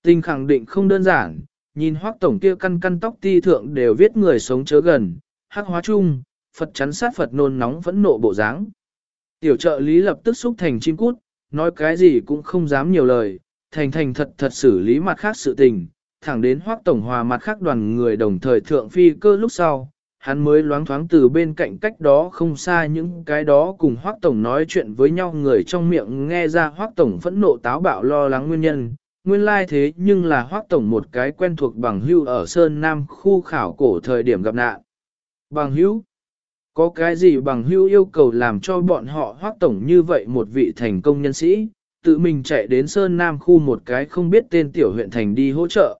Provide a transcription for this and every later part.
Tình khẳng định không đơn giản, nhìn Hoắc tổng kia căn căn tóc ti thượng đều viết người sống chớ gần, hắc hóa chung, Phật chắn sát Phật nôn nóng vẫn nộ bộ dáng. Tiểu trợ lý lập tức xúc thành chim cút, nói cái gì cũng không dám nhiều lời, thành thành thật thật xử lý mặt khác sự tình, thẳng đến Hoắc tổng hòa mặt khác đoàn người đồng thời thượng phi cơ lúc sau, hắn mới loáng thoáng từ bên cạnh cách đó không xa những cái đó cùng Hoắc tổng nói chuyện với nhau người trong miệng nghe ra Hoắc tổng phẫn nộ táo bạo lo lắng nguyên nhân. Nguyên lai thế nhưng là Hoắc tổng một cái quen thuộc bằng hữu ở Sơn Nam khu khảo cổ thời điểm gặp nạn. Bằng hữu? Có cái gì bằng hữu yêu cầu làm cho bọn họ Hoắc tổng như vậy một vị thành công nhân sĩ, tự mình chạy đến Sơn Nam khu một cái không biết tên tiểu huyện thành đi hỗ trợ.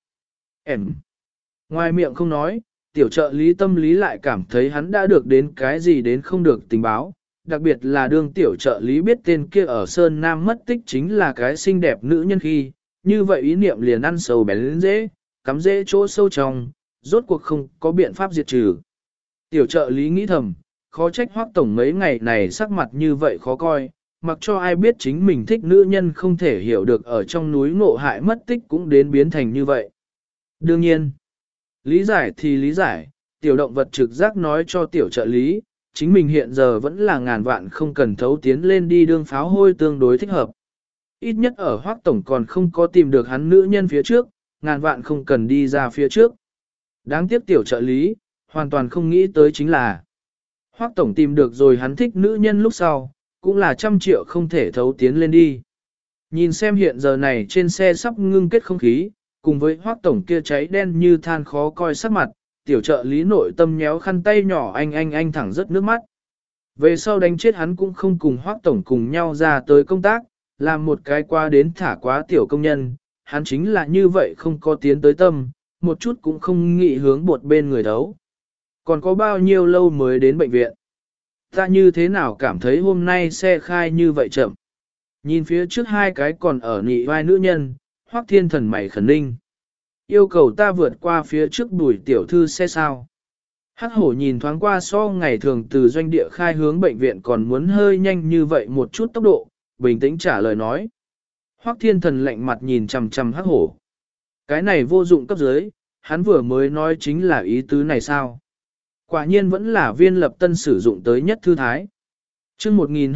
Ngoài miệng không nói, tiểu trợ lý tâm lý lại cảm thấy hắn đã được đến cái gì đến không được tình báo, đặc biệt là đương tiểu trợ lý biết tên kia ở Sơn Nam mất tích chính là cái xinh đẹp nữ nhân khi, như vậy ý niệm liền ăn sâu bén lên dễ, cắm dễ chỗ sâu trong, rốt cuộc không có biện pháp diệt trừ. Tiểu trợ lý nghĩ thầm, khó trách Hoắc tổng mấy ngày này sắc mặt như vậy khó coi, mặc cho ai biết chính mình thích nữ nhân không thể hiểu được ở trong núi ngộ hại mất tích cũng đến biến thành như vậy. Đương nhiên, lý giải thì lý giải, tiểu động vật trực giác nói cho tiểu trợ lý, chính mình hiện giờ vẫn là ngàn vạn không cần thấu tiến lên đi đương pháo hôi tương đối thích hợp. Ít nhất ở Hoắc tổng còn không có tìm được hắn nữ nhân phía trước, ngàn vạn không cần đi ra phía trước. Đáng tiếc tiểu trợ lý, hoàn toàn không nghĩ tới chính là Hoắc tổng tìm được rồi hắn thích nữ nhân lúc sau, cũng là 100 triệu không thể thấu tiến lên đi. Nhìn xem hiện giờ này trên xe sắp ngưng kết không khí, cùng với Hoắc tổng kia cháy đen như than khó coi sắc mặt, tiểu trợ lý nội tâm nhéo khăn tay nhỏ anh thẳng rớt nước mắt. Về sau đánh chết hắn cũng không cùng Hoắc tổng cùng nhau ra tới công tác, làm một cái qua đến thả quá tiểu công nhân, hắn chính là như vậy không có tiến tới tâm, một chút cũng không nghĩ hướng bột bên người đấu. Còn có bao nhiêu lâu mới đến bệnh viện? Ta như thế nào cảm thấy hôm nay xe khai như vậy chậm? Nhìn phía trước hai cái còn ở nị vai nữ nhân, Hoắc Thiên Thần mày khẩn ninh. Yêu cầu ta vượt qua phía trước Bùi tiểu thư xe sao? Hắc hổ nhìn thoáng qua so ngày thường từ doanh địa khai hướng bệnh viện còn muốn hơi nhanh như vậy một chút tốc độ, bình tĩnh trả lời nói. Hoắc Thiên Thần lạnh mặt nhìn chằm chằm hắc hổ. Cái này vô dụng cấp dưới, hắn vừa mới nói chính là ý tứ này sao? Quả nhiên vẫn là Viên Lập Tân sử dụng tới nhất thư thái. Chương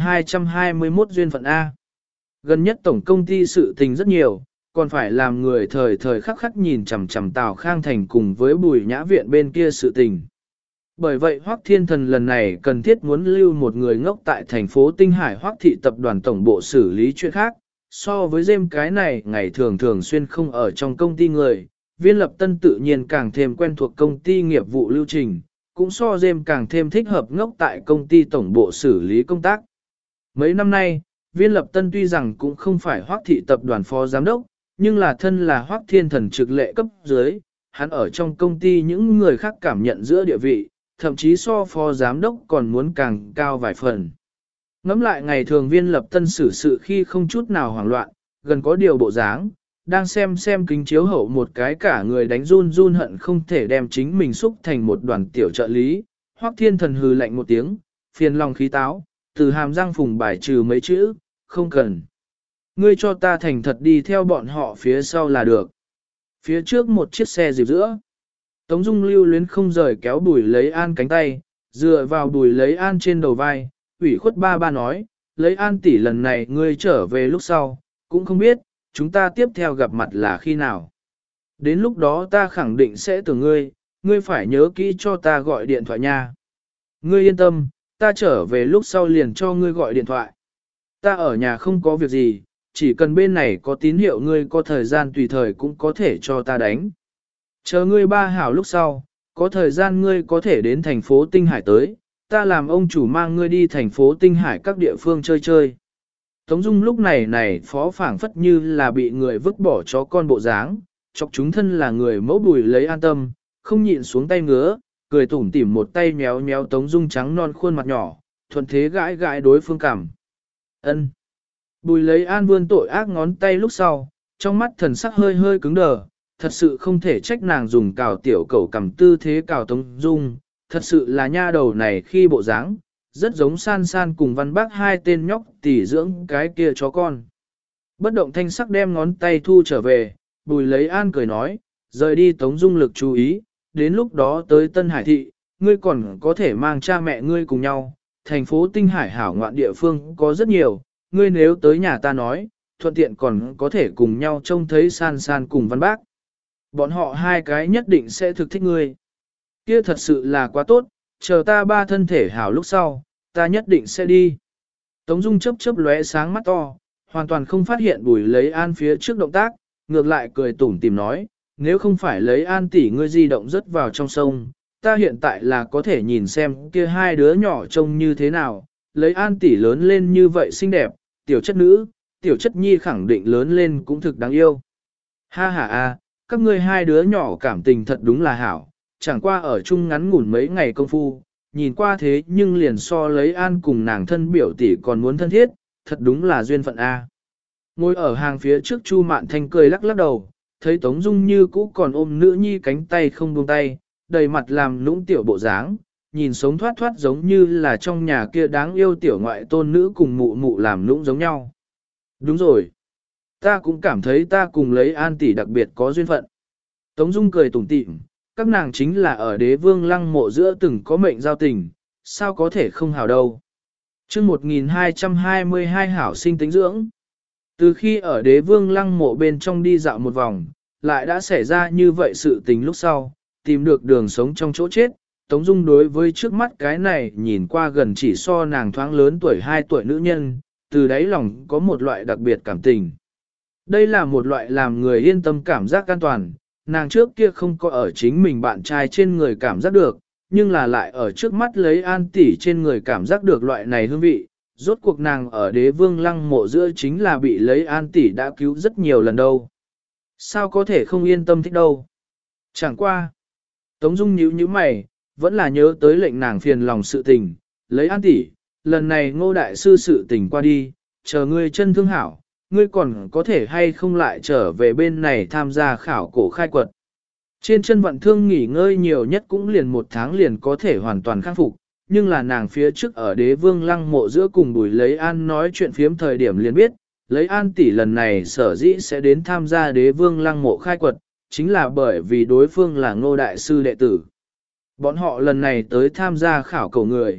1221 duyên phận A. Gần nhất tổng công ty sự tình rất nhiều, còn phải làm người thời thời khắc khắc nhìn chằm chằm Tào Khang Thành cùng với Bùi Nhã Viện bên kia sự tình. Bởi vậy Hoắc Thiên Thần lần này cần thiết muốn lưu một người ngốc tại thành phố Tinh Hải Hoắc thị tập đoàn tổng bộ xử lý chuyện khác, so với dêm cái này ngày thường xuyên không ở trong công ty người, Viên Lập Tân tự nhiên càng thêm quen thuộc công ty nghiệp vụ lưu trình, cũng so dêm càng thêm thích hợp ngốc tại công ty tổng bộ xử lý công tác. Mấy năm nay, Viên Lập Tân tuy rằng cũng không phải Hoắc thị tập đoàn phó giám đốc, nhưng là thân là Hoắc Thiên Thần trực lệ cấp dưới, hắn ở trong công ty những người khác cảm nhận giữa địa vị, thậm chí so phó giám đốc còn muốn càng cao vài phần. Ngắm lại ngày thường Viên Lập Tân xử sự khi không chút nào hoảng loạn, gần có điều bộ dáng, đang xem kính chiếu hậu một cái cả người đánh run run hận không thể đem chính mình xúc thành một đoàn tiểu trợ lý. Hoắc Thiên Thần hừ lạnh một tiếng, phiền lòng khí táo, từ hàm răng phùng bài trừ mấy chữ, không cần. Ngươi cho ta thành thật đi theo bọn họ phía sau là được. Phía trước một chiếc xe dịp giữa. Tống Dung lưu luyến không rời kéo Bùi Lấy An cánh tay, dựa vào Bùi Lấy An trên đầu vai, ủy khuất ba nói, Lấy An tỷ lần này ngươi trở về lúc sau, cũng không biết, chúng ta tiếp theo gặp mặt là khi nào. Đến lúc đó ta khẳng định sẽ tưởng ngươi, ngươi phải nhớ kỹ cho ta gọi điện thoại nha. Ngươi yên tâm, ta trở về lúc sau liền cho ngươi gọi điện thoại. Ta ở nhà không có việc gì, chỉ cần bên này có tín hiệu ngươi có thời gian tùy thời cũng có thể cho ta đánh. Chờ ngươi ba hảo lúc sau, có thời gian ngươi có thể đến thành phố Tinh Hải tới, ta làm ông chủ mang ngươi đi thành phố Tinh Hải các địa phương chơi chơi. Tống Dung lúc này phó phảng phất như là bị người vứt bỏ chó con bộ dáng, chọc chúng thân là người mẫu Bùi Lấy An tâm, không nhịn xuống tay ngứa, cười tủm tỉm một tay méo méo Tống Dung trắng non khuôn mặt nhỏ, thuận thế gãi gãi đối phương cảm. Ân. Bùi Lấy An vươn tội ác ngón tay lúc sau, trong mắt thần sắc hơi hơi cứng đờ, thật sự không thể trách nàng dùng cào tiểu cẩu cầm tư thế cào Tống Dung, thật sự là nha đầu này khi bộ dáng, rất giống San San cùng Văn Bác hai tên nhóc tỉ dưỡng cái kia chó con. Bất động thanh sắc đem ngón tay thu trở về, Bùi lấy an cười nói, rời đi Tống Dung lực chú ý, đến lúc đó tới Tân Hải Thị, ngươi còn có thể mang cha mẹ ngươi cùng nhau, thành phố Tinh Hải hảo ngoạn địa phương có rất nhiều, ngươi nếu tới nhà ta nói, thuận tiện còn có thể cùng nhau trông thấy san san cùng văn bác. Bọn họ hai cái nhất định sẽ thực thích ngươi. Kia thật sự là quá tốt, chờ ta ba thân thể hảo lúc sau, ta nhất định sẽ đi. Tống Dung chớp chớp lóe sáng mắt to, hoàn toàn không phát hiện Bùi lấy an phía trước động tác, ngược lại cười tủm tìm nói, nếu không phải lấy an tỷ ngươi di động rất vào trong sông, ta hiện tại là có thể nhìn xem kia hai đứa nhỏ trông như thế nào, lấy an tỷ lớn lên như vậy xinh đẹp, tiểu chất nữ, tiểu chất nhi khẳng định lớn lên cũng thực đáng yêu. Ha ha a, các ngươi hai đứa nhỏ cảm tình thật đúng là hảo, chẳng qua ở chung ngắn ngủn mấy ngày công phu, nhìn qua thế nhưng liền so lấy an cùng nàng thân biểu tỷ còn muốn thân thiết, thật đúng là duyên phận a. Ngồi ở hàng phía trước Chu Mạn Thanh cười lắc lắc đầu, thấy Tống Dung như cũ còn ôm nữ nhi cánh tay không buông tay, đầy mặt làm nũng tiểu bộ dáng, nhìn sống thoát thoát giống như là trong nhà kia đáng yêu tiểu ngoại tôn nữ cùng mụ mụ làm nũng giống nhau. Đúng rồi. Ta cũng cảm thấy ta cùng lấy an tỷ đặc biệt có duyên phận. Tống Dung cười tủm tỉm, các nàng chính là ở Đế Vương Lăng mộ giữa từng có mệnh giao tình, sao có thể không hảo đâu. Chương 1222 hảo sinh tính dưỡng. Từ khi ở Đế Vương Lăng mộ bên trong đi dạo một vòng, lại đã xảy ra như vậy sự tình lúc sau, tìm được đường sống trong chỗ chết. Tống Dung đối với trước mắt cái này nhìn qua gần chỉ so nàng thoáng lớn tuổi 2 tuổi nữ nhân, từ đáy lòng có một loại đặc biệt cảm tình. Đây là một loại làm người yên tâm cảm giác an toàn, nàng trước kia không có ở chính mình bạn trai trên người cảm giác được, nhưng là lại ở trước mắt lấy an tỷ trên người cảm giác được loại này hương vị. Rốt cuộc nàng ở Đế Vương Lăng mộ giữa chính là bị lấy an tỷ đã cứu rất nhiều lần đâu. Sao có thể không yên tâm thích đâu. Chẳng qua. Tống Dung nhíu nhíu mày, vẫn là nhớ tới lệnh nàng phiền lòng sự tình, lấy an tỷ, lần này Ngô đại sư sự tình qua đi, chờ ngươi chân thương hảo, ngươi còn có thể hay không lại trở về bên này tham gia khảo cổ khai quật. Trên chân vận thương nghỉ ngơi nhiều nhất cũng liền 1 tháng liền có thể hoàn toàn khắc phục, nhưng là nàng phía trước ở Đế Vương Lăng mộ giữa cùng Bùi lấy an nói chuyện phiếm thời điểm liền biết, lấy an tỷ lần này sở dĩ sẽ đến tham gia Đế Vương Lăng mộ khai quật, chính là bởi vì đối phương là Ngô đại sư đệ tử. Bọn họ lần này tới tham gia khảo cổ người,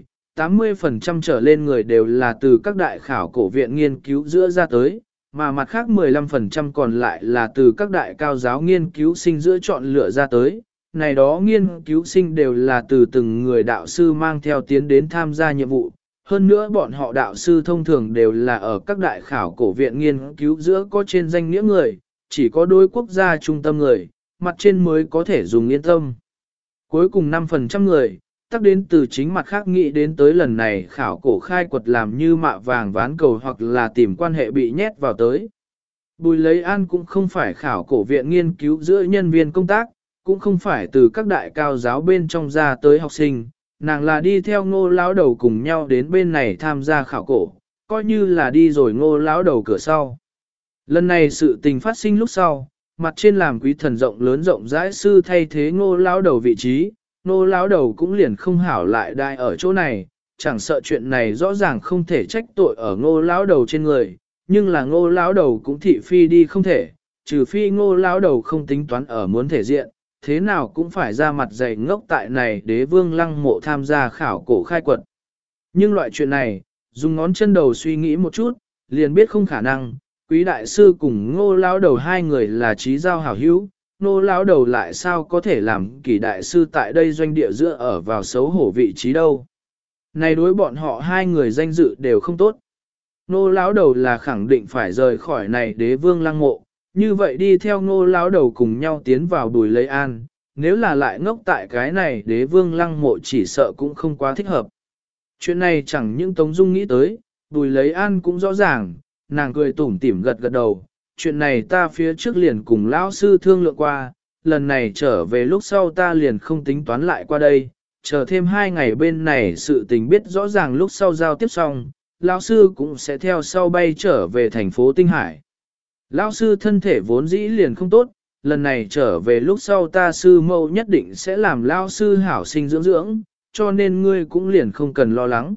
80% trở lên người đều là từ các đại khảo cổ viện nghiên cứu giữa ra tới, mà mặt khác 15% còn lại là từ các đại cao giáo nghiên cứu sinh giữa chọn lựa ra tới. Này đó nghiên cứu sinh đều là từ từng người đạo sư mang theo tiến đến tham gia nhiệm vụ. Hơn nữa bọn họ đạo sư thông thường đều là ở các đại khảo cổ viện nghiên cứu giữa có trên danh nghĩa người, chỉ có đối quốc gia trung tâm người, mặt trên mới có thể dùng yên tâm. Cuối cùng 5% người, tắc đến từ chính mặt khác nghĩ đến tới lần này khảo cổ khai quật làm như mạ vàng ván cầu hoặc là tìm quan hệ bị nhét vào tới. Bùi lấy an cũng không phải khảo cổ viện nghiên cứu giữa nhân viên công tác, cũng không phải từ các đại cao giáo bên trong ra tới học sinh, nàng là đi theo Ngô lão đầu cùng nhau đến bên này tham gia khảo cổ, coi như là đi rồi Ngô lão đầu cửa sau. Lần này sự tình phát sinh lúc sau, mặt trên làm quý thần rộng lớn rộng rãi sư thay thế Ngô lão đầu vị trí, Ngô lão đầu cũng liền không hảo lại đai ở chỗ này, chẳng sợ chuyện này rõ ràng không thể trách tội ở Ngô lão đầu trên người, nhưng là Ngô lão đầu cũng thị phi đi không thể, trừ phi Ngô lão đầu không tính toán ở muốn thể diện, thế nào cũng phải ra mặt dày ngốc tại này Đế Vương Lăng mộ tham gia khảo cổ khai quật. Nhưng loại chuyện này, dùng ngón chân đầu suy nghĩ một chút, liền biết không khả năng, quý đại sư cùng Ngô lão đầu hai người là trí giao hảo hữu, Ngô lão đầu lại sao có thể làm kỳ đại sư tại đây doanh địa giữa ở vào xấu hổ vị trí đâu. Này đối bọn họ hai người danh dự đều không tốt. Ngô lão đầu là khẳng định phải rời khỏi này Đế Vương Lăng mộ, như vậy đi theo Ngô lão đầu cùng nhau tiến vào Bùi lấy an, nếu là lại ngốc tại cái này Đế Vương Lăng mộ chỉ sợ cũng không quá thích hợp. Chuyện này chẳng những Tống Dung nghĩ tới, Bùi lấy an cũng rõ ràng, nàng cười tủm tỉm gật gật đầu, chuyện này ta phía trước liền cùng lão sư thương lượng qua, lần này trở về lúc sau ta liền không tính toán lại qua đây, chờ thêm 2 ngày bên này sự tình biết rõ ràng lúc sau giao tiếp xong, lão sư cũng sẽ theo sau bay trở về thành phố Tinh Hải. Lão sư thân thể vốn dĩ liền không tốt, lần này trở về lúc sau ta sư mẫu nhất định sẽ làm lão sư hảo sinh dưỡng dưỡng, cho nên ngươi cũng liền không cần lo lắng.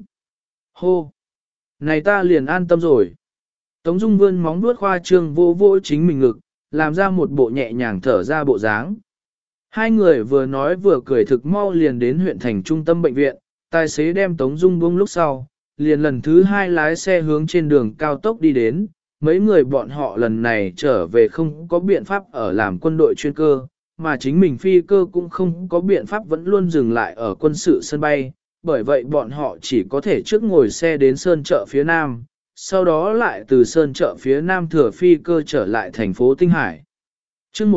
Hô! Này ta liền an tâm rồi. Tống Dung vươn móng vuốt khoa trương vô vô chính mình ngực, làm ra một bộ nhẹ nhàng thở ra bộ dáng. Hai người vừa nói vừa cười thực mau liền đến huyện thành trung tâm bệnh viện, tài xế đem Tống Dung buông lúc sau, liền lần thứ hai lái xe hướng trên đường cao tốc đi đến. Mấy người bọn họ lần này trở về không có biện pháp ở làm quân đội chuyên cơ, mà chính mình phi cơ cũng không có biện pháp vẫn luôn dừng lại ở quân sự sân bay, bởi vậy bọn họ chỉ có thể trước ngồi xe đến Sơn Chợ phía Nam, sau đó lại từ Sơn Chợ phía Nam thừa phi cơ trở lại thành phố Tinh Hải. chương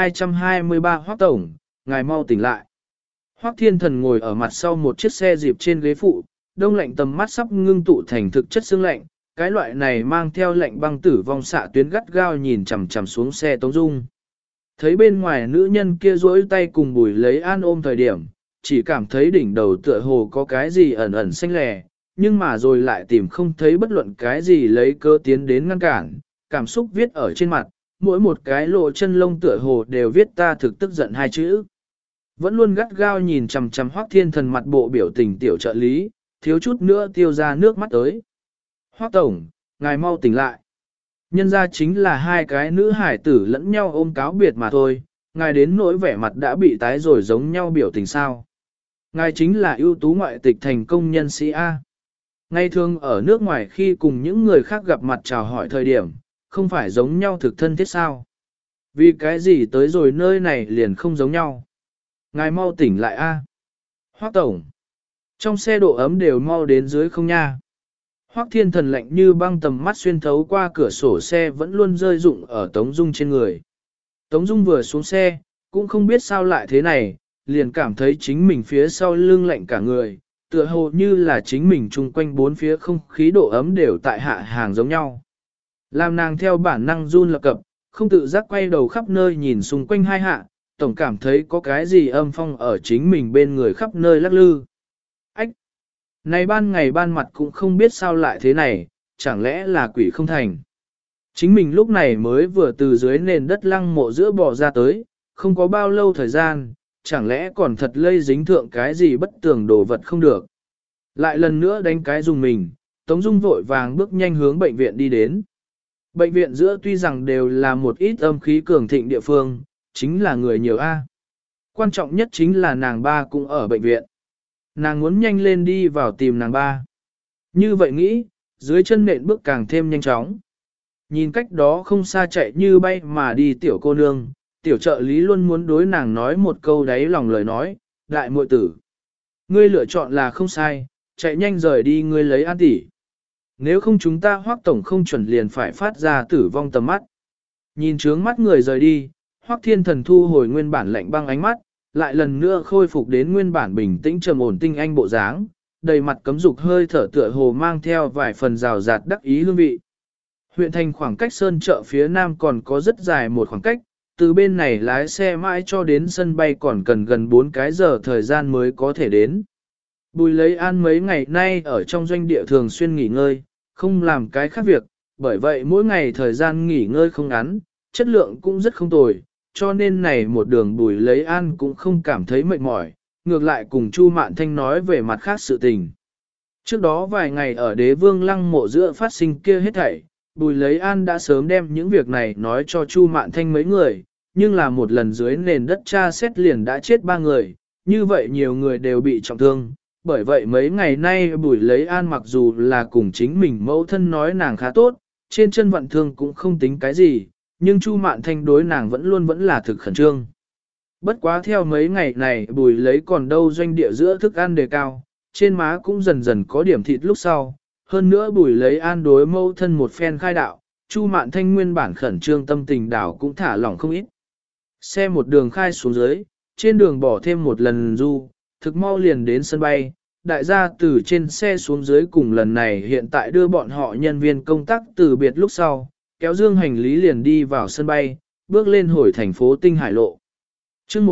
1223 Hoắc Tổng, ngài mau tỉnh lại. Hoắc Thiên Thần ngồi ở mặt sau một chiếc xe dịp trên ghế phụ, đông lạnh tầm mắt sắp ngưng tụ thành thực chất xương lạnh, cái loại này mang theo lệnh băng tử vong xạ tuyến gắt gao nhìn chằm chằm xuống xe Tống Dung. Thấy bên ngoài nữ nhân kia duỗi tay cùng Bùi Lấy An ôm thời điểm, chỉ cảm thấy đỉnh đầu tựa hồ có cái gì ẩn ẩn xanh lè, nhưng mà rồi lại tìm không thấy bất luận cái gì lấy cơ tiến đến ngăn cản, cảm xúc viết ở trên mặt, mỗi một cái lộ chân lông tựa hồ đều viết ta thực tức giận hai chữ. Vẫn luôn gắt gao nhìn chằm chằm Hoắc Thiên Thần mặt bộ biểu tình tiểu trợ lý, thiếu chút nữa tiêu ra nước mắt tới. Hoắc Tổng, ngài mau tỉnh lại. Nhân ra chính là hai cái nữ hải tử lẫn nhau ôm cáo biệt mà thôi, ngài đến nỗi vẻ mặt đã bị tái rồi giống nhau biểu tình sao. Ngài chính là ưu tú ngoại tịch thành công nhân sĩ A. Ngày thường ở nước ngoài khi cùng những người khác gặp mặt chào hỏi thời điểm, không phải giống nhau thực thân thiết sao. Vì cái gì tới rồi nơi này liền không giống nhau. Ngài mau tỉnh lại A. Hoắc Tổng. Trong xe độ ấm đều mau đến dưới không nha. Hoắc Thiên Thần lạnh như băng tầm mắt xuyên thấu qua cửa sổ xe vẫn luôn rơi rụng ở Tống Dung trên người. Tống Dung vừa xuống xe, cũng không biết sao lại thế này, liền cảm thấy chính mình phía sau lưng lạnh cả người, tựa hồ như là chính mình chung quanh bốn phía không khí độ ấm đều tại hạ hàng giống nhau. Làm nàng theo bản năng run lập cập, không tự giác quay đầu khắp nơi nhìn xung quanh hai hạ, tổng cảm thấy có cái gì âm phong ở chính mình bên người khắp nơi lắc lư. Ách! Này ban ngày ban mặt cũng không biết sao lại thế này, chẳng lẽ là quỷ không thành. Chính mình lúc này mới vừa từ dưới nền đất lăng mộ giữa bò ra tới, không có bao lâu thời gian, chẳng lẽ còn thật lây dính thượng cái gì bất tường đồ vật không được. Lại lần nữa đánh cái dùng mình, Tống Dung vội vàng bước nhanh hướng bệnh viện đi đến. Bệnh viện giữa tuy rằng đều là một ít âm khí cường thịnh địa phương, chính là người nhiều A. Quan trọng nhất chính là nàng ba cũng ở bệnh viện. Nàng muốn nhanh lên đi vào tìm nàng ba. Như vậy nghĩ, dưới chân nện bước càng thêm nhanh chóng. Nhìn cách đó không xa chạy như bay mà đi tiểu cô nương, tiểu trợ lý luôn muốn đối nàng nói một câu đáy lòng lời nói, đại muội tử. Ngươi lựa chọn là không sai, chạy nhanh rời đi ngươi lấy An tỷ. Nếu không chúng ta Hoắc Tổng không chuẩn liền phải phát ra tử vong tầm mắt. Nhìn trướng mắt người rời đi, Hoắc Thiên Thần thu hồi nguyên bản lạnh băng ánh mắt, lại lần nữa khôi phục đến nguyên bản bình tĩnh trầm ổn tinh anh bộ dáng, đầy mặt cấm dục hơi thở tựa hồ mang theo vài phần rào rạt đắc ý hương vị. Huyện thành khoảng cách Sơn Chợ phía Nam còn có rất dài một khoảng cách, từ bên này lái xe mãi cho đến sân bay còn cần gần 4 cái giờ thời gian mới có thể đến. Bùi Lấy An mấy ngày nay ở trong doanh địa thường xuyên nghỉ ngơi, không làm cái khác việc, bởi vậy mỗi ngày thời gian nghỉ ngơi không ngắn, chất lượng cũng rất không tồi, cho nên này một đường Bùi Lấy An cũng không cảm thấy mệt mỏi, ngược lại cùng Chu Mạn Thanh nói về mặt khác sự tình. Trước đó vài ngày ở Đế Vương Lăng mộ giữa phát sinh kia hết thảy, Bùi Lấy An đã sớm đem những việc này nói cho Chu Mạn Thanh mấy người, nhưng là một lần dưới nền đất tra xét liền đã chết 3 người, như vậy nhiều người đều bị trọng thương. Bởi vậy mấy ngày nay Bùi Lấy An mặc dù là cùng chính mình mẫu thân nói nàng khá tốt, trên chân vận thương cũng không tính cái gì, nhưng Chu Mạn Thanh đối nàng vẫn là thực khẩn trương. Bất quá theo mấy ngày này Bùi Lấy còn đâu doanh địa giữa thức ăn đề cao, trên má cũng dần dần có điểm thịt lúc sau. Hơn nữa Bùi Lấy An đối mẫu thân một phen khai đạo, Chu Mạn Thanh nguyên bản khẩn trương tâm tình đảo cũng thả lỏng không ít. Xe một đường khai xuống dưới, trên đường bỏ thêm một lần du, thực mau liền đến sân bay. Đại gia từ trên xe xuống dưới cùng lần này hiện tại đưa bọn họ nhân viên công tác từ biệt lúc sau, kéo dương hành lý liền đi vào sân bay, bước lên hồi thành phố Tinh Hải lộ. chương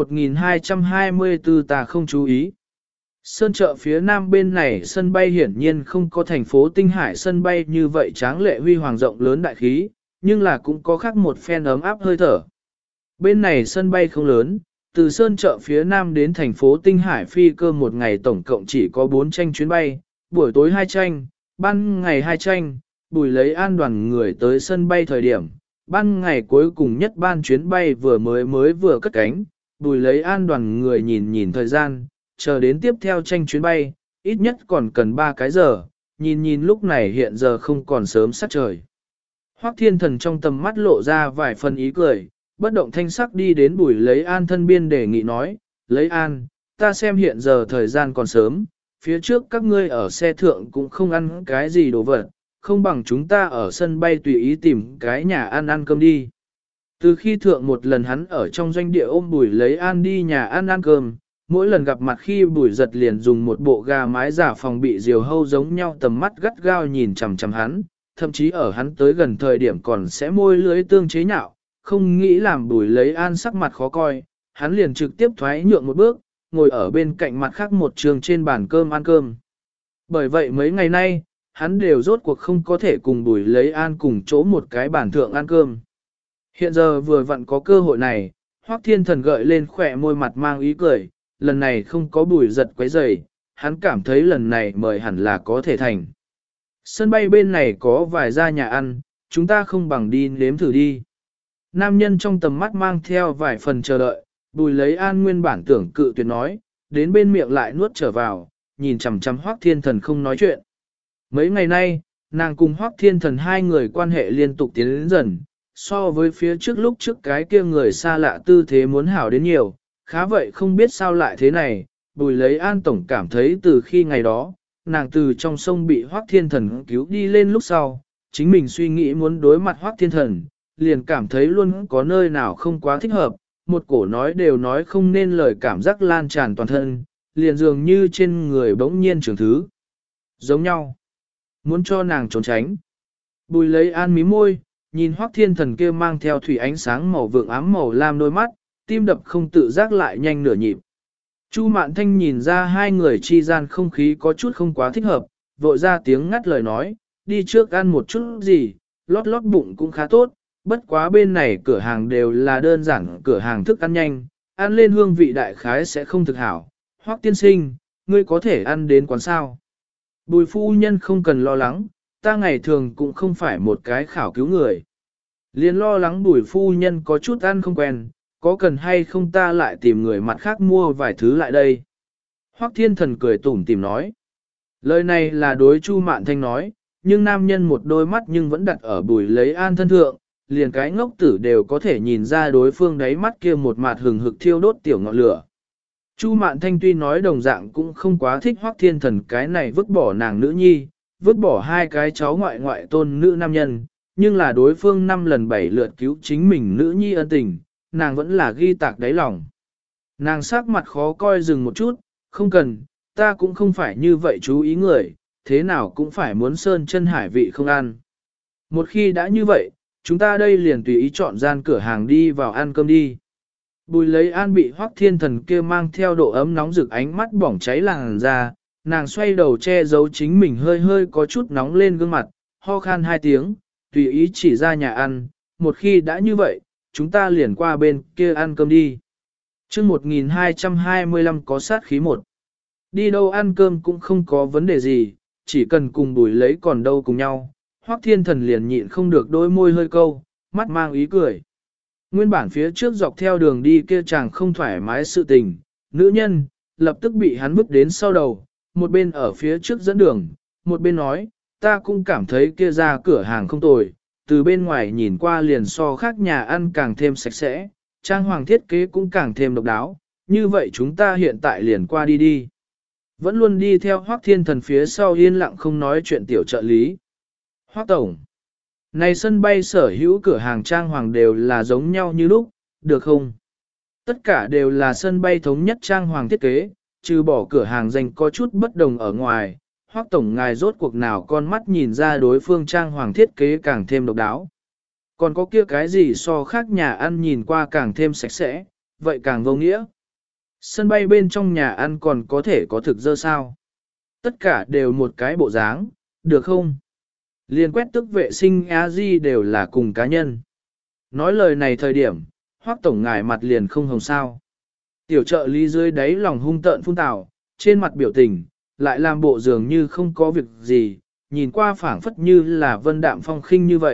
1224 ta không chú ý. Sơn Chợ phía nam bên này sân bay hiển nhiên không có thành phố Tinh Hải sân bay như vậy tráng lệ huy hoàng rộng lớn đại khí, nhưng là cũng có khác một phen ấm áp hơi thở. Bên này sân bay không lớn, từ Sơn Chợ phía nam đến thành phố Tinh Hải phi cơ một ngày tổng cộng chỉ có 4 tranh chuyến bay, buổi tối 2 tranh, ban ngày 2 tranh. Bùi Lấy An đoàn người tới sân bay thời điểm, ban ngày cuối cùng nhất ban chuyến bay vừa cất cánh, Bùi Lấy An đoàn người nhìn nhìn thời gian, chờ đến tiếp theo tranh chuyến bay, ít nhất còn cần 3 cái giờ, nhìn lúc này hiện giờ không còn sớm sát trời. Hoắc Thiên Thần trong tầm mắt lộ ra vài phần ý cười, bất động thanh sắc đi đến Bùi Lấy An thân biên đề nghị nói, Lấy An, ta xem hiện giờ thời gian còn sớm, phía trước các ngươi ở xe thượng cũng không ăn cái gì đồ vật, không bằng chúng ta ở sân bay tùy ý tìm cái nhà ăn cơm đi. Từ khi thượng một lần hắn ở trong doanh địa ôm Bùi Lấy An đi nhà ăn cơm, mỗi lần gặp mặt khi Bùi Giật liền dùng một bộ gà mái giả phòng bị diều hâu giống nhau tầm mắt gắt gao nhìn chằm chằm hắn, thậm chí ở hắn tới gần thời điểm còn sẽ môi lưới tương chế nhạo, không nghĩ làm Bùi Lấy An sắc mặt khó coi, hắn liền trực tiếp thoái nhượng một bước, ngồi ở bên cạnh mặt khác một trường trên bàn cơm ăn cơm. Bởi vậy mấy ngày nay, hắn đều rốt cuộc không có thể cùng Bùi Lấy An cùng chỗ một cái bàn thượng ăn cơm. Hiện giờ vừa vặn có cơ hội này, Hoắc Thiên Thần gợi lên khỏe môi mặt mang ý cười, lần này không có Bùi Giật quấy rầy, hắn cảm thấy lần này mời hẳn là có thể thành. Sân bay bên này có vài gia nhà ăn, chúng ta không bằng đi nếm thử đi. Nam nhân trong tầm mắt mang theo vài phần chờ đợi, Bùi Lấy An nguyên bản tưởng cự tuyệt nói, đến bên miệng lại nuốt trở vào, nhìn chằm chằm Hoắc Thiên Thần không nói chuyện. Mấy ngày nay, nàng cùng Hoắc Thiên Thần hai người quan hệ liên tục tiến đến dần, so với phía trước lúc trước cái kia người xa lạ tư thế muốn hảo đến nhiều, khá vậy không biết sao lại thế này, Bùi Lấy An tổng cảm thấy từ khi ngày đó, nàng từ trong sông bị Hoắc Thiên Thần cứu đi lên lúc sau, chính mình suy nghĩ muốn đối mặt Hoắc Thiên Thần, liền cảm thấy luôn có nơi nào không quá thích hợp, một cổ nói đều nói không nên lời cảm giác lan tràn toàn thân, liền dường như trên người bỗng nhiên trường thứ. Giống nhau. Muốn cho nàng trốn tránh. Bùi Lấy An mí môi, nhìn Hoắc Thiên Thần kia mang theo thủy ánh sáng màu vượng ám màu lam đôi mắt, tim đập không tự giác lại nhanh nửa nhịp. Chu Mạn Thanh nhìn ra hai người chi gian không khí có chút không quá thích hợp, vội ra tiếng ngắt lời nói, đi trước ăn một chút gì, lót lót bụng cũng khá tốt, bất quá bên này cửa hàng đều là đơn giản cửa hàng thức ăn nhanh, ăn lên hương vị đại khái sẽ không thực hảo. Hoắc tiên sinh, ngươi có thể ăn đến quán sao? Bùi phu nhân không cần lo lắng, ta ngày thường cũng không phải một cái khảo cứu người. Liên lo lắng Bùi phu nhân có chút ăn không quen, có cần hay không ta lại tìm người mặt khác mua vài thứ lại đây. Hoắc Thiên Thần cười tủm tỉm nói. Lời này là đối Chu Mạn Thanh nói, nhưng nam nhân một đôi mắt nhưng vẫn đặt ở Bùi Lấy An thân thượng, liền cái ngốc tử đều có thể nhìn ra đối phương đáy mắt kia một mặt hừng hực thiêu đốt tiểu ngọn lửa. Chu Mạn Thanh tuy nói đồng dạng cũng không quá thích Hoắc Thiên Thần cái này vứt bỏ nàng nữ nhi, vứt bỏ hai cái cháu ngoại tôn nữ nam nhân, nhưng là đối phương 5 lần 7 lượt cứu chính mình nữ nhi ân tình, nàng vẫn là ghi tạc đáy lòng. Nàng sắc mặt khó coi dừng một chút, không cần, ta cũng không phải như vậy chú ý người, thế nào cũng phải muốn sơn chân hải vị không ăn. Một khi đã như vậy, chúng ta đây liền tùy ý chọn gian cửa hàng đi vào ăn cơm đi. Bùi Lấy An bị Hoắc Thiên Thần kia mang theo độ ấm nóng rực ánh mắt bỏng cháy làn da, nàng xoay đầu che giấu chính mình hơi hơi có chút nóng lên gương mặt, ho khan 2 tiếng, tùy ý chỉ ra nhà ăn, một khi đã như vậy, chúng ta liền qua bên kia ăn cơm đi. Chương 1225 có sát khí 1. Đi đâu ăn cơm cũng không có vấn đề gì, chỉ cần cùng Bùi Lấy còn đâu cùng nhau. Hoắc Thiên Thần liền nhịn không được đôi môi hơi câu, mắt mang ý cười. Nguyên bản phía trước dọc theo đường đi kia chàng không thoải mái sự tình, nữ nhân, lập tức bị hắn bước đến sau đầu, một bên ở phía trước dẫn đường, một bên nói, ta cũng cảm thấy kia ra cửa hàng không tồi, từ bên ngoài nhìn qua liền so khác nhà ăn càng thêm sạch sẽ, trang hoàng thiết kế cũng càng thêm độc đáo, như vậy chúng ta hiện tại liền qua đi đi. Vẫn luôn đi theo Hoắc Thiên Thần phía sau yên lặng không nói chuyện tiểu trợ lý. Hoắc Tổng, này sân bay sở hữu cửa hàng trang hoàng đều là giống nhau như lúc, được không? Tất cả đều là sân bay thống nhất trang hoàng thiết kế, trừ bỏ cửa hàng dành có chút bất đồng ở ngoài. Hoắc Tổng ngài rốt cuộc nào con mắt nhìn ra đối phương trang hoàng thiết kế càng thêm độc đáo. Còn có kia cái gì so khác nhà ăn nhìn qua càng thêm sạch sẽ, vậy càng vô nghĩa. Sân bay bên trong nhà ăn còn có thể có thực dơ sao? Tất cả đều một cái bộ dáng, được không? Liên quét tức vệ sinh A-di đều là cùng cá nhân. Nói lời này thời điểm, Hoắc Tổng ngài mặt liền không hồng sao. Tiểu trợ lý dưới đáy lòng hung tợn phun tào, trên mặt biểu tình, lại làm bộ dường như không có việc gì, nhìn qua phảng phất như là vân đạm phong khinh như vậy,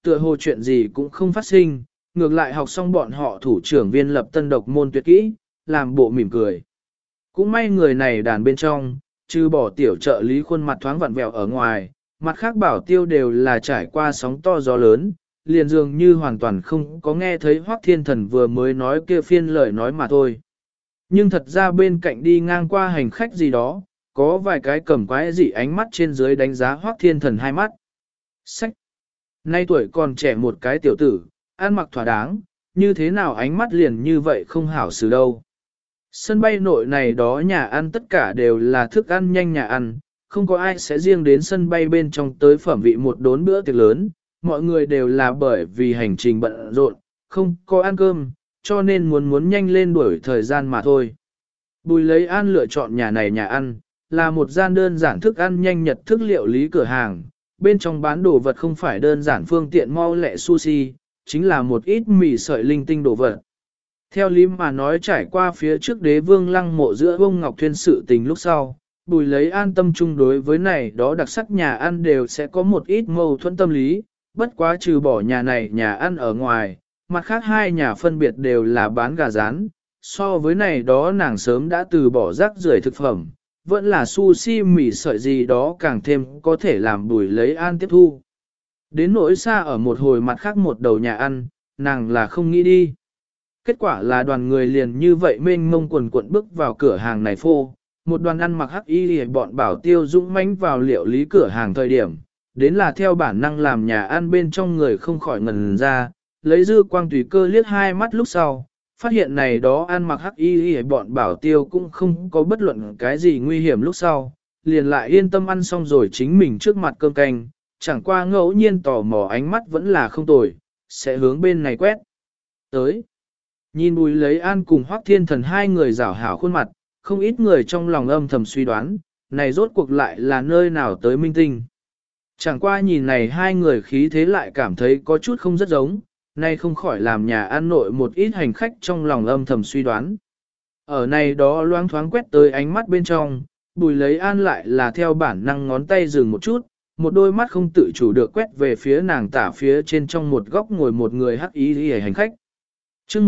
tựa hồ chuyện gì cũng không phát sinh, ngược lại học xong bọn họ thủ trưởng viên lập tân độc môn tuyệt kỹ, làm bộ mỉm cười. Cũng may người này đàn bên trong, trừ bỏ tiểu trợ lý khuôn mặt thoáng vặn vẹo ở ngoài, mặt khác bảo tiêu đều là trải qua sóng to gió lớn, liền dường như hoàn toàn không có nghe thấy Hoắc Thiên Thần vừa mới nói kia phiên lời nói mà thôi. Nhưng thật ra bên cạnh đi ngang qua hành khách gì đó, có vài cái cầm quái dị ánh mắt trên dưới đánh giá Hoắc Thiên Thần hai mắt. Sách! Nay tuổi còn trẻ một cái tiểu tử, ăn mặc thỏa đáng, như thế nào ánh mắt liền như vậy không hảo xử đâu. Sân bay nội này đó nhà ăn tất cả đều là thức ăn nhanh nhà ăn, không có ai sẽ riêng đến sân bay bên trong tới phẩm vị một đốn bữa tiệc lớn, mọi người đều là bởi vì hành trình bận rộn, không có ăn cơm, cho nên muốn nhanh lên đuổi thời gian mà thôi. Bùi Lấy An lựa chọn nhà này nhà ăn, là một gian đơn giản thức ăn nhanh nhật thức liệu lý cửa hàng, bên trong bán đồ vật không phải đơn giản phương tiện mau lẹ sushi, chính là một ít mì sợi linh tinh đồ vật. Theo lý mà nói trải qua phía trước đế vương lăng mộ giữa ông Ngọc Thuyên sự tình lúc sau, Bùi Lấy An tâm chung đối với này đó đặc sắc nhà ăn đều sẽ có một ít mâu thuẫn tâm lý, bất quá trừ bỏ nhà này nhà ăn ở ngoài, mặt khác hai nhà phân biệt đều là bán gà rán, so với này đó nàng sớm đã từ bỏ rác rưởi thực phẩm, vẫn là sushi mì sợi gì đó càng thêm có thể làm Bùi Lấy An tiếp thu. Đến nỗi xa ở một hồi mặt khác một đầu nhà ăn, nàng là không nghĩ đi. Kết quả là đoàn người liền như vậy mênh mông quần cuộn bước vào cửa hàng này phô, một đoàn ăn mặc hắc y thì bọn bảo tiêu dũng mãnh vào liệu lý cửa hàng thời điểm, đến là theo bản năng làm nhà ăn bên trong người không khỏi ngần ra, lấy dư quang tùy cơ liếc hai mắt lúc sau, phát hiện này đó ăn mặc hắc y thì bọn bảo tiêu cũng không có bất luận cái gì nguy hiểm lúc sau, liền lại yên tâm ăn xong rồi chính mình trước mặt cơm canh, chẳng qua ngẫu nhiên tò mò ánh mắt vẫn là không tồi, sẽ hướng bên này quét. Tới. Nhìn Bùi Lấy An cùng Hoắc Thiên Thần hai người rảo hảo khuôn mặt, không ít người trong lòng âm thầm suy đoán, này rốt cuộc lại là nơi nào tới minh tinh. Chẳng qua nhìn này hai người khí thế lại cảm thấy có chút không rất giống, nay không khỏi làm nhà ăn nội một ít hành khách trong lòng âm thầm suy đoán. Ở này đó loáng thoáng quét tới ánh mắt bên trong, Bùi Lấy An lại là theo bản năng ngón tay dừng một chút, một đôi mắt không tự chủ được quét về phía nàng tả phía trên trong một góc ngồi một người hắc y hành khách. Chương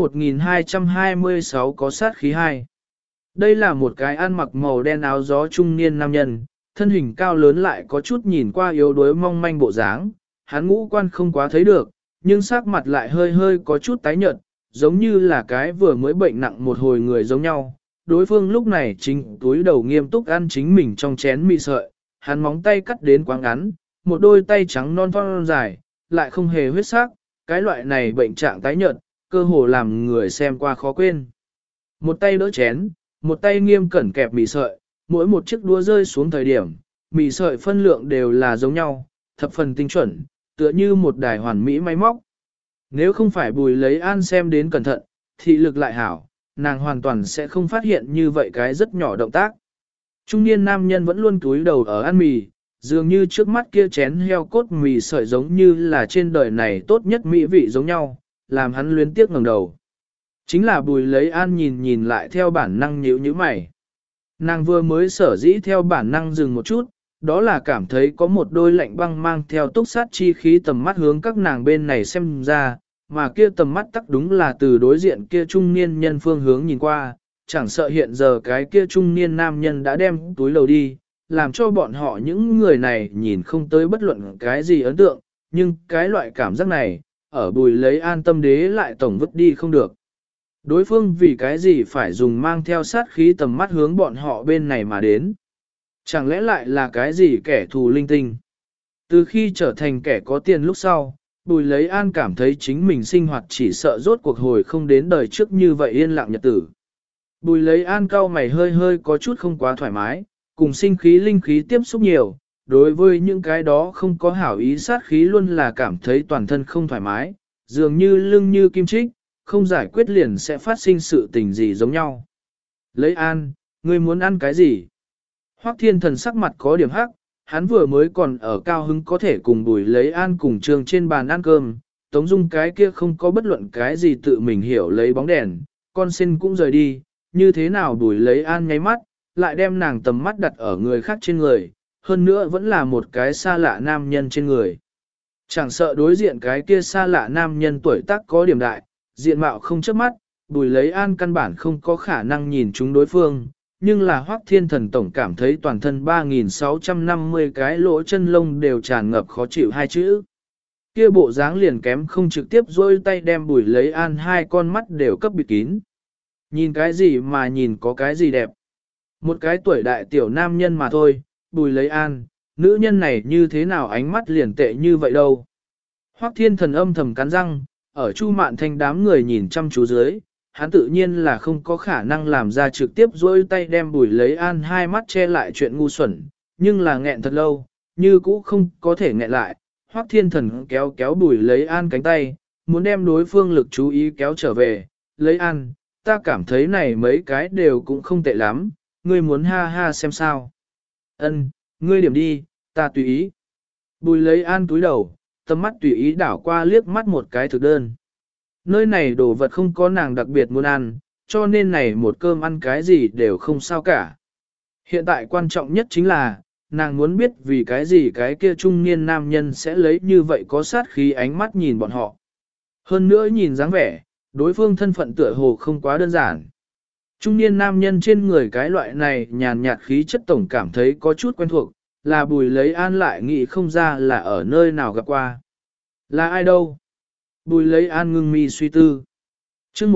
1226 có sát khí 2. Đây là một cái ăn mặc màu đen áo gió trung niên nam nhân, thân hình cao lớn lại có chút nhìn qua yếu đuối mong manh bộ dáng, hắn ngũ quan không quá thấy được, nhưng sắc mặt lại hơi hơi có chút tái nhợt, giống như là cái vừa mới bệnh nặng một hồi người giống nhau. Đối phương lúc này chính túi đầu nghiêm túc ăn chính mình trong chén mì sợi, hắn móng tay cắt đến quá ngắn, một đôi tay trắng non thon dài, lại không hề huyết sắc, cái loại này bệnh trạng tái nhợt, cơ hồ làm người xem qua khó quên. Một tay đỡ chén, một tay nghiêm cẩn kẹp mì sợi, mỗi một chiếc đũa rơi xuống thời điểm, mì sợi phân lượng đều là giống nhau, thập phần tinh chuẩn, tựa như một đài hoàn mỹ máy móc. Nếu không phải Bùi Lấy An xem đến cẩn thận, thị lực lại hảo, nàng hoàn toàn sẽ không phát hiện như vậy cái rất nhỏ động tác. Trung niên nam nhân vẫn luôn cúi đầu ở ăn mì, dường như trước mắt kia chén heo cốt mì sợi giống như là trên đời này tốt nhất mỹ vị giống nhau, làm hắn luyến tiếc ngẩng đầu. Chính là Bùi Lấy An nhìn lại theo bản năng nhíu nhíu mày. Nàng vừa mới sở dĩ theo bản năng dừng một chút, đó là cảm thấy có một đôi lạnh băng mang theo túc sát chi khí tầm mắt hướng các nàng bên này xem ra, mà kia tầm mắt tắc đúng là từ đối diện kia trung niên nhân phương hướng nhìn qua, chẳng sợ hiện giờ cái kia trung niên nam nhân đã đem túi lầu đi, làm cho bọn họ những người này nhìn không tới bất luận cái gì ấn tượng, nhưng cái loại cảm giác này, ở Bùi Lấy An tâm đế lại tổng vứt đi không được. Đối phương vì cái gì phải dùng mang theo sát khí tầm mắt hướng bọn họ bên này mà đến. Chẳng lẽ lại là cái gì kẻ thù linh tinh. Từ khi trở thành kẻ có tiền lúc sau, Bùi Lấy An cảm thấy chính mình sinh hoạt chỉ sợ rốt cuộc hồi không đến đời trước như vậy yên lặng nhật tử. Bùi Lấy An cau mày hơi hơi có chút không quá thoải mái, cùng sinh khí linh khí tiếp xúc nhiều, đối với những cái đó không có hảo ý sát khí luôn là cảm thấy toàn thân không thoải mái, dường như lưng như kim chích, không giải quyết liền sẽ phát sinh sự tình gì giống nhau. Lấy An, ngươi muốn ăn cái gì? Hoắc Thiên Thần sắc mặt có điểm hắc, hắn vừa mới còn ở cao hứng có thể cùng Bùi Lấy An cùng trường trên bàn ăn cơm, Tống Dung cái kia không có bất luận cái gì tự mình hiểu lấy bóng đèn, con xin cũng rời đi, như thế nào Bùi Lấy An nháy mắt, lại đem nàng tầm mắt đặt ở người khác trên người, hơn nữa vẫn là một cái xa lạ nam nhân trên người. Chẳng sợ đối diện cái kia xa lạ nam nhân tuổi tác có điểm đại, diện mạo không chớp mắt, Bùi Lấy An căn bản không có khả năng nhìn chúng đối phương, nhưng là Hoắc Thiên Thần tổng cảm thấy toàn thân 3.650 cái lỗ chân lông đều tràn ngập khó chịu hai chữ. Kia bộ dáng liền kém không trực tiếp dôi tay đem Bùi Lấy An hai con mắt đều cấp bịt kín. Nhìn cái gì mà nhìn có cái gì đẹp. Một cái tuổi đại tiểu nam nhân mà thôi, Bùi Lấy An, nữ nhân này như thế nào ánh mắt liền tệ như vậy đâu. Hoắc Thiên Thần âm thầm cắn răng, ở Chu Mạn Thanh đám người nhìn chăm chú dưới, hắn tự nhiên là không có khả năng làm ra trực tiếp dôi tay đem Bùi Lấy An hai mắt che lại chuyện ngu xuẩn, nhưng là nghẹn thật lâu, như cũ không có thể nghẹn lại. Hoắc Thiên Thần kéo kéo Bùi Lấy An cánh tay, muốn đem đối phương lực chú ý kéo trở về. Lấy An, ta cảm thấy này mấy cái đều cũng không tệ lắm, ngươi muốn ha ha xem sao. Ân, ngươi điểm đi, ta tùy ý. Bùi Lấy An cúi đầu, tầm mắt tùy ý đảo qua liếc mắt một cái thực đơn. Nơi này đồ vật không có nàng đặc biệt muốn ăn, cho nên này một cơm ăn cái gì đều không sao cả. Hiện tại quan trọng nhất chính là, nàng muốn biết vì cái gì cái kia trung niên nam nhân sẽ lấy như vậy có sát khí ánh mắt nhìn bọn họ. Hơn nữa nhìn dáng vẻ, đối phương thân phận tựa hồ không quá đơn giản. Trung niên nam nhân trên người cái loại này nhàn nhạt khí chất tổng cảm thấy có chút quen thuộc, là Bùi Lấy An lại nghĩ không ra là ở nơi nào gặp qua. Là ai đâu? Bùi Lấy An ngưng mi suy tư. Chương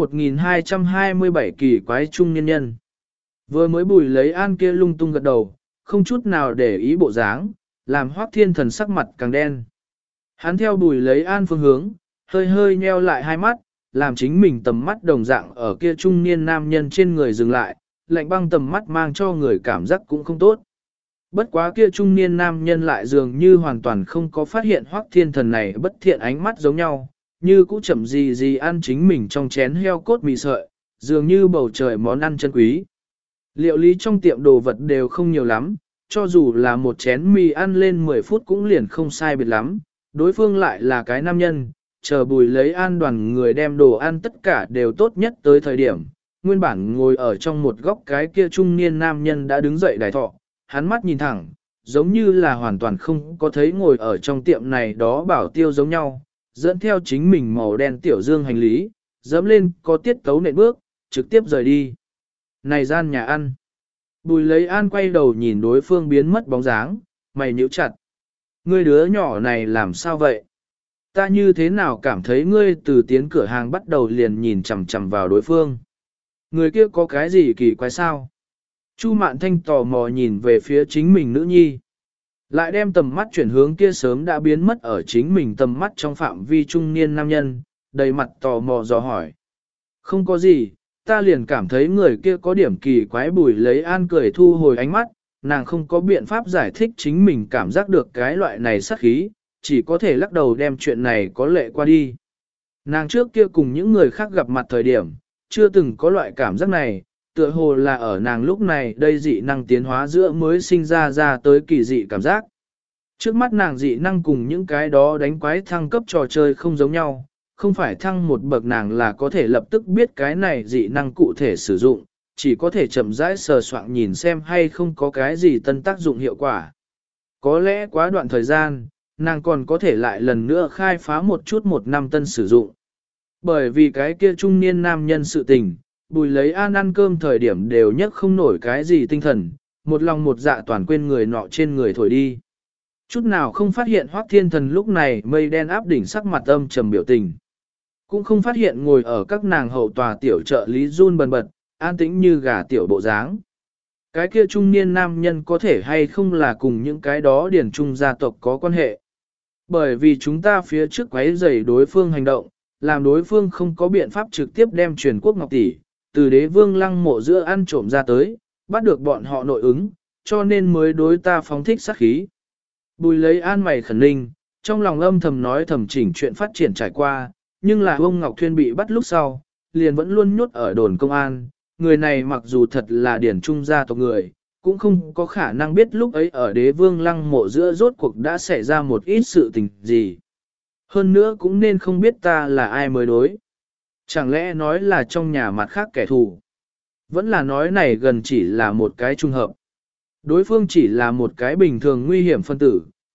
1227 kỳ quái trung niên nhân. Vừa mới Bùi Lấy An kia lung tung gật đầu, không chút nào để ý bộ dáng, làm Hoắc Thiên Thần sắc mặt càng đen. Hắn theo Bùi Lấy An phương hướng, hơi hơi nheo lại hai mắt, làm chính mình tầm mắt đồng dạng ở kia trung niên nam nhân trên người dừng lại, lạnh băng tầm mắt mang cho người cảm giác cũng không tốt. Bất quá kia trung niên nam nhân lại dường như hoàn toàn không có phát hiện Hoắc Thiên Thần này bất thiện ánh mắt giống nhau, như cũ chậm gì ăn chính mình trong chén heo cốt mì sợi, dường như bầu trời món ăn chân quý. Liệu lý trong tiệm đồ vật đều không nhiều lắm, cho dù là một chén mì ăn lên 10 phút cũng liền không sai biệt lắm, đối phương lại là cái nam nhân, chờ Bùi Lấy An đoàn người đem đồ ăn tất cả đều tốt nhất tới thời điểm, nguyên bản ngồi ở trong một góc cái kia trung niên nam nhân đã đứng dậy đài thọ, hắn mắt nhìn thẳng, giống như là hoàn toàn không có thấy ngồi ở trong tiệm này đó bảo tiêu giống nhau, dẫn theo chính mình màu đen tiểu dương hành lý, dẫm lên có tiết tấu nện bước, trực tiếp rời đi. Này gian nhà ăn. Bùi Lấy An quay đầu nhìn đối phương biến mất bóng dáng, mày nhíu chặt. Ngươi đứa nhỏ này làm sao vậy? Ta như thế nào cảm thấy ngươi từ tiến cửa hàng bắt đầu liền nhìn chằm chằm vào đối phương? Người kia có cái gì kỳ quái sao? Chu Mạn Thanh tò mò nhìn về phía chính mình nữ nhi. Lại đem tầm mắt chuyển hướng kia sớm đã biến mất ở chính mình tầm mắt trong phạm vi trung niên nam nhân, đầy mặt tò mò dò hỏi. Không có gì, ta liền cảm thấy người kia có điểm kỳ quái. Bùi Lấy An cười thu hồi ánh mắt, nàng không có biện pháp giải thích chính mình cảm giác được cái loại này sát khí, chỉ có thể lắc đầu đem chuyện này có lệ qua đi. Nàng trước kia cùng những người khác gặp mặt thời điểm, chưa từng có loại cảm giác này, tựa hồ là ở nàng lúc này đây dị năng tiến hóa giữa mới sinh ra tới kỳ dị cảm giác. Trước mắt nàng dị năng cùng những cái đó đánh quái thăng cấp trò chơi không giống nhau, không phải thăng một bậc nàng là có thể lập tức biết cái này dị năng cụ thể sử dụng, chỉ có thể chậm rãi sờ soạng nhìn xem hay không có cái gì tân tác dụng hiệu quả. Có lẽ quá đoạn thời gian, nàng còn có thể lại lần nữa khai phá một chút một năm tân sử dụng. Bởi vì cái kia trung niên nam nhân sự tình, Bùi Lấy An ăn cơm thời điểm đều nhất không nổi cái gì tinh thần, một lòng một dạ toàn quên người nọ trên người thổi đi. Chút nào không phát hiện Hoắc Thiên Thần lúc này mây đen áp đỉnh sắc mặt âm trầm biểu tình. Cũng không phát hiện ngồi ở các nàng hậu tòa tiểu trợ lý run bần bật, an tĩnh như gà tiểu bộ dáng. Cái kia trung niên nam nhân có thể hay không là cùng những cái đó điển trung gia tộc có quan hệ. Bởi vì chúng ta phía trước quấy rầy đối phương hành động, làm đối phương không có biện pháp trực tiếp đem truyền quốc ngọc tỷ, từ Đế Vương Lăng mộ giữa ăn trộm ra tới, bắt được bọn họ nội ứng, cho nên mới đối ta phóng thích sát khí. Bùi Lấy An mày khẩn ninh, trong lòng âm thầm nói thầm chỉnh chuyện phát triển trải qua, nhưng là ông Ngọc Thuyên bị bắt lúc sau, liền vẫn luôn nhốt ở đồn công an, người này mặc dù thật là điển trung gia tộc người, cũng không có khả năng biết lúc ấy ở Đế Vương Lăng mộ giữa rốt cuộc đã xảy ra một ít sự tình gì. Hơn nữa cũng nên không biết ta là ai mới đối. Chẳng lẽ nói là trong nhà mặt khác kẻ thù? Vẫn là nói này gần chỉ là một cái trùng hợp. Đối phương chỉ là một cái bình thường nguy hiểm phân tử,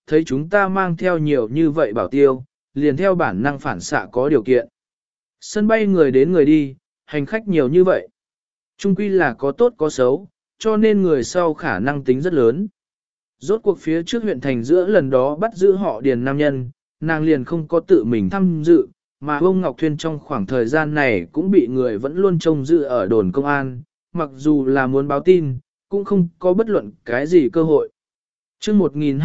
thấy chúng ta mang theo nhiều như vậy bảo tiêu, liền theo bản năng phản xạ có điều kiện. Sân bay người đến người đi, hành khách nhiều như vậy. Trung quy là có tốt có xấu, cho nên người sau khả năng tính rất lớn. Rốt cuộc phía trước huyện thành giữa lần đó bắt giữ họ Điền nam nhân, nàng liền không có tự mình tham dự, mà ông Ngọc Thuyên trong khoảng thời gian này cũng bị người vẫn luôn trông giữ ở đồn công an, mặc dù là muốn báo tin, cũng không có bất luận cái gì cơ hội. chương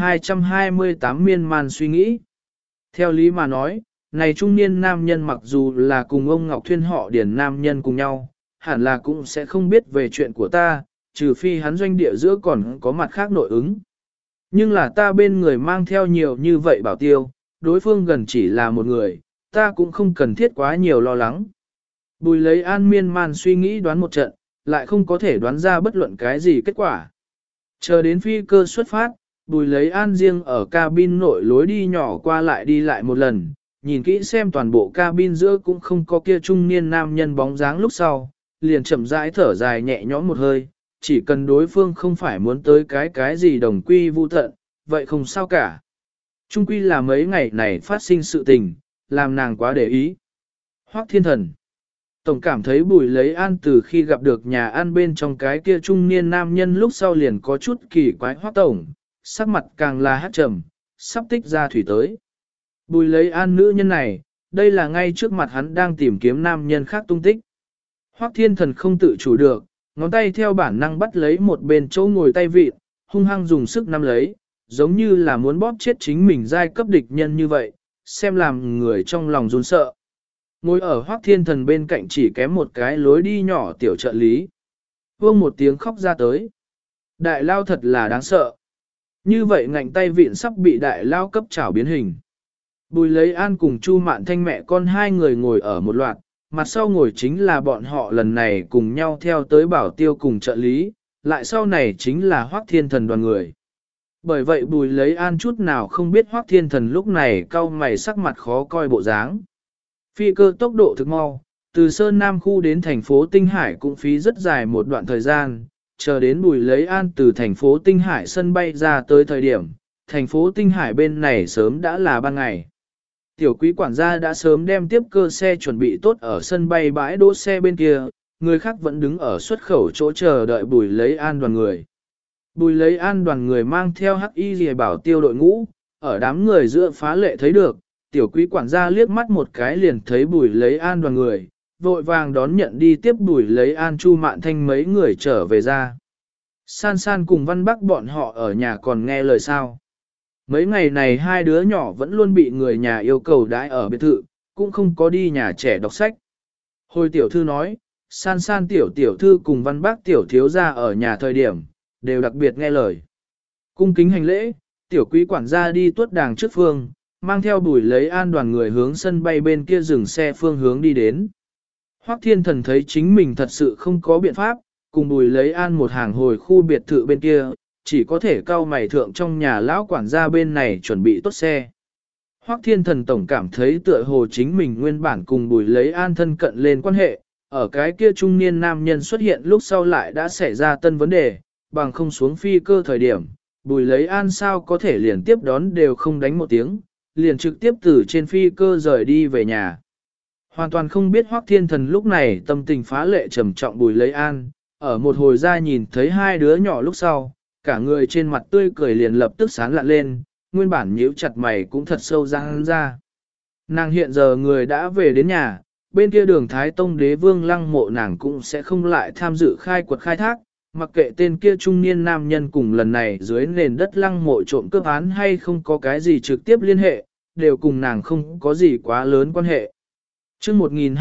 1228 miên man suy nghĩ. Theo lý mà nói, này trung niên nam nhân mặc dù là cùng ông Ngọc Thuyên họ Điền nam nhân cùng nhau, hẳn là cũng sẽ không biết về chuyện của ta, trừ phi hắn doanh địa giữa còn có mặt khác nội ứng. Nhưng là ta bên người mang theo nhiều như vậy bảo tiêu, đối phương gần chỉ là một người, ta cũng không cần thiết quá nhiều lo lắng. Bùi lấy an miên man suy nghĩ đoán một trận, lại không có thể đoán ra bất luận cái gì kết quả. Chờ đến phi cơ xuất phát, bùi lấy an riêng ở cabin nội lối đi nhỏ qua lại đi lại một lần, nhìn kỹ xem toàn bộ cabin giữa cũng không có kia trung niên nam nhân bóng dáng lúc sau, liền chậm rãi thở dài nhẹ nhõm một hơi, chỉ cần đối phương không phải muốn tới cái gì đồng quy vu tận, vậy không sao cả. Trung quy là mấy ngày này phát sinh sự tình, làm nàng quá để ý. Hoắc Thiên Thần tổng cảm thấy Bùi lấy an từ khi gặp được nhà ăn bên trong cái kia trung niên nam nhân lúc sau liền có chút kỳ quái. Hoắc tổng, sắc mặt càng là hát trầm, sắp tích ra thủy tới. Bùi lấy an nữ nhân này, đây là ngay trước mặt hắn đang tìm kiếm nam nhân khác tung tích. Hoắc Thiên Thần không tự chủ được, ngón tay theo bản năng bắt lấy một bên chỗ ngồi tay vịt, hung hăng dùng sức nắm lấy, giống như là muốn bóp chết chính mình giai cấp địch nhân như vậy, xem làm người trong lòng run sợ. Ngồi ở Hoắc Thiên Thần bên cạnh chỉ kém một cái lối đi nhỏ tiểu trợ lý. Vương một tiếng khóc ra tới. Đại lao thật là đáng sợ. Như vậy ngạnh tay vịn sắp bị đại lao cấp chảo biến hình. Bùi lấy an cùng Chu Mạn Thanh mẹ con hai người ngồi ở một loạt, mặt sau ngồi chính là bọn họ lần này cùng nhau theo tới bảo tiêu cùng trợ lý, lại sau này chính là Hoắc Thiên Thần đoàn người. Bởi vậy Bùi lấy an chút nào không biết Hoắc Thiên Thần lúc này cau mày sắc mặt khó coi bộ dáng. Phi cơ tốc độ thực mau, từ Sơn Nam khu đến thành phố Tinh Hải cũng phí rất dài một đoạn thời gian, chờ đến Bùi lấy an từ thành phố Tinh Hải sân bay ra tới thời điểm, thành phố Tinh Hải bên này sớm đã là ban ngày. Tiểu quý quản gia đã sớm đem tiếp cơ xe chuẩn bị tốt ở sân bay bãi đỗ xe bên kia, người khác vẫn đứng ở xuất khẩu chỗ chờ đợi Bùi lấy an đoàn người. Bùi lấy an đoàn người mang theo hắc y rìa bảo tiêu đội ngũ, ở đám người giữa phá lệ thấy được, tiểu quý quản gia liếc mắt một cái liền thấy Bùi lấy an đoàn người, vội vàng đón nhận đi tiếp Bùi lấy an Chu Mạn Thanh mấy người trở về ra. San San cùng Văn Bắc bọn họ ở nhà còn nghe lời sao. Mấy ngày này hai đứa nhỏ vẫn luôn bị người nhà yêu cầu đãi ở biệt thự, cũng không có đi nhà trẻ đọc sách. Hồi tiểu thư nói, San San tiểu thư cùng Văn Bắc tiểu thiếu gia ở nhà thời điểm, đều đặc biệt nghe lời. Cung kính hành lễ, tiểu quý quản gia đi tuốt đàng trước phương, mang theo Bùi lấy an đoàn người hướng sân bay bên kia dừng xe phương hướng đi đến. Hoắc Thiên Thần thấy chính mình thật sự không có biện pháp, cùng Bùi lấy an một hàng hồi khu biệt thự bên kia, chỉ có thể cau mày thượng trong nhà lão quản gia bên này chuẩn bị tốt xe. Hoắc Thiên Thần tổng cảm thấy tựa hồ chính mình nguyên bản cùng Bùi lấy an thân cận lên quan hệ, ở cái kia trung niên nam nhân xuất hiện lúc sau lại đã xảy ra tân vấn đề, bằng không xuống phi cơ thời điểm, Bùi lấy an sao có thể liền tiếp đón đều không đánh một tiếng, liền trực tiếp từ trên phi cơ rời đi về nhà. Hoàn toàn không biết Hoắc Thiên Thần lúc này tâm tình phá lệ trầm trọng Bùi lấy an, ở một hồi ra nhìn thấy hai đứa nhỏ lúc sau, cả người trên mặt tươi cười liền lập tức sáng lạ lên, nguyên bản nhíu chặt mày cũng thật sâu ra. Nàng hiện giờ người đã về đến nhà, bên kia đường Thái Tông Đế Vương lăng mộ nàng cũng sẽ không lại tham dự khai quật khai thác, mặc kệ tên kia trung niên nam nhân cùng lần này dưới nền đất lăng mộ trộm cướp án hay không có cái gì trực tiếp liên hệ, đều cùng nàng không có gì quá lớn quan hệ. chương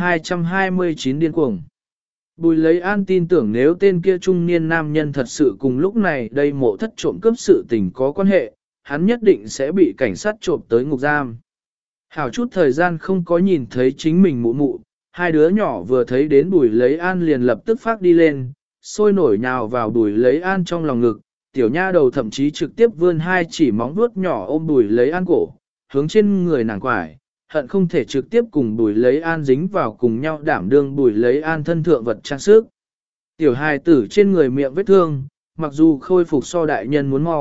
1229 điên cuồng. Bùi lấy an tin tưởng nếu tên kia trung niên nam nhân thật sự cùng lúc này đây mộ thất trộm cướp sự tình có quan hệ, hắn nhất định sẽ bị cảnh sát trộm tới ngục giam. Hảo chút thời gian không có nhìn thấy chính mình mụ mụ, hai đứa nhỏ vừa thấy đến Bùi lấy an liền lập tức phát đi lên, sôi nổi nhào vào Bùi lấy an trong lòng ngực, tiểu nha đầu thậm chí trực tiếp vươn hai chỉ móng vuốt nhỏ ôm Bùi lấy an cổ, hướng trên người nàng quải, hận không thể trực tiếp cùng Bùi lấy an dính vào cùng nhau đảm đương Bùi lấy an thân thượng vật trang sức. Tiểu hài tử trên người miệng vết thương, mặc dù khôi phục so đại nhân muốn mau,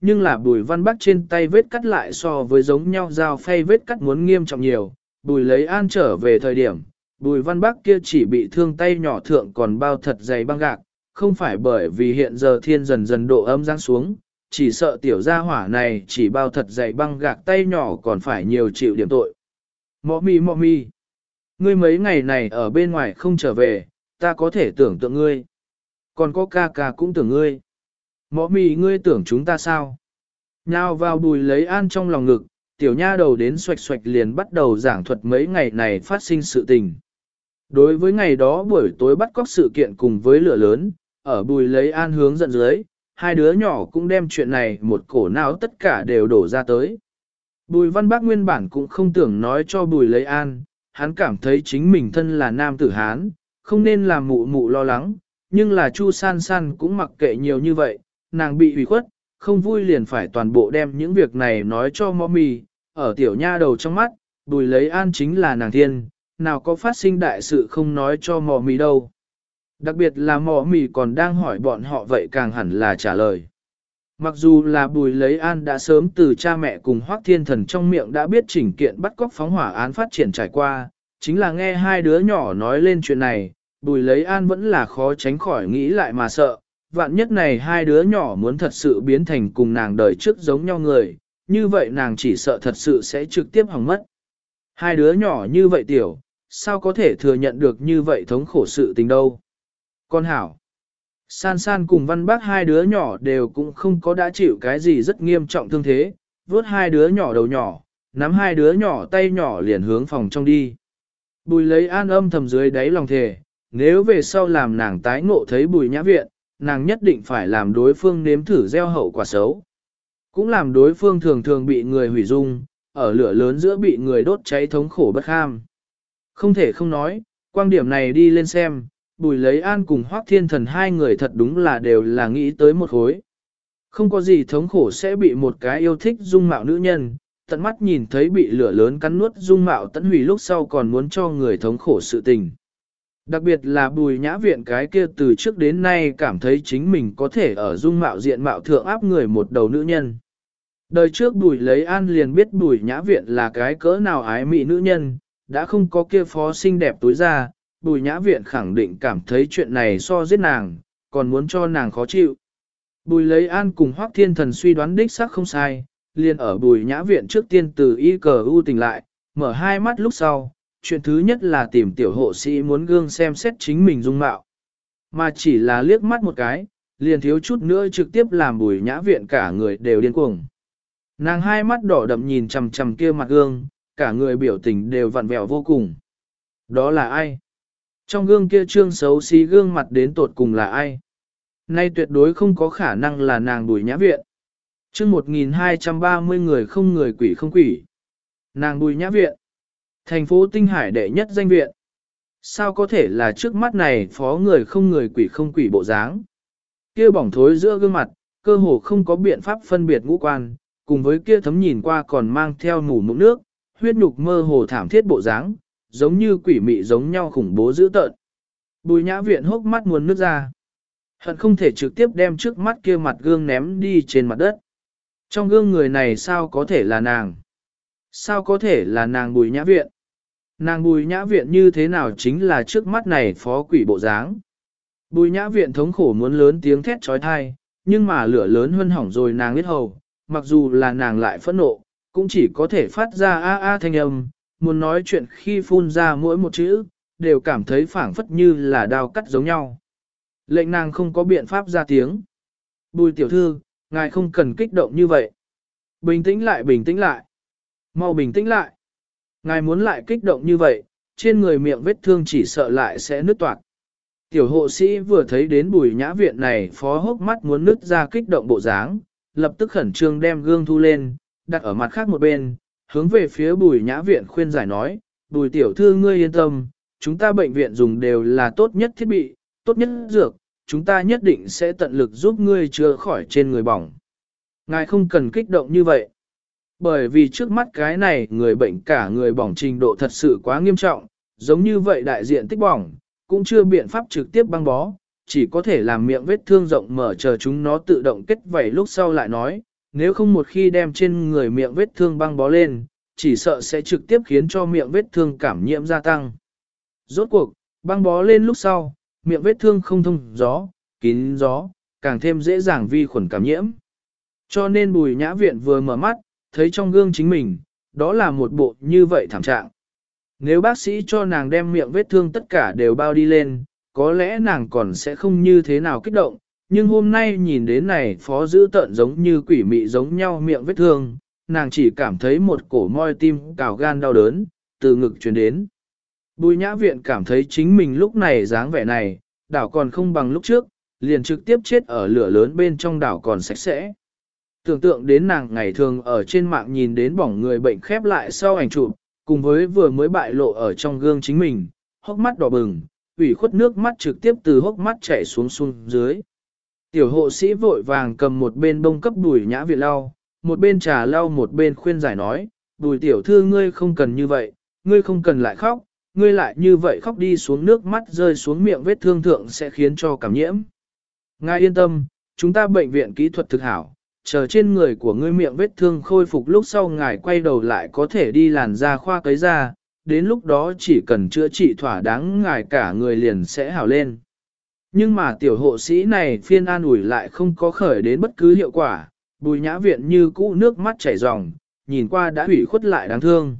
nhưng là Bùi Văn Bắc trên tay vết cắt lại so với giống nhau dao phay vết cắt muốn nghiêm trọng nhiều. Bùi lấy an trở về thời điểm, Bùi Văn Bắc kia chỉ bị thương tay nhỏ thượng còn bao thật dày băng gạc, không phải bởi vì hiện giờ thiên dần dần độ ấm giáng xuống, chỉ sợ tiểu gia hỏa này chỉ bao thật dày băng gạc tay nhỏ còn phải nhiều chịu điểm tội. Mọ mi, ngươi mấy ngày này ở bên ngoài không trở về, ta có thể tưởng tượng ngươi. Còn có ca ca cũng tưởng ngươi. Mọ mì ngươi tưởng chúng ta sao? Nhào vào Bùi lấy an trong lòng ngực, tiểu nha đầu đến xoạch xoạch liền bắt đầu giảng thuật mấy ngày này phát sinh sự tình. Đối với ngày đó buổi tối bắt cóc sự kiện cùng với lửa lớn, ở Bùi lấy an hướng dẫn dưới, hai đứa nhỏ cũng đem chuyện này một cổ não tất cả đều đổ ra tới. Bùi Văn Bác nguyên bản cũng không tưởng nói cho Bùi lấy an, hắn cảm thấy chính mình thân là nam tử Hán, không nên làm mụ mụ lo lắng, nhưng là Chu San San cũng mặc kệ nhiều như vậy, nàng bị hủy khuất, không vui liền phải toàn bộ đem những việc này nói cho mommy, ở tiểu nha đầu trong mắt, Bùi lấy an chính là nàng thiên, nào có phát sinh đại sự không nói cho mommy đâu. Đặc biệt là mommy còn đang hỏi bọn họ vậy càng hẳn là trả lời. Mặc dù là Bùi lấy an đã sớm từ cha mẹ cùng Hoắc Thiên Thần trong miệng đã biết chỉnh kiện bắt cóc phóng hỏa án phát triển trải qua, chính là nghe hai đứa nhỏ nói lên chuyện này, Bùi lấy an vẫn là khó tránh khỏi nghĩ lại mà sợ, vạn nhất này hai đứa nhỏ muốn thật sự biến thành cùng nàng đời trước giống nhau người, như vậy nàng chỉ sợ thật sự sẽ trực tiếp hỏng mất. Hai đứa nhỏ như vậy tiểu, sao có thể thừa nhận được như vậy thống khổ sự tình đâu. Con hảo, San San cùng Văn Bác hai đứa nhỏ đều cũng không có đã chịu cái gì rất nghiêm trọng thương thế, vuốt hai đứa nhỏ đầu nhỏ, nắm hai đứa nhỏ tay nhỏ liền hướng phòng trong đi. Bùi lấy an âm thầm dưới đáy lòng thề, nếu về sau làm nàng tái ngộ thấy Bùi Nhã Viện, nàng nhất định phải làm đối phương nếm thử gieo hậu quả xấu. Cũng làm đối phương thường thường bị người hủy dung, ở lửa lớn giữa bị người đốt cháy thống khổ bất kham. Không thể không nói, quan điểm này đi lên xem, Bùi lấy an cùng Hoắc Thiên Thần hai người thật đúng là đều là nghĩ tới một khối. Không có gì thống khổ sẽ bị một cái yêu thích dung mạo nữ nhân, tận mắt nhìn thấy bị lửa lớn cắn nuốt dung mạo tận hủy lúc sau còn muốn cho người thống khổ sự tình. Đặc biệt là Bùi Nhã Viện cái kia từ trước đến nay cảm thấy chính mình có thể ở dung mạo diện mạo thượng áp người một đầu nữ nhân. Đời trước Bùi lấy an liền biết Bùi Nhã Viện là cái cỡ nào ái mị nữ nhân, đã không có kia phó xinh đẹp tối ra, Bùi Nhã Viện khẳng định cảm thấy chuyện này so giết nàng, còn muốn cho nàng khó chịu. Bùi lấy an cùng Hoắc Thiên Thần suy đoán đích xác không sai, liền ở Bùi Nhã Viện trước tiên từ y cờ u tỉnh lại, mở hai mắt lúc sau, chuyện thứ nhất là tìm tiểu hộ sĩ muốn gương xem xét chính mình dung mạo. Mà chỉ là liếc mắt một cái, liền thiếu chút nữa trực tiếp làm Bùi Nhã Viện cả người đều điên cuồng. Nàng hai mắt đỏ đậm nhìn chằm chằm kia mặt gương, cả người biểu tình đều vặn vẹo vô cùng. Đó là ai? Trong gương kia trương xấu xí gương mặt đến tột cùng là ai? Nay tuyệt đối không có khả năng là nàng Bùi Nhã Viện. Chương 1230 người không người quỷ không quỷ. Nàng Bùi Nhã Viện. Thành phố Tinh Hải đệ nhất danh viện. Sao có thể là trước mắt này phó người không người quỷ không quỷ bộ dáng? Kia bỏng thối giữa gương mặt, cơ hồ không có biện pháp phân biệt ngũ quan, cùng với kia thấm nhìn qua còn mang theo mù mụn nước, huyết nhục mơ hồ thảm thiết bộ dáng, giống như quỷ mị giống nhau khủng bố dữ tợn. Bùi Nhã Viện hốc mắt muốn nước ra. Hận không thể trực tiếp đem trước mắt kia mặt gương ném đi trên mặt đất. Trong gương người này sao có thể là nàng? Sao có thể là nàng Bùi Nhã Viện? Nàng Bùi Nhã Viện như thế nào chính là trước mắt này phó quỷ bộ dáng? Bùi Nhã Viện thống khổ muốn lớn tiếng thét trói thai, nhưng mà lửa lớn hơn hỏng rồi nàng biết hầu, mặc dù là nàng lại phẫn nộ, cũng chỉ có thể phát ra a a thanh âm, muốn nói chuyện khi phun ra mỗi một chữ, đều cảm thấy phảng phất như là đao cắt giống nhau. Lệnh nàng không có biện pháp ra tiếng. Bùi tiểu thư, ngài không cần kích động như vậy. Bình tĩnh lại, bình tĩnh lại. Mau bình tĩnh lại. Ngài muốn lại kích động như vậy, trên người miệng vết thương chỉ sợ lại sẽ nứt toạc. Tiểu hộ sĩ vừa thấy đến Bùi Nhã Viện này phó hốc mắt muốn nứt ra kích động bộ dáng, lập tức khẩn trương đem gương thu lên, đặt ở mặt khác một bên, hướng về phía Bùi Nhã Viện khuyên giải nói, Bùi tiểu thư ngươi yên tâm, chúng ta bệnh viện dùng đều là tốt nhất thiết bị, tốt nhất dược, chúng ta nhất định sẽ tận lực giúp ngươi chữa khỏi trên người bỏng. Ngài không cần kích động như vậy. Bởi vì trước mắt cái này người bệnh cả người bỏng trình độ thật sự quá nghiêm trọng, giống như vậy đại diện tích bỏng, cũng chưa biện pháp trực tiếp băng bó, chỉ có thể làm miệng vết thương rộng mở chờ chúng nó tự động kết vảy lúc sau lại nói, nếu không một khi đem trên người miệng vết thương băng bó lên, chỉ sợ sẽ trực tiếp khiến cho miệng vết thương cảm nhiễm gia tăng. Rốt cuộc, băng bó lên lúc sau, miệng vết thương không thông gió, kín gió, càng thêm dễ dàng vi khuẩn cảm nhiễm. Cho nên Bùi Nhã Viện vừa mở mắt, thấy trong gương chính mình, đó là một bộ như vậy thảm trạng. Nếu bác sĩ cho nàng đem miệng vết thương tất cả đều bao đi lên, có lẽ nàng còn sẽ không như thế nào kích động, nhưng hôm nay nhìn đến này phó giữ tợn giống như quỷ mị giống nhau miệng vết thương, nàng chỉ cảm thấy một cổ moi tim cào gan đau đớn, từ ngực truyền đến. Bùi Nhã Viện cảm thấy chính mình lúc này dáng vẻ này, đảo còn không bằng lúc trước, liền trực tiếp chết ở lửa lớn bên trong đảo còn sạch sẽ. Tưởng tượng đến nàng ngày thường ở trên mạng nhìn đến bỏng người bệnh khép lại sau ảnh chụp, cùng với vừa mới bại lộ ở trong gương chính mình, hốc mắt đỏ bừng, ủy khuất nước mắt trực tiếp từ hốc mắt chảy xuống dưới. Tiểu hộ sĩ vội vàng cầm một bên bông cấp Bùi Nhã Viện lau, một bên trà lau một bên khuyên giải nói, Bùi tiểu thư ngươi không cần như vậy, ngươi không cần lại khóc, ngươi lại như vậy khóc đi xuống nước mắt rơi xuống miệng vết thương thượng sẽ khiến cho cảm nhiễm. Ngài yên tâm, chúng ta bệnh viện kỹ thuật thực hảo, chờ trên người của ngươi miệng vết thương khôi phục lúc sau ngài quay đầu lại có thể đi làn da khoa cấy ra, đến lúc đó chỉ cần chữa trị thỏa đáng ngài cả người liền sẽ hảo lên. Nhưng mà tiểu hộ sĩ này phiên an ủi lại không có khởi đến bất cứ hiệu quả, Bùi Nhã Viện như cũ nước mắt chảy ròng, nhìn qua đã hủy khuất lại đáng thương.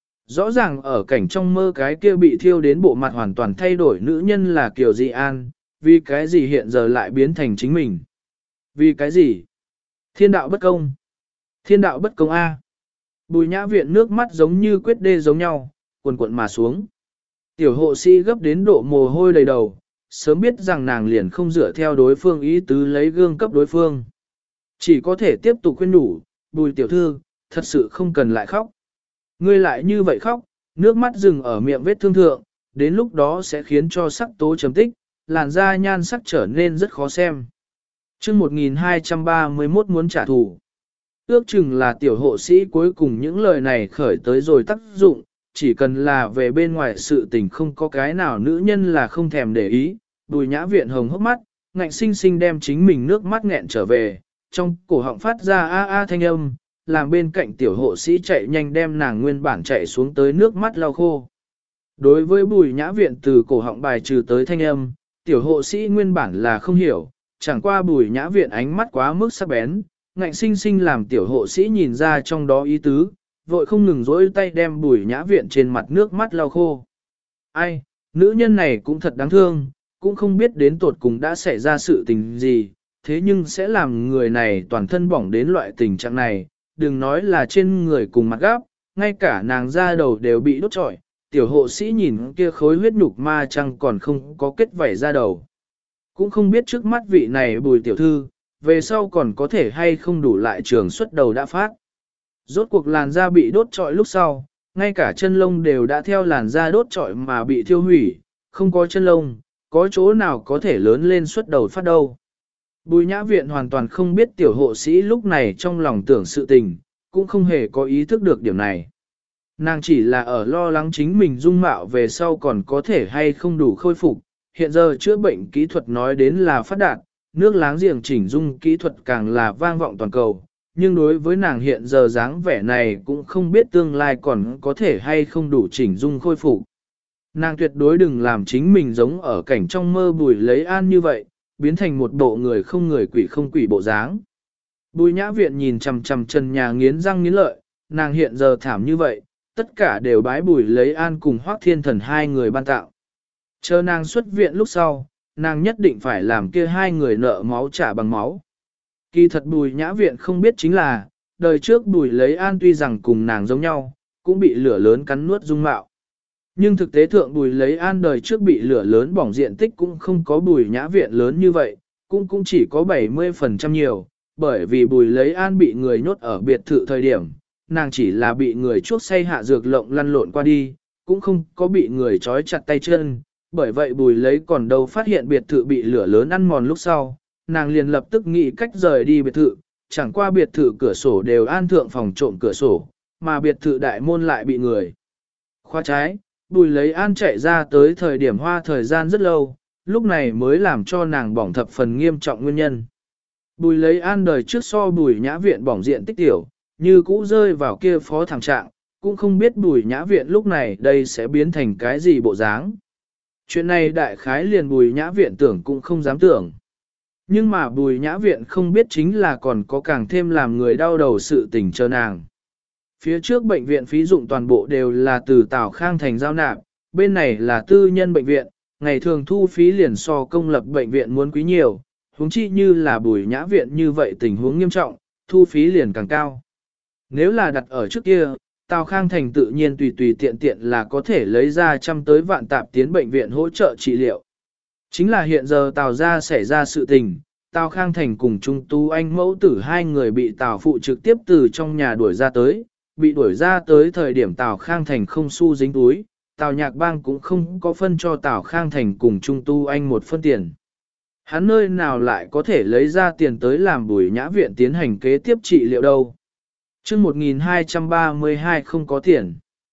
Rõ ràng ở cảnh trong mơ cái kia bị thiêu đến bộ mặt hoàn toàn thay đổi nữ nhân là Kiều Di An, vì cái gì hiện giờ lại biến thành chính mình? Vì cái gì? Thiên đạo bất công. Thiên đạo bất công A. Bùi Nhã Viện nước mắt giống như quyết đê giống nhau, cuồn cuộn mà xuống. Tiểu hộ sĩ gấp đến độ mồ hôi đầy đầu, sớm biết rằng nàng liền không dựa theo đối phương ý tứ lấy gương cấp đối phương. Chỉ có thể tiếp tục khuyên nhủ, Bùi tiểu thư, thật sự không cần lại khóc. Ngươi lại như vậy khóc, nước mắt dừng ở miệng vết thương thượng, đến lúc đó sẽ khiến cho sắc tố chấm tích, làn da nhan sắc trở nên rất khó xem. Chương 1231 muốn trả thù. Ước chừng là tiểu hộ sĩ cuối cùng những lời này khởi tới rồi tác dụng, chỉ cần là về bên ngoài sự tình không có cái nào nữ nhân là không thèm để ý, Bùi Nhã Viện hồng hốc mắt, ngạnh sinh sinh đem chính mình nước mắt nghẹn trở về, trong cổ họng phát ra a a thanh âm, làm bên cạnh tiểu hộ sĩ chạy nhanh đem nàng nguyên bản chạy xuống tới nước mắt lau khô. Đối với Bùi Nhã Viện từ cổ họng bài trừ tới thanh âm, tiểu hộ sĩ nguyên bản là không hiểu, chẳng qua Bùi Nhã Viện ánh mắt quá mức sắc bén, ngạnh sinh sinh làm tiểu hộ sĩ nhìn ra trong đó ý tứ, vội không ngừng dỗi tay đem Bùi Nhã Viện trên mặt nước mắt lau khô. Ai, nữ nhân này cũng thật đáng thương, cũng không biết đến tột cùng đã xảy ra sự tình gì, thế nhưng sẽ làm người này toàn thân bỏng đến loại tình trạng này, đừng nói là trên người cùng mặt gáp, ngay cả nàng da đầu đều bị đốt trọi, tiểu hộ sĩ nhìn kia khối huyết nhục ma chăng còn không có kết vảy da đầu. Cũng không biết trước mắt vị này Bùi tiểu thư, về sau còn có thể hay không đủ lại trường xuất đầu đã phát. Rốt cuộc làn da bị đốt trọi lúc sau, ngay cả chân lông đều đã theo làn da đốt trọi mà bị thiêu hủy, không có chân lông, có chỗ nào có thể lớn lên xuất đầu phát đâu. Bùi Nhã Viện hoàn toàn không biết tiểu hộ sĩ lúc này trong lòng tưởng sự tình, cũng không hề có ý thức được điểm này. Nàng chỉ là ở lo lắng chính mình dung mạo về sau còn có thể hay không đủ khôi phục, hiện giờ chữa bệnh kỹ thuật nói đến là phát đạt, nước láng giềng chỉnh dung kỹ thuật càng là vang vọng toàn cầu, nhưng đối với nàng hiện giờ dáng vẻ này cũng không biết tương lai còn có thể hay không đủ chỉnh dung khôi phục. Nàng tuyệt đối đừng làm chính mình giống ở cảnh trong mơ Bùi Lấy An như vậy, biến thành một bộ người không người quỷ không quỷ bộ dáng. Bùi Nhã Viện nhìn chằm chằm Trần Nhà nghiến răng nghiến lợi, nàng hiện giờ thảm như vậy, tất cả đều bái Bùi Lấy An cùng Hoắc Thiên Thần hai người ban tạo. Chờ nàng xuất viện lúc sau, nàng nhất định phải làm kia hai người nợ máu trả bằng máu. Kỳ thật Bùi Nhã Viện không biết chính là, đời trước Bùi Lấy An tuy rằng cùng nàng giống nhau, cũng bị lửa lớn cắn nuốt dung mạo. Nhưng thực tế thượng Bùi Lấy An đời trước bị lửa lớn bỏng diện tích cũng không có Bùi Nhã Viện lớn như vậy, cũng chỉ có 70% nhiều, bởi vì Bùi Lấy An bị người nhốt ở biệt thự thời điểm, nàng chỉ là bị người chuốc say hạ dược lộng lăn lộn qua đi, cũng không có bị người trói chặt tay chân, bởi vậy Bùi Lấy còn đâu phát hiện biệt thự bị lửa lớn ăn mòn lúc sau, nàng liền lập tức nghĩ cách rời đi biệt thự, chẳng qua biệt thự cửa sổ đều an thượng phòng trộm cửa sổ, mà biệt thự đại môn lại bị người khóa trái. Bùi Lấy An chạy ra tới thời điểm hoa thời gian rất lâu, lúc này mới làm cho nàng bỏng thập phần nghiêm trọng nguyên nhân. Bùi lấy an đời trước so bùi nhã viện bỏng diện tích tiểu, như cũ rơi vào kia phó thảm trạng, cũng không biết bùi nhã viện lúc này đây sẽ biến thành cái gì bộ dáng. Chuyện này đại khái liền bùi nhã viện tưởng cũng không dám tưởng. Nhưng mà bùi nhã viện không biết chính là còn có càng thêm làm người đau đầu sự tình chờ nàng. Phía trước bệnh viện phí dụng toàn bộ đều là từ Tào Khang Thành giao nạp, bên này là tư nhân bệnh viện, ngày thường thu phí liền so công lập bệnh viện muốn quý nhiều, huống chi như là bùi nhã viện như vậy tình huống nghiêm trọng, thu phí liền càng cao. Nếu là đặt ở trước kia, Tào Khang Thành tự nhiên tùy tùy tiện tiện là có thể lấy ra trăm tới vạn tạp tiến bệnh viện hỗ trợ trị liệu. Chính là hiện giờ Tào gia xảy ra sự tình, Tào Khang Thành cùng Trung Tú Anh mẫu tử hai người bị Tào phụ trực tiếp từ trong nhà đuổi ra tới, bị đuổi ra tới thời điểm Tào Khang Thành không xu dính túi, Tào Nhạc Bang cũng không có phân cho Tào Khang Thành cùng Trung Tú Anh một phân tiền. Hắn nơi nào lại có thể lấy ra tiền tới làm bùi nhã viện tiến hành kế tiếp trị liệu đâu. Chương 1232 không có tiền.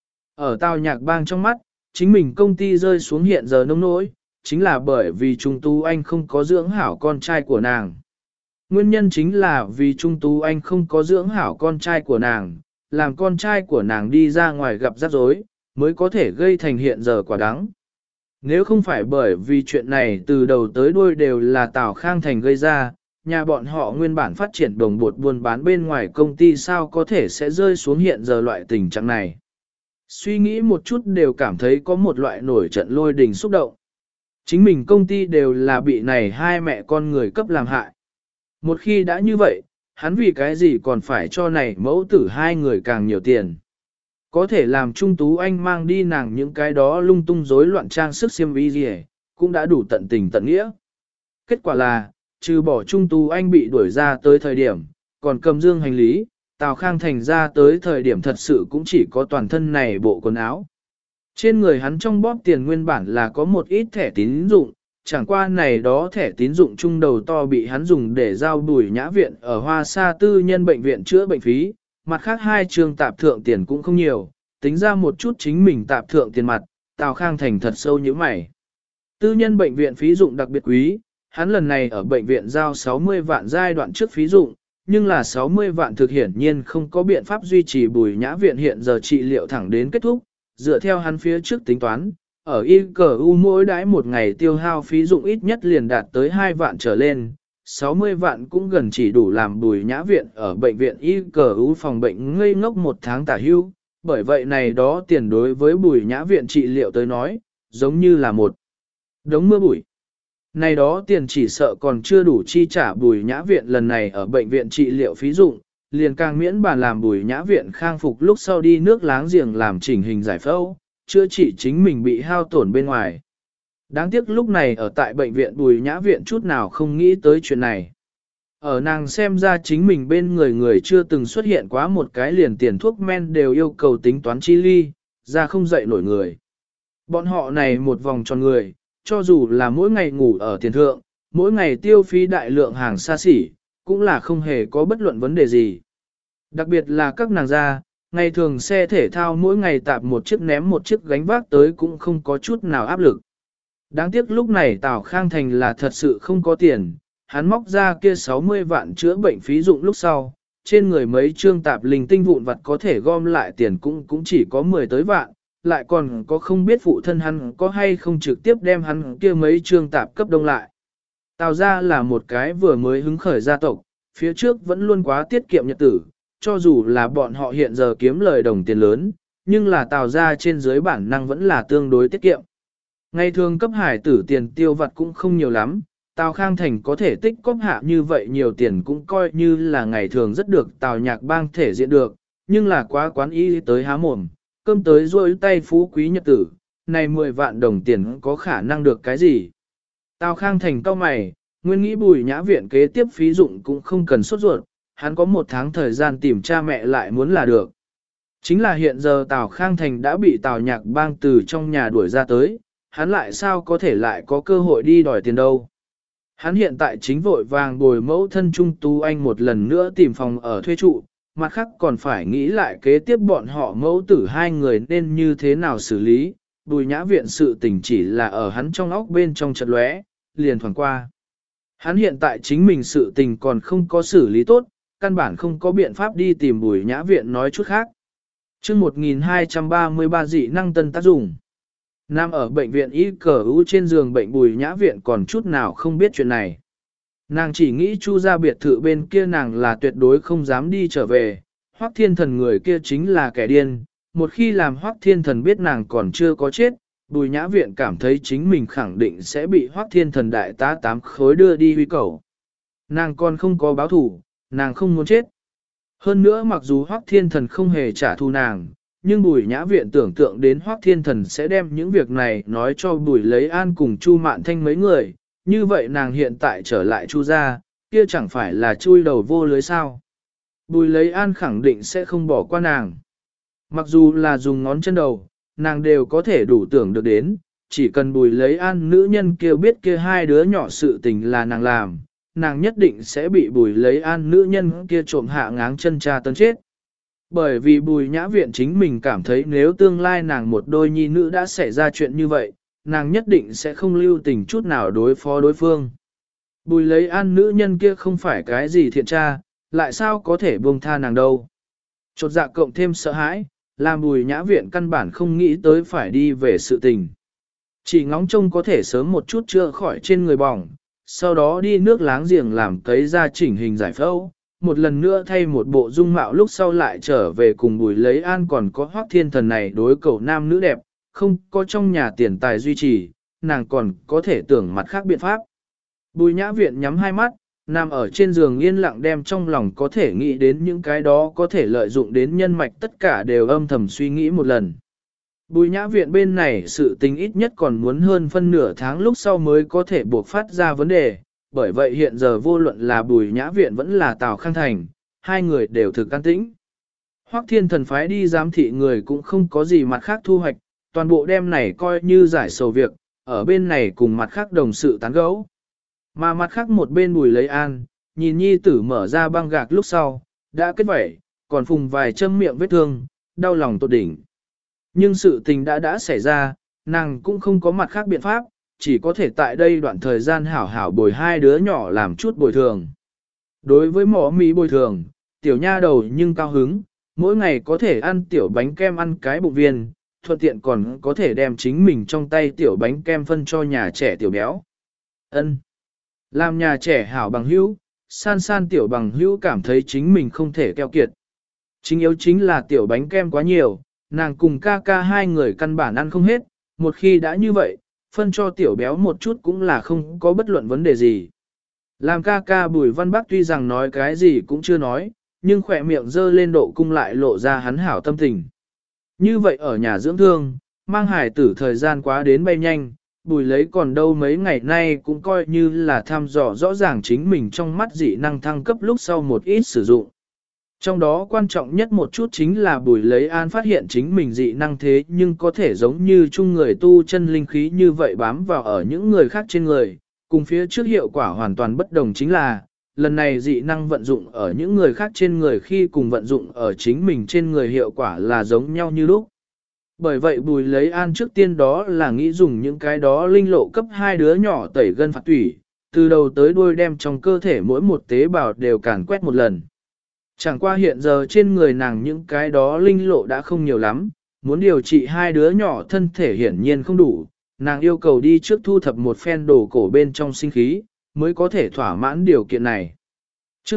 Ở Tào Nhạc Bang trong mắt, chính mình công ty rơi xuống hiện giờ nông nỗi, chính là bởi vì Trung Tú Anh không có dưỡng hảo con trai của nàng. Nguyên nhân chính là vì Trung Tú Anh không có dưỡng hảo con trai của nàng, làm con trai của nàng đi ra ngoài gặp rắc rối, mới có thể gây thành hiện giờ quả đắng. Nếu không phải bởi vì chuyện này từ đầu tới đuôi đều là Tào Khang Thành gây ra, nhà bọn họ nguyên bản phát triển đồng bột buôn bán bên ngoài công ty sao có thể sẽ rơi xuống hiện giờ loại tình trạng này. Suy nghĩ một chút đều cảm thấy có một loại nổi trận lôi đình xúc động. Chính mình công ty đều là bị này hai mẹ con người cấp làm hại. Một khi đã như vậy, hắn vì cái gì còn phải cho này mẫu tử hai người càng nhiều tiền. Có thể làm Trung Tú Anh mang đi nàng những cái đó lung tung rối loạn trang sức xiêm y gì, cũng đã đủ tận tình tận nghĩa. Kết quả là, trừ bỏ Trung Tú Anh bị đuổi ra tới thời điểm, còn cầm dương hành lý, Tào Khang Thành ra tới thời điểm thật sự cũng chỉ có toàn thân này bộ quần áo. Trên người hắn trong bóp tiền nguyên bản là có một ít thẻ tín dụng, chẳng qua này đó thẻ tín dụng trung đầu to bị hắn dùng để giao bùi nhã viện ở Hoa Sa tư nhân bệnh viện chữa bệnh phí, mặt khác hai trường tạp thượng tiền cũng không nhiều, tính ra một chút chính mình tạp thượng tiền mặt, Tào Khang Thành thật sâu như mày. Tư nhân bệnh viện phí dụng đặc biệt quý, hắn lần này ở bệnh viện giao 60 vạn giai đoạn trước phí dụng, nhưng là 60 vạn thực hiển nhiên không có biện pháp duy trì bùi nhã viện hiện giờ trị liệu thẳng đến kết thúc, dựa theo hắn phía trước tính toán, ở ICU mỗi đãi một ngày tiêu hao phí dụng ít nhất liền đạt tới 2 vạn trở lên, 60 vạn cũng gần chỉ đủ làm bùi nhã viện ở bệnh viện ICU phòng bệnh ngây ngốc một tháng tả hưu, bởi vậy này đó tiền đối với bùi nhã viện trị liệu tới nói, giống như là một đống mưa bụi. Này đó tiền chỉ sợ còn chưa đủ chi trả bùi nhã viện lần này ở bệnh viện trị liệu phí dụng, liền càng miễn bàn làm bùi nhã viện khang phục lúc sau đi nước láng giềng làm chỉnh hình giải phẫu, chữa trị chính mình bị hao tổn bên ngoài. Đáng tiếc lúc này ở tại bệnh viện bùi nhã viện chút nào không nghĩ tới chuyện này. Ở nàng xem ra chính mình bên người chưa từng xuất hiện quá một cái liền tiền thuốc men đều yêu cầu tính toán chi ly, ra không dậy nổi người. Bọn họ này một vòng tròn người, cho dù là mỗi ngày ngủ ở tiền thượng, mỗi ngày tiêu phí đại lượng hàng xa xỉ, cũng là không hề có bất luận vấn đề gì. Đặc biệt là các nàng gia, ngày thường xe thể thao mỗi ngày tạp một chiếc ném một chiếc gánh vác tới cũng không có chút nào áp lực. Đáng tiếc lúc này Tào Khang Thành là thật sự không có tiền, hắn móc ra kia 60 vạn chữa bệnh phí dụng lúc sau, trên người mấy trương tạp linh tinh vụn vặt có thể gom lại tiền cũng chỉ có 10 tới vạn, lại còn có không biết phụ thân hắn có hay không trực tiếp đem hắn kia mấy trương tạp cấp đông lại. Tào gia là một cái vừa mới hứng khởi gia tộc, phía trước vẫn luôn quá tiết kiệm nhật tử, cho dù là bọn họ hiện giờ kiếm lời đồng tiền lớn, nhưng là Tào gia trên dưới bản năng vẫn là tương đối tiết kiệm. Ngày thường cấp hải tử tiền tiêu vặt cũng không nhiều lắm, Tào Khang Thành có thể tích cóp hạ như vậy nhiều tiền cũng coi như là ngày thường rất được Tào Nhạc Bang thể diện được, nhưng là quá quán y tới há mồm, cơm tới rôi tay phú quý nhật tử, này 10 vạn đồng tiền có khả năng được cái gì. Tào Khang Thành cau mày, nguyên nghĩ bùi nhã viện kế tiếp phí dụng cũng không cần sốt ruột, hắn có một tháng thời gian tìm cha mẹ lại muốn là được. Chính là hiện giờ Tào Khang Thành đã bị Tào Nhạc Bang từ trong nhà đuổi ra tới, hắn lại sao có thể lại có cơ hội đi đòi tiền đâu. Hắn hiện tại chính vội vàng bồi mẫu thân Trung Tú Anh một lần nữa tìm phòng ở thuê trụ, mặt khác còn phải nghĩ lại kế tiếp bọn họ mẫu tử hai người nên như thế nào xử lý, bùi nhã viện sự tình chỉ là ở hắn trong óc bên trong chợt lóe, liền thoảng qua. Hắn hiện tại chính mình sự tình còn không có xử lý tốt, căn bản không có biện pháp đi tìm Bùi Nhã Viện nói chút khác. Chương 1233 dị năng tân tác dụng. Nam ở bệnh viện y cờ ưu trên giường bệnh Bùi Nhã Viện còn chút nào không biết chuyện này. Nàng chỉ nghĩ Chu ra biệt thự bên kia nàng là tuyệt đối không dám đi trở về, Hoắc Thiên Thần người kia chính là kẻ điên, một khi làm Hoắc Thiên Thần biết nàng còn chưa có chết, Bùi Nhã Viện cảm thấy chính mình khẳng định sẽ bị Hoắc Thiên Thần đại tá 8 khối đưa đi huy cầu. Nàng còn không có báo thủ, nàng không muốn chết. Hơn nữa mặc dù Hoắc Thiên Thần không hề trả thù nàng, nhưng Bùi Nhã Viện tưởng tượng đến Hoắc Thiên Thần sẽ đem những việc này nói cho Bùi Lấy An cùng Chu Mạn Thanh mấy người, như vậy nàng hiện tại trở lại Chu gia, kia chẳng phải là chui đầu vô lưới sao. Bùi Lấy An khẳng định sẽ không bỏ qua nàng. Mặc dù là dùng ngón chân đầu, nàng đều có thể đủ tưởng được đến, chỉ cần Bùi Lấy An nữ nhân kia biết kia hai đứa nhỏ sự tình là nàng làm, nàng nhất định sẽ bị Bùi Lấy An nữ nhân kia trộm hạ ngáng chân tra tấn chết. Bởi vì Bùi Nhã Viện chính mình cảm thấy nếu tương lai nàng một đôi nhi nữ đã xảy ra chuyện như vậy, nàng nhất định sẽ không lưu tình chút nào đối phó đối phương. Bùi Lấy An nữ nhân kia không phải cái gì thiện tra, lại sao có thể buông tha nàng đâu. Chột dạ cộng thêm sợ hãi, làm Bùi Nhã Viện căn bản không nghĩ tới phải đi về sự tình. Chỉ ngóng trông có thể sớm một chút chữa khỏi trên người bỏng, sau đó đi nước láng giềng làm cấy ra chỉnh hình giải phẫu, một lần nữa thay một bộ dung mạo lúc sau lại trở về cùng Bùi Lấy An còn có Hoắc Thiên Thần này đối cầu nam nữ đẹp, không có trong nhà tiền tài duy trì, nàng còn có thể tưởng mặt khác biện pháp. Bùi Nhã Viện nhắm hai mắt, nằm ở trên giường yên lặng đem trong lòng có thể nghĩ đến những cái đó có thể lợi dụng đến nhân mạch tất cả đều âm thầm suy nghĩ một lần. Bùi Nhã Viện bên này sự tình ít nhất còn muốn hơn phân nửa tháng lúc sau mới có thể buộc phát ra vấn đề, bởi vậy hiện giờ vô luận là Bùi Nhã Viện vẫn là Tào Khang Thành, hai người đều thực can tĩnh. Hoắc Thiên Thần phái đi giám thị người cũng không có gì mặt khác thu hoạch, toàn bộ đêm này coi như giải sầu việc, ở bên này cùng mặt khác đồng sự tán gẫu. Mà mặt khác một bên Bùi Lấy An, nhìn nhi tử mở ra băng gạc lúc sau, đã kết vẩy, còn phùng vài châm miệng vết thương, đau lòng tột đỉnh. Nhưng sự tình đã xảy ra, nàng cũng không có mặt khác biện pháp, chỉ có thể tại đây đoạn thời gian hảo hảo bồi hai đứa nhỏ làm chút bồi thường. Đối với mỏ mì bồi thường, tiểu nha đầu nhưng cao hứng, mỗi ngày có thể ăn tiểu bánh kem ăn cái bụng viên, thuận tiện còn có thể đem chính mình trong tay tiểu bánh kem phân cho nhà trẻ tiểu béo. Ân, làm nhà trẻ hảo bằng hữu, san san tiểu bằng hữu cảm thấy chính mình không thể keo kiệt. Chính yếu chính là tiểu bánh kem quá nhiều, nàng cùng ca ca hai người căn bản ăn không hết, một khi đã như vậy, phân cho tiểu béo một chút cũng là không có bất luận vấn đề gì. Làm ca ca Bùi Văn Bắc tuy rằng nói cái gì cũng chưa nói, nhưng khỏe miệng dơ lên độ cung lại lộ ra hắn hảo tâm tình. Như vậy ở nhà dưỡng thương, mang hải tử thời gian quá đến bay nhanh, Bùi Lấy còn đâu mấy ngày nay cũng coi như là thăm dò rõ ràng chính mình trong mắt dị năng thăng cấp lúc sau một ít sử dụng. Trong đó quan trọng nhất một chút chính là Bùi Lấy An phát hiện chính mình dị năng thế nhưng có thể giống như chung người tu chân linh khí như vậy bám vào ở những người khác trên người, cùng phía trước hiệu quả hoàn toàn bất đồng chính là, lần này dị năng vận dụng ở những người khác trên người khi cùng vận dụng ở chính mình trên người hiệu quả là giống nhau như lúc. Bởi vậy Bùi Lấy An trước tiên đó là nghĩ dùng những cái đó linh lộ cấp hai đứa nhỏ tẩy gân phạt tủy, từ đầu tới đuôi đem trong cơ thể mỗi một tế bào đều càn quét một lần. Chẳng qua hiện giờ trên người nàng những cái đó linh lộ đã không nhiều lắm, muốn điều trị hai đứa nhỏ thân thể hiển nhiên không đủ, nàng yêu cầu đi trước thu thập một phen đồ cổ bên trong sinh khí, mới có thể thỏa mãn điều kiện này. Chương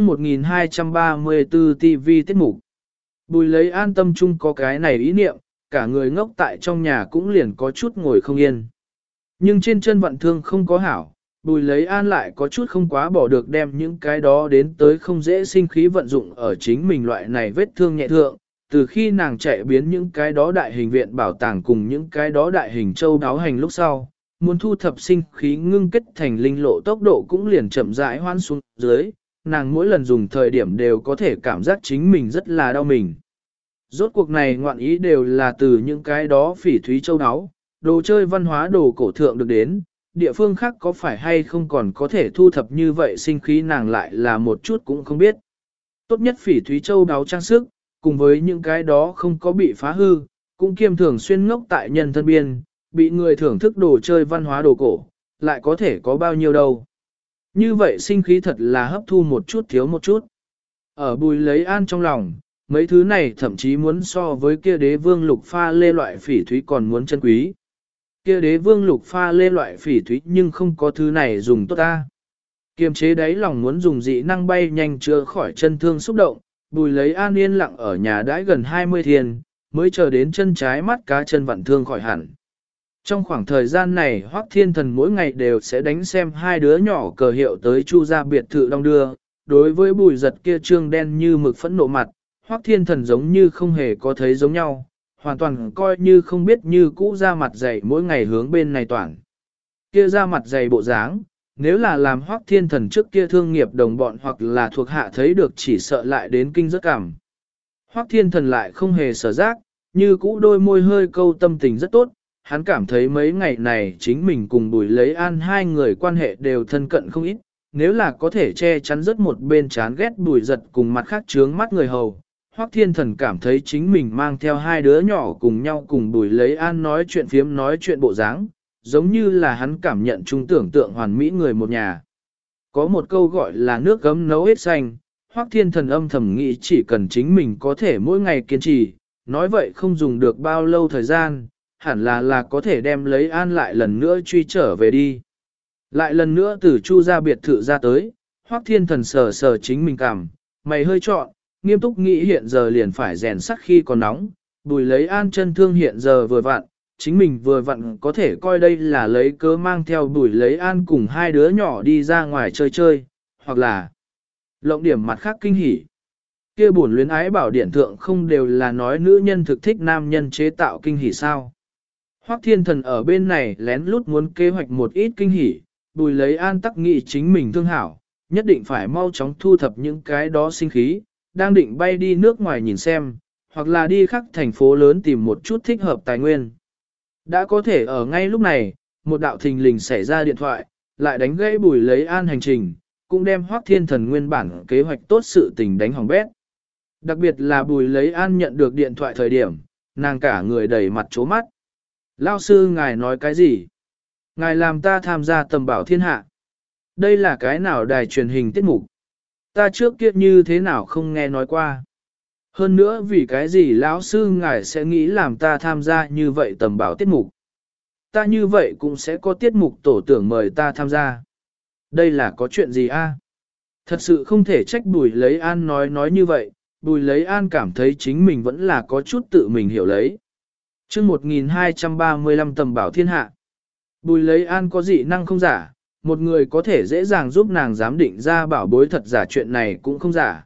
1234 TV tiết mục. Bùi Lấy An tâm chung có cái này ý niệm, cả người ngốc tại trong nhà cũng liền có chút ngồi không yên. Nhưng trên chân vận thương không có hảo, Bùi Lấy An lại có chút không quá bỏ được đem những cái đó đến tới không dễ sinh khí vận dụng ở chính mình loại này vết thương nhẹ thượng. Từ khi nàng chạy biến những cái đó đại hình viện bảo tàng cùng những cái đó đại hình châu đáo hành lúc sau, muốn thu thập sinh khí ngưng kết thành linh lộ tốc độ cũng liền chậm rãi hoan xuống dưới, nàng mỗi lần dùng thời điểm đều có thể cảm giác chính mình rất là đau mình. Rốt cuộc này ngoạn ý đều là từ những cái đó phỉ thúy châu áo, đồ chơi văn hóa đồ cổ thượng được đến, địa phương khác có phải hay không còn có thể thu thập như vậy sinh khí nàng lại là một chút cũng không biết. Tốt nhất phỉ thúy châu áo trang sức, cùng với những cái đó không có bị phá hư, cũng kiêm thường xuyên ngốc tại nhân thân biên, bị người thưởng thức đồ chơi văn hóa đồ cổ, lại có thể có bao nhiêu đâu. Như vậy sinh khí thật là hấp thu một chút thiếu một chút. Ở Bùi Lấy An trong lòng, mấy thứ này thậm chí muốn so với kia đế vương lục pha lê loại phỉ thúy còn muốn chân quý. Kia đế vương lục pha lê loại phỉ thúy nhưng không có thứ này dùng tốt ta. Kiềm chế đáy lòng muốn dùng dị năng bay nhanh chữa khỏi chân thương xúc động, Bùi Lấy An yên lặng ở nhà đãi gần 20 thiên, mới chờ đến chân trái mắt cá chân vặn thương khỏi hẳn. Trong khoảng thời gian này Hoắc Thiên Thần mỗi ngày đều sẽ đánh xem hai đứa nhỏ cờ hiệu tới Chu gia biệt thự đong đưa. Đối với Bùi Giật kia trương đen như mực phẫn nộ mặt, Hoắc Thiên Thần giống như không hề có thấy giống nhau, hoàn toàn coi như không biết như cũ ra mặt dày mỗi ngày hướng bên này toàn. Kia ra mặt dày bộ dáng, nếu là làm Hoắc Thiên Thần trước kia thương nghiệp đồng bọn hoặc là thuộc hạ thấy được chỉ sợ lại đến kinh rất cảm. Hoắc Thiên Thần lại không hề sở giác, như cũ đôi môi hơi câu tâm tình rất tốt, hắn cảm thấy mấy ngày này chính mình cùng Bùi Lấy An hai người quan hệ đều thân cận không ít, nếu là có thể che chắn rất một bên chán ghét Bùi Giật cùng mặt khác trướng mắt người hầu. Hoắc Thiên Thần cảm thấy chính mình mang theo hai đứa nhỏ cùng nhau cùng Bùi Lấy An nói chuyện phiếm nói chuyện bộ dáng, giống như là hắn cảm nhận trung tưởng tượng hoàn mỹ người một nhà. Có một câu gọi là nước gấm nấu hết xanh, Hoắc Thiên Thần âm thầm nghĩ chỉ cần chính mình có thể mỗi ngày kiên trì, nói vậy không dùng được bao lâu thời gian, hẳn là có thể đem Lấy An lại lần nữa truy trở về đi. Lại lần nữa từ Chu gia biệt thự ra tới, Hoắc Thiên Thần sờ sờ chính mình cảm, mày hơi trọn, nghiêm túc nghĩ hiện giờ liền phải rèn sắt khi còn nóng, Bùi Lấy An chân thương hiện giờ vừa vặn, chính mình vừa vặn có thể coi đây là lấy cớ mang theo Bùi Lấy An cùng hai đứa nhỏ đi ra ngoài chơi chơi, hoặc là lộng điểm mặt khác kinh hỉ. Kia buồn luyến ái bảo điển thượng không đều là nói nữ nhân thực thích nam nhân chế tạo kinh hỉ sao. Hoắc Thiên Thần ở bên này lén lút muốn kế hoạch một ít kinh hỉ, Bùi Lấy An tắc nghị chính mình thương hảo, nhất định phải mau chóng thu thập những cái đó sinh khí, đang định bay đi nước ngoài nhìn xem, hoặc là đi khắp thành phố lớn tìm một chút thích hợp tài nguyên. Đã có thể ở ngay lúc này, một đạo thình lình xảy ra điện thoại, lại đánh gãy Bùi Lấy An hành trình, cũng đem Hoắc Thiên Thần nguyên bản kế hoạch tốt sự tình đánh hỏng bét. Đặc biệt là Bùi Lấy An nhận được điện thoại thời điểm, nàng cả người đầy mặt chố mắt. Lao sư ngài nói cái gì? Ngài làm ta tham gia tầm bảo thiên hạ. Đây là cái nào đài truyền hình tiết mục? Ta trước kia như thế nào không nghe nói qua? Hơn nữa vì cái gì lão sư ngài sẽ nghĩ làm ta tham gia như vậy tầm bảo tiết mục? Ta như vậy cũng sẽ có tiết mục tổ tưởng mời ta tham gia. Đây là có chuyện gì a? Thật sự không thể trách Bùi Lấy An nói như vậy, Bùi Lấy An cảm thấy chính mình vẫn là có chút tự mình hiểu lấy. Chương 1235 tầm bảo thiên hạ. Bùi Lấy An có dị năng không giả, một người có thể dễ dàng giúp nàng giám định ra bảo bối thật giả chuyện này cũng không giả.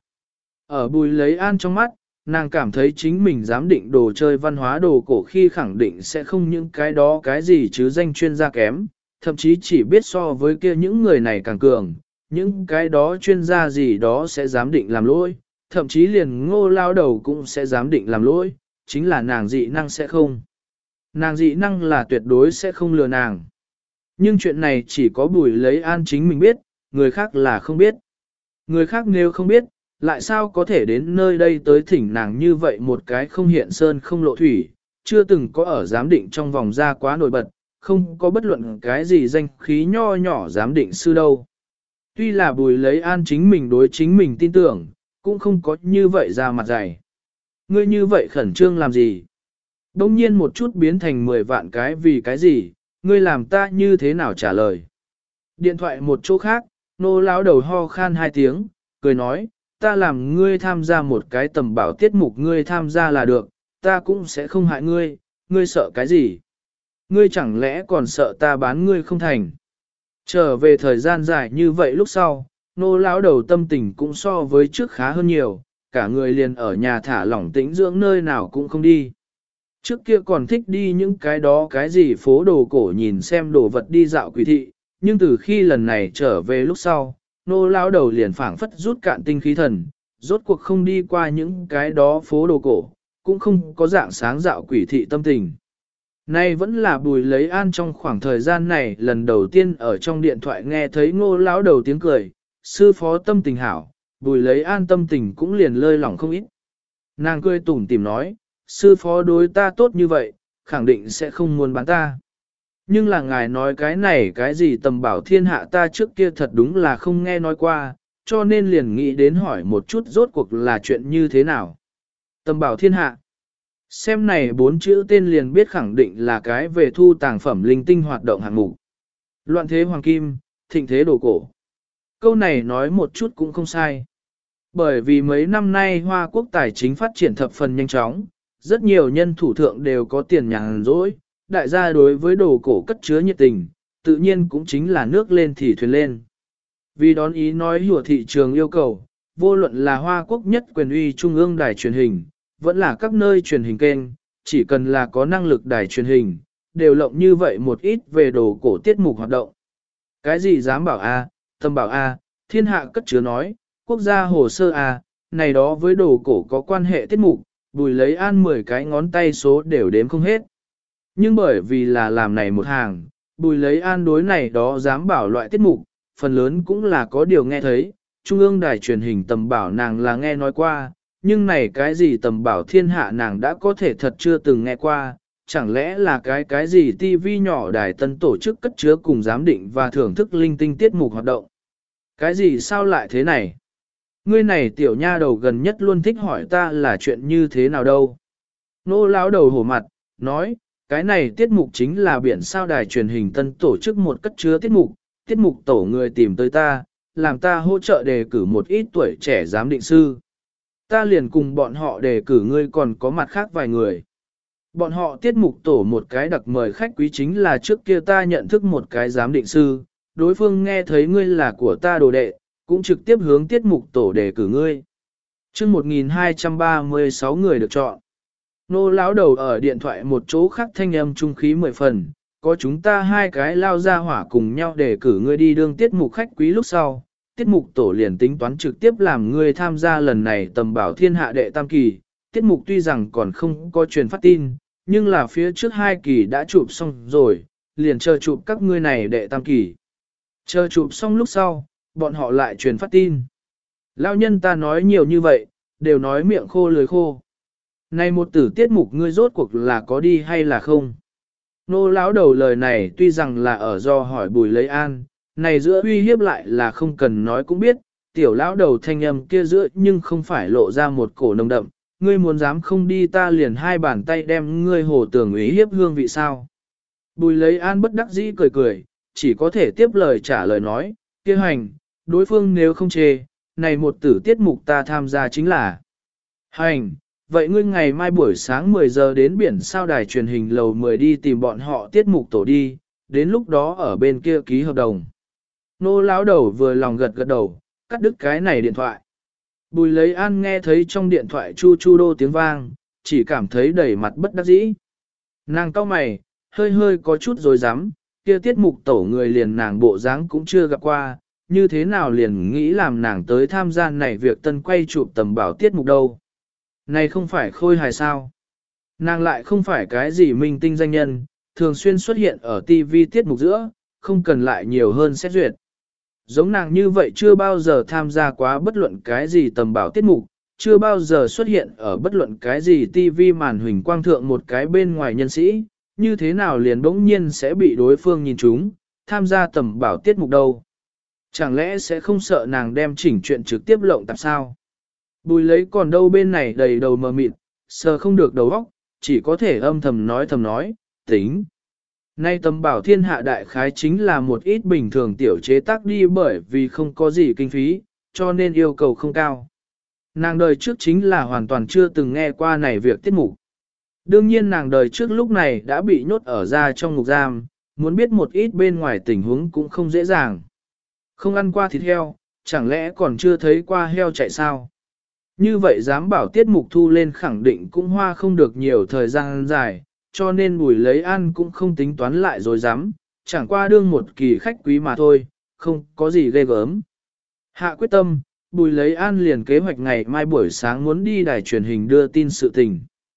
Ở Bùi Lấy An trong mắt, nàng cảm thấy chính mình giám định đồ chơi văn hóa đồ cổ khi khẳng định sẽ không những cái đó cái gì chứ danh chuyên gia kém, thậm chí chỉ biết so với kia những người này càng cường, những cái đó chuyên gia gì đó sẽ giám định làm lỗi, thậm chí liền Ngô lao đầu cũng sẽ giám định làm lỗi, chính là nàng dị năng sẽ không. Nàng dị năng là tuyệt đối sẽ không lừa nàng. Nhưng chuyện này chỉ có Bùi Lấy An chính mình biết, người khác là không biết. Người khác nếu không biết, lại sao có thể đến nơi đây tới thỉnh nàng như vậy một cái không hiện sơn không lộ thủy, chưa từng có ở giám định trong vòng ra quá nổi bật, không có bất luận cái gì danh khí nho nhỏ giám định sư đâu. Tuy là Bùi Lấy An chính mình đối chính mình tin tưởng, cũng không có như vậy ra mặt dày. Ngươi như vậy khẩn trương làm gì? Đông nhiên một chút biến thành 10 vạn cái vì cái gì, ngươi làm ta như thế nào trả lời? Điện thoại một chỗ khác, Nô lão đầu ho khan 2 tiếng, cười nói, ta làm ngươi tham gia một cái tầm bảo tiết mục ngươi tham gia là được, ta cũng sẽ không hại ngươi, ngươi sợ cái gì? Ngươi chẳng lẽ còn sợ ta bán ngươi không thành? Trở về thời gian dài như vậy lúc sau, Nô lão đầu tâm tình cũng so với trước khá hơn nhiều, cả người liền ở nhà thả lỏng tĩnh dưỡng nơi nào cũng không đi. Trước kia còn thích đi những cái đó cái gì phố đồ cổ nhìn xem đồ vật đi dạo quỷ thị, nhưng từ khi lần này trở về lúc sau, Nô lão đầu liền phảng phất rút cạn tinh khí thần, rốt cuộc không đi qua những cái đó phố đồ cổ, cũng không có dạng sáng dạo quỷ thị tâm tình. Nay vẫn là Bùi Lấy An trong khoảng thời gian này lần đầu tiên ở trong điện thoại nghe thấy Ngô lão đầu tiếng cười, sư phó tâm tình hảo, Bùi Lấy An tâm tình cũng liền lơi lỏng không ít. Nàng cười tủm tỉm nói, sư phó đối ta tốt như vậy, khẳng định sẽ không muốn bán ta. Nhưng là ngài nói cái này cái gì tầm bảo thiên hạ ta trước kia thật đúng là không nghe nói qua, cho nên liền nghĩ đến hỏi một chút rốt cuộc là chuyện như thế nào. Tầm bảo thiên hạ. Xem này 4 chữ tên liền biết khẳng định là cái về thu tàng phẩm linh tinh hoạt động hạng mục. Loạn thế hoàng kim, thịnh thế đồ cổ. Câu này nói một chút cũng không sai. Bởi vì mấy năm nay Hoa Quốc tài chính phát triển thập phần nhanh chóng, rất nhiều nhân thủ thượng đều có tiền nhàn rỗi, đại gia đối với đồ cổ cất chứa nhiệt tình, tự nhiên cũng chính là nước lên thì thuyền lên. Vì đón ý nói hùa thị trường yêu cầu, vô luận là Hoa Quốc nhất quyền uy trung ương đài truyền hình, vẫn là các nơi truyền hình kênh, chỉ cần là có năng lực đài truyền hình, đều lộng như vậy một ít về đồ cổ tiết mục hoạt động. Cái gì dám bảo A, tâm bảo A, thiên hạ cất chứa nói, quốc gia hồ sơ A, này đó với đồ cổ có quan hệ tiết mục, Bùi lấy an 10 cái ngón tay số đều đếm không hết. Nhưng bởi vì là làm này một hàng, Bùi lấy an đối này đó dám bảo loại tiết mục, phần lớn cũng là có điều nghe thấy, trung ương đài truyền hình tầm bảo nàng là nghe nói qua, nhưng này cái gì tầm bảo thiên hạ nàng đã có thể thật chưa từng nghe qua, chẳng lẽ là cái gì tivi nhỏ đài tân tổ chức cất chứa cùng giám định và thưởng thức linh tinh tiết mục hoạt động. Cái gì sao lại thế này? Ngươi này tiểu nha đầu gần nhất luôn thích hỏi ta là chuyện như thế nào đâu. Nô lão đầu hổ mặt, nói, cái này tiết mục chính là biển sao đài truyền hình tân tổ chức một cất chứa tiết mục tổ người tìm tới ta, làm ta hỗ trợ đề cử một ít tuổi trẻ giám định sư. Ta liền cùng bọn họ đề cử ngươi còn có mặt khác vài người. Bọn họ tiết mục tổ một cái đặc mời khách quý chính là trước kia ta nhận thức một cái giám định sư, đối phương nghe thấy ngươi là của ta đồ đệ, cũng trực tiếp hướng tiết mục tổ đề cử ngươi. Chương 1236 người được chọn. Nô lão đầu ở điện thoại một chỗ khác thanh âm trung khí 10 phần, có chúng ta hai cái lao ra hỏa cùng nhau đề cử ngươi đi đương tiết mục khách quý lúc sau. Tiết mục tổ liền tính toán trực tiếp làm ngươi tham gia lần này tầm bảo thiên hạ đệ tam kỳ. Tiết mục tuy rằng còn không có truyền phát tin, nhưng là phía trước 2 kỳ đã chụp xong rồi, liền chờ chụp các ngươi này đệ tam kỳ. Chờ chụp xong lúc sau, bọn họ lại truyền phát tin. Lão nhân ta nói nhiều như vậy, đều nói miệng khô lưỡi khô. Này một tử tiết mục ngươi rốt cuộc là có đi hay là không? Nô lão đầu lời này tuy rằng là ở do hỏi Bùi lấy an, này giữa uy hiếp lại là không cần nói cũng biết, tiểu lão đầu thanh âm kia giữa nhưng không phải lộ ra một cổ nồng đậm, ngươi muốn dám không đi ta liền 2 bàn tay đem ngươi hồ tường uy hiếp hương vị sao. Bùi lấy an bất đắc dĩ cười cười, chỉ có thể tiếp lời trả lời nói, kia hành, đối phương nếu không chê, này một tử tiết mục ta tham gia chính là hành. Vậy ngươi ngày mai buổi sáng 10 giờ đến biển sao đài truyền hình lầu 10 đi tìm bọn họ tiết mục tổ đi, đến lúc đó ở bên kia ký hợp đồng. Nô lão đầu vừa lòng gật gật đầu, cắt đứt cái này điện thoại. Bùi lấy an nghe thấy trong điện thoại chu chu đô tiếng vang, chỉ cảm thấy đầy mặt bất đắc dĩ. Nàng cau mày, hơi hơi có chút rồi dám, kia tiết mục tổ người liền nàng bộ dáng cũng chưa gặp qua, như thế nào liền nghĩ làm nàng tới tham gia này việc tân quay chụp tầm bảo tiết mục đâu. Này không phải khôi hài sao? Nàng lại không phải cái gì minh tinh danh nhân, thường xuyên xuất hiện ở TV tiết mục giữa, không cần lại nhiều hơn xét duyệt. Giống nàng như vậy chưa bao giờ tham gia quá bất luận cái gì tầm bảo tiết mục, chưa bao giờ xuất hiện ở bất luận cái gì TV màn huỳnh quang thượng một cái bên ngoài nhân sĩ, như thế nào liền bỗng nhiên sẽ bị đối phương nhìn trúng, tham gia tầm bảo tiết mục đâu. Chẳng lẽ sẽ không sợ nàng đem chỉnh chuyện trực tiếp lộng tạp sao? Bùi lấy còn đâu bên này đầy đầu mờ mịt, sờ không được đầu óc, chỉ có thể âm thầm nói, tính. Nay tầm bảo thiên hạ đại khái chính là một ít bình thường tiểu chế tác đi bởi vì không có gì kinh phí, cho nên yêu cầu không cao. Nàng đời trước chính là hoàn toàn chưa từng nghe qua này việc tiết mục. Đương nhiên nàng đời trước lúc này đã bị nhốt ở ra trong ngục giam, muốn biết một ít bên ngoài tình huống cũng không dễ dàng. Không ăn qua thịt heo, chẳng lẽ còn chưa thấy qua heo chạy sao? Như vậy dám bảo tiết mục thu lên khẳng định cũng hoa không được nhiều thời gian dài, cho nên Bùi lấy an cũng không tính toán lại rồi dám, chẳng qua đương một kỳ khách quý mà thôi, không có gì ghê gớm. Hạ quyết tâm, Bùi lấy an liền kế hoạch ngày mai buổi sáng muốn đi đài truyền hình đưa tin sự tình.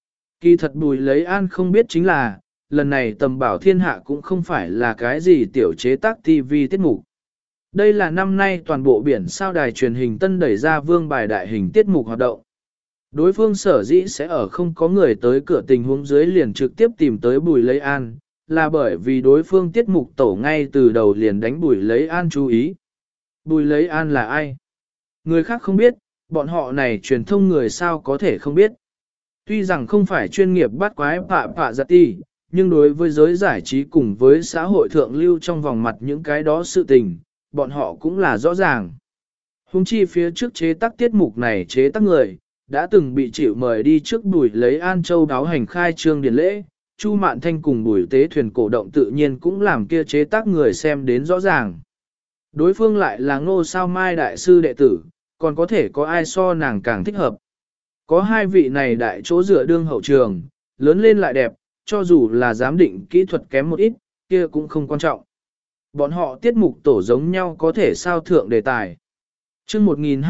Kỳ thật Bùi lấy an không biết chính là, lần này tầm bảo thiên hạ cũng không phải là cái gì tiểu chế tác TV tiết mục. Đây là năm nay toàn bộ biển sao đài truyền hình tân đẩy ra vương bài đại hình tiết mục hoạt động. Đối phương sở dĩ sẽ ở không có người tới cửa tình huống dưới liền trực tiếp tìm tới Bùi lấy an, là bởi vì đối phương tiết mục tổ ngay từ đầu liền đánh Bùi Lấy An chú ý. Bùi Lấy An là ai? Người khác không biết, bọn họ này truyền thông người sao có thể không biết. Tuy rằng không phải chuyên nghiệp bắt quái pạ giặt ti, nhưng đối với giới giải trí cùng với xã hội thượng lưu trong vòng mặt những cái đó sự tình, bọn họ cũng là rõ ràng. Hùng chi phía trước chế tác tiết mục này chế tác người, đã từng bị chịu mời đi trước Bùi Lấy An châu đáo hành khai trương điển lễ, Chu Mạn Thanh cùng Bùi Tế Thuyền cổ động tự nhiên cũng làm kia chế tác người xem đến rõ ràng. Đối phương lại là Ngô Sao Mai đại sư đệ tử, còn có thể có ai so nàng càng thích hợp. Có hai vị này đại chỗ dựa đương hậu trường, lớn lên lại đẹp, cho dù là giám định kỹ thuật kém một ít, kia cũng không quan trọng. Bọn họ tiết mục tổ giống nhau có thể sao thượng đề tài. Chương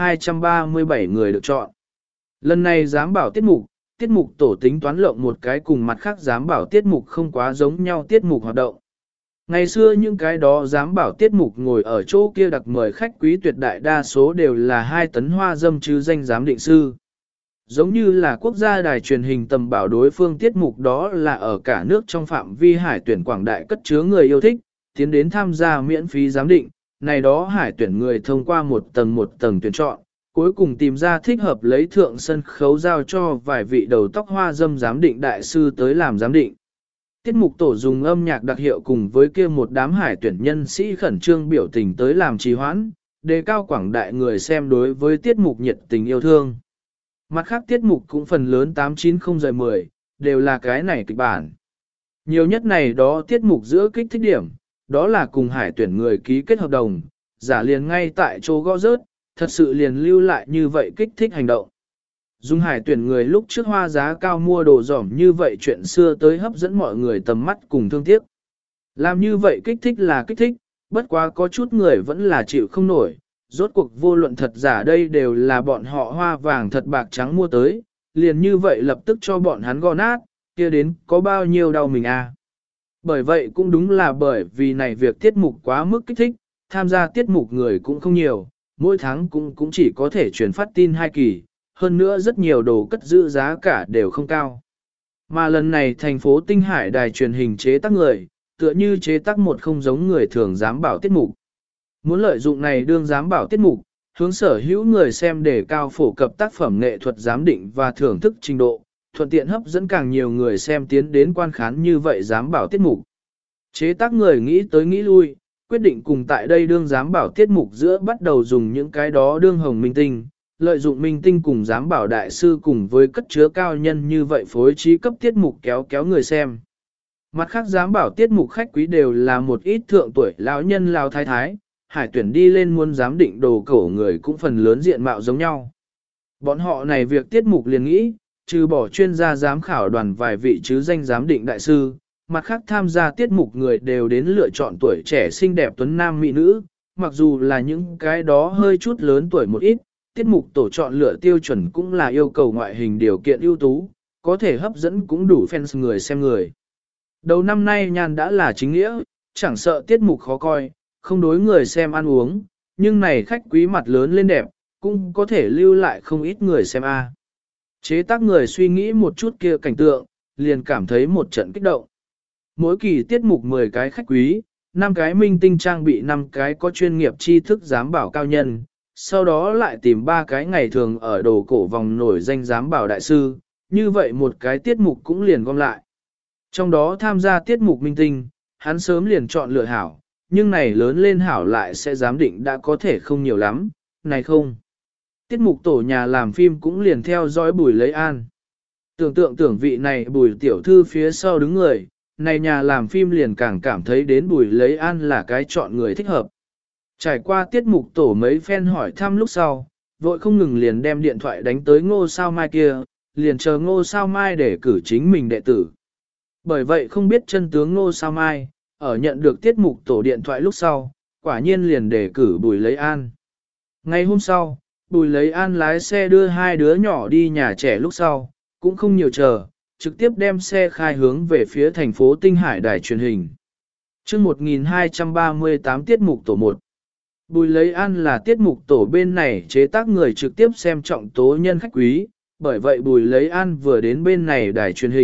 1237 người được chọn. Lần này giám bảo tiết mục tổ tính toán lộng một cái cùng mặt khác giám bảo tiết mục không quá giống nhau tiết mục hoạt động. Ngày xưa những cái đó giám bảo tiết mục ngồi ở chỗ kia đặc mời khách quý tuyệt đại đa số đều là 2 tấn hoa dâm chứ danh giám định sư. Giống như là quốc gia đài truyền hình tầm bảo đối phương tiết mục đó là ở cả nước trong phạm vi hải tuyển quảng đại cất chứa người yêu thích, tiến đến tham gia miễn phí giám định, này đó hải tuyển người thông qua một tầng tuyển chọn, cuối cùng tìm ra thích hợp lấy thượng sân khấu giao cho vài vị đầu tóc hoa dâm giám định đại sư tới làm giám định. Tiết mục tổ dùng âm nhạc đặc hiệu cùng với kia một đám hải tuyển nhân sĩ khẩn trương biểu tình tới làm trì hoãn, đề cao quảng đại người xem đối với tiết mục nhiệt tình yêu thương. Mặt khác tiết mục cũng phần lớn 890-10, đều là cái này kịch bản. Nhiều nhất này đó tiết mục giữa kích thích điểm, đó là cùng hải tuyển người ký kết hợp đồng, giả liền ngay tại chỗ gõ rớt, thật sự liền lưu lại như vậy kích thích hành động. Dùng hải tuyển người lúc trước hoa giá cao mua đồ giỏm như vậy chuyện xưa tới hấp dẫn mọi người tầm mắt cùng thương tiếc. Làm như vậy kích thích là kích thích, bất quá có chút người vẫn là chịu không nổi, rốt cuộc vô luận thật giả đây đều là bọn họ hoa vàng thật bạc trắng mua tới, liền như vậy lập tức cho bọn hắn gò nát, kia đến có bao nhiêu đau mình à. Bởi vậy cũng đúng là bởi vì này việc tiết mục quá mức kích thích, tham gia tiết mục người cũng không nhiều, mỗi tháng cũng chỉ có thể truyền phát tin 2 kỳ, hơn nữa rất nhiều đồ cất giữ giá cả đều không cao. Mà lần này thành phố Tinh Hải đài truyền hình chế tác người, tựa như chế tác một không giống người thường dám bảo tiết mục. Muốn lợi dụng này đương dám bảo tiết mục, hướng sở hữu người xem để cao phổ cập tác phẩm nghệ thuật giám định và thưởng thức trình độ, thuận tiện hấp dẫn càng nhiều người xem tiến đến quan khán như vậy dám bảo tiết mục. Chế tác người nghĩ tới nghĩ lui, quyết định cùng tại đây đương dám bảo tiết mục giữa bắt đầu dùng những cái đó đương hồng minh tinh, lợi dụng minh tinh cùng dám bảo đại sư cùng với cất chứa cao nhân như vậy phối trí cấp tiết mục kéo người xem. Mặt khác dám bảo tiết mục khách quý đều là một ít thượng tuổi lão nhân lao thái thái, hải tuyển đi lên muốn giám định đồ cổ người cũng phần lớn diện mạo giống nhau. Bọn họ này việc tiết mục liền nghĩ, trừ bỏ chuyên gia giám khảo đoàn vài vị chứ danh giám định đại sư, mặt khác tham gia tiết mục người đều đến lựa chọn tuổi trẻ xinh đẹp tuấn nam mỹ nữ, mặc dù là những cái đó hơi chút lớn tuổi một ít, tiết mục tổ chọn lựa tiêu chuẩn cũng là yêu cầu ngoại hình điều kiện ưu tú, có thể hấp dẫn cũng đủ fans người xem người. Đầu năm nay nhàn đã là chính nghĩa, chẳng sợ tiết mục khó coi, không đối người xem ăn uống, nhưng này khách quý mặt lớn lên đẹp, cũng có thể lưu lại không ít người xem a. Chế tác người suy nghĩ một chút kia cảnh tượng, liền cảm thấy một trận kích động. Mỗi kỳ tiết mục 10 cái khách quý, 5 cái minh tinh trang bị 5 cái có chuyên nghiệp tri thức giám bảo cao nhân, sau đó lại tìm 3 cái ngày thường ở đồ cổ vòng nổi danh giám bảo đại sư, như vậy một cái tiết mục cũng liền gom lại. Trong đó tham gia tiết mục minh tinh, hắn sớm liền chọn lựa hảo, nhưng này lớn lên hảo lại sẽ giám định đã có thể không nhiều lắm, này không. Tiết mục tổ nhà làm phim cũng liền theo dõi Bùi Lấy An. Tưởng vị này Bùi tiểu thư phía sau đứng người, này nhà làm phim liền càng cảm thấy đến Bùi Lấy An là cái chọn người thích hợp. Trải qua tiết mục tổ mấy fan hỏi thăm lúc sau, vội không ngừng liền đem điện thoại đánh tới Ngô Sao Mai kia, liền chờ Ngô Sao Mai để cử chính mình đệ tử. Bởi vậy không biết chân tướng Ngô Sao Mai, ở nhận được tiết mục tổ điện thoại lúc sau, quả nhiên liền đề cử Bùi Lấy An. Ngày hôm sau, Bùi Lấy An lái xe đưa 2 đứa nhỏ đi nhà trẻ lúc sau, cũng không nhiều chờ, trực tiếp đem xe khai hướng về phía thành phố Tinh Hải đài truyền hình. Chương 1238 tiết mục tổ 1. Bùi Lấy An là tiết mục tổ bên này chế tác người trực tiếp xem trọng tố nhân khách quý, bởi vậy Bùi Lấy An vừa đến bên này đài truyền hình,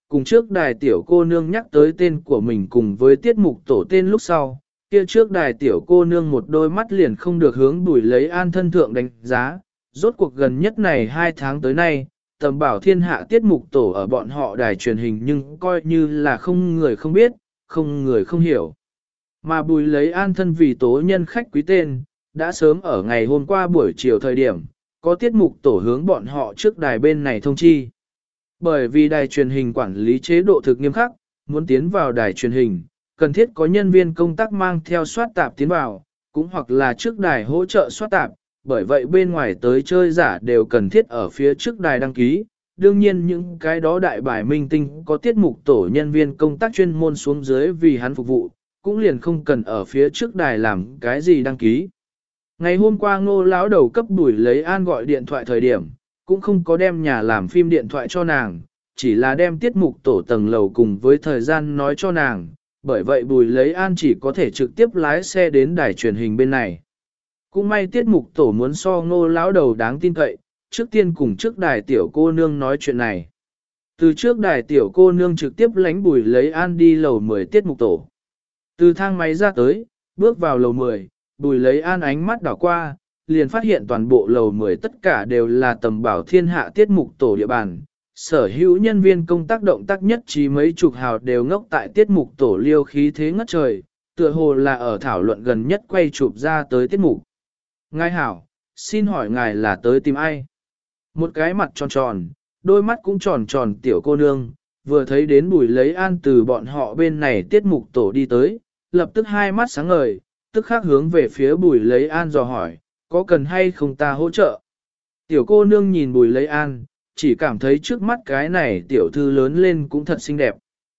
cùng trước đài tiểu cô nương nhắc tới tên của mình cùng với tiết mục tổ tên lúc sau, kia trước đài tiểu cô nương một đôi mắt liền không được hướng Bùi Lấy An thân thượng đánh giá, rốt cuộc gần nhất này 2 tháng tới nay, tầm bảo thiên hạ tiết mục tổ ở bọn họ đài truyền hình nhưng coi như là không người không biết, không người không hiểu. Mà Bùi Lấy An thân vì tố nhân khách quý tên, đã sớm ở ngày hôm qua buổi chiều thời điểm, có tiết mục tổ hướng bọn họ trước đài bên này thông chi. Bởi vì đài truyền hình quản lý chế độ thực nghiêm khắc, muốn tiến vào đài truyền hình, cần thiết có nhân viên công tác mang theo soát tạp tiến vào, cũng hoặc là trước đài hỗ trợ soát tạp, bởi vậy bên ngoài tới chơi giả đều cần thiết ở phía trước đài đăng ký. Đương nhiên những cái đó đại bài minh tinh có tiết mục tổ nhân viên công tác chuyên môn xuống dưới vì hắn phục vụ, cũng liền không cần ở phía trước đài làm cái gì đăng ký. Ngày hôm qua Ngô lão đầu cấp Bùi Lấy An gọi điện thoại thời điểm, cũng không có đem nhà làm phim điện thoại cho nàng, chỉ là đem tiết mục tổ tầng lầu cùng với thời gian nói cho nàng, bởi vậy Bùi Lấy An chỉ có thể trực tiếp lái xe đến đài truyền hình bên này. Cũng may tiết mục tổ muốn so Ngô lão đầu đáng tin cậy, trước tiên cùng trước đài tiểu cô nương nói chuyện này. Từ trước đài tiểu cô nương trực tiếp lánh Bùi Lấy An đi lầu 10 tiết mục tổ. Từ thang máy ra tới, bước vào lầu 10, Bùi Lấy An ánh mắt đảo qua, liền phát hiện toàn bộ lầu 10 tất cả đều là tầm bảo thiên hạ tiết mục tổ địa bàn. Sở hữu nhân viên công tác động tác nhất trí mấy chục hào đều ngốc tại tiết mục tổ liêu khí thế ngất trời, tựa hồ là ở thảo luận gần nhất quay chụp ra tới tiết mục. Ngài hảo, xin hỏi ngài là tới tìm ai? Một cái mặt tròn tròn, đôi mắt cũng tròn tròn tiểu cô nương, vừa thấy đến Bùi Lấy An từ bọn họ bên này tiết mục tổ đi tới, lập tức hai mắt sáng ngời, tức khắc hướng về phía Bùi Lấy An dò hỏi, có cần hay không ta hỗ trợ? Tiểu cô nương nhìn Bùi Lấy An, chỉ cảm thấy trước mắt cái này tiểu thư lớn lên cũng thật xinh đẹp.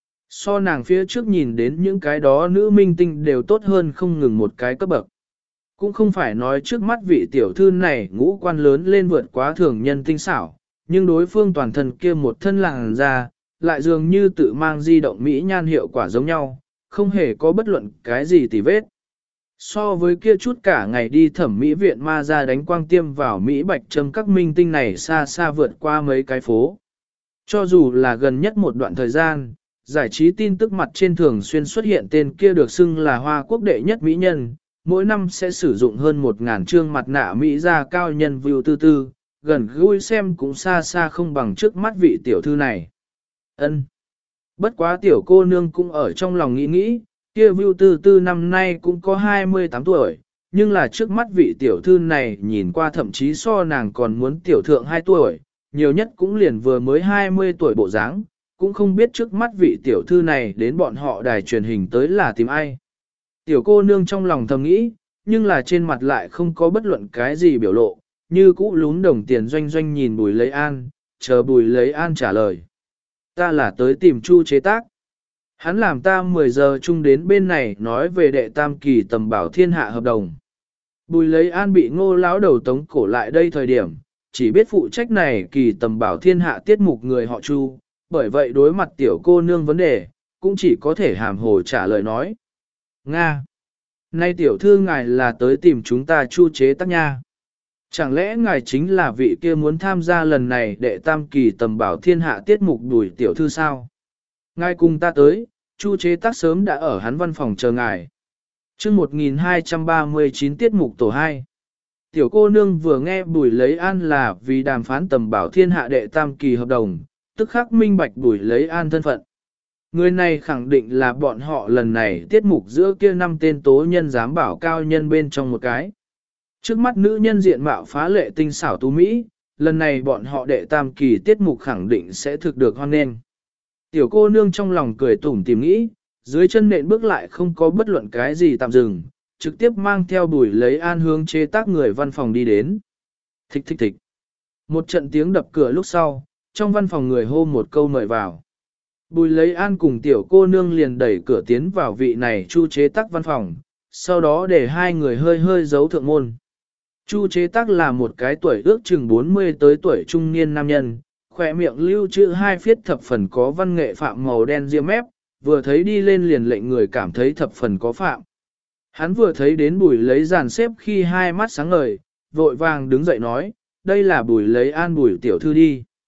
So nàng phía trước nhìn đến những cái đó nữ minh tinh đều tốt hơn không ngừng một cái cấp bậc. Cũng không phải nói trước mắt vị tiểu thư này ngũ quan lớn lên vượt quá thường nhân tinh xảo, nhưng đối phương toàn thân kia một thân làn da, lại dường như tự mang di động mỹ nhan hiệu quả giống nhau, không hề có bất luận cái gì tì vết. So với kia chút cả ngày đi thẩm mỹ viện ma ra đánh quang tiêm vào Mỹ bạch châm các minh tinh này xa xa vượt qua mấy cái phố. Cho dù là gần nhất một đoạn thời gian, giải trí tin tức mặt trên thường xuyên xuất hiện tên kia được xưng là Hoa Quốc đệ nhất mỹ nhân, mỗi năm sẽ sử dụng hơn 1.000 trương mặt nạ Mỹ ra cao nhân view tư tư, gần gũi xem cũng xa xa không bằng trước mắt vị tiểu thư này. Ân. Bất quá tiểu cô nương cũng ở trong lòng nghĩ nghĩ, kia Vưu Tư Tư năm nay cũng có 28 tuổi, nhưng là trước mắt vị tiểu thư này nhìn qua thậm chí so nàng còn muốn tiểu thượng 2 tuổi, nhiều nhất cũng liền vừa mới 20 tuổi bộ dáng, cũng không biết trước mắt vị tiểu thư này đến bọn họ đài truyền hình tới là tìm ai. Tiểu cô nương trong lòng thầm nghĩ, nhưng là trên mặt lại không có bất luận cái gì biểu lộ, như cũ lún đồng tiền doanh doanh nhìn Bùi Lấy An, chờ Bùi Lấy An trả lời. Ta là tới tìm Chu chế tác. Hắn làm ta 10 giờ chung đến bên này nói về đệ tam kỳ tầm bảo thiên hạ hợp đồng. Bùi Lấy An bị Ngô lão đầu tống cổ lại đây thời điểm, chỉ biết phụ trách này kỳ tầm bảo thiên hạ tiết mục người họ Chu, bởi vậy đối mặt tiểu cô nương vấn đề, cũng chỉ có thể hàm hồ trả lời nói. Nga! Nay tiểu thư ngài là tới tìm chúng ta Chu chế tác nha. Chẳng lẽ ngài chính là vị kia muốn tham gia lần này đệ tam kỳ tầm bảo thiên hạ tiết mục Bùi tiểu thư sao? Ngài cùng ta tới, Chu chế tác sớm đã ở hắn văn phòng chờ ngài. Chương 1239 tiết mục tổ 2. Tiểu cô nương vừa nghe Bùi Lấy An là vì đàm phán tầm bảo thiên hạ đệ tam kỳ hợp đồng, tức khắc minh bạch Bùi Lấy An thân phận. Người này khẳng định là bọn họ lần này tiết mục giữa kia 5 tên tố nhân giám bảo cao nhân bên trong một cái. Trước mắt nữ nhân diện mạo phá lệ tinh xảo tú Mỹ, lần này bọn họ đệ tam kỳ tiết mục khẳng định sẽ thực được hoan nghênh. Tiểu cô nương trong lòng cười tủm tìm nghĩ, dưới chân nện bước lại không có bất luận cái gì tạm dừng, trực tiếp mang theo Bùi Lấy An hướng chế tác người văn phòng đi đến. Thích thích thích. Một trận tiếng đập cửa lúc sau, trong văn phòng người hô một câu mời vào. Bùi Lấy An cùng tiểu cô nương liền đẩy cửa tiến vào vị này Chu chế tác văn phòng, sau đó để hai người hơi hơi giấu thượng môn. Chu chế tác là một cái tuổi ước chừng 40 tới tuổi trung niên nam nhân, khỏe miệng lưu trữ hai phiết thập phần có văn nghệ phạm màu đen ria mép, vừa thấy đi lên liền lệnh người cảm thấy thập phần có phạm. Hắn vừa thấy đến Bùi Lấy dàn xếp khi hai mắt sáng ngời, vội vàng đứng dậy nói, đây là Bùi Lấy An Bùi tiểu thư đi.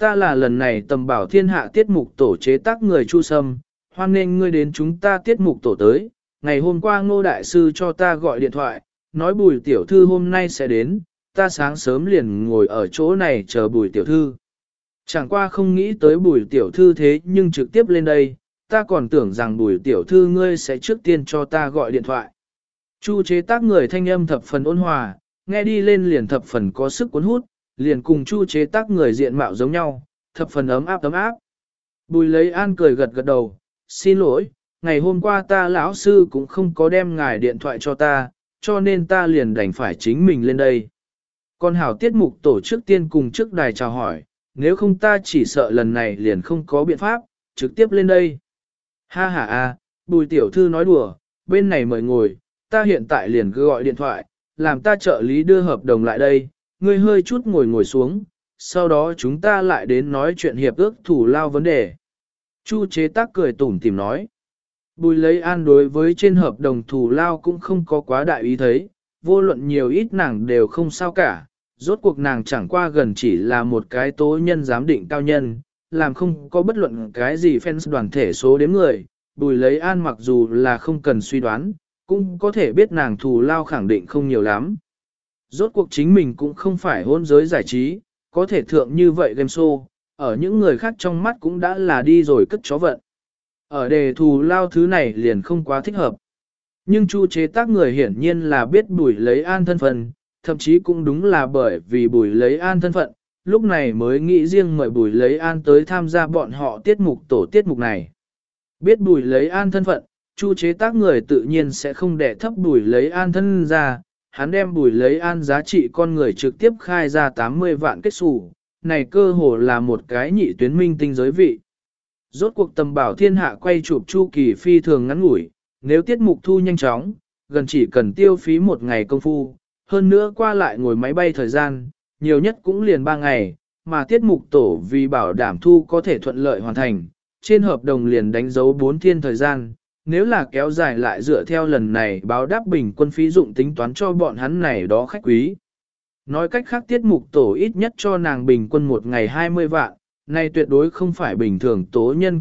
ta là lần này tầm bảo thiên hạ tiết mục tổ chế tác người Chu Sâm, hoan nghênh ngươi đến chúng ta tiết mục tổ tới. Ngày hôm qua Ngô Đại Sư cho ta gọi điện thoại, nói Bùi Tiểu Thư hôm nay sẽ đến, ta sáng sớm liền ngồi ở chỗ này chờ Bùi Tiểu Thư. Chẳng qua không nghĩ tới Bùi Tiểu Thư thế nhưng trực tiếp lên đây, ta còn tưởng rằng Bùi Tiểu Thư ngươi sẽ trước tiên cho ta gọi điện thoại. Chu chế tác người thanh âm thập phần ôn hòa, nghe đi lên liền thập phần có sức cuốn hút, liền cùng Chu chế tác người diện mạo giống nhau, thập phần ấm áp ấm áp. Bùi Lấy An cười gật gật đầu, xin lỗi, ngày hôm qua ta lão sư cũng không có đem ngài điện thoại cho ta, cho nên ta liền đành phải chính mình lên đây. Còn hảo tiết mục tổ trước tiên cùng trước đài chào hỏi, nếu không ta chỉ sợ lần này liền không có biện pháp, trực tiếp lên đây. Ha ha a, Bùi Tiểu Thư nói đùa, bên này mời ngồi, ta hiện tại liền cứ gọi điện thoại, làm ta trợ lý đưa hợp đồng lại đây, ngươi hơi chút ngồi xuống, sau đó chúng ta lại đến nói chuyện hiệp ước thủ lao vấn đề. Chu chế tác cười tủm tỉm nói. Bùi Lấy An đối với trên hợp đồng thủ lao cũng không có quá đại ý thấy, vô luận nhiều ít nàng đều không sao cả, rốt cuộc nàng chẳng qua gần chỉ là một cái tố nhân giám định cao nhân, làm không có bất luận cái gì fans đoàn thể số đếm người. Bùi Lấy An mặc dù là không cần suy đoán, cũng có thể biết nàng thù lao khẳng định không nhiều lắm. Rốt cuộc chính mình cũng không phải hôn giới giải trí, có thể thượng như vậy game show, ở những người khác trong mắt cũng đã là đi rồi cất chó vận. Ở đề thù lao thứ này liền không quá thích hợp. Nhưng Chu chế tác người hiển nhiên là biết Bùi Lấy An thân phận, thậm chí cũng đúng là bởi vì Bùi Lấy An thân phận, lúc này mới nghĩ riêng mời Bùi Lấy An tới tham gia bọn họ tiết mục tổ tiết mục này. Biết Bùi Lấy An thân phận, Chu chế tác người tự nhiên sẽ không đẻ thấp Bùi Lấy An thân ra, hắn đem Bùi Lấy An giá trị con người trực tiếp khai ra 80 vạn kết xù, này cơ hồ là một cái nhị tuyến minh tinh giới vị. Rốt cuộc tầm bảo thiên hạ quay chụp chu kỳ phi thường ngắn ngủi, nếu tiết mục thu nhanh chóng, gần chỉ cần tiêu phí một ngày công phu, hơn nữa qua lại ngồi máy bay thời gian, nhiều nhất cũng liền 3 ngày, mà tiết mục tổ vì bảo đảm thu có thể thuận lợi hoàn thành, trên hợp đồng liền đánh dấu 4 thiên thời gian, nếu là kéo dài lại dựa theo lần này báo đáp bình quân phí dụng tính toán cho bọn hắn này đó khách quý. Nói cách khác tiết mục tổ ít nhất cho nàng bình quân một ngày 20 vạn, này tuyệt đối không phải bình thường tố nhân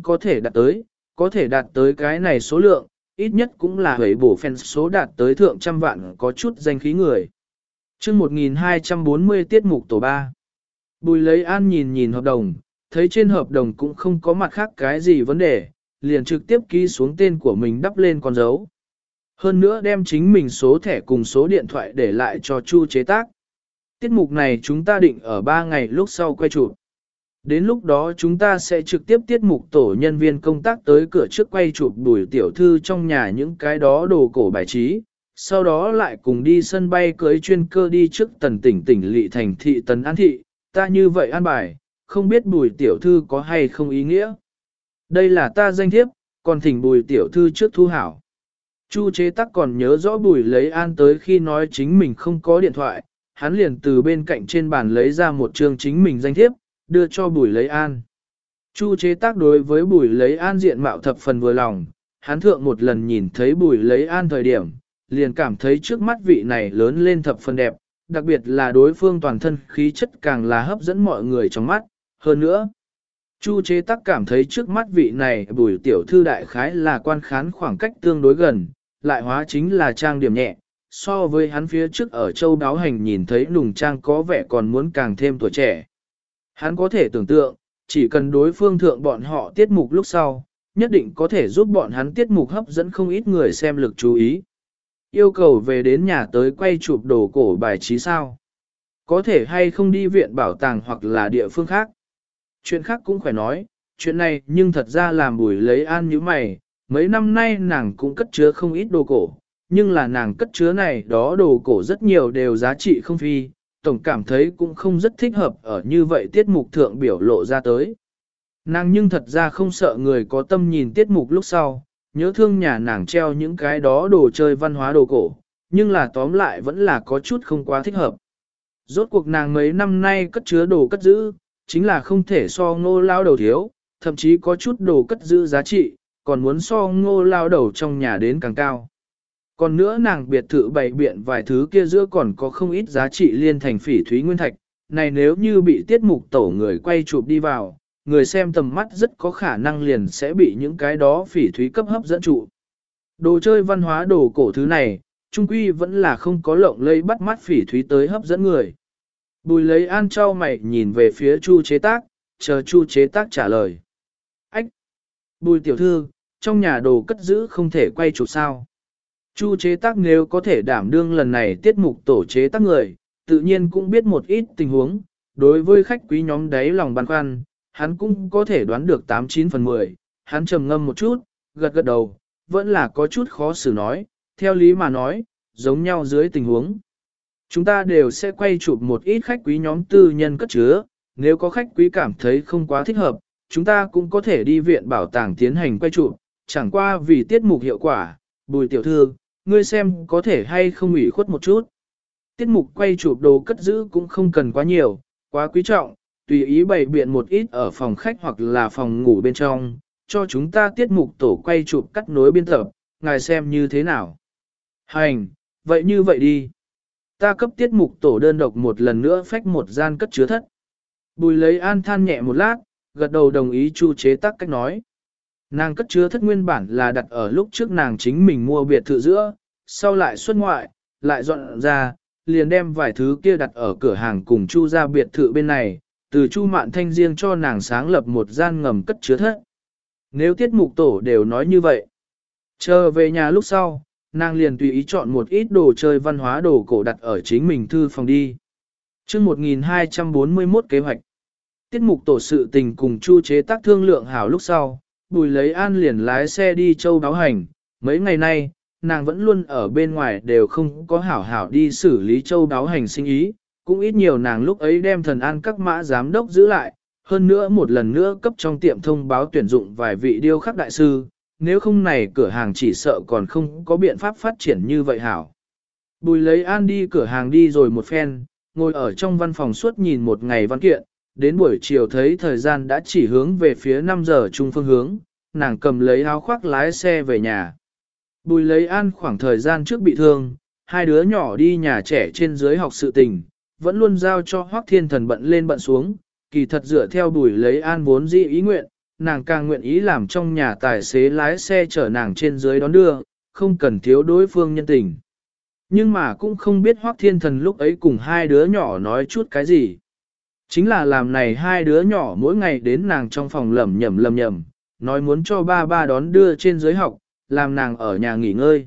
có thể đạt tới cái này số lượng, ít nhất cũng là hủy bổ fan số đạt tới thượng trăm vạn có chút danh khí người. Chương 1240 tiết mục tổ 3. Bùi Lấy An nhìn hợp đồng, thấy trên hợp đồng cũng không có mặt khác cái gì vấn đề, liền trực tiếp ký xuống tên của mình đắp lên con dấu. Hơn nữa đem chính mình số thẻ cùng số điện thoại để lại cho Chu chế tác. Tiết mục này chúng ta định ở 3 ngày lúc sau quay chụp. Đến lúc đó chúng ta sẽ trực tiếp tiết mục tổ nhân viên công tác tới cửa trước quay chụp Bùi Tiểu Thư trong nhà những cái đó đồ cổ bài trí, sau đó lại cùng đi sân bay cưới chuyên cơ đi trước tần tỉnh lỵ thành thị Tần An Thị, ta như vậy an bài, không biết Bùi Tiểu Thư có hay không ý nghĩa. Đây là ta danh thiếp, còn thỉnh Bùi Tiểu Thư trước thu hảo. Chu chế tác còn nhớ rõ Bùi Lấy An tới khi nói chính mình không có điện thoại, hắn liền từ bên cạnh trên bàn lấy ra một chương chính mình danh thiếp, đưa cho Bùi Lấy An. Chu chế tác đối với Bùi Lấy An diện mạo thập phần vừa lòng, hắn thượng một lần nhìn thấy Bùi Lấy An thời điểm, liền cảm thấy trước mắt vị này lớn lên thập phần đẹp, đặc biệt là đối phương toàn thân khí chất càng là hấp dẫn mọi người trong mắt. Hơn nữa, Chu chế tác cảm thấy trước mắt vị này Bùi Tiểu Thư đại khái là quan khán khoảng cách tương đối gần, lại hóa chính là trang điểm nhẹ, so với hắn phía trước ở châu đáo hành nhìn thấy nùng trang có vẻ còn muốn càng thêm tuổi trẻ. Hắn có thể tưởng tượng, chỉ cần đối phương thượng bọn họ tiết mục lúc sau, nhất định có thể giúp bọn hắn tiết mục hấp dẫn không ít người xem lực chú ý. Yêu cầu về đến nhà tới quay chụp đồ cổ bài trí sao? Có thể hay không đi viện bảo tàng hoặc là địa phương khác? Chuyện khác cũng phải nói, chuyện này nhưng thật ra làm Bùi Lấy An như mày, mấy năm nay nàng cũng cất chứa không ít đồ cổ, nhưng là nàng cất chứa này đó đồ cổ rất nhiều đều giá trị không phi, tổng cảm thấy cũng không rất thích hợp ở như vậy tiết mục thượng biểu lộ ra tới. Nàng nhưng thật ra không sợ người có tâm nhìn tiết mục lúc sau, nhớ thương nhà nàng treo những cái đó đồ chơi văn hóa đồ cổ, nhưng là tóm lại vẫn là có chút không quá thích hợp. Rốt cuộc nàng mấy năm nay cất chứa đồ cất giữ, chính là không thể so Ngô lao đầu thiếu, thậm chí có chút đồ cất giữ giá trị, còn muốn so Ngô lao đầu trong nhà đến càng cao. Còn nữa nàng biệt thự bày biện vài thứ kia giữa còn có không ít giá trị liên thành phỉ thúy nguyên thạch, này nếu như bị tiết mục tổ người quay chụp đi vào, người xem tầm mắt rất có khả năng liền sẽ bị những cái đó phỉ thúy cấp hấp dẫn trụ. Đồ chơi văn hóa đồ cổ thứ này, trung quy vẫn là không có lộng lẫy bắt mắt phỉ thúy tới hấp dẫn người. Bùi lấy an trao mày nhìn về phía Chu chế tác, chờ Chu chế tác trả lời. Ách! Bùi tiểu thư, trong nhà đồ cất giữ không thể quay chụp sao. Chu chế tác nếu có thể đảm đương lần này tiết mục tổ chế tác người, tự nhiên cũng biết một ít tình huống, đối với khách quý nhóm đấy lòng băn khoăn, hắn cũng có thể đoán được 89 phần 10, hắn trầm ngâm một chút, gật gật đầu, vẫn là có chút khó xử nói, theo lý mà nói, giống nhau dưới tình huống. Chúng ta đều sẽ quay chụp một ít khách quý nhóm tư nhân cất chứa, nếu có khách quý cảm thấy không quá thích hợp, chúng ta cũng có thể đi viện bảo tàng tiến hành quay chụp, chẳng qua vì tiết mục hiệu quả, Bùi tiểu thư, ngươi xem có thể hay không ủy khuất một chút. Tiết mục quay chụp đồ cất giữ cũng không cần quá nhiều, quá quý trọng, tùy ý bày biện một ít ở phòng khách hoặc là phòng ngủ bên trong, cho chúng ta tiết mục tổ quay chụp cắt nối biên tập, ngài xem như thế nào. Hành, vậy như vậy đi. Ta cấp tiết mục tổ đơn độc một lần nữa phách một gian cất chứa thất. Bùi lấy an than nhẹ một lát, gật đầu đồng ý Chu chế tác cách nói. Nàng cất chứa thất nguyên bản là đặt ở lúc trước nàng chính mình mua biệt thự giữa, sau lại xuất ngoại, lại dọn ra, liền đem vài thứ kia đặt ở cửa hàng cùng Chu ra biệt thự bên này, từ Chu Mạn Thanh riêng cho nàng sáng lập một gian ngầm cất chứa thất. Nếu tiết mục tổ đều nói như vậy, chờ về nhà lúc sau, nàng liền tùy ý chọn một ít đồ chơi văn hóa đồ cổ đặt ở chính mình thư phòng đi. Chương 1241 kế hoạch. Tiết mục tổ sự tình cùng Chu chế tác thương lượng hảo lúc sau, Bùi lấy an liền lái xe đi châu đáo hành. Mấy ngày nay, nàng vẫn luôn ở bên ngoài đều không có hảo hảo đi xử lý châu đáo hành sinh ý, cũng ít nhiều nàng lúc ấy đem Thần An các mã giám đốc giữ lại, hơn nữa một lần nữa cấp trong tiệm thông báo tuyển dụng vài vị điêu khắc đại sư, nếu không này cửa hàng chỉ sợ còn không có biện pháp phát triển như vậy hảo. Bùi lấy an đi cửa hàng đi rồi một phen, ngồi ở trong văn phòng suốt nhìn một ngày văn kiện, đến buổi chiều thấy thời gian đã chỉ hướng về phía 5 giờ trung phương hướng, nàng cầm lấy áo khoác lái xe về nhà. Bùi lấy an khoảng thời gian trước bị thương, hai đứa nhỏ đi nhà trẻ trên dưới học sự tình, vẫn luôn giao cho Hoắc Thiên Thần bận lên bận xuống, kỳ thật dựa theo Bùi lấy an vốn dĩ ý nguyện, nàng càng nguyện ý làm trong nhà tài xế lái xe chở nàng trên dưới đón đưa, không cần thiếu đối phương nhân tình. Nhưng mà cũng không biết Hoắc Thiên Thần lúc ấy cùng hai đứa nhỏ nói chút cái gì. Chính là làm này hai đứa nhỏ mỗi ngày đến nàng trong phòng lẩm nhẩm, nói muốn cho ba ba đón đưa trên dưới học, làm nàng ở nhà nghỉ ngơi.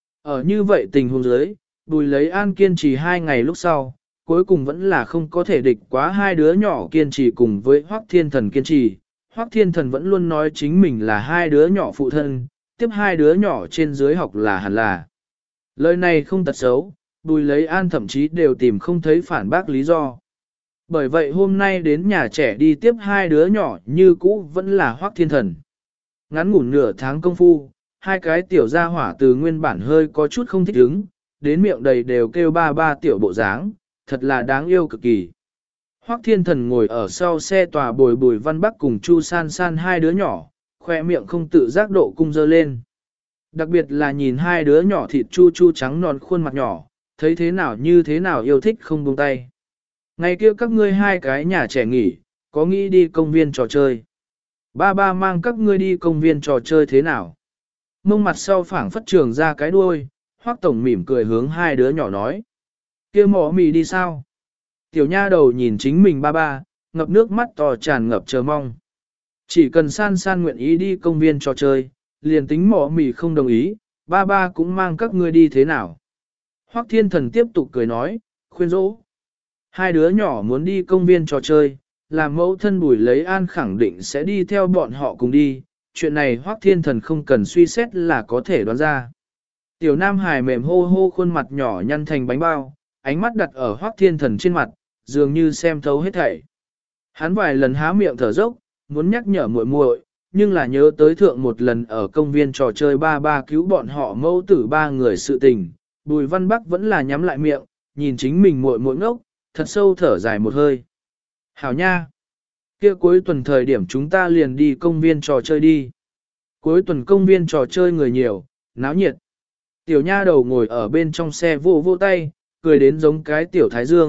Ở như vậy tình huống dưới, Bùi lấy an kiên trì 2 ngày lúc sau, cuối cùng vẫn là không có thể địch quá hai đứa nhỏ kiên trì cùng với Hoắc Thiên Thần kiên trì. Hoắc Thiên Thần vẫn luôn nói chính mình là hai đứa nhỏ phụ thân, tiếp hai đứa nhỏ trên dưới học là hẳn là. Lời này không tật xấu, Bùi lấy an thậm chí đều tìm không thấy phản bác lý do. Bởi vậy hôm nay đến nhà trẻ đi tiếp hai đứa nhỏ như cũ vẫn là Hoắc Thiên Thần. Ngắn ngủn nửa tháng công phu, hai cái tiểu gia hỏa từ nguyên bản hơi có chút không thích ứng, đến miệng đầy đều kêu ba ba tiểu bộ dáng, thật là đáng yêu cực kỳ. Hoắc Thiên Thần ngồi ở sau xe tòa bồi Bùi Văn Bắc cùng Chu San San hai đứa nhỏ, khoe miệng không tự giác độ cung dơ lên. Đặc biệt là nhìn hai đứa nhỏ thịt chu chu trắng non khuôn mặt nhỏ, thấy thế nào như thế nào yêu thích không buông tay. Ngày kia các ngươi hai cái nhà trẻ nghỉ, có nghĩ đi công viên trò chơi. Ba ba mang các ngươi đi công viên trò chơi thế nào? Mông mặt sau phảng phất trường ra cái đuôi, Hoắc Tổng mỉm cười hướng hai đứa nhỏ nói. Kia mỏ mì đi sao? Tiểu nha đầu nhìn chính mình ba ba, ngập nước mắt to tràn ngập chờ mong. Chỉ cần San San nguyện ý đi công viên trò chơi, liền tính mỏ mì không đồng ý, ba ba cũng mang các ngươi đi thế nào? Hoắc Thiên Thần tiếp tục cười nói, khuyên dỗ. Hai đứa nhỏ muốn đi công viên trò chơi, làm mẫu thân Bùi lấy an khẳng định sẽ đi theo bọn họ cùng đi, chuyện này Hoắc Thiên Thần không cần suy xét là có thể đoán ra. Tiểu Nam Hải mềm hô hô khuôn mặt nhỏ nhăn thành bánh bao, ánh mắt đặt ở Hoắc Thiên Thần trên mặt, dường như xem thấu hết thảy. Hắn vài lần há miệng thở dốc, muốn nhắc nhở muội muội, nhưng là nhớ tới thượng một lần ở công viên trò chơi ba ba cứu bọn họ mẫu tử ba người sự tình, Bùi Văn Bắc vẫn là nhắm lại miệng, nhìn chính mình muội muội ngốc, thật sâu thở dài một hơi. Hảo nha! Kia cuối tuần thời điểm chúng ta liền đi công viên trò chơi đi. Cuối tuần công viên trò chơi người nhiều, náo nhiệt. Tiểu nha đầu ngồi ở bên trong xe vô vô tay, cười đến giống cái tiểu thái dương,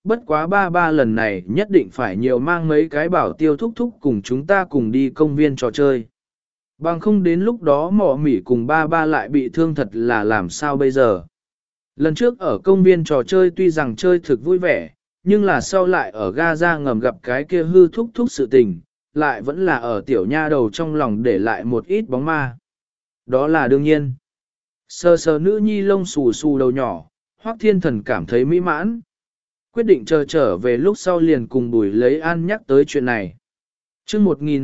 bất quá ba ba lần này nhất định phải nhiều mang mấy cái bảo tiêu thúc thúc cùng chúng ta cùng đi công viên trò chơi. Bằng không đến lúc đó mỏ mỉ cùng ba ba lại bị thương thật là làm sao bây giờ. Lần trước ở công viên trò chơi tuy rằng chơi thực vui vẻ, nhưng là sau lại ở ga ra ngầm gặp cái kia hư thúc thúc sự tình, lại vẫn là ở tiểu nha đầu trong lòng để lại một ít bóng ma. Đó là đương nhiên. Sờ sờ nữ nhi lông xù xù đầu nhỏ, Hoắc Thiên Thần cảm thấy mỹ mãn. Quyết định chờ trở về lúc sau liền cùng Bùi Lấy An nhắc tới chuyện này. Chương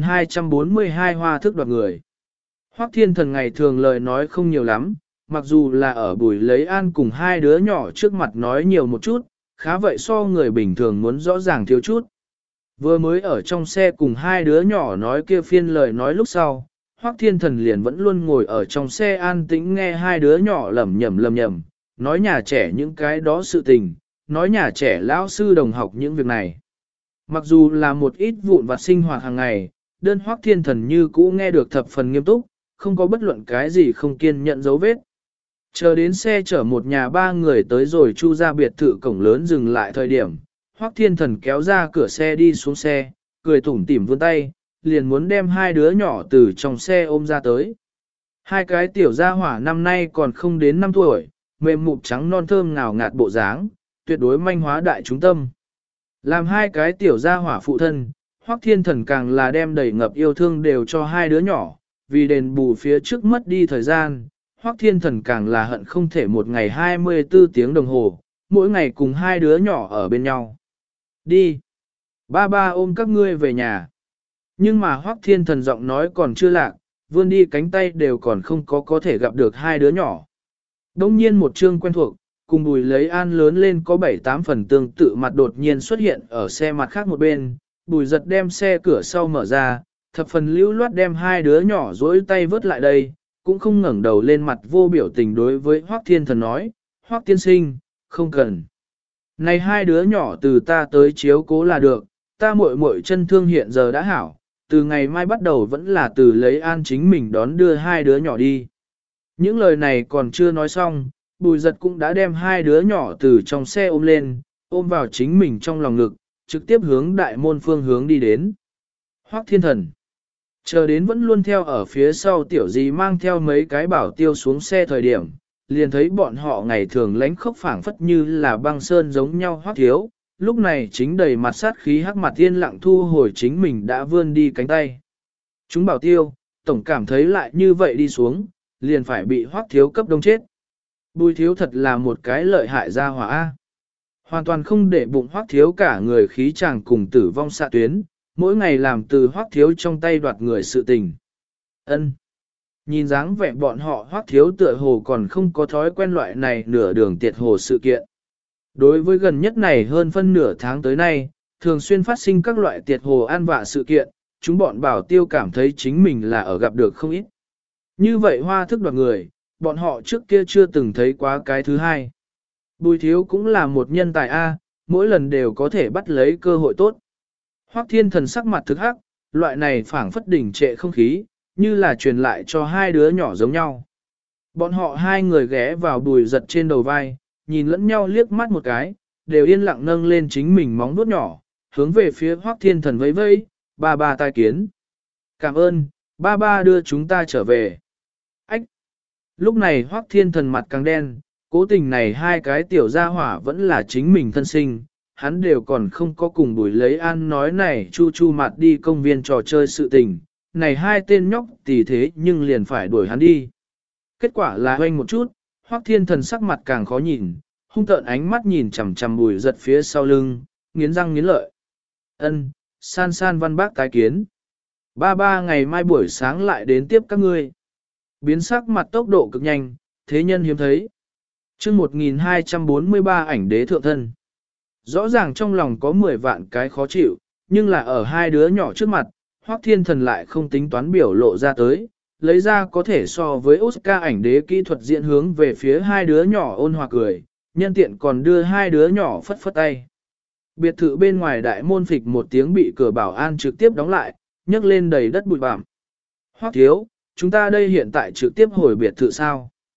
1242 hoa thức đoạt người. Hoắc Thiên Thần ngày thường lời nói không nhiều lắm, mặc dù là ở Bùi Lấy An cùng hai đứa nhỏ trước mặt nói nhiều một chút, khá vậy so người bình thường muốn rõ ràng thiếu chút. Vừa mới ở trong xe cùng hai đứa nhỏ nói kia phiên lời nói lúc sau, Hoắc Thiên Thần liền vẫn luôn ngồi ở trong xe an tĩnh nghe hai đứa nhỏ lẩm nhẩm, nói nhà trẻ những cái đó sự tình, nói nhà trẻ lão sư đồng học những việc này. Mặc dù là một ít vụn vặt sinh hoạt hàng ngày, đơn Hoắc Thiên Thần như cũ nghe được thập phần nghiêm túc, không có bất luận cái gì không kiên nhận dấu vết. Chờ đến xe chở một nhà ba người tới rồi Chu ra biệt thự cổng lớn dừng lại thời điểm, Hoắc Thiên Thần kéo ra cửa xe đi xuống xe, cười tủm tỉm vươn tay, liền muốn đem hai đứa nhỏ từ trong xe ôm ra tới. Hai cái tiểu gia hỏa năm nay còn không đến 5 tuổi, mềm mụn trắng non thơm ngào ngạt bộ dáng, tuyệt đối manh hóa đại chúng tâm. Làm hai cái tiểu gia hỏa phụ thân, Hoắc Thiên Thần càng là đem đầy ngập yêu thương đều cho hai đứa nhỏ, vì đền bù phía trước mất đi thời gian, Hoắc Thiên Thần càng là hận không thể một ngày 24 tiếng đồng hồ, mỗi ngày cùng hai đứa nhỏ ở bên nhau. Đi! Ba ba ôm các ngươi về nhà. Nhưng mà Hoắc Thiên Thần giọng nói còn chưa lạc, vươn đi cánh tay đều còn không có thể gặp được hai đứa nhỏ. Đông nhiên một chương quen thuộc, cùng Bùi Lấy An lớn lên có 7-8 phần tương tự mặt đột nhiên xuất hiện ở xe mặt khác một bên, Bùi Giật đem xe cửa sau mở ra, thập phần lưu loát đem hai đứa nhỏ dối tay vớt lại đây, cũng không ngẩng đầu lên mặt vô biểu tình đối với Hoắc Thiên Thần nói, Hoắc tiên sinh, không cần. Này hai đứa nhỏ từ ta tới chiếu cố là được, ta muội muội chân thương hiện giờ đã hảo, từ ngày mai bắt đầu vẫn là từ Lấy An chính mình đón đưa hai đứa nhỏ đi. Những lời này còn chưa nói xong, Bùi Giật cũng đã đem hai đứa nhỏ từ trong xe ôm lên, ôm vào chính mình trong lòng ngực, trực tiếp hướng đại môn phương hướng đi đến. Hoắc Thiên Thần chờ đến vẫn luôn theo ở phía sau tiểu gì mang theo mấy cái bảo tiêu xuống xe thời điểm, liền thấy bọn họ ngày thường lánh khốc phảng phất như là băng sơn giống nhau Hoắc thiếu, lúc này chính đầy mặt sát khí hắc mặt yên lặng thu hồi chính mình đã vươn đi cánh tay. Chúng bảo tiêu, tổng cảm thấy lại như vậy đi xuống, liền phải bị Hoắc thiếu cấp đông chết. Bùi thiếu thật là một cái lợi hại gia hỏa. Hoàn toàn không để bụng Hoắc thiếu cả người khí chàng cùng tử vong xạ tuyến, mỗi ngày làm từ Hoắc thiếu trong tay đoạt người sự tình. Ân. Nhìn dáng vẻ bọn họ Hoắc thiếu tựa hồ còn không có thói quen loại này nửa đường tiệt hồ sự kiện. Đối với gần nhất này hơn phân nửa tháng tới nay, thường xuyên phát sinh các loại tiệt hồ an vạ sự kiện, chúng bọn bảo tiêu cảm thấy chính mình là ở gặp được không ít. Như vậy hoa thức đoạt người, bọn họ trước kia chưa từng thấy quá cái thứ hai. Bùi thiếu cũng là một nhân tài A, mỗi lần đều có thể bắt lấy cơ hội tốt. Hoắc Thiên Thần sắc mặt thực hắc, loại này phảng phất đỉnh trệ không khí, như là truyền lại cho hai đứa nhỏ giống nhau. Bọn họ hai người ghé vào Bùi Giật trên đầu vai, nhìn lẫn nhau liếc mắt một cái, đều yên lặng nâng lên chính mình móng vuốt nhỏ, hướng về phía Hoắc Thiên Thần vẫy vẫy, ba ba tai kiến. Cảm ơn, ba ba đưa chúng ta trở về. Ách! Lúc này Hoắc Thiên Thần mặt càng đen, cố tình này hai cái tiểu gia hỏa vẫn là chính mình thân sinh, hắn đều còn không có cùng Bùi Lấy An nói này chu chu mặt đi công viên trò chơi sự tình, này hai tên nhóc tỷ thế nhưng liền phải đuổi hắn đi. Kết quả là hoanh một chút, Hoắc Thiên Thần sắc mặt càng khó nhìn, hung tợn ánh mắt nhìn chằm chằm Bùi Giật phía sau lưng, nghiến răng nghiến lợi. Ân, san san văn bác tái kiến. Ba ba ngày mai buổi sáng lại đến tiếp các ngươi. Biến sắc mặt tốc độ cực nhanh, thế nhân hiếm thấy. Chương 1243 ảnh đế thượng thân. Rõ ràng trong lòng có 10 vạn cái khó chịu, nhưng là ở hai đứa nhỏ trước mặt, Hoắc Thiên Thần lại không tính toán biểu lộ ra tới, lấy ra có thể so với Oscar ảnh đế kỹ thuật diễn hướng về phía hai đứa nhỏ ôn hòa cười, nhân tiện còn đưa hai đứa nhỏ phất phất tay. Biệt thự bên ngoài đại môn phịch một tiếng bị cửa bảo an trực tiếp đóng lại, nhấc lên đầy đất bụi bặm. Hoắc thiếu, chúng ta đây hiện tại trực tiếp hồi biệt thự sao?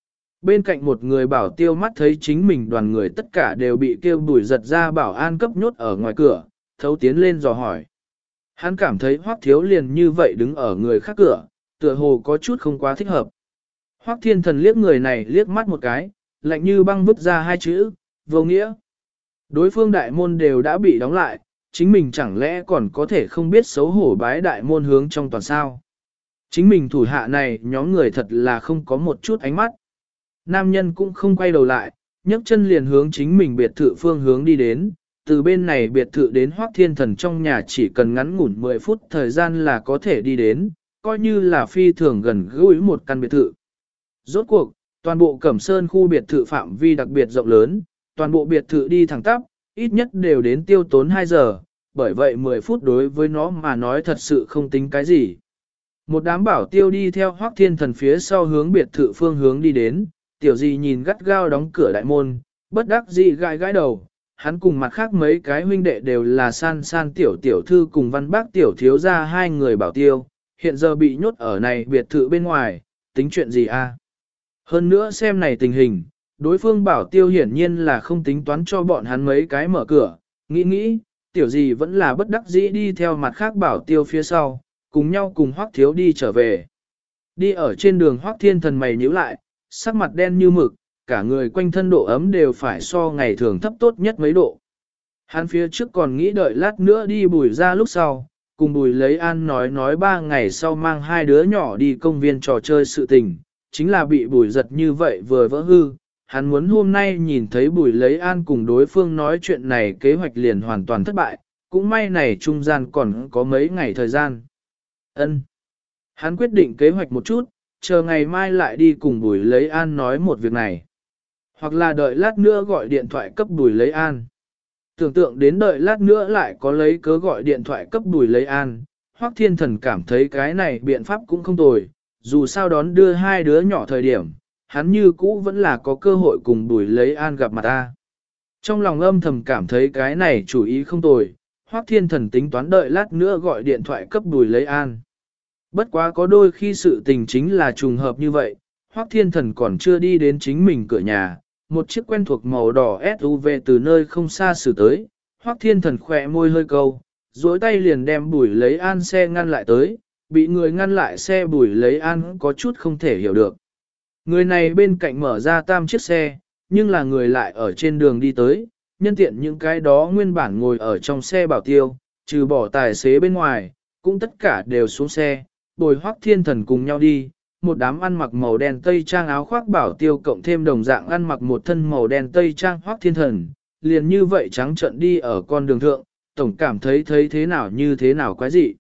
Bên cạnh một người bảo tiêu mắt thấy chính mình đoàn người tất cả đều bị kêu đuổi giật ra bảo an cấp nhốt ở ngoài cửa, thấu tiến lên dò hỏi. Hắn cảm thấy Hoắc Thiếu liền như vậy đứng ở người khác cửa, tựa hồ có chút không quá thích hợp. Hoắc Thiên Thần liếc người này liếc mắt một cái, lạnh như băng vứt ra hai chữ, vô nghĩa. Đối phương đại môn đều đã bị đóng lại, chính mình chẳng lẽ còn có thể không biết xấu hổ bái đại môn hướng trong toàn sao. Chính mình thủ hạ này nhóm người thật là không có một chút ánh mắt. Nam nhân cũng không quay đầu lại, nhấc chân liền hướng chính mình biệt thự phương hướng đi đến. Từ bên này biệt thự đến Hoắc Thiên Thần trong nhà chỉ cần ngắn ngủn 10 phút thời gian là có thể đi đến, coi như là phi thường gần gũi một căn biệt thự. Rốt cuộc, toàn bộ Cẩm Sơn khu biệt thự phạm vi đặc biệt rộng lớn, toàn bộ biệt thự đi thẳng tắp, ít nhất đều đến tiêu tốn 2 giờ, bởi vậy 10 phút đối với nó mà nói thật sự không tính cái gì. Một đám bảo tiêu đi theo Hoắc Thiên Thần phía sau hướng biệt thự phương hướng đi đến, tiểu gì nhìn gắt gao đóng cửa đại môn, bất đắc dĩ gãi gãi đầu, hắn cùng mặt khác mấy cái huynh đệ đều là san san tiểu tiểu thư cùng văn bác tiểu thiếu gia hai người bảo tiêu, hiện giờ bị nhốt ở này biệt thự bên ngoài, tính chuyện gì a? Hơn nữa xem này tình hình, đối phương bảo tiêu hiển nhiên là không tính toán cho bọn hắn mấy cái mở cửa, nghĩ, tiểu gì vẫn là bất đắc dĩ đi theo mặt khác bảo tiêu phía sau, cùng nhau cùng Hoắc Thiếu đi trở về. Đi ở trên đường Hoắc Thiên Thần mày nhíu lại, sắc mặt đen như mực, cả người quanh thân độ ấm đều phải so ngày thường thấp tốt nhất mấy độ. Hắn phía trước còn nghĩ đợi lát nữa đi Bùi ra lúc sau, cùng Bùi lấy An nói 3 ngày sau mang hai đứa nhỏ đi công viên trò chơi sự tình, chính là bị Bùi giật như vậy vừa vỡ hư. Hắn muốn hôm nay nhìn thấy Bùi lấy An cùng đối phương nói chuyện này kế hoạch liền hoàn toàn thất bại, cũng may này trung gian còn có mấy ngày thời gian. Hắn quyết định kế hoạch một chút, chờ ngày mai lại đi cùng Bùi lấy An nói một việc này. Hoặc là đợi lát nữa gọi điện thoại cấp Bùi lấy An. Tưởng tượng đến đợi lát nữa lại có lấy cớ gọi điện thoại cấp Bùi lấy An, Hoắc Thiên Thần cảm thấy cái này biện pháp cũng không tồi, dù sao đón đưa hai đứa nhỏ thời điểm, hắn như cũ vẫn là có cơ hội cùng Bùi lấy An gặp mặt ta. Trong lòng âm thầm cảm thấy cái này chủ ý không tồi, Hoắc Thiên Thần tính toán đợi lát nữa gọi điện thoại cấp Bùi lấy An. Bất quá có đôi khi sự tình chính là trùng hợp như vậy, Hoắc Thiên Thần còn chưa đi đến chính mình cửa nhà, một chiếc quen thuộc màu đỏ SUV từ nơi không xa xử tới, Hoắc Thiên Thần khỏe môi hơi câu, duỗi tay liền đem Bùi lấy An xe ngăn lại tới, bị người ngăn lại xe Bùi lấy An có chút không thể hiểu được. Người này bên cạnh mở ra tam chiếc xe, nhưng là người lại ở trên đường đi tới, nhân tiện những cái đó nguyên bản ngồi ở trong xe bảo tiêu, trừ bỏ tài xế bên ngoài, cũng tất cả đều xuống xe, bồi Hoắc Thiên Thần cùng nhau đi. Một đám ăn mặc màu đen tây trang áo khoác bảo tiêu cộng thêm đồng dạng ăn mặc một thân màu đen tây trang Hoắc Thiên Thần, liền như vậy trắng trợn đi ở con đường thượng, tổng cảm thấy thế nào như thế nào quái dị.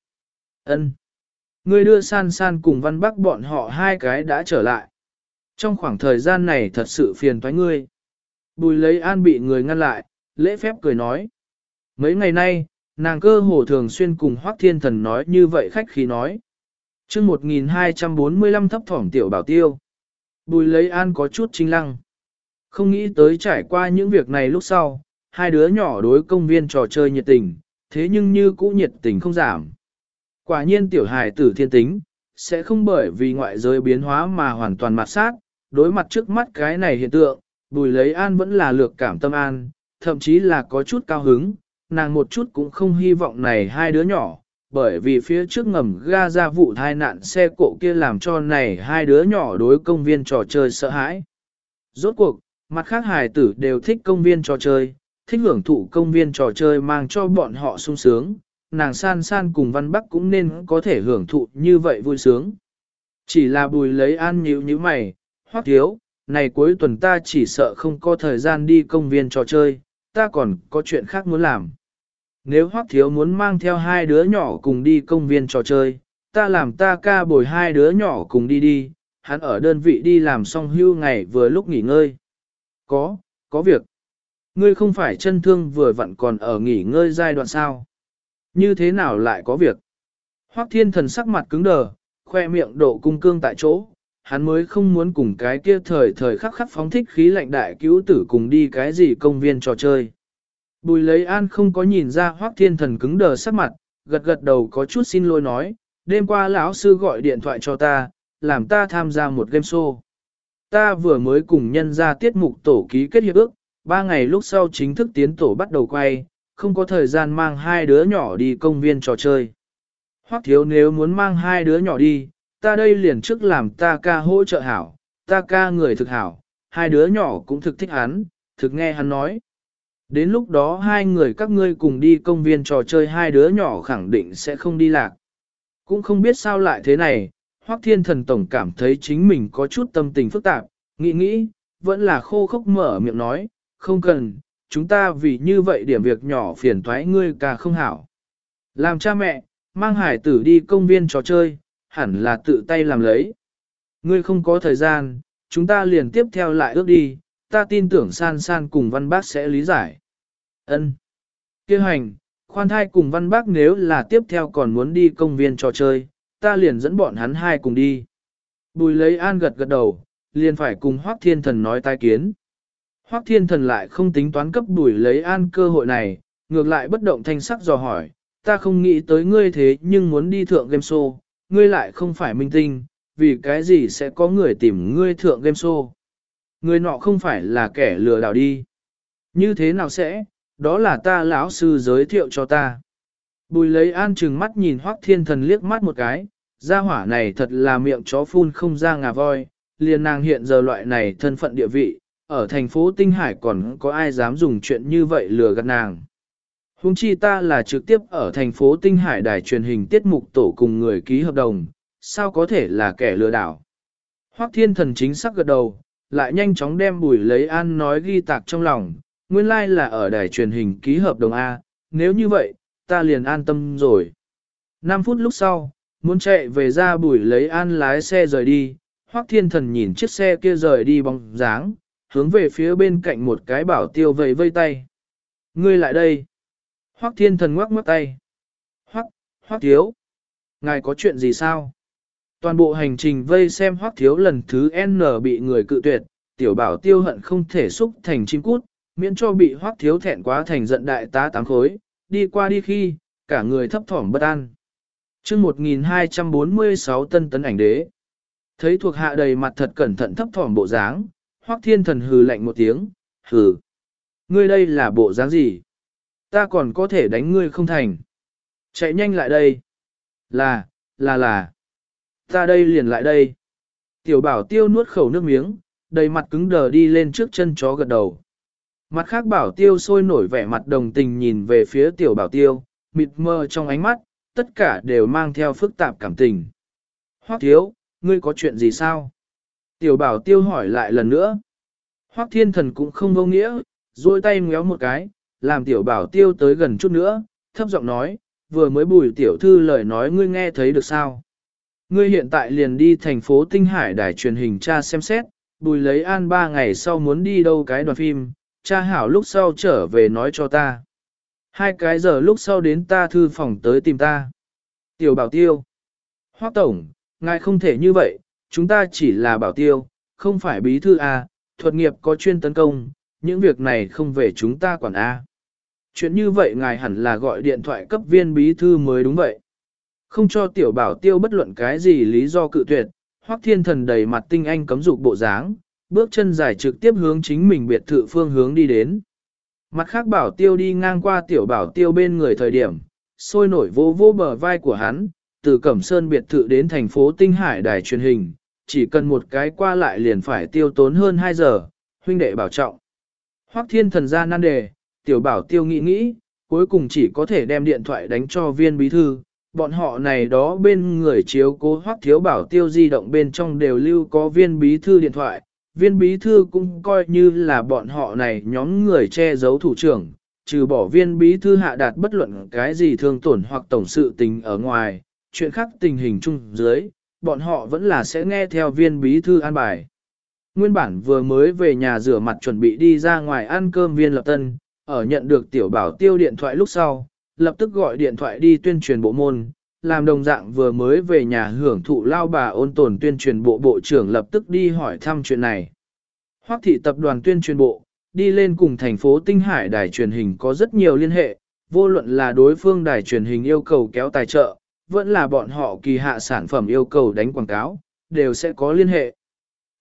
Người đưa san san cùng Văn Bắc bọn họ hai cái đã trở lại. Trong khoảng thời gian này thật sự phiền toái ngươi. Bùi lấy An bị người ngăn lại, lễ phép cười nói. Mấy ngày nay, nàng cơ hồ thường xuyên cùng Hoắc Thiên Thần nói như vậy khách khí nói. Chương 1245 thấp thỏm tiểu bảo tiêu. Bùi lấy An có chút chinh lăng. Không nghĩ tới trải qua những việc này lúc sau, hai đứa nhỏ đối công viên trò chơi nhiệt tình, thế nhưng như cũ nhiệt tình không giảm. Quả nhiên tiểu hài tử thiên tính, sẽ không bởi vì ngoại giới biến hóa mà hoàn toàn mặt sát, đối mặt trước mắt cái này hiện tượng, Bùi lấy An vẫn là lược cảm tâm an, thậm chí là có chút cao hứng, nàng một chút cũng không hy vọng này hai đứa nhỏ, bởi vì phía trước ngầm ga ra vụ tai nạn xe cộ kia làm cho này hai đứa nhỏ đối công viên trò chơi sợ hãi. Rốt cuộc, mặt khác hài tử đều thích công viên trò chơi, thích hưởng thụ công viên trò chơi mang cho bọn họ sung sướng, nàng san san cùng Văn Bắc cũng nên có thể hưởng thụ như vậy vui sướng. Chỉ là Bùi lấy An nhíu như mày, Hoắc Thiếu, này cuối tuần ta chỉ sợ không có thời gian đi công viên trò chơi, ta còn có chuyện khác muốn làm. Nếu Hoắc Thiếu muốn mang theo hai đứa nhỏ cùng đi công viên trò chơi, ta làm ta ca bồi hai đứa nhỏ cùng đi, hắn ở đơn vị đi làm xong hưu ngày vừa lúc nghỉ ngơi. Có việc. Ngươi không phải chân thương vừa vặn còn ở nghỉ ngơi giai đoạn sao? Như thế nào lại có việc? Hoắc Thiên Thần sắc mặt cứng đờ, khoe miệng độ cung cương tại chỗ, hắn mới không muốn cùng cái kia thời khắc phóng thích khí lạnh đại cứu tử cùng đi cái gì công viên trò chơi. Bùi lấy An không có nhìn ra Hoắc Thiên Thần cứng đờ sắc mặt, gật đầu có chút xin lỗi nói, đêm qua lão sư gọi điện thoại cho ta, làm ta tham gia một game show. Ta vừa mới cùng nhân ra tiết mục tổ ký kết hiệp ước, 3 ngày lúc sau chính thức tiến tổ bắt đầu quay, không có thời gian mang hai đứa nhỏ đi công viên trò chơi. Hoắc thiếu nếu muốn mang hai đứa nhỏ đi, ta đây liền trước làm ta ca hỗ trợ hảo, ta ca người thực hảo, hai đứa nhỏ cũng thực thích hắn, thực nghe hắn nói. Đến lúc đó hai người các ngươi cùng đi công viên trò chơi, hai đứa nhỏ khẳng định sẽ không đi lạc. Cũng không biết sao lại thế này, Hoắc Thiên Thần tổng cảm thấy chính mình có chút tâm tình phức tạp, nghĩ, vẫn là khô khốc mở miệng nói, không cần, chúng ta vì như vậy điểm việc nhỏ phiền toái ngươi ca không hảo. Làm cha mẹ, mang hải tử đi công viên trò chơi, hẳn là tự tay làm lấy. Ngươi không có thời gian, chúng ta liền tiếp theo lại ước đi, ta tin tưởng San San cùng Văn Bác sẽ lý giải. Ân. Kêu hành, khoan thai cùng Văn Bác nếu là tiếp theo còn muốn đi công viên trò chơi, ta liền dẫn bọn hắn hai cùng đi. Bùi lấy an gật đầu, liền phải cùng Hoắc Thiên Thần nói tai kiến. Hoắc Thiên Thần lại không tính toán cấp Bùi lấy an cơ hội này, ngược lại bất động thanh sắc dò hỏi, ta không nghĩ tới ngươi thế nhưng muốn đi thượng game show, ngươi lại không phải minh tinh, vì cái gì sẽ có người tìm ngươi thượng game show. Người nọ không phải là kẻ lừa đảo đi. Như thế nào sẽ, đó là ta lão sư giới thiệu cho ta. Bùi lấy an trừng mắt nhìn Hoắc Thiên Thần liếc mắt một cái, gia hỏa này thật là miệng chó phun không ra ngà voi, liền nàng hiện giờ loại này thân phận địa vị, ở thành phố Tinh Hải còn có ai dám dùng chuyện như vậy lừa gạt nàng. Huống chi ta là trực tiếp ở thành phố Tinh Hải đài truyền hình tiết mục tổ cùng người ký hợp đồng, sao có thể là kẻ lừa đảo. Hoắc Thiên Thần chính xác gật đầu, lại nhanh chóng đem Bùi lấy an nói ghi tạc trong lòng, nguyên lai là ở đài truyền hình ký hợp đồng A, nếu như vậy, ta liền an tâm rồi. 5 phút lúc sau, muốn chạy về ra Bùi lấy an lái xe rời đi, Hoắc Thiên Thần nhìn chiếc xe kia rời đi bóng dáng, hướng về phía bên cạnh một cái bảo tiêu vẫy vây tay. Ngươi lại đây. Hoắc Thiên Thần ngoắc ngoắc tay. Hoắc thiếu. Ngài có chuyện gì sao? Toàn bộ hành trình vây xem Hoắc thiếu lần thứ N bị người cự tuyệt, tiểu bảo tiêu hận không thể xúc thành chim cút, miễn cho bị Hoắc thiếu thẹn quá thành giận đại tá tám khối, đi qua đi khi, cả người thấp thỏm bất an. Chương 1246 tân tấn ảnh đế. Thấy thuộc hạ đầy mặt thật cẩn thận thấp thỏm bộ dáng, Hoắc Thiên Thần hừ lạnh một tiếng, hừ. Ngươi đây là bộ dáng gì? Ta còn có thể đánh ngươi không thành. Chạy nhanh lại đây. Là. Ta đây liền lại đây. Tiểu bảo tiêu nuốt khẩu nước miếng, đầy mặt cứng đờ đi lên trước chân chó gật đầu. Mặt khác bảo tiêu sôi nổi vẻ mặt đồng tình nhìn về phía tiểu bảo tiêu, mịt mờ trong ánh mắt, tất cả đều mang theo phức tạp cảm tình. Hoắc thiếu, ngươi có chuyện gì sao? Tiểu bảo tiêu hỏi lại lần nữa. Hoắc Thiên Thần cũng không vô nghĩa, duỗi tay ngéo một cái, làm tiểu bảo tiêu tới gần chút nữa, thấp giọng nói, vừa mới Bùi tiểu thư lời nói ngươi nghe thấy được sao? Ngươi hiện tại liền đi thành phố Tinh Hải đài truyền hình tra xem xét, Bùi lấy an 3 ngày sau muốn đi đâu cái đoàn phim, cha hảo lúc sau trở về nói cho ta. 2 cái giờ lúc sau đến ta thư phòng tới tìm ta. Tiểu bảo tiêu. Hoắc tổng, ngài không thể như vậy, chúng ta chỉ là bảo tiêu, không phải bí thư A, thuật nghiệp có chuyên tấn công, những việc này không về chúng ta quản A. Chuyện như vậy ngài hẳn là gọi điện thoại cấp viên bí thư mới đúng vậy. Không cho tiểu bảo tiêu bất luận cái gì lý do cự tuyệt, Hoắc Thiên Thần đầy mặt tinh anh cấm dục bộ dáng, bước chân dài trực tiếp hướng chính mình biệt thự phương hướng đi đến. Mặt khác bảo tiêu đi ngang qua tiểu bảo tiêu bên người thời điểm, sôi nổi vô bờ vai của hắn, từ Cẩm Sơn biệt thự đến thành phố Tinh Hải đài truyền hình, chỉ cần một cái qua lại liền phải tiêu tốn hơn 2 giờ, huynh đệ bảo trọng. Hoắc Thiên Thần ra nan đề, tiểu bảo tiêu nghĩ, cuối cùng chỉ có thể đem điện thoại đánh cho viên bí thư, bọn họ này đó bên người chiếu cố Hoắc thiếu bảo tiêu di động bên trong đều lưu có viên bí thư điện thoại, viên bí thư cũng coi như là bọn họ này nhóm người che giấu thủ trưởng, trừ bỏ viên bí thư hạ đạt bất luận cái gì thương tổn hoặc tổng sự tình ở ngoài, chuyện khác tình hình chung dưới, bọn họ vẫn là sẽ nghe theo viên bí thư an bài. Nguyên bản vừa mới về nhà rửa mặt chuẩn bị đi ra ngoài ăn cơm viên lập tân, ở nhận được tiểu bảo tiêu điện thoại lúc sau, lập tức gọi điện thoại đi tuyên truyền bộ môn, làm đồng dạng vừa mới về nhà hưởng thụ lao bà ôn tồn tuyên truyền bộ bộ trưởng lập tức đi hỏi thăm chuyện này. Hoắc thị tập đoàn tuyên truyền bộ, đi lên cùng thành phố Tinh Hải đài truyền hình có rất nhiều liên hệ, vô luận là đối phương đài truyền hình yêu cầu kéo tài trợ, vẫn là bọn họ kỳ hạ sản phẩm yêu cầu đánh quảng cáo, đều sẽ có liên hệ.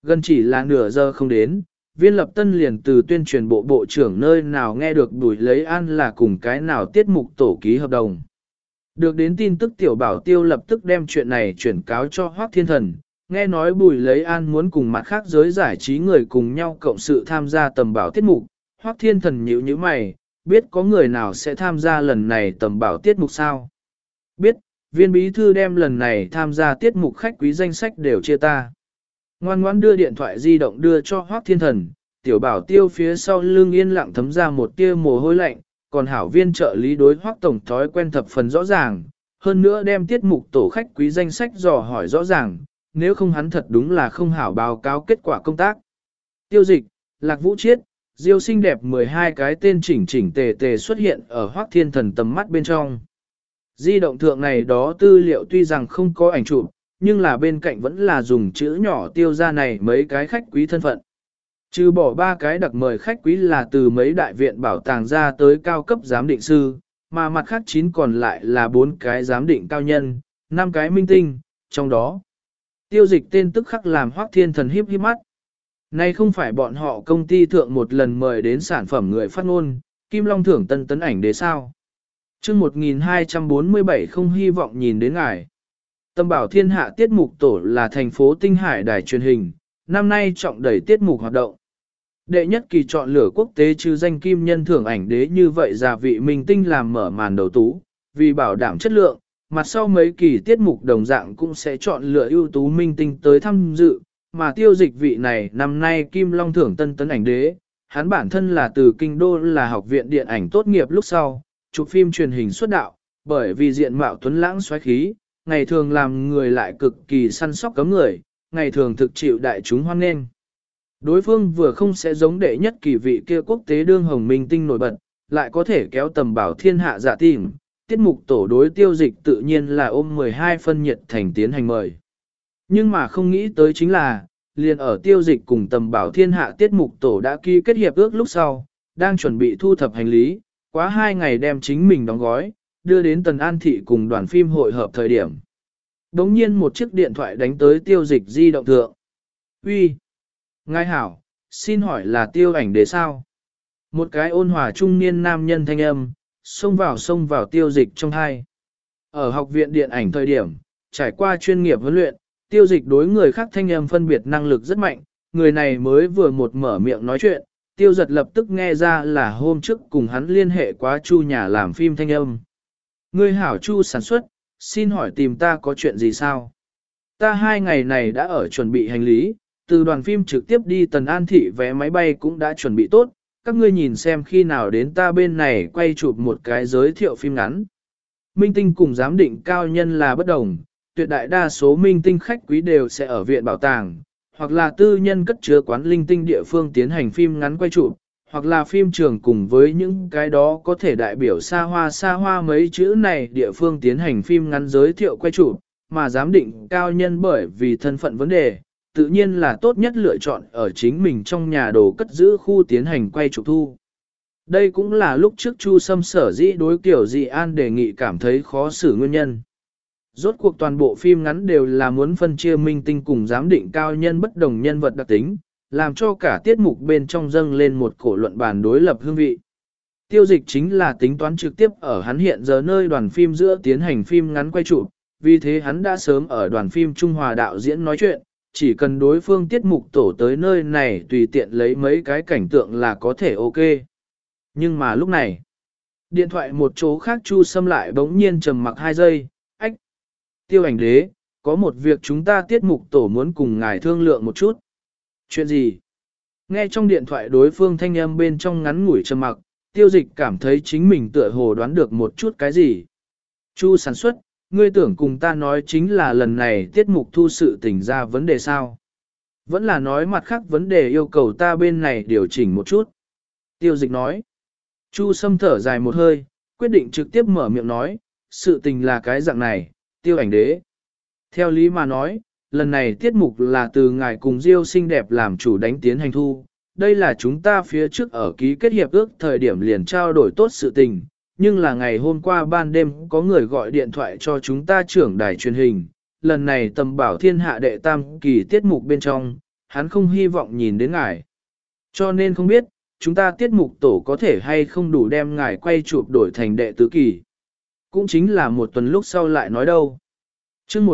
Gần chỉ là nửa giờ không đến, Viên Lập Tân liền từ tuyên truyền bộ bộ trưởng nơi nào nghe được Bùi Lấy An là cùng cái nào tiết mục tổ ký hợp đồng. Được đến tin tức Tiểu Bảo Tiêu lập tức đem chuyện này chuyển cáo cho Hoắc Thiên Thần, nghe nói Bùi Lấy An muốn cùng mặt khác giới giải trí người cùng nhau cộng sự tham gia tầm bảo tiết mục. Hoắc Thiên Thần nhíu nhíu mày, biết có người nào sẽ tham gia lần này tầm bảo tiết mục sao? Biết, Viên bí thư đem lần này tham gia tiết mục khách quý danh sách đều chia ta. Ngoan ngoãn đưa điện thoại di động đưa cho Hoắc Thiên Thần, Tiểu Bảo Tiêu phía sau lưng yên lặng thấm ra một tia mồ hôi lạnh, còn hảo viên trợ lý đối Hoắc tổng thói quen thập phần rõ ràng, hơn nữa đem tiết mục tổ khách quý danh sách dò hỏi rõ ràng, nếu không hắn thật đúng là không hảo báo cáo kết quả công tác. Tiêu Dịch, Lạc Vũ Chiết, Diêu xinh đẹp 12 cái tên chỉnh chỉnh tề tề xuất hiện ở Hoắc Thiên Thần tầm mắt bên trong. Di động thượng này đó tư liệu tuy rằng không có ảnh chụp, nhưng là bên cạnh vẫn là dùng chữ nhỏ tiêu ra này mấy cái khách quý thân phận. Trừ bỏ 3 cái đặc mời khách quý là từ mấy đại viện bảo tàng ra tới cao cấp giám định sư, mà mặt khác 9 còn lại là 4 cái giám định cao nhân, 5 cái minh tinh, trong đó. Tiêu Dịch tên tức khắc làm Hoắc Thiên Thần híp híp mắt. Này không phải bọn họ công ty thượng một lần mời đến sản phẩm người phát ngôn, Kim Long thưởng tân tấn ảnh đế sao. Chương 1247 không hy vọng nhìn đến ngài. Tâm bảo thiên hạ tiết mục tổ là thành phố Tinh Hải đài truyền hình, năm nay trọng đẩy tiết mục hoạt động. Đệ nhất kỳ chọn lửa quốc tế trừ danh kim nhân thưởng ảnh đế như vậy giả vị minh tinh làm mở màn đầu tú, vì bảo đảm chất lượng, mặt sau mấy kỳ tiết mục đồng dạng cũng sẽ chọn lựa ưu tú minh tinh tới tham dự, mà Tiêu Dịch vị này năm nay Kim Long thưởng tân tấn ảnh đế, hắn bản thân là từ kinh đô là học viện điện ảnh tốt nghiệp lúc sau, chụp phim truyền hình xuất đạo, bởi vì diện mạo tuấn lãng xoáy khí, ngày thường làm người lại cực kỳ săn sóc cấm người, ngày thường thực chịu đại chúng hoan nghênh. Đối phương vừa không sẽ giống đệ nhất kỳ vị kia quốc tế đương hồng minh tinh nổi bật, lại có thể kéo tầm bảo thiên hạ dạ tìm, tiết mục tổ đối Tiêu Dịch tự nhiên là ôm 12 phân nhiệt thành tiến hành mời. Nhưng mà không nghĩ tới chính là, liền ở Tiêu Dịch cùng tầm bảo thiên hạ tiết mục tổ đã ký kết hiệp ước lúc sau, đang chuẩn bị thu thập hành lý, quá 2 ngày đem chính mình đóng gói, đưa đến Tần An Thị cùng đoàn phim hội hợp thời điểm. Đống nhiên một chiếc điện thoại đánh tới Tiêu Dịch di động thượng. Uy, ngài hảo, xin hỏi là Tiêu ảnh đế sao? Một cái ôn hòa trung niên nam nhân thanh âm, xông vào Tiêu Dịch trong hai. Ở học viện điện ảnh thời điểm, trải qua chuyên nghiệp huấn luyện, Tiêu Dịch đối người khác thanh âm phân biệt năng lực rất mạnh, người này mới vừa một mở miệng nói chuyện, Tiêu Giật lập tức nghe ra là hôm trước cùng hắn liên hệ quá Chu nhà làm phim thanh âm. Ngươi hảo Chu sản xuất, xin hỏi tìm ta có chuyện gì sao? Ta 2 ngày này đã ở chuẩn bị hành lý, từ đoàn phim trực tiếp đi Tần An Thị vé máy bay cũng đã chuẩn bị tốt, các ngươi nhìn xem khi nào đến ta bên này quay chụp một cái giới thiệu phim ngắn. Minh tinh cùng giám định cao nhân là bất đồng, tuyệt đại đa số minh tinh khách quý đều sẽ ở viện bảo tàng, hoặc là tư nhân cất chứa quán linh tinh địa phương tiến hành phim ngắn quay chụp, hoặc là phim trường cùng với những cái đó có thể đại biểu xa hoa mấy chữ này địa phương tiến hành phim ngắn giới thiệu quay chụp, mà giám định cao nhân bởi vì thân phận vấn đề, tự nhiên là tốt nhất lựa chọn ở chính mình trong nhà đồ cất giữ khu tiến hành quay chụp thu. Đây cũng là lúc trước Chu Sâm sở dĩ đối kiểu dị an đề nghị cảm thấy khó xử nguyên nhân. Rốt cuộc toàn bộ phim ngắn đều là muốn phân chia minh tinh cùng giám định cao nhân bất đồng nhân vật đặc tính, làm cho cả tiết mục bên trong dâng lên một cổ luận bàn đối lập hương vị. Tiêu Dịch chính là tính toán trực tiếp ở hắn hiện giờ nơi đoàn phim giữa tiến hành phim ngắn quay chụp, vì thế hắn đã sớm ở đoàn phim Trung Hòa đạo diễn nói chuyện, chỉ cần đối phương tiết mục tổ tới nơi này tùy tiện lấy mấy cái cảnh tượng là có thể ok. Nhưng mà lúc này, điện thoại một chỗ khác Chu Sâm lại bỗng nhiên trầm mặc 2 giây, ách. Tiêu ảnh đế, có một việc chúng ta tiết mục tổ muốn cùng ngài thương lượng một chút. Chuyện gì? Nghe trong điện thoại đối phương thanh âm bên trong ngắn ngủi trầm mặc, Tiêu Dịch cảm thấy chính mình tựa hồ đoán được một chút cái gì. Chu sản xuất, ngươi tưởng cùng ta nói chính là lần này tiết mục thu sự tình ra vấn đề sao? Vẫn là nói mặt khác vấn đề yêu cầu ta bên này điều chỉnh một chút. Tiêu Dịch nói. Chu Sâm thở dài một hơi, quyết định trực tiếp mở miệng nói, sự tình là cái dạng này, Tiêu ảnh đế. Theo lý mà nói, lần này tiết mục là từ ngài cùng Diêu xinh đẹp làm chủ đánh tiến hành thu. Đây là chúng ta phía trước ở ký kết hiệp ước thời điểm liền trao đổi tốt sự tình, nhưng là ngày hôm qua ban đêm có người gọi điện thoại cho chúng ta trưởng đài truyền hình. Lần này tầm bảo thiên hạ đệ tam kỳ tiết mục bên trong, hắn không hy vọng nhìn đến ngài. Cho nên không biết, chúng ta tiết mục tổ có thể hay không đủ đem ngài quay chụp đổi thành đệ tứ kỳ. Cũng chính là một tuần lúc sau lại nói đâu. chương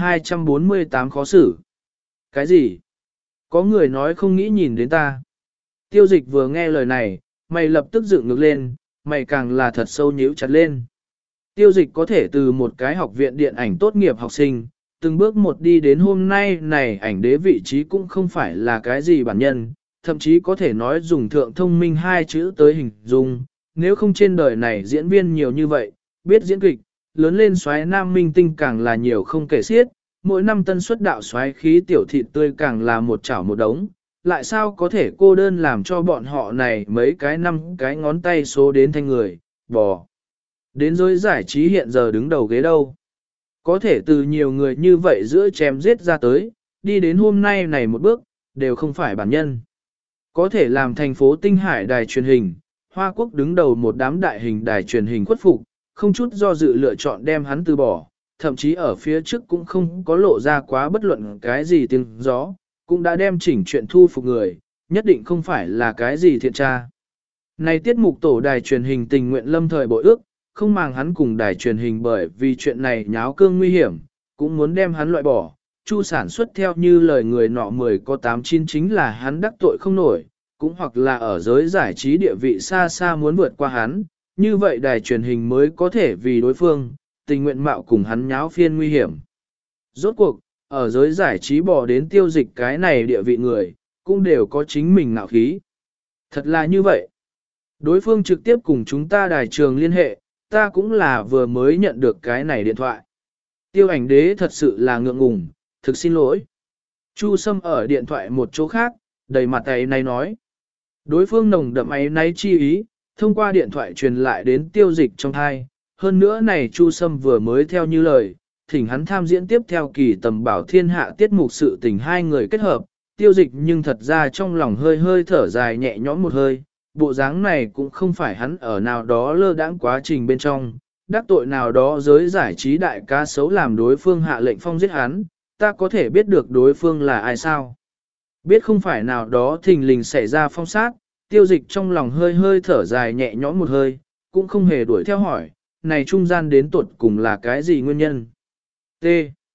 1248 khó xử. Cái gì? Có người nói không nghĩ nhìn đến ta. Tiêu dịch vừa nghe lời này, mày lập tức dựng ngược lên, mày càng là thật sâu nhíu chặt lên. Tiêu dịch có thể từ một cái học viện điện ảnh tốt nghiệp học sinh, từng bước một đi đến hôm nay này ảnh đế vị trí cũng không phải là cái gì bản nhân, thậm chí có thể nói dùng thượng thông minh hai chữ tới hình dung, nếu không trên đời này diễn viên nhiều như vậy, biết diễn kịch, lớn lên soái nam minh tinh càng là nhiều không kể xiết, mỗi năm tân xuất đạo soái khí tiểu thịt tươi càng là một chảo một đống, lại sao có thể cô đơn làm cho bọn họ này mấy cái năm cái ngón tay số đến thanh người, bò. Đến giới giải trí hiện giờ đứng đầu ghế đâu. Có thể từ nhiều người như vậy giữa chém giết ra tới, đi đến hôm nay này một bước, đều không phải bản nhân. Có thể làm thành phố Tinh Hải đài truyền hình, Hoa Quốc đứng đầu một đám đại hình đài truyền hình khuất phục, không chút do dự lựa chọn đem hắn từ bỏ, thậm chí ở phía trước cũng không có lộ ra quá bất luận cái gì tiếng gió, cũng đã đem chỉnh chuyện thu phục người, nhất định không phải là cái gì thiện tra. Này tiết mục tổ đài truyền hình tình nguyện lâm thời bội ước, không màng hắn cùng đài truyền hình bởi vì chuyện này nháo cương nguy hiểm, cũng muốn đem hắn loại bỏ. Chu sản xuất theo như lời người nọ 10 có 8-9 chính là hắn đắc tội không nổi, cũng hoặc là ở giới giải trí địa vị xa xa muốn vượt qua hắn, như vậy đài truyền hình mới có thể vì đối phương, tình nguyện mạo cùng hắn nháo phiên nguy hiểm. Rốt cuộc, ở giới giải trí bỏ đến tiêu dịch cái này địa vị người, cũng đều có chính mình ngạo khí. Thật là như vậy. Đối phương trực tiếp cùng chúng ta đài trường liên hệ, ta cũng là vừa mới nhận được cái này điện thoại. Tiêu ảnh đế thật sự là ngượng ngùng, thực xin lỗi. Chu Sâm ở điện thoại một chỗ khác, đầy mặt ấy này nói. Đối phương nồng đậm ấy náy chi ý, thông qua điện thoại truyền lại đến tiêu dịch trong thai. Hơn nữa này Chu Sâm vừa mới theo như lời, thỉnh hắn tham diễn tiếp theo kỳ tầm bảo thiên hạ tiết mục sự tình hai người kết hợp. Tiêu dịch nhưng thật ra trong lòng hơi hơi thở dài nhẹ nhõm một hơi. Bộ dáng này cũng không phải hắn ở nào đó lơ đãng quá trình bên trong, đắc tội nào đó giới giải trí đại ca xấu làm đối phương hạ lệnh phong giết hắn, ta có thể biết được đối phương là ai sao. Biết không phải nào đó thình lình xảy ra phong sát, tiêu dịch trong lòng hơi hơi thở dài nhẹ nhõm một hơi, cũng không hề đuổi theo hỏi, này trung gian đến tuột cùng là cái gì nguyên nhân. T.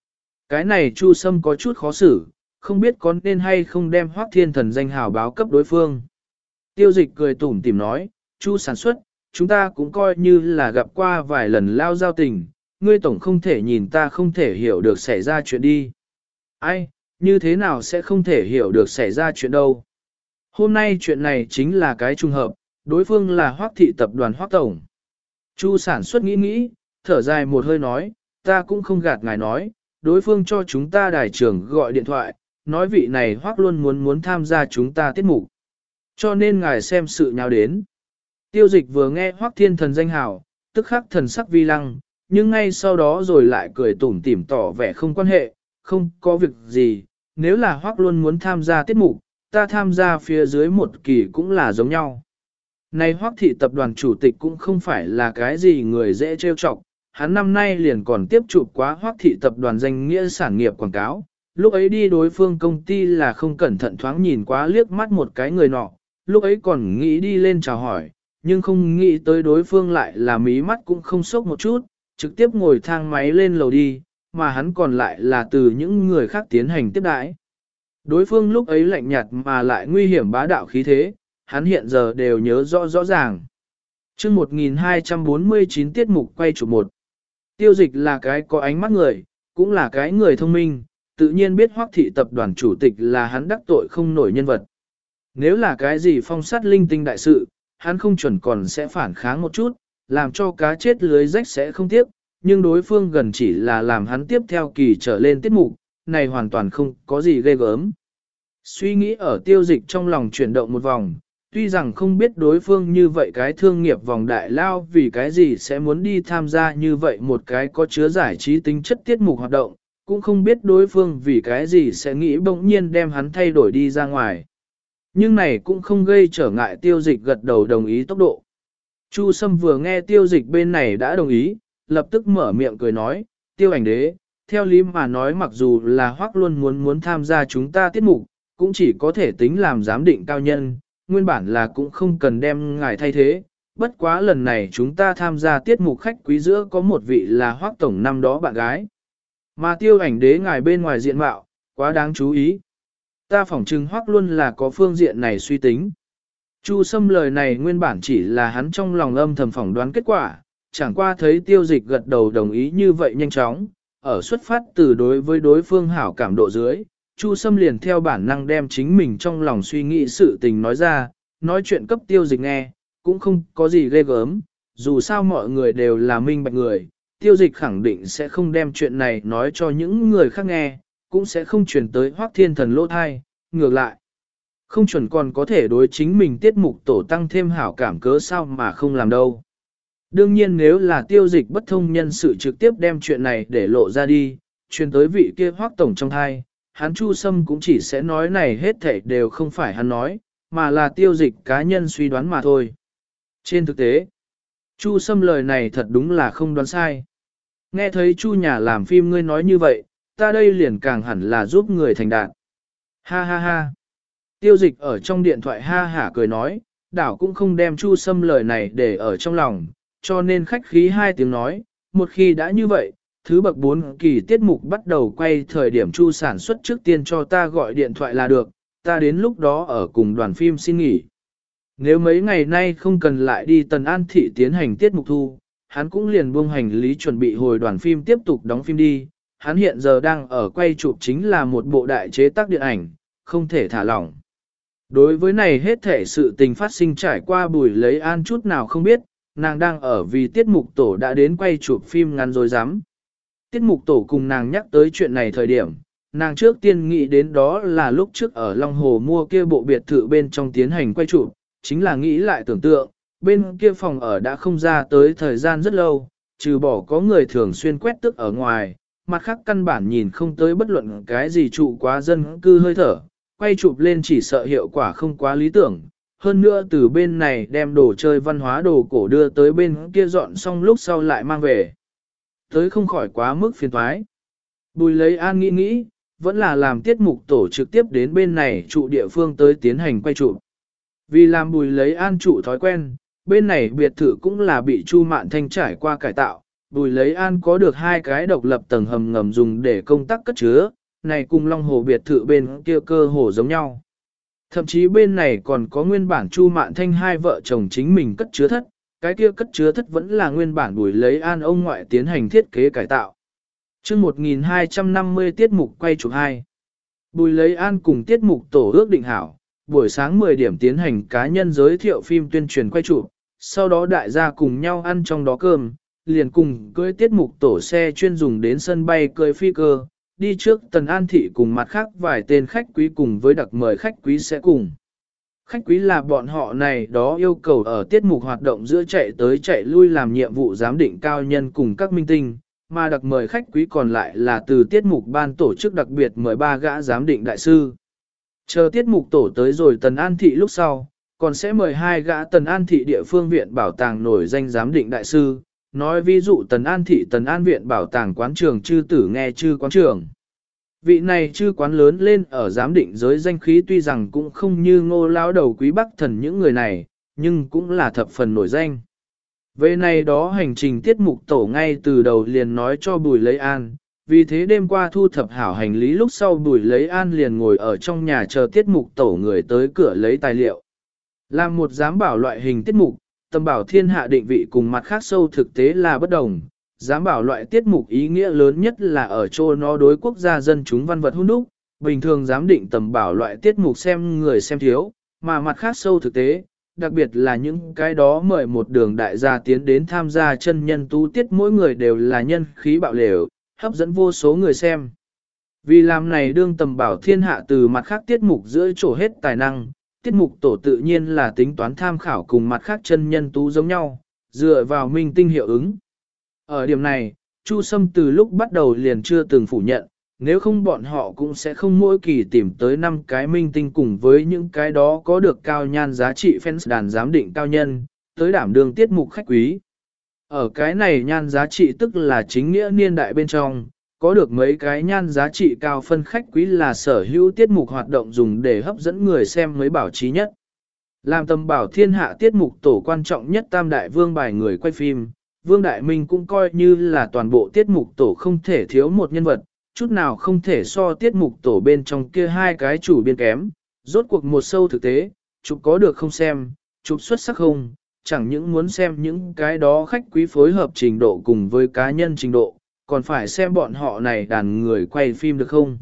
Cái này Chu Sâm có chút khó xử, không biết có nên hay không đem Hoắc Thiên Thần danh hào báo cấp đối phương. Tiêu dịch cười tủm tỉm nói, Chu sản xuất, chúng ta cũng coi như là gặp qua vài lần lao giao tình, ngươi tổng không thể nhìn ta không thể hiểu được xảy ra chuyện đi. Ai, như thế nào sẽ không thể hiểu được xảy ra chuyện đâu. Hôm nay chuyện này chính là cái trùng hợp, đối phương là Hoắc thị tập đoàn Hoắc Tổng. Chu sản xuất nghĩ, thở dài một hơi nói, ta cũng không gạt ngài nói, đối phương cho chúng ta đài trưởng gọi điện thoại, nói vị này Hoắc luôn muốn tham gia chúng ta tiết mục. Cho nên ngài xem sự nhào đến. Tiêu dịch vừa nghe Hoắc Thiên Thần danh hào, tức khắc thần sắc vi lăng, nhưng ngay sau đó rồi lại cười tủm tỉm tỏ vẻ không quan hệ, không có việc gì, nếu là Hoắc luôn muốn tham gia tiết mục, ta tham gia phía dưới một kỳ cũng là giống nhau. Này Hoắc thị tập đoàn chủ tịch cũng không phải là cái gì người dễ trêu chọc, hắn năm nay liền còn tiếp chụp quá Hoắc thị tập đoàn danh nghĩa sản nghiệp quảng cáo, lúc ấy đi đối phương công ty là không cẩn thận thoáng nhìn quá liếc mắt một cái người nọ, lúc ấy còn nghĩ đi lên chào hỏi, nhưng không nghĩ tới đối phương lại là mí mắt cũng không sốc một chút, trực tiếp ngồi thang máy lên lầu đi, mà hắn còn lại là từ những người khác tiến hành tiếp đãi. Đối phương lúc ấy lạnh nhạt mà lại nguy hiểm bá đạo khí thế, hắn hiện giờ đều nhớ rõ ràng. chương 1249 tiết mục quay chụp 1. Tiêu dịch là cái có ánh mắt người, cũng là cái người thông minh, tự nhiên biết Hoắc thị tập đoàn chủ tịch là hắn đắc tội không nổi nhân vật. Nếu là cái gì phong sát linh tinh đại sự, hắn không chuẩn còn sẽ phản kháng một chút, làm cho cá chết lưới rách sẽ không tiếc, nhưng đối phương gần chỉ là làm hắn tiếp theo kỳ trở lên tiết mục, này hoàn toàn không có gì ghê gớm. Suy nghĩ ở tiêu dịch trong lòng chuyển động một vòng, tuy rằng không biết đối phương như vậy cái thương nghiệp vòng đại lao vì cái gì sẽ muốn đi tham gia như vậy một cái có chứa giải trí tính chất tiết mục hoạt động, cũng không biết đối phương vì cái gì sẽ nghĩ bỗng nhiên đem hắn thay đổi đi ra ngoài. Nhưng này cũng không gây trở ngại tiêu dịch gật đầu đồng ý tốc độ. Chu Sâm vừa nghe tiêu dịch bên này đã đồng ý, lập tức mở miệng cười nói, tiêu ảnh đế, theo lý mà nói mặc dù là Hoắc luôn muốn tham gia chúng ta tiết mục, cũng chỉ có thể tính làm giám định cao nhân, nguyên bản là cũng không cần đem ngài thay thế. Bất quá lần này chúng ta tham gia tiết mục khách quý giữa có một vị là Hoắc tổng năm đó bạn gái. Mà Tiêu Ảnh Đế ngài bên ngoài diện mạo, quá đáng chú ý. Ta phỏng chừng Hoắc luôn là có phương diện này suy tính. Chu Sâm lời này nguyên bản chỉ là hắn trong lòng âm thầm phỏng đoán kết quả, chẳng qua thấy Tiêu Dịch gật đầu đồng ý như vậy nhanh chóng, ở xuất phát từ đối với đối phương hảo cảm độ dưới, Chu Sâm liền theo bản năng đem chính mình trong lòng suy nghĩ sự tình nói ra, nói chuyện cấp Tiêu Dịch nghe, cũng không có gì ghê gớm, dù sao mọi người đều là minh bạch người, Tiêu Dịch khẳng định sẽ không đem chuyện này nói cho những người khác nghe, cũng sẽ không truyền tới Hoắc Thiên Thần lỗ thai, ngược lại. Không chuẩn còn có thể đối chính mình tiết mục tổ tăng thêm hảo cảm cớ sao mà không làm đâu. Đương nhiên nếu là Tiêu Dịch bất thông nhân sự trực tiếp đem chuyện này để lộ ra đi, truyền tới vị kia Hoắc tổng trong thai, hắn Chu Sâm cũng chỉ sẽ nói này hết thảy đều không phải hắn nói, mà là Tiêu Dịch cá nhân suy đoán mà thôi. Trên thực tế, Chu Sâm lời này thật đúng là không đoán sai. Nghe thấy Chu nhà làm phim ngươi nói như vậy, ta đây liền càng hẳn là giúp người thành đạt. Ha ha ha. Tiêu Dịch ở trong điện thoại ha hả cười nói, đảo cũng không đem Chu Sâm lời này để ở trong lòng, cho nên khách khí hai tiếng nói, một khi đã như vậy, thứ bậc 4 kỳ tiết mục bắt đầu quay thời điểm Chu sản xuất trước tiên cho ta gọi điện thoại là được, ta đến lúc đó ở cùng đoàn phim xin nghỉ. Nếu mấy ngày nay không cần lại đi Tần An Thị tiến hành tiết mục thu, hắn cũng liền buông hành lý chuẩn bị hồi đoàn phim tiếp tục đóng phim đi, hắn hiện giờ đang ở quay chụp chính là một bộ đại chế tác điện ảnh, không thể thả lỏng. Đối với này hết thể sự tình phát sinh trải qua Bùi Lấy An chút nào không biết, nàng đang ở vì tiết mục tổ đã đến quay chụp phim ngắn rồi dám. Tiết mục tổ cùng nàng nhắc tới chuyện này thời điểm, nàng trước tiên nghĩ đến đó là lúc trước ở Long Hồ mua kia bộ biệt thự bên trong tiến hành quay chụp, chính là nghĩ lại tưởng tượng, bên kia phòng ở đã không ra tới thời gian rất lâu, trừ bỏ có người thường xuyên quét tước ở ngoài, mặt khác căn bản nhìn không tới bất luận cái gì trụ quá dân cư hơi thở, quay chụp lên chỉ sợ hiệu quả không quá lý tưởng. Hơn nữa từ bên này đem đồ chơi văn hóa đồ cổ đưa tới bên kia dọn xong lúc sau lại mang về. Tới không khỏi quá mức phiền toái. Bùi Lấy An nghĩ, vẫn là làm tiết mục tổ trực tiếp đến bên này trụ địa phương tới tiến hành quay chụp. Vì làm Bùi Lấy An trụ thói quen, bên này biệt thự cũng là bị Chu Mạn Thanh trải qua cải tạo. Bùi Lấy An có được 2 cái độc lập tầng hầm ngầm dùng để công tác cất chứa, này cùng Long Hồ biệt thự bên kia cơ hồ giống nhau. Thậm chí bên này còn có nguyên bản Chu Mạn Thanh 2 vợ chồng chính mình cất chứa thất, cái kia cất chứa thất vẫn là nguyên bản Bùi Lấy An ông ngoại tiến hành thiết kế cải tạo. Chương 1250 tiết mục quay chụp 2. Bùi Lấy An cùng tiết mục tổ ước định hảo, buổi sáng 10 điểm tiến hành cá nhân giới thiệu phim tuyên truyền quay chụp, sau đó đại gia cùng nhau ăn trong đó cơm, liền cùng cưỡi tiết mục tổ xe chuyên dùng đến sân bay cưỡi phi cơ, đi trước Tần An Thị cùng mặt khác vài tên khách quý cùng với đặc mời khách quý sẽ cùng. Khách quý là bọn họ này đó yêu cầu ở tiết mục hoạt động giữa chạy tới chạy lui làm nhiệm vụ giám định cao nhân cùng các minh tinh, mà đặc mời khách quý còn lại là từ tiết mục ban tổ chức đặc biệt mời 3 gã giám định đại sư. Chờ tiết mục tổ tới rồi Tần An Thị lúc sau, còn sẽ mời 2 gã Tần An Thị địa phương viện bảo tàng nổi danh giám định đại sư, nói ví dụ Tần An Thị Tần An viện bảo tàng quán trường chư tử nghe chư quán trường. Vị này chư quán lớn lên ở giám định giới danh khí tuy rằng cũng không như Ngô lão đầu quý bắc thần những người này, nhưng cũng là thập phần nổi danh. Về này đó hành trình tiết mục tổ ngay từ đầu liền nói cho Bùi Lấy An, vì thế đêm qua thu thập hảo hành lý lúc sau Bùi Lấy An liền ngồi ở trong nhà chờ tiết mục tổ người tới cửa lấy tài liệu. Làm một giám bảo loại hình tiết mục, Tầm Bảo Thiên Hạ định vị cùng mặt khác sâu thực tế là bất đồng. Giám bảo loại tiết mục ý nghĩa lớn nhất là ở chỗ nó đối quốc gia dân chúng văn vật hôn đúc, bình thường giám định tầm bảo loại tiết mục xem người xem thiếu, mà mặt khác sâu thực tế, đặc biệt là những cái đó mời một đường đại gia tiến đến tham gia chân nhân tú tiết mỗi người đều là nhân khí bạo lều, hấp dẫn vô số người xem. Vì làm này đương Tầm Bảo Thiên Hạ từ mặt khác tiết mục giữa trổ hết tài năng, tiết mục tổ tự nhiên là tính toán tham khảo cùng mặt khác chân nhân tú giống nhau, dựa vào minh tinh hiệu ứng. Ở điểm này, Chu Sâm từ lúc bắt đầu liền chưa từng phủ nhận, nếu không bọn họ cũng sẽ không mỗi kỳ tìm tới 5 cái minh tinh cùng với những cái đó có được cao nhan giá trị fans đàn giám định cao nhân, tới đảm đương tiết mục khách quý. Ở cái này nhan giá trị tức là chính nghĩa niên đại bên trong, Có được mấy cái nhan giá trị cao phân khách quý là sở hữu tiết mục hoạt động dùng để hấp dẫn người xem mới bảo trí nhất. Làm tầm bảo thiên hạ tiết mục tổ quan trọng nhất tam đại vương bài người quay phim, Vương Đại Minh cũng coi như là toàn bộ tiết mục tổ không thể thiếu một nhân vật, chút nào không thể so tiết mục tổ bên trong kia hai cái chủ biên kém, rốt cuộc một sâu thực tế, chụp có được không xem, chụp xuất sắc không, chẳng những muốn xem những cái đó khách quý phối hợp trình độ cùng với cá nhân trình độ, còn phải xem bọn họ này đàn người quay phim được không.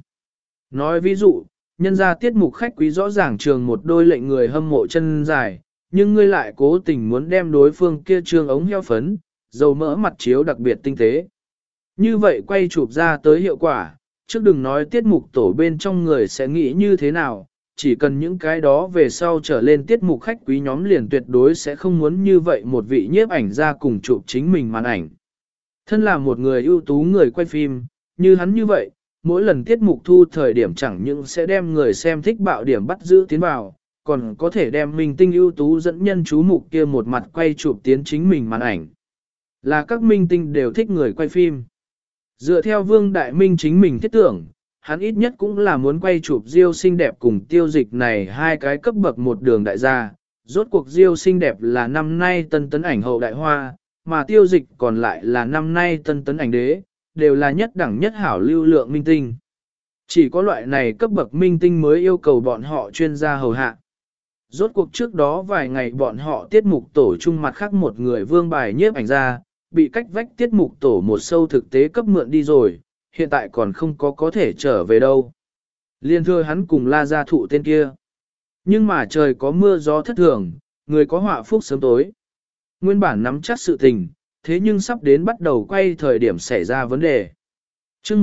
Nói ví dụ, nhân ra tiết mục khách quý rõ ràng trường một đôi lệnh người hâm mộ chân dài, nhưng ngươi lại cố tình muốn đem đối phương kia trường ống heo phấn, dầu mỡ mặt chiếu đặc biệt tinh tế. Như vậy quay chụp ra tới hiệu quả, trước đừng nói tiết mục tổ bên trong người sẽ nghĩ như thế nào, chỉ cần những cái đó về sau trở lên tiết mục khách quý nhóm liền tuyệt đối sẽ không muốn như vậy một vị nhiếp ảnh ra cùng chụp chính mình màn ảnh. Thân là một người ưu tú người quay phim, như hắn như vậy, mỗi lần tiết mục thu thời điểm chẳng những sẽ đem người xem thích bạo điểm bắt giữ tiến vào, còn có thể đem minh tinh ưu tú dẫn nhân chú mục kia một mặt quay chụp tiến chính mình màn ảnh. Là các minh tinh đều thích người quay phim. Dựa theo Vương Đại Minh chính mình thiết tưởng, hắn ít nhất cũng là muốn quay chụp Diêu xinh đẹp cùng Tiêu Dịch này hai cái cấp bậc một đường đại gia. Rốt cuộc Diêu xinh đẹp là năm nay tân tấn ảnh hậu đại hoa, mà Tiêu Dịch còn lại là năm nay tân tấn ảnh đế, đều là nhất đẳng nhất hảo lưu lượng minh tinh. Chỉ có loại này cấp bậc minh tinh mới yêu cầu bọn họ chuyên gia hầu hạ. Rốt cuộc trước đó vài ngày bọn họ tiết mục tổ chung mặt khác một người vương bài nhiếp ảnh ra, bị cách vách tiết mục tổ một sâu thực tế cấp mượn đi rồi, hiện tại còn không có thể trở về đâu. Liên thưa hắn cùng la gia thụ tên kia. Nhưng mà trời có mưa gió thất thường, người có họa phúc sớm tối. Nguyên bản nắm chắc sự tình, thế nhưng sắp đến bắt đầu quay thời điểm xảy ra vấn đề. chương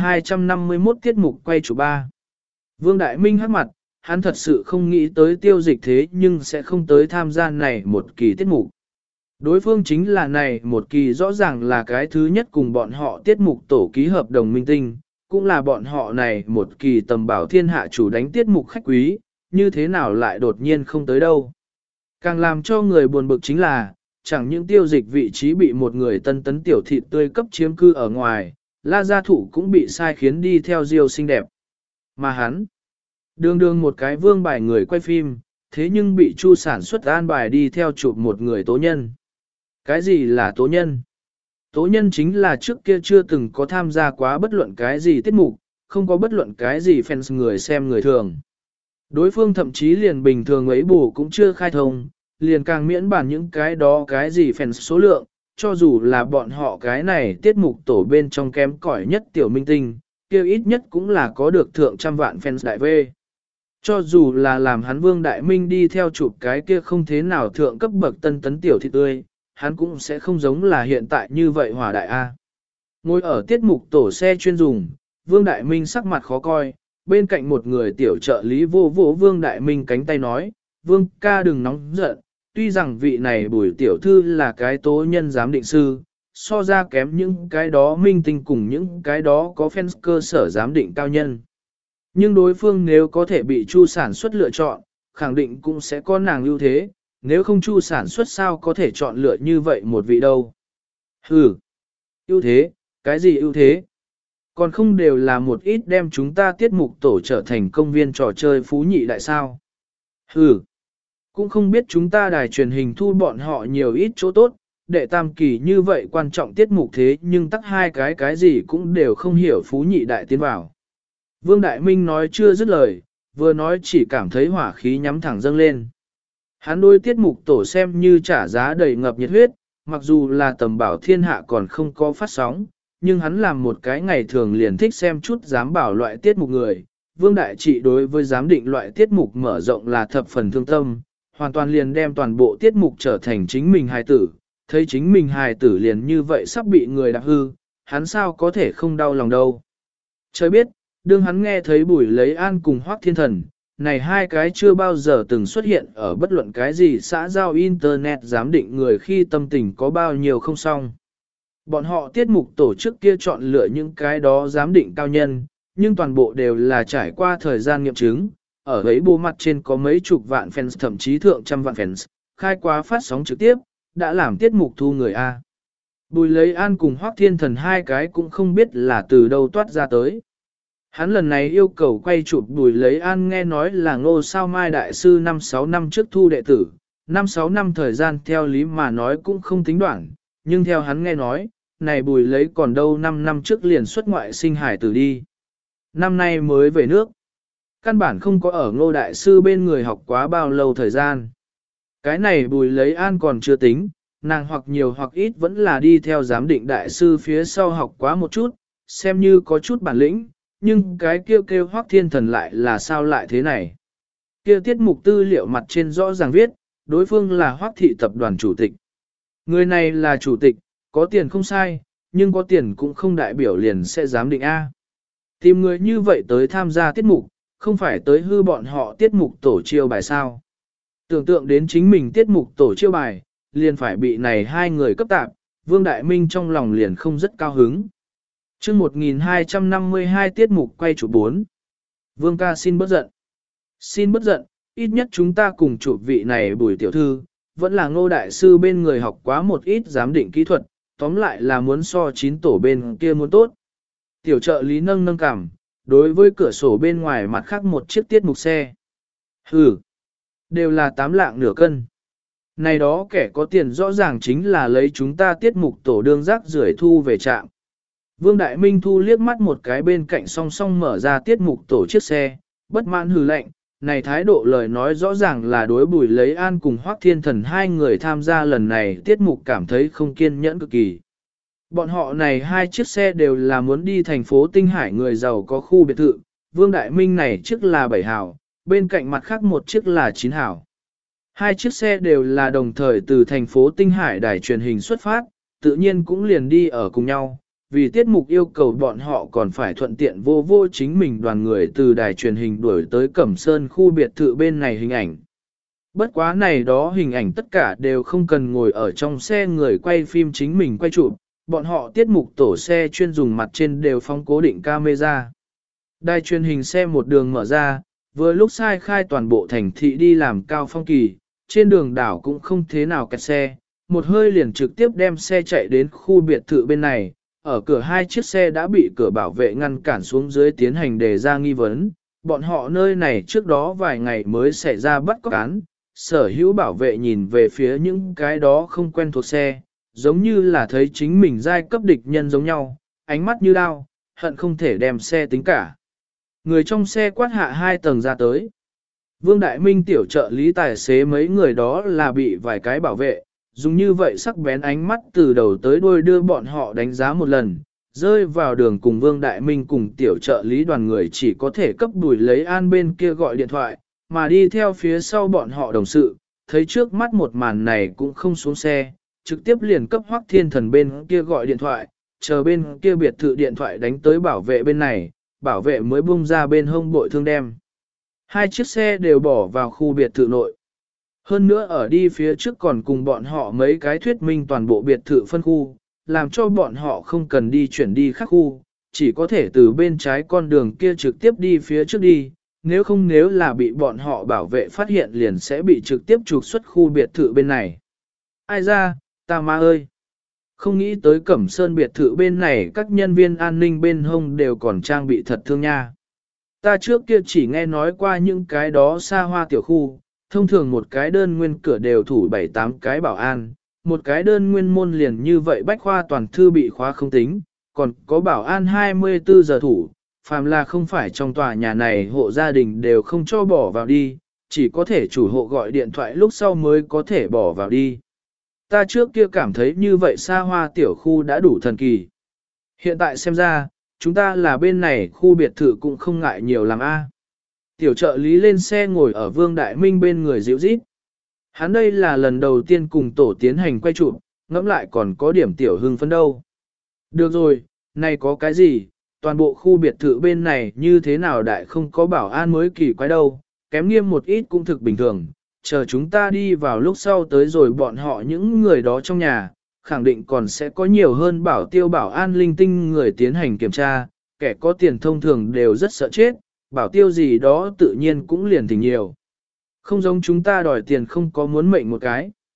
1251 tiết mục quay chủ 3. Vương Đại Minh hắc mặt, hắn thật sự không nghĩ tới Tiêu Dịch thế nhưng sẽ không tới tham gia này một kỳ tiết mục. Đối phương chính là này một kỳ rõ ràng là cái thứ nhất cùng bọn họ tiết mục tổ ký hợp đồng minh tinh, cũng là bọn họ này một kỳ tầm bảo thiên hạ chủ đánh tiết mục khách quý, như thế nào lại đột nhiên không tới đâu. Càng làm cho người buồn bực chính là, chẳng những Tiêu Dịch vị trí bị một người tân tấn tiểu thịt tươi cấp chiếm cư ở ngoài, La Gia Thụ cũng bị sai khiến đi theo Diêu xinh đẹp. Mà hắn, đương một cái vương bài người quay phim, thế nhưng bị Chu sản xuất an bài đi theo chụp một người tố nhân. Cái gì là tố nhân? Tố nhân chính là trước kia chưa từng có tham gia quá bất luận cái gì tiết mục, không có bất luận cái gì fans người xem người thường. Đối phương thậm chí liền bình thường ấy bù cũng chưa khai thông, liền càng miễn bản những cái đó cái gì fans số lượng, cho dù là bọn họ cái này tiết mục tổ bên trong kém cỏi nhất tiểu minh tinh, kêu ít nhất cũng là có được thượng trăm vạn fans đại V. Cho dù là làm hắn Vương Đại Minh đi theo chụp cái kia không thế nào thượng cấp bậc tân tấn tiểu thịt tươi, hắn cũng sẽ không giống là hiện tại như vậy hỏa đại A. Ngồi ở tiết mục tổ xe chuyên dùng, Vương Đại Minh sắc mặt khó coi, bên cạnh một người tiểu trợ lý vô vỗ Vương Đại Minh cánh tay nói, Vương ca đừng nóng giận, tuy rằng vị này Bùi tiểu thư là cái tố nhân giám định sư, so ra kém những cái đó minh tinh cùng những cái đó có fans cơ sở giám định cao nhân. Nhưng đối phương nếu có thể bị Chu sản xuất lựa chọn, khẳng định cũng sẽ có nàng ưu thế, nếu không Chu sản xuất sao có thể chọn lựa như vậy một vị đâu. Hừ, ưu thế, cái gì ưu thế? Còn không đều là một ít đem chúng ta tiết mục tổ trở thành công viên trò chơi phú nhị đại sao. Hừ, cũng không biết chúng ta đài truyền hình thu bọn họ nhiều ít chỗ tốt, đệ tam kỳ như vậy quan trọng tiết mục thế nhưng tắc hai cái gì cũng đều không hiểu phú nhị đại tiến vào. Vương Đại Minh nói chưa dứt lời, vừa nói chỉ cảm thấy hỏa khí nhắm thẳng dâng lên. Hắn đối tiết mục tổ xem như trả giá đầy ngập nhiệt huyết, mặc dù là tầm bảo thiên hạ còn không có phát sóng, nhưng hắn làm một cái ngày thường liền thích xem chút giám bảo loại tiết mục người. Vương Đại Trị đối với giám định loại tiết mục mở rộng là thập phần thương tâm, hoàn toàn liền đem toàn bộ tiết mục trở thành chính mình hài tử, thấy chính mình hài tử liền như vậy sắp bị người đạp hư, hắn sao có thể không đau lòng đâu. Trời biết, đương hắn nghe thấy Bùi Lấy An cùng Hoắc Thiên Thần, này hai cái chưa bao giờ từng xuất hiện ở bất luận cái gì xã giao internet giám định người khi tâm tình có bao nhiêu không xong. Bọn họ tiết mục tổ chức kia chọn lựa những cái đó giám định cao nhân, nhưng toàn bộ đều là trải qua thời gian nghiệm chứng, ở ấy bộ mặt trên có mấy chục vạn fans thậm chí thượng trăm vạn fans, khai quá phát sóng trực tiếp, đã làm tiết mục thu người A. Bùi Lấy An cùng Hoắc Thiên Thần hai cái cũng không biết là từ đâu toát ra tới. Hắn lần này yêu cầu quay chụp Bùi Lấy An nghe nói là Ngô Sao Mai Đại Sư 5-6 năm trước thu đệ tử, 5-6 năm thời gian theo lý mà nói cũng không tính đoạn, nhưng theo hắn nghe nói, này Bùi Lấy còn đâu 5 năm trước liền xuất ngoại sinh hải tử đi. Năm nay mới về nước. Căn bản không có ở Ngô Đại Sư bên người học quá bao lâu thời gian. Cái này Bùi Lấy An còn chưa tính, nàng hoặc nhiều hoặc ít vẫn là đi theo giám định Đại Sư phía sau học quá một chút, xem như có chút bản lĩnh, nhưng cái kêu Hoắc Thiên Thần lại là sao lại thế này. Kia tiết mục tư liệu mặt trên rõ ràng viết, đối phương là Hoắc thị tập đoàn chủ tịch. Người này là chủ tịch, có tiền không sai, nhưng có tiền cũng không đại biểu liền sẽ giám định A. Tìm người như vậy tới tham gia tiết mục, không phải tới hư bọn họ tiết mục tổ chiêu bài sao. Tưởng tượng đến chính mình tiết mục tổ chiêu bài, liền phải bị này hai người cấp tạp, Vương Đại Minh trong lòng liền không rất cao hứng. Chương 1252 tiết mục quay chủ 4. Vương ca xin bớt giận. Xin bớt giận, ít nhất chúng ta cùng chụp vị này Bùi tiểu thư, vẫn là Ngô Đại Sư bên người học quá một ít giám định kỹ thuật, tóm lại là muốn so 9 tổ bên kia muốn tốt. Tiểu trợ lý nâng nâng cảm, đối với cửa sổ bên ngoài mặt khác một chiếc tiết mục xe. Đều là 8 lạng nửa cân. Này đó kẻ có tiền rõ ràng chính là lấy chúng ta tiết mục tổ đương rác rưởi thu về trạm. Vương Đại Minh thu liếc mắt một cái bên cạnh song song mở ra tiết mục tổ chiếc xe, bất mãn hừ lạnh, này thái độ lời nói rõ ràng là đối Bùi Lấy An cùng Hoắc Thiên Thần hai người tham gia lần này tiết mục cảm thấy không kiên nhẫn cực kỳ. Bọn họ này hai chiếc xe đều là muốn đi thành phố Tinh Hải người giàu có khu biệt thự, Vương Đại Minh này chiếc là 7 hảo, bên cạnh mặt khác một chiếc là 9 hảo. Hai chiếc xe đều là đồng thời từ thành phố Tinh Hải đài truyền hình xuất phát, tự nhiên cũng liền đi ở cùng nhau, vì tiết mục yêu cầu bọn họ còn phải thuận tiện vô chính mình đoàn người từ đài truyền hình đuổi tới Cẩm Sơn khu biệt thự bên này hình ảnh. Bất quá này đó hình ảnh tất cả đều không cần ngồi ở trong xe người quay phim chính mình quay chụp, bọn họ tiết mục tổ xe chuyên dùng mặt trên đều phóng cố định camera. Đài truyền hình xe một đường mở ra, vừa lúc sai khai toàn bộ thành thị đi làm cao phong kỳ, trên đường đảo cũng không thế nào kẹt xe, một hơi liền trực tiếp đem xe chạy đến khu biệt thự bên này, ở cửa hai chiếc xe đã bị cửa bảo vệ ngăn cản xuống dưới tiến hành đề ra nghi vấn, bọn họ nơi này trước đó vài ngày mới xảy ra bắt cóc án, sở hữu bảo vệ nhìn về phía những cái đó không quen thuộc xe, giống như là thấy chính mình giai cấp địch nhân giống nhau, ánh mắt như đao, hận không thể đem xe tính cả. Người trong xe quát hạ 2 tầng ra tới. Vương Đại Minh tiểu trợ lý tài xế mấy người đó là bị vài cái bảo vệ, dùng như vậy sắc bén ánh mắt từ đầu tới đuôi đưa bọn họ đánh giá một lần, rơi vào đường cùng Vương Đại Minh cùng tiểu trợ lý đoàn người chỉ có thể cấp Bùi Lấy An bên kia gọi điện thoại, mà đi theo phía sau bọn họ đồng sự, thấy trước mắt một màn này cũng không xuống xe, trực tiếp liền cấp Hoắc Thiên Thần bên kia gọi điện thoại, chờ bên kia biệt thự điện thoại đánh tới bảo vệ bên này, bảo vệ mới bung ra bên hông bội thương đem. Hai chiếc xe đều bỏ vào khu biệt thự nội. Hơn nữa ở đi phía trước còn cùng bọn họ mấy cái thuyết minh toàn bộ biệt thự phân khu, làm cho bọn họ không cần đi chuyển đi khác khu, chỉ có thể từ bên trái con đường kia trực tiếp đi phía trước đi, nếu là bị bọn họ bảo vệ phát hiện liền sẽ bị trực tiếp trục xuất khu biệt thự bên này. Ai ra, ta ma ơi! Không nghĩ tới Cẩm Sơn biệt thự bên này các nhân viên an ninh bên hông đều còn trang bị thật thương nha. Ta trước kia chỉ nghe nói qua những cái đó xa hoa tiểu khu, thông thường một cái đơn nguyên cửa đều thủ 7-8 cái bảo an, một cái đơn nguyên môn liền như vậy bách khoa toàn thư bị khóa không tính, còn có bảo an 24 giờ thủ, phàm là không phải trong tòa nhà này hộ gia đình đều không cho bỏ vào đi, chỉ có thể chủ hộ gọi điện thoại lúc sau mới có thể bỏ vào đi. Ta trước kia cảm thấy như vậy xa hoa tiểu khu đã đủ thần kỳ. Hiện tại xem ra, chúng ta là bên này khu biệt thự cũng không ngại nhiều làm a. Tiểu trợ lý lên xe ngồi ở Vương Đại Minh bên người dịu rít. Hắn đây là lần đầu tiên cùng tổ tiến hành quay chụp, ngẫm lại còn có điểm tiểu hưng phấn đâu. Được rồi, này có cái gì, toàn bộ khu biệt thự bên này như thế nào đại không có bảo an mới kỳ quái đâu, kém nghiêm một ít cũng thực bình thường, chờ chúng ta đi vào lúc sau tới rồi bọn họ những người đó trong nhà, khẳng định còn sẽ có nhiều hơn bảo tiêu bảo an linh tinh người tiến hành kiểm tra, kẻ có tiền thông thường đều rất sợ chết, bảo tiêu gì đó tự nhiên cũng liền thỉnh nhiều. Không giống chúng ta đòi tiền không có muốn mệnh một cái.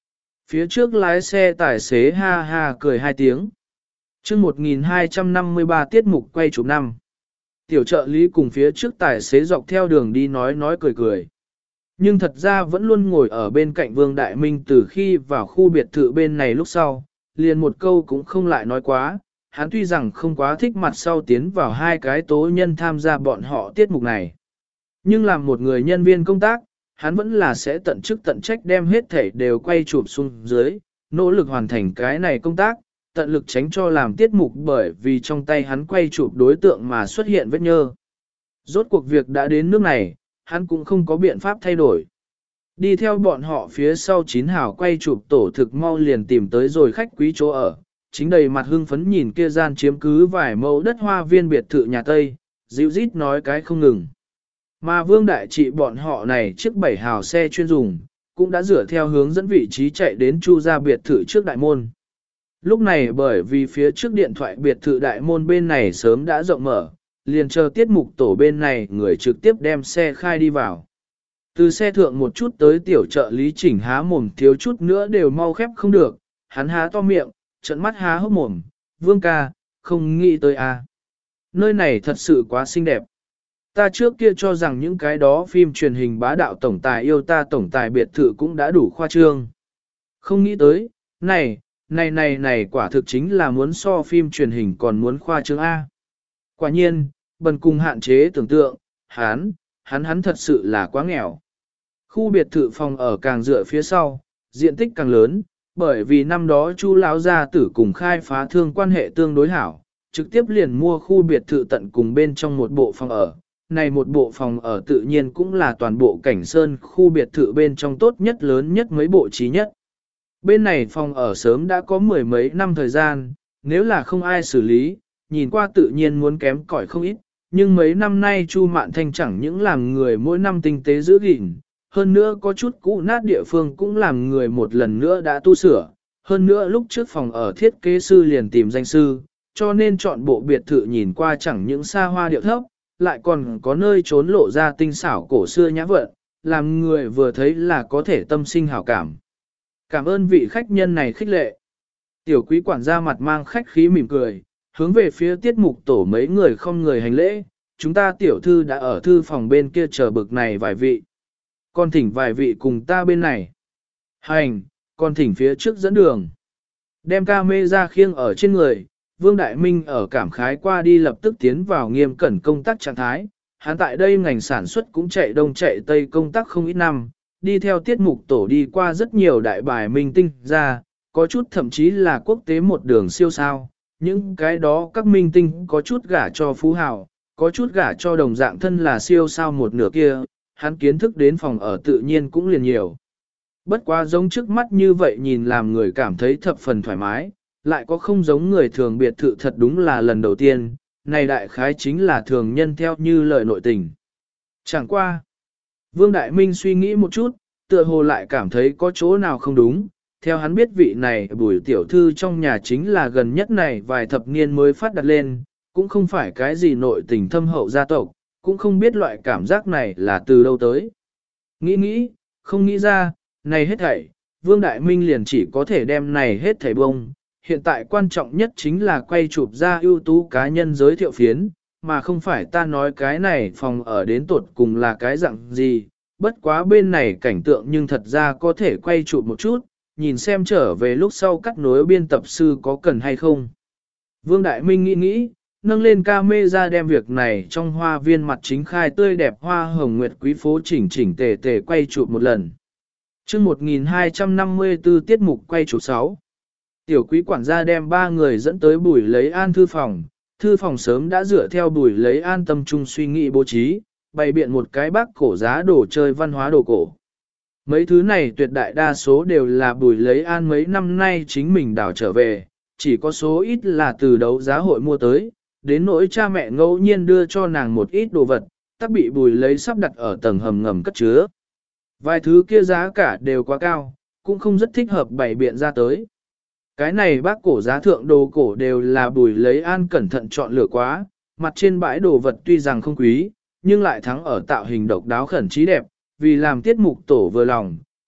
Phía trước lái xe tài xế ha ha cười hai tiếng. chương 1253 tiết mục quay chụp năm. Tiểu trợ lý cùng phía trước tài xế dọc theo đường đi nói cười cười. Nhưng thật ra vẫn luôn ngồi ở bên cạnh Vương Đại Minh từ khi vào khu biệt thự bên này lúc sau, liền một câu cũng không lại nói quá. Hắn tuy rằng không quá thích mặt sau tiến vào hai cái tố nhân tham gia bọn họ tiết mục này. Nhưng làm một người nhân viên công tác, hắn vẫn là sẽ tận chức tận trách đem hết thể đều quay chụp xuống dưới, nỗ lực hoàn thành cái này công tác, tận lực tránh cho làm tiết mục bởi vì trong tay hắn quay chụp đối tượng mà xuất hiện vết nhơ. Rốt cuộc việc đã đến nước này, hắn cũng không có biện pháp thay đổi. Đi theo bọn họ phía sau chín hào quay chụp tổ thực mau liền tìm tới rồi khách quý chỗ ở, chính đầy mặt hưng phấn nhìn kia gian chiếm cứ vài mẫu đất hoa viên biệt thự nhà Tây, dịu rít nói cái không ngừng. Mà Vương Đại Trị bọn họ này chiếc 7 hào xe chuyên dùng, cũng đã dựa theo hướng dẫn vị trí chạy đến Chu gia biệt thự trước đại môn. Lúc này bởi vì phía trước điện thoại biệt thự đại môn bên này sớm đã rộng mở, liền chờ tiết mục tổ bên này người trực tiếp đem xe khai đi vào. Từ xe thượng một chút tới tiểu trợ lý Chỉnh há mồm thiếu chút nữa đều mau khép không được, hắn há to miệng, trợn mắt há hốc mồm, Vương ca, không nghĩ tới à. Nơi này thật sự quá xinh đẹp. Ta trước kia cho rằng những cái đó phim truyền hình bá đạo tổng tài yêu ta tổng tài biệt thự cũng đã đủ khoa trương. Không nghĩ tới, này quả thực chính là muốn so phim truyền hình còn muốn khoa trương A. Quả nhiên, bần cùng hạn chế tưởng tượng, hắn thật sự là quá nghèo. Khu biệt thự phòng ở càng dựa phía sau, diện tích càng lớn, bởi vì năm đó Chu lão gia tử cùng khai phá thương quan hệ tương đối hảo, trực tiếp liền mua khu biệt thự tận cùng bên trong một bộ phòng ở. Này một bộ phòng ở tự nhiên cũng là toàn bộ cảnh sơn khu biệt thự bên trong tốt nhất lớn nhất mấy bộ trí nhất. Bên này phòng ở sớm đã có mười mấy năm thời gian, nếu là không ai xử lý, nhìn qua tự nhiên muốn kém cỏi không ít, nhưng mấy năm nay Chu Mạn Thanh chẳng những làm người mỗi năm tinh tế giữ gìn, hơn nữa có chút cũ nát địa phương cũng làm người một lần nữa đã tu sửa, hơn nữa lúc trước phòng ở thiết kế sư liền tìm danh sư, cho nên chọn bộ biệt thự nhìn qua chẳng những xa hoa điệu thấp, lại còn có nơi trốn lộ ra tinh xảo cổ xưa nhã vận, làm người vừa thấy là có thể tâm sinh hảo cảm. Cảm ơn vị khách nhân này khích lệ. Tiểu quý quản gia mặt mang khách khí mỉm cười, hướng về phía tiết mục tổ mấy người không người hành lễ, chúng ta tiểu thư đã ở thư phòng bên kia chờ bực này vài vị. Còn thỉnh vài vị cùng ta bên này. Hành, còn thỉnh phía trước dẫn đường. Đem ca mê ra khiêng ở trên người, Vương Đại Minh ở cảm khái qua đi lập tức tiến vào nghiêm cẩn công tác trạng thái. Hắn tại đây ngành sản xuất cũng chạy đông chạy tây công tác không ít năm, đi theo tiết mục tổ đi qua rất nhiều đại bài minh tinh ra, có chút thậm chí là quốc tế một đường siêu sao. Những cái đó các minh tinh có chút gả cho phú hào, có chút gả cho đồng dạng thân là siêu sao một nửa kia, hắn kiến thức đến phòng ở tự nhiên cũng liền nhiều. Bất quá giống trước mắt như vậy nhìn làm người cảm thấy thập phần thoải mái, lại có không giống người thường biệt thự thật đúng là lần đầu tiên, này đại khái chính là thường nhân theo như lời nội tình. Chẳng qua. Vương Đại Minh suy nghĩ một chút, tựa hồ lại cảm thấy có chỗ nào không đúng. Theo hắn biết vị này Bùi tiểu thư trong nhà chính là gần nhất này vài thập niên mới phát đặt lên, cũng không phải cái gì nội tình thâm hậu gia tộc, cũng không biết loại cảm giác này là từ đâu tới. Nghĩ, không nghĩ ra, này hết thảy, Vương Đại Minh liền chỉ có thể đem này hết thảy bông. Hiện tại quan trọng nhất chính là quay chụp ra ưu tú cá nhân giới thiệu phiến, mà không phải ta nói cái này phòng ở đến tột cùng là cái dạng gì, bất quá bên này cảnh tượng nhưng thật ra có thể quay chụp một chút, nhìn xem trở về lúc sau cắt nối biên tập sư có cần hay không. Vương Đại Minh nghĩ, nâng lên camera đem việc này trong hoa viên mặt chính khai tươi đẹp hoa hồng nguyệt quý phố chỉnh tề quay chụp một lần. Chương 1254 tiết mục quay chụp 6. Tiểu quý quản gia đem 3 người dẫn tới Bùi Lấy An thư phòng sớm đã dựa theo Bùi Lấy An tâm trung suy nghĩ bố trí, bày biện một cái bác cổ giá đồ chơi văn hóa đồ cổ. Mấy thứ này tuyệt đại đa số đều là Bùi Lấy An mấy năm nay chính mình đào trở về, chỉ có số ít là từ đấu giá hội mua tới, đến nỗi cha mẹ ngẫu nhiên đưa cho nàng một ít đồ vật, tắc bị Bùi Lấy sắp đặt ở tầng hầm ngầm cất chứa. Vài thứ kia giá cả đều quá cao, cũng không rất thích hợp bày biện ra tới. Cái này bác cổ giá thượng đồ cổ đều là Bùi Lấy An cẩn thận chọn lựa quá, mặt trên bãi đồ vật tuy rằng không quý, nhưng lại thắng ở tạo hình độc đáo khẩn trí đẹp, vì làm tiết mục tổ vừa lòng,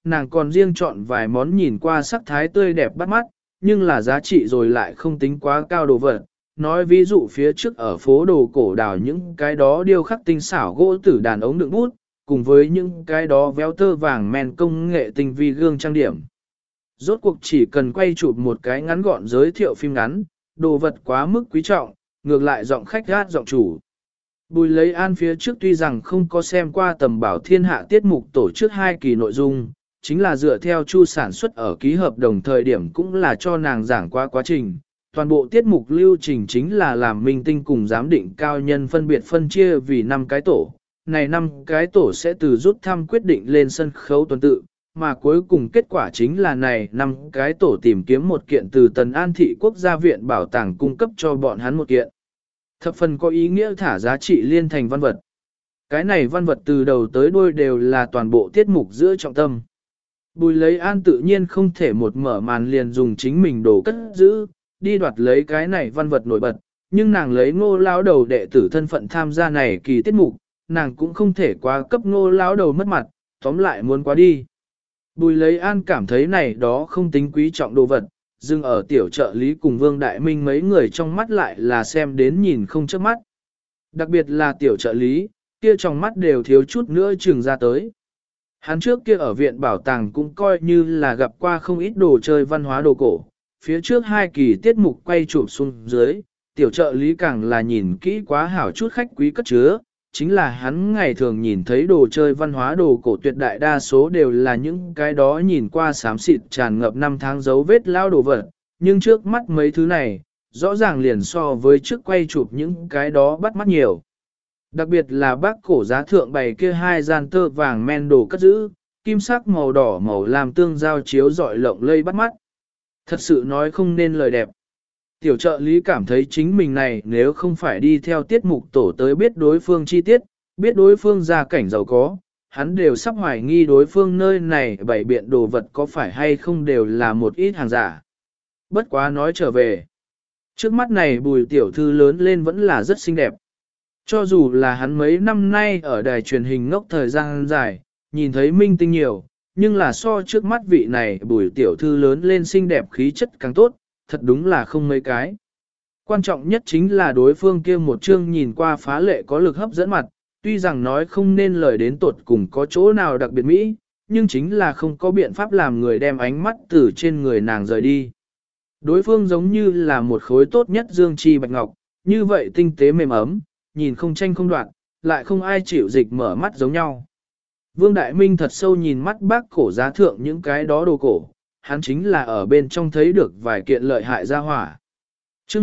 nàng còn riêng chọn vài món nhìn qua sắc thái tươi đẹp bắt mắt, nhưng là giá trị rồi lại không tính quá cao đồ vật. Nói ví dụ phía trước ở phố đồ cổ đào những cái đó điêu khắc tinh xảo gỗ tử đàn ống đựng bút, cùng với những cái đó véo tơ vàng men công nghệ tinh vi gương trang điểm. Rốt cuộc chỉ cần quay chụp một cái ngắn gọn giới thiệu phim ngắn, đồ vật quá mức quý trọng, ngược lại giọng khách gát giọng chủ. Bùi lấy an phía trước tuy rằng không có xem qua tầm bảo thiên hạ tiết mục tổ chức 2 kỳ nội dung, chính là dựa theo chu sản xuất ở ký hợp đồng thời điểm cũng là cho nàng giảng qua quá trình. Toàn bộ tiết mục lưu trình chính là làm minh tinh cùng giám định cao nhân phân biệt phân chia vì 5 cái tổ. Này 5 cái tổ sẽ từ rút thăm quyết định lên sân khấu tuần tự, mà cuối cùng kết quả chính là này 5 cái tổ tìm kiếm một kiện từ Tần An Thị Quốc gia viện bảo tàng cung cấp cho bọn hắn một kiện. Thập phần có ý nghĩa thả giá trị liên thành văn vật. Cái này văn vật từ đầu tới đuôi đều là toàn bộ tiết mục giữa trọng tâm. Bùi lấy an tự nhiên không thể một mở màn liền dùng chính mình đồ cất giữ, đi đoạt lấy cái này văn vật nổi bật, nhưng nàng lấy Ngô lão đầu đệ tử thân phận tham gia này kỳ tiết mục, nàng cũng không thể quá cấp Ngô lão đầu mất mặt, tóm lại muốn quá đi. Bùi lấy an cảm thấy này đó không tính quý trọng đồ vật, dừng ở tiểu trợ lý cùng Vương Đại Minh mấy người trong mắt lại là xem đến nhìn không chớp mắt. Đặc biệt là tiểu trợ lý, kia trong mắt đều thiếu chút nữa trừng ra tới. Hắn trước kia ở viện bảo tàng cũng coi như là gặp qua không ít đồ chơi văn hóa đồ cổ, phía trước 2 kỳ tiết mục quay chụp xuống dưới, tiểu trợ lý càng là nhìn kỹ quá hảo chút khách quý cất chứa, chính là hắn ngày thường nhìn thấy đồ chơi văn hóa đồ cổ tuyệt đại đa số đều là những cái đó nhìn qua xám xịt tràn ngập 5 tháng dấu vết lao đồ vật, nhưng trước mắt mấy thứ này, rõ ràng liền so với trước quay chụp những cái đó bắt mắt nhiều. Đặc biệt là bác cổ giá thượng bày kia 2 gian tơ vàng men đồ cất giữ, kim sắc màu đỏ màu làm tương giao chiếu rọi lộng lây bắt mắt. Thật sự nói không nên lời đẹp. Tiểu trợ lý cảm thấy chính mình này nếu không phải đi theo tiết mục tổ tới biết đối phương chi tiết, biết đối phương gia cảnh giàu có, hắn đều sắp hoài nghi đối phương nơi này bày biện đồ vật có phải hay không đều là một ít hàng giả. Bất quá nói trở về. Trước mắt này Bùi tiểu thư lớn lên vẫn là rất xinh đẹp. Cho dù là hắn mấy năm nay ở đài truyền hình ngốc thời gian dài, nhìn thấy minh tinh nhiều, nhưng là so trước mắt vị này Bùi tiểu thư lớn lên xinh đẹp khí chất càng tốt, thật đúng là không mấy cái. Quan trọng nhất chính là đối phương kia một chương nhìn qua phá lệ có lực hấp dẫn mặt, tuy rằng nói không nên lời đến tột cùng có chỗ nào đặc biệt mỹ, nhưng chính là không có biện pháp làm người đem ánh mắt từ trên người nàng rời đi. Đối phương giống như là một khối tốt nhất dương chi bạch ngọc, như vậy tinh tế mềm ấm, nhìn không tranh không đoạn, lại không ai chịu dịch mở mắt giống nhau. Vương Đại Minh thật sâu nhìn mắt bác cổ giá thượng những cái đó đồ cổ, hắn chính là ở bên trong thấy được vài kiện lợi hại gia hỏa. Chương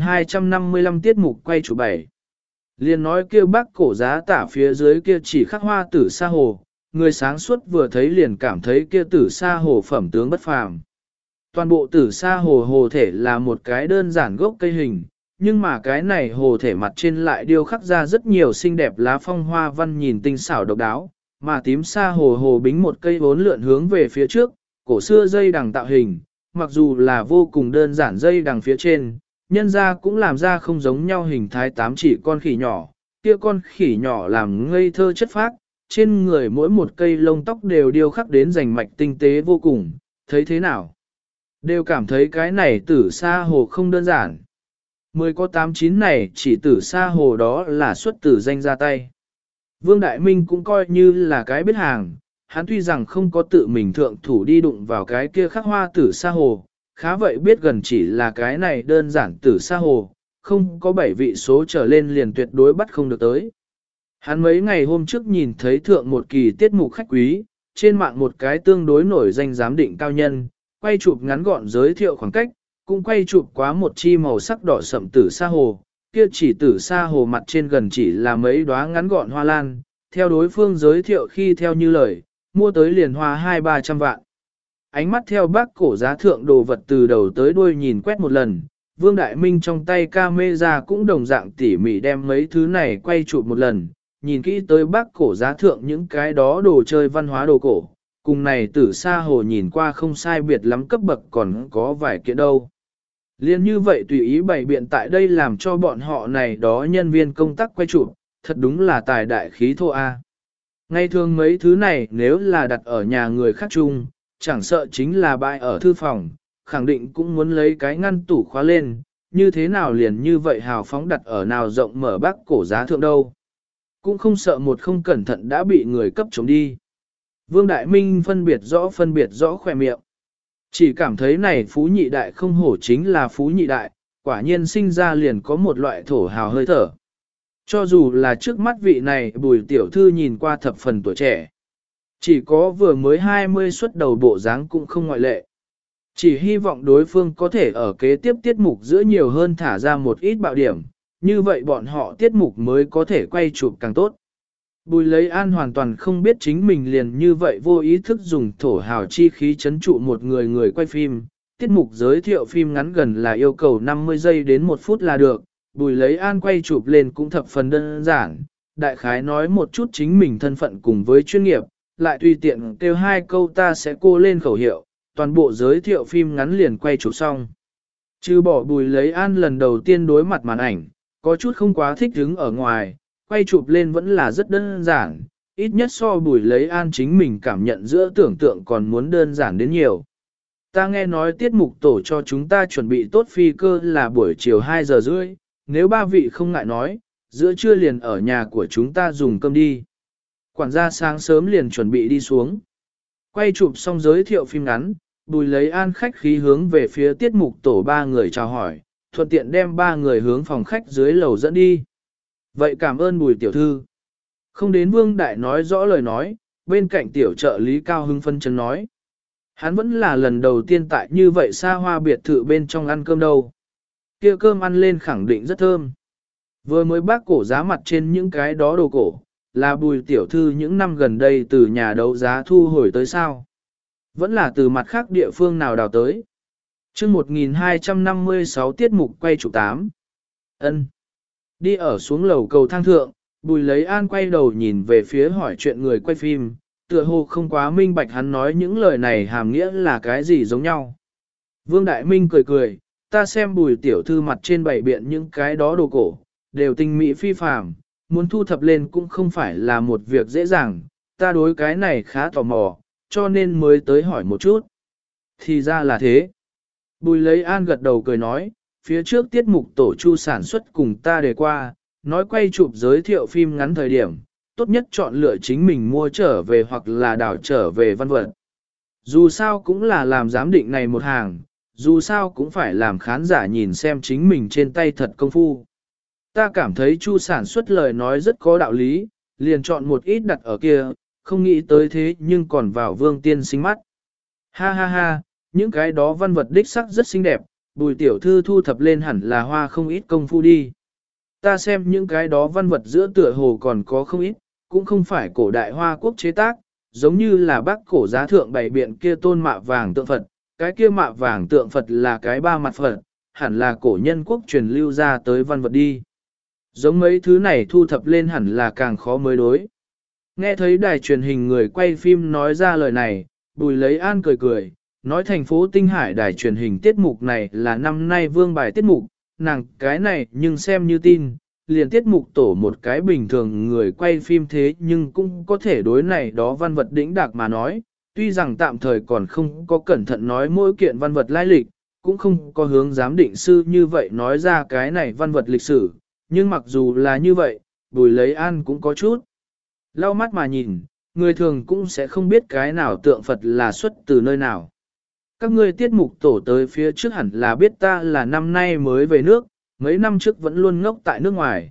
1255 tiết mục quay chủ 7. Liên nói kia bác cổ giá tả phía dưới kia chỉ khắc hoa tử sa hồ, người sáng suốt vừa thấy liền cảm thấy kia tử sa hồ phẩm tướng bất phàm. Toàn bộ tử sa hồ hồ thể là một cái đơn giản gốc cây hình, nhưng mà cái này hồ thể mặt trên lại điêu khắc ra rất nhiều xinh đẹp lá phong hoa văn nhìn tinh xảo độc đáo, mà tím sa hồ hồ bính một cây bốn lượn hướng về phía trước, cổ xưa dây đằng tạo hình, mặc dù là vô cùng đơn giản dây đằng phía trên, nhân ra cũng làm ra không giống nhau hình thái 8 chỉ con khỉ nhỏ, kia con khỉ nhỏ làm ngây thơ chất phác, trên người mỗi một cây lông tóc đều điêu khắc đến rành mạch tinh tế vô cùng, thấy thế nào? Đều cảm thấy cái này tử sa hồ không đơn giản. 10 có 8-9 này chỉ tử sa hồ đó là xuất tử danh ra tay. Vương Đại Minh cũng coi như là cái biết hàng, hắn tuy rằng không có tự mình thượng thủ đi đụng vào cái kia khắc hoa tử sa hồ, khá vậy biết gần chỉ là cái này đơn giản tử sa hồ, không có 7 vị số trở lên liền tuyệt đối bắt không được tới. Hắn mấy ngày hôm trước nhìn thấy thượng một kỳ tiết mục khách quý, trên mạng một cái tương đối nổi danh giám định cao nhân, quay chụp ngắn gọn giới thiệu khoảng cách, cũng quay chụp quá một chi màu sắc đỏ sậm tử sa hồ, kia chỉ tử sa hồ mặt trên gần chỉ là mấy đóa ngắn gọn hoa lan, theo đối phương giới thiệu khi theo như lời, mua tới liền hoa 200-300 vạn. Ánh mắt theo bác cổ giá thượng đồ vật từ đầu tới đuôi nhìn quét một lần, Vương Đại Minh trong tay camera cũng đồng dạng tỉ mỉ đem mấy thứ này quay chụp một lần, nhìn kỹ tới bác cổ giá thượng những cái đó đồ chơi văn hóa đồ cổ, cùng này tử sa hồ nhìn qua không sai biệt lắm cấp bậc còn có vài kiện đâu. Liên như vậy tùy ý bày biện tại đây làm cho bọn họ này đó nhân viên công tác quay chụp, thật đúng là tài đại khí thô A. Ngay thường mấy thứ này nếu là đặt ở nhà người khác chung, chẳng sợ chính là bãi ở thư phòng, khẳng định cũng muốn lấy cái ngăn tủ khóa lên, như thế nào liền như vậy hào phóng đặt ở nào rộng mở bác cổ giá thượng đâu. Cũng không sợ một không cẩn thận đã bị người cấp chống đi. Vương Đại Minh phân biệt rõ khỏe miệng. Chỉ cảm thấy này phú nhị đại không hổ chính là phú nhị đại, quả nhiên sinh ra liền có một loại thổ hào hơi thở. Cho dù là trước mắt vị này Bùi tiểu thư nhìn qua thập phần tuổi trẻ. Chỉ có vừa mới 20 xuất đầu bộ dáng cũng không ngoại lệ. Chỉ hy vọng đối phương có thể ở kế tiếp tiết mục giữa nhiều hơn thả ra một ít bạo điểm, như vậy bọn họ tiết mục mới có thể quay chụp càng tốt. Bùi Lấy An hoàn toàn không biết chính mình liền như vậy vô ý thức dùng thổ hào chi khí chấn trụ một người quay phim. Tiết mục giới thiệu phim ngắn gần là yêu cầu 50 giây đến 1 phút là được, Bùi Lấy An quay chụp lên cũng thập phần đơn giản, đại khái nói một chút chính mình thân phận cùng với chuyên nghiệp, lại tùy tiện kêu 2 câu ta sẽ cô lên khẩu hiệu, toàn bộ giới thiệu phim ngắn liền quay chụp xong. Trừ bỏ Bùi Lấy An lần đầu tiên đối mặt màn ảnh, có chút không quá thích đứng ở ngoài, quay chụp lên vẫn là rất đơn giản, ít nhất so Bùi Lấy An chính mình cảm nhận giữa tưởng tượng còn muốn đơn giản đến nhiều. Ta nghe nói tiết mục tổ cho chúng ta chuẩn bị tốt phi cơ là buổi chiều 2 giờ rưỡi, nếu ba vị không ngại nói, giữa trưa liền ở nhà của chúng ta dùng cơm đi. Quản gia sáng sớm liền chuẩn bị đi xuống. Quay chụp xong giới thiệu phim ngắn, Bùi Lấy An khách khí hướng về phía tiết mục tổ 3 người chào hỏi, thuận tiện đem 3 người hướng phòng khách dưới lầu dẫn đi. Vậy cảm ơn Bùi tiểu thư. Không đến Vương Đại nói rõ lời nói, bên cạnh tiểu trợ lý cao hưng phân chấn nói. Hắn vẫn là lần đầu tiên tại như vậy xa hoa biệt thự bên trong ăn cơm đâu. Kia cơm ăn lên khẳng định rất thơm. Vừa mới bác cổ giá mặt trên những cái đó đồ cổ, là Bùi tiểu thư những năm gần đây từ nhà đấu giá thu hồi tới sao. Vẫn là từ mặt khác địa phương nào đào tới. chương 1256 tiết mục quay chụp 8. Ân. Đi ở xuống lầu cầu thang thượng, Bùi Lấy An quay đầu nhìn về phía hỏi chuyện người quay phim, tựa hồ không quá minh bạch hắn nói những lời này hàm nghĩa là cái gì giống nhau. Vương Đại Minh cười cười, ta xem Bùi tiểu thư mặt trên bày biện những cái đó đồ cổ, đều tinh mỹ phi phàm, muốn thu thập lên cũng không phải là một việc dễ dàng, ta đối cái này khá tò mò, cho nên mới tới hỏi một chút. Thì ra là thế. Bùi Lấy An gật đầu cười nói, phía trước tiết mục tổ Chu sản xuất cùng ta đề qua, nói quay chụp giới thiệu phim ngắn thời điểm, tốt nhất chọn lựa chính mình mua trở về hoặc là đảo trở về văn vật. Dù sao cũng là làm giám định này một hàng, dù sao cũng phải làm khán giả nhìn xem chính mình trên tay thật công phu. Ta cảm thấy Chu sản xuất lời nói rất có đạo lý, liền chọn một ít đặt ở kia, không nghĩ tới thế nhưng còn vào Vương tiên sinh mắt. Ha ha ha, những cái đó văn vật đích sắc rất xinh đẹp, Bùi tiểu thư thu thập lên hẳn là hoa không ít công phu đi. Ta xem những cái đó văn vật giữa tựa hồ còn có không ít, cũng không phải cổ đại Hoa Quốc chế tác, giống như là bác cổ giá thượng bày biện kia tôn mạ vàng tượng Phật, cái kia mạ vàng tượng Phật là cái ba mặt Phật, hẳn là cổ nhân quốc truyền lưu ra tới văn vật đi. Giống mấy thứ này thu thập lên hẳn là càng khó mới đối. Nghe thấy đài truyền hình người quay phim nói ra lời này, Bùi Lấy An cười cười, nói thành phố Tinh Hải đài truyền hình tiết mục này là năm nay vương bài tiết mục, nàng cái này nhưng xem như tin, liền tiết mục tổ một cái bình thường người quay phim thế nhưng cũng có thể đối này đó văn vật đỉnh đạc mà nói, tuy rằng tạm thời còn không có cẩn thận nói mỗi kiện văn vật lai lịch, cũng không có hướng giám định sư như vậy nói ra cái này văn vật lịch sử, nhưng mặc dù là như vậy, Bùi Lấy An cũng có chút. Lau mắt mà nhìn, người thường cũng sẽ không biết cái nào tượng Phật là xuất từ nơi nào. Các ngươi tiết mục tổ tới phía trước hẳn là biết ta là năm nay mới về nước, mấy năm trước vẫn luôn ngốc tại nước ngoài.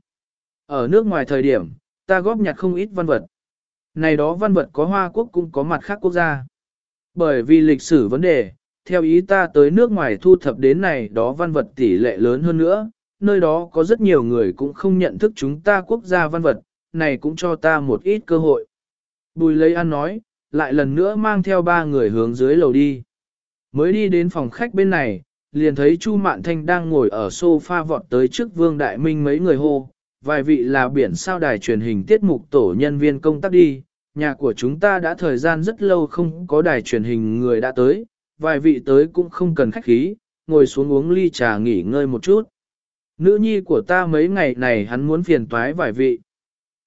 Ở nước ngoài thời điểm, ta góp nhặt không ít văn vật. Này đó văn vật có Hoa Quốc cũng có mặt khác quốc gia. Bởi vì lịch sử vấn đề, theo ý ta tới nước ngoài thu thập đến này đó văn vật tỷ lệ lớn hơn nữa, nơi đó có rất nhiều người cũng không nhận thức chúng ta quốc gia văn vật, này cũng cho ta một ít cơ hội. Bùi Lấy An nói, lại lần nữa mang theo 3 người hướng dưới lầu đi. Mới đi đến phòng khách bên này, liền thấy Chu Mạn Thanh đang ngồi ở sofa vọt tới trước Vương Đại Minh mấy người hô, vài vị là biển sao đài truyền hình tiết mục tổ nhân viên công tác đi, nhà của chúng ta đã thời gian rất lâu không có đài truyền hình người đã tới, vài vị tới cũng không cần khách khí, ngồi xuống uống ly trà nghỉ ngơi một chút. Nữ nhi của ta mấy ngày này hắn muốn phiền toái vài vị.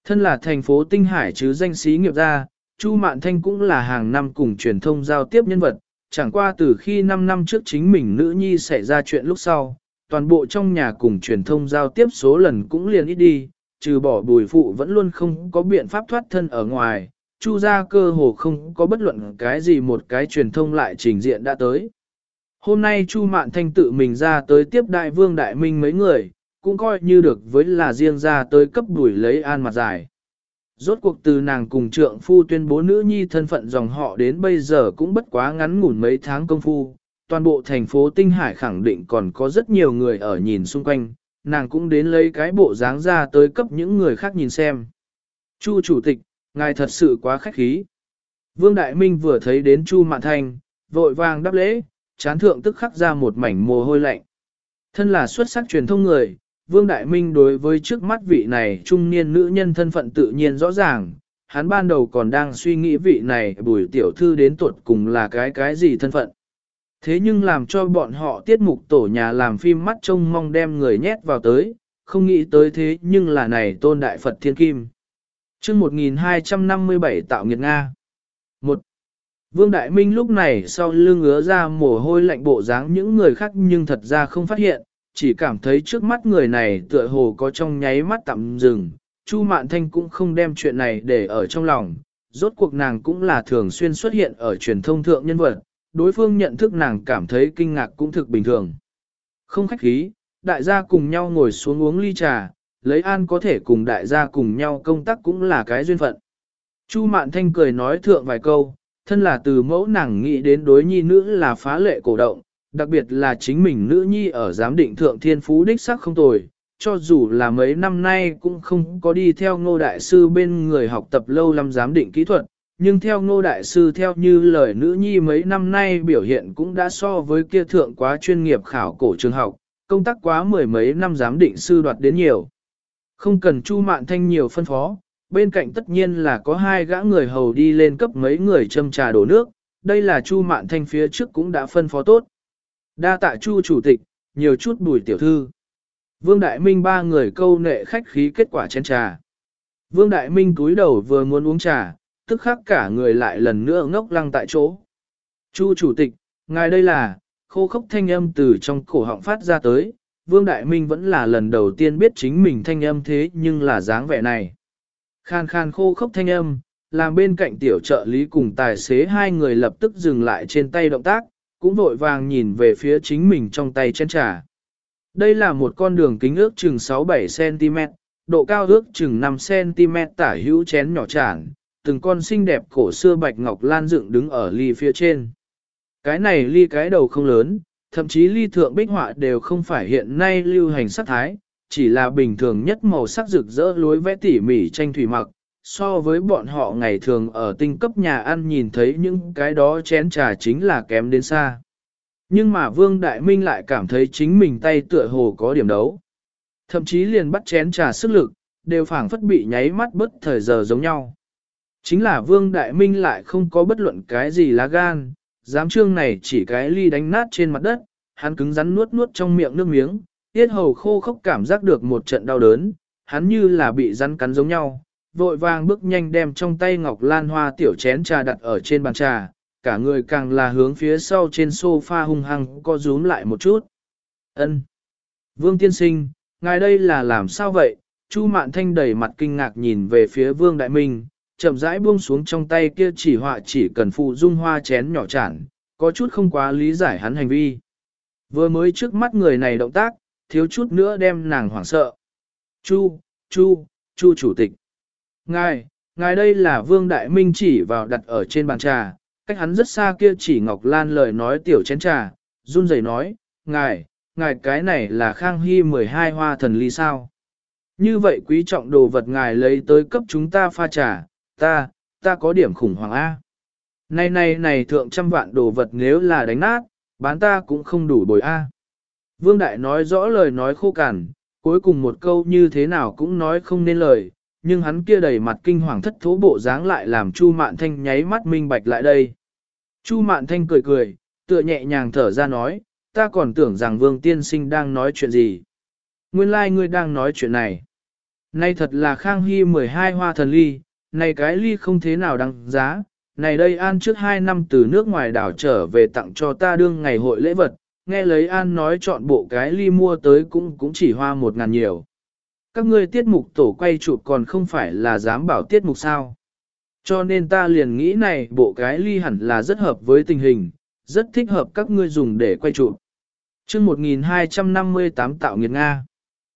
Thân là thành phố Tinh Hải chứ danh xí nghiệp gia, Chu Mạn Thanh cũng là hàng năm cùng truyền thông giao tiếp nhân vật, chẳng qua từ khi 5 năm trước chính mình nữ nhi xảy ra chuyện lúc sau, toàn bộ trong nhà cùng truyền thông giao tiếp số lần cũng liền ít đi, trừ bỏ Bùi phụ vẫn luôn không có biện pháp thoát thân ở ngoài, Chu gia cơ hồ không có bất luận cái gì một cái truyền thông lại trình diện đã tới. Hôm nay Chu Mạn Thanh tự mình ra tới tiếp đại Vương Đại Minh mấy người, cũng coi như được với là riêng ra tới cấp Bùi lấy an mặt dài. Rốt cuộc từ nàng cùng trượng phu tuyên bố nữ nhi thân phận dòng họ đến bây giờ cũng bất quá ngắn ngủn mấy tháng công phu, toàn bộ thành phố Tinh Hải khẳng định còn có rất nhiều người ở nhìn xung quanh, nàng cũng đến lấy cái bộ dáng ra tới cấp những người khác nhìn xem. Chu chủ tịch, ngài thật sự quá khách khí. Vương Đại Minh vừa thấy đến Chu Mạn Thanh, vội vàng đáp lễ, chán thượng tức khắc ra một mảnh mồ hôi lạnh. Thân là xuất sắc truyền thông người, Vương Đại Minh đối với trước mắt vị này trung niên nữ nhân thân phận tự nhiên rõ ràng, hắn ban đầu còn đang suy nghĩ vị này Bùi tiểu thư đến tuột cùng là cái gì thân phận. Thế nhưng làm cho bọn họ tiết mục tổ nhà làm phim mắt trông mong đem người nhét vào tới, không nghĩ tới thế nhưng là này tôn đại Phật thiên kim. Chương 1257 tạo nghiệt Nga. 1. Vương Đại Minh lúc này sau lưng ứa ra mồ hôi lạnh bộ dáng những người khác nhưng thật ra không phát hiện, chỉ cảm thấy trước mắt người này tựa hồ có trong nháy mắt tạm dừng. Chu Mạn Thanh cũng không đem chuyện này để ở trong lòng, rốt cuộc nàng cũng là thường xuyên xuất hiện ở truyền thông thượng nhân vật, đối phương nhận thức nàng cảm thấy kinh ngạc cũng thực bình thường. Không khách khí, đại gia cùng nhau ngồi xuống uống ly trà, lấy an có thể cùng đại gia cùng nhau công tác cũng là cái duyên phận. Chu Mạn Thanh cười nói thượng vài câu, thân là từ mẫu nàng nghĩ đến đối nhi nữ là phá lệ cổ động, đặc biệt là chính mình nữ nhi ở giám định thượng thiên phú đích sắc không tồi, cho dù là mấy năm nay cũng không có đi theo Ngô Đại Sư bên người học tập lâu lắm giám định kỹ thuật, nhưng theo Ngô Đại Sư theo như lời nữ nhi mấy năm nay biểu hiện cũng đã so với kia thượng quá chuyên nghiệp khảo cổ trường học, công tác quá mười mấy năm giám định sư đoạt đến nhiều. Không cần Chu Mạn Thanh nhiều phân phó, bên cạnh tất nhiên là có hai gã người hầu đi lên cấp mấy người châm trà đổ nước, đây là Chu Mạn Thanh phía trước cũng đã phân phó tốt. Đa tạ Chu chủ tịch, nhiều chút Bùi tiểu thư. Vương Đại Minh ba người câu nệ khách khí kết quả chén trà. Vương Đại Minh cúi đầu vừa muốn uống trà, tức khắc cả người lại lần nữa ngốc lăng tại chỗ. Chu chủ tịch, ngài đây là, khô khốc thanh âm từ trong cổ họng phát ra tới, Vương Đại Minh vẫn là lần đầu tiên biết chính mình thanh âm thế nhưng là dáng vẻ này. Khan khan khô khốc thanh âm, làm bên cạnh tiểu trợ lý cùng tài xế hai người lập tức dừng lại trên tay động tác, cũng vội vàng nhìn về phía chính mình trong tay chén trà. Đây là một con đường kính ước chừng 6-7cm, độ cao ước chừng 5cm tả hữu chén nhỏ chản, từng con xinh đẹp cổ xưa bạch ngọc lan dựng đứng ở ly phía trên. Cái này ly cái đầu không lớn, thậm chí ly thượng bích họa đều không phải hiện nay lưu hành sắc thái, chỉ là bình thường nhất màu sắc rực rỡ lối vẽ tỉ mỉ tranh thủy mặc, so với bọn họ ngày thường ở tinh cấp nhà ăn nhìn thấy những cái đó chén trà chính là kém đến xa. Nhưng mà Vương Đại Minh lại cảm thấy chính mình tay tựa hồ có điểm đấu. Thậm chí liền bắt chén trà sức lực, đều phảng phất bị nháy mắt bất thời giờ giống nhau. Chính là Vương Đại Minh lại không có bất luận cái gì lá gan, dám trương này chỉ cái ly đánh nát trên mặt đất, hắn cứng rắn nuốt nuốt trong miệng nước miếng, yết hầu khô khốc cảm giác được một trận đau đớn, hắn như là bị rắn cắn giống nhau, vội vàng bước nhanh đem trong tay ngọc lan hoa tiểu chén trà đặt ở trên bàn trà, cả người càng là hướng phía sau trên sofa hung hăng co rúm lại một chút. Ân, Vương tiên sinh, ngài đây là làm sao vậy? Chu Mạn Thanh đầy mặt kinh ngạc nhìn về phía Vương Đại Minh, chậm rãi buông xuống trong tay kia chỉ họa chỉ cần phụ dung hoa chén nhỏ chản, có chút không quá lý giải hắn hành vi. Vừa mới trước mắt người này động tác, thiếu chút nữa đem nàng hoảng sợ. Chu chủ tịch. Ngài đây là Vương Đại Minh chỉ vào đặt ở trên bàn trà, cách hắn rất xa kia chỉ Ngọc Lan lời nói tiểu chén trà, run rẩy nói, ngài cái này là Khang Hy 12 hoa thần ly sao. Như vậy quý trọng đồ vật ngài lấy tới cấp chúng ta pha trà, ta có điểm khủng hoảng A. Này thượng trăm vạn đồ vật nếu là đánh nát, bán ta cũng không đủ bồi A. Vương Đại nói rõ lời nói khô cằn, cuối cùng một câu như thế nào cũng nói không nên lời, nhưng hắn kia đầy mặt kinh hoàng thất thố bộ dáng lại làm Chu Mạn Thanh nháy mắt minh bạch lại đây. Chu Mạn Thanh cười cười, tựa nhẹ nhàng thở ra nói, ta còn tưởng rằng Vương tiên sinh đang nói chuyện gì. Nguyên lai ngươi đang nói chuyện này. Nay thật là Khang Hy 12 hoa thần ly, này cái ly không thế nào đáng giá, này đây An trước 2 năm từ nước ngoài đảo trở về tặng cho ta đương ngày hội lễ vật, nghe lấy An nói chọn bộ cái ly mua tới cũng chỉ hoa 1.000 nhiều. Các ngươi tiết mục tổ quay chụp còn không phải là dám bảo tiết mục sao. Cho nên ta liền nghĩ này bộ cái ly hẳn là rất hợp với tình hình, rất thích hợp các ngươi dùng để quay chụp. Chương 1258 tạo nghiệt Nga.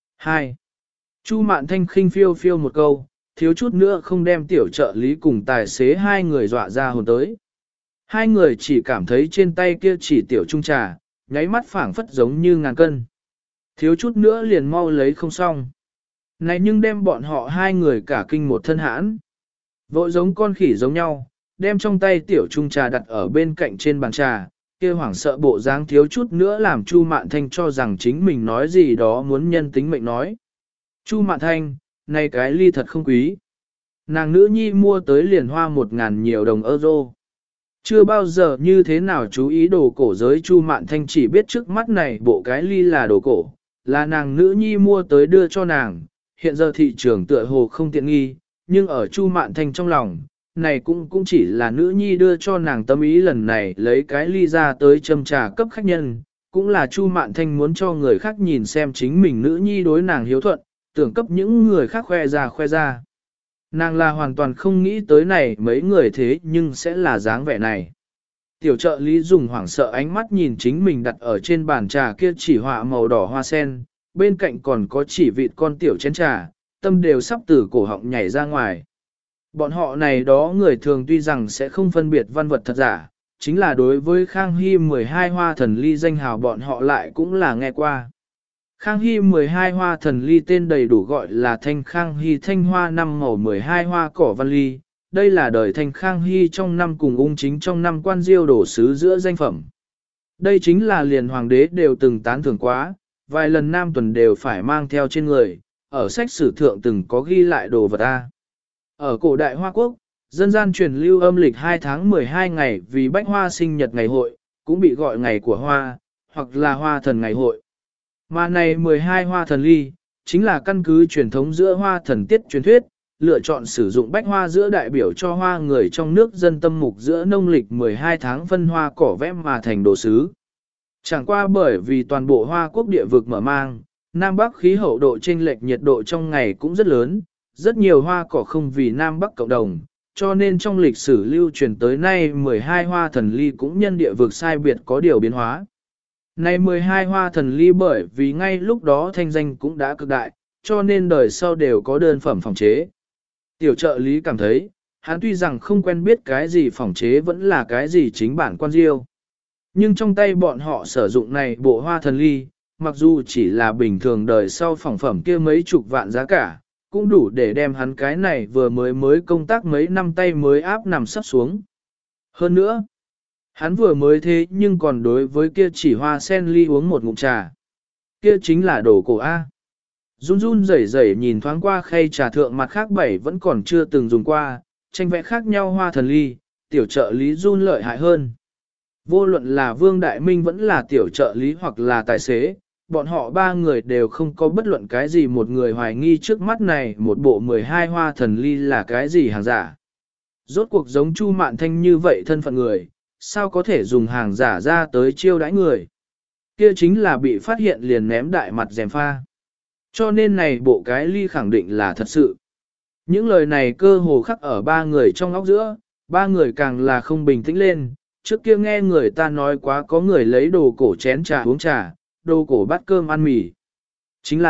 2. Chu Mạn Thanh khinh phiêu phiêu một câu, thiếu chút nữa không đem tiểu trợ lý cùng tài xế hai người dọa ra hồn tới. Hai người chỉ cảm thấy trên tay kia chỉ tiểu trung trà, nháy mắt phảng phất giống như ngàn cân. Thiếu chút nữa liền mau lấy không xong. Này nhưng đem bọn họ hai người cả kinh một thân hãn. Vội giống con khỉ giống nhau, đem trong tay tiểu trung trà đặt ở bên cạnh trên bàn trà, kia hoảng sợ bộ dáng thiếu chút nữa làm Chu Mạn Thanh cho rằng chính mình nói gì đó muốn nhân tính mệnh nói. Chu Mạn Thanh, này cái ly thật không quý. Nàng nữ nhi mua tới liền hoa 1.000 nhiều đồng euro. Chưa bao giờ như thế nào chú ý đồ cổ giới Chu Mạn Thanh chỉ biết trước mắt này bộ cái ly là đồ cổ, là nàng nữ nhi mua tới đưa cho nàng, hiện giờ thị trường tựa hồ không tiện nghi, nhưng ở Chu Mạn Thanh trong lòng, này cũng chỉ là nữ nhi đưa cho nàng tâm ý lần này lấy cái ly ra tới châm trà cấp khách nhân, cũng là Chu Mạn Thanh muốn cho người khác nhìn xem chính mình nữ nhi đối nàng hiếu thuận, tưởng cấp những người khác khoe ra. Nàng là hoàn toàn không nghĩ tới này mấy người thế nhưng sẽ là dáng vẻ này. Tiểu trợ lý dùng hoảng sợ ánh mắt nhìn chính mình đặt ở trên bàn trà kia chỉ họa màu đỏ hoa sen, bên cạnh còn có chỉ vịt con tiểu chén trà, tâm đều sắp từ cổ họng nhảy ra ngoài. Bọn họ này đó người thường tuy rằng sẽ không phân biệt văn vật thật giả, chính là đối với Khang Hy 12 hoa thần ly danh hào bọn họ lại cũng là nghe qua. Khang Hy 12 hoa thần ly tên đầy đủ gọi là Thanh Khang Hy thanh hoa năm màu 12 hoa cỏ văn ly, đây là đời Thanh Khang Hy trong năm cùng ung chính trong năm quan diêu đổ sứ giữa danh phẩm. Đây chính là liền hoàng đế đều từng tán thưởng quá, vài lần nam tuần đều phải mang theo trên người, ở sách sử thượng từng có ghi lại đồ vật A. Ở cổ đại Hoa Quốc, dân gian truyền lưu âm lịch 2 tháng 12 ngày vì bách hoa sinh nhật ngày hội, cũng bị gọi ngày của hoa, hoặc là hoa thần ngày hội. Mà này 12 hoa thần ly, chính là căn cứ truyền thống giữa hoa thần tiết truyền thuyết, lựa chọn sử dụng bách hoa giữa đại biểu cho hoa người trong nước dân tâm mục giữa nông lịch 12 tháng phân hoa cỏ vẽ mà thành đồ sứ. Chẳng qua bởi vì toàn bộ Hoa Quốc địa vực mở mang, Nam Bắc khí hậu độ chênh lệch nhiệt độ trong ngày cũng rất lớn, rất nhiều hoa cỏ không vì Nam Bắc cộng đồng, cho nên trong lịch sử lưu truyền tới nay 12 hoa thần ly cũng nhân địa vực sai biệt có điều biến hóa. Này 12 hoa thần ly bởi vì ngay lúc đó thanh danh cũng đã cực đại, cho nên đời sau đều có đơn phẩm phòng chế. Tiểu trợ lý cảm thấy, hắn tuy rằng không quen biết cái gì phòng chế vẫn là cái gì chính bản quan diêu. Nhưng trong tay bọn họ sử dụng này bộ hoa thần ly, mặc dù chỉ là bình thường đời sau phỏng phẩm kia mấy chục vạn giá cả, cũng đủ để đem hắn cái này vừa mới công tác mấy năm tay mới áp nằm sắp xuống. Hơn nữa, hắn vừa mới thế nhưng còn đối với kia chỉ hoa sen ly uống một ngụm trà. Kia chính là đồ cổ A. Run run rẩy rẩy nhìn thoáng qua khay trà thượng mặt khác bảy vẫn còn chưa từng dùng qua, tranh vẽ khác nhau hoa thần ly, tiểu trợ lý run lợi hại hơn. Vô luận là Vương Đại Minh vẫn là tiểu trợ lý hoặc là tài xế, bọn họ ba người đều không có bất luận cái gì một người hoài nghi trước mắt này một bộ 12 hoa thần ly là cái gì hàng giả. Rốt cuộc giống Chu Mạn Thanh như vậy thân phận người, sao có thể dùng hàng giả ra tới chiêu đãi người. Kia chính là bị phát hiện liền ném đại mặt dèm pha. Cho nên này bộ cái ly khẳng định là thật sự. Những lời này cơ hồ khắc ở ba người trong óc giữa, ba người càng là không bình tĩnh lên. Trước kia nghe người ta nói quá có người lấy đồ cổ chén trà uống trà, đồ cổ bát cơm ăn mì. Chính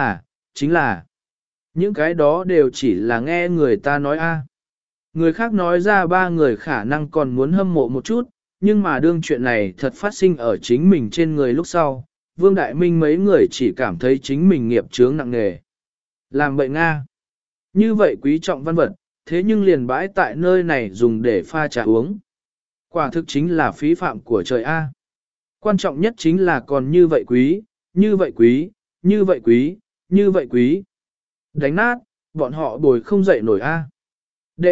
là, những cái đó đều chỉ là nghe người ta nói a. Người khác nói ra ba người khả năng còn muốn hâm mộ một chút, nhưng mà đương chuyện này thật phát sinh ở chính mình trên người lúc sau, Vương Đại Minh mấy người chỉ cảm thấy chính mình nghiệp chướng nặng nề. Làm bậy Nga. Như vậy quý trọng văn vật, thế nhưng liền bãi tại nơi này dùng để pha trà uống. Quả thực chính là phí phạm của trời A. Quan trọng nhất chính là còn như vậy quý, như vậy quý, như vậy quý, như vậy quý. Đánh nát, bọn họ bồi không dậy nổi A. Đệ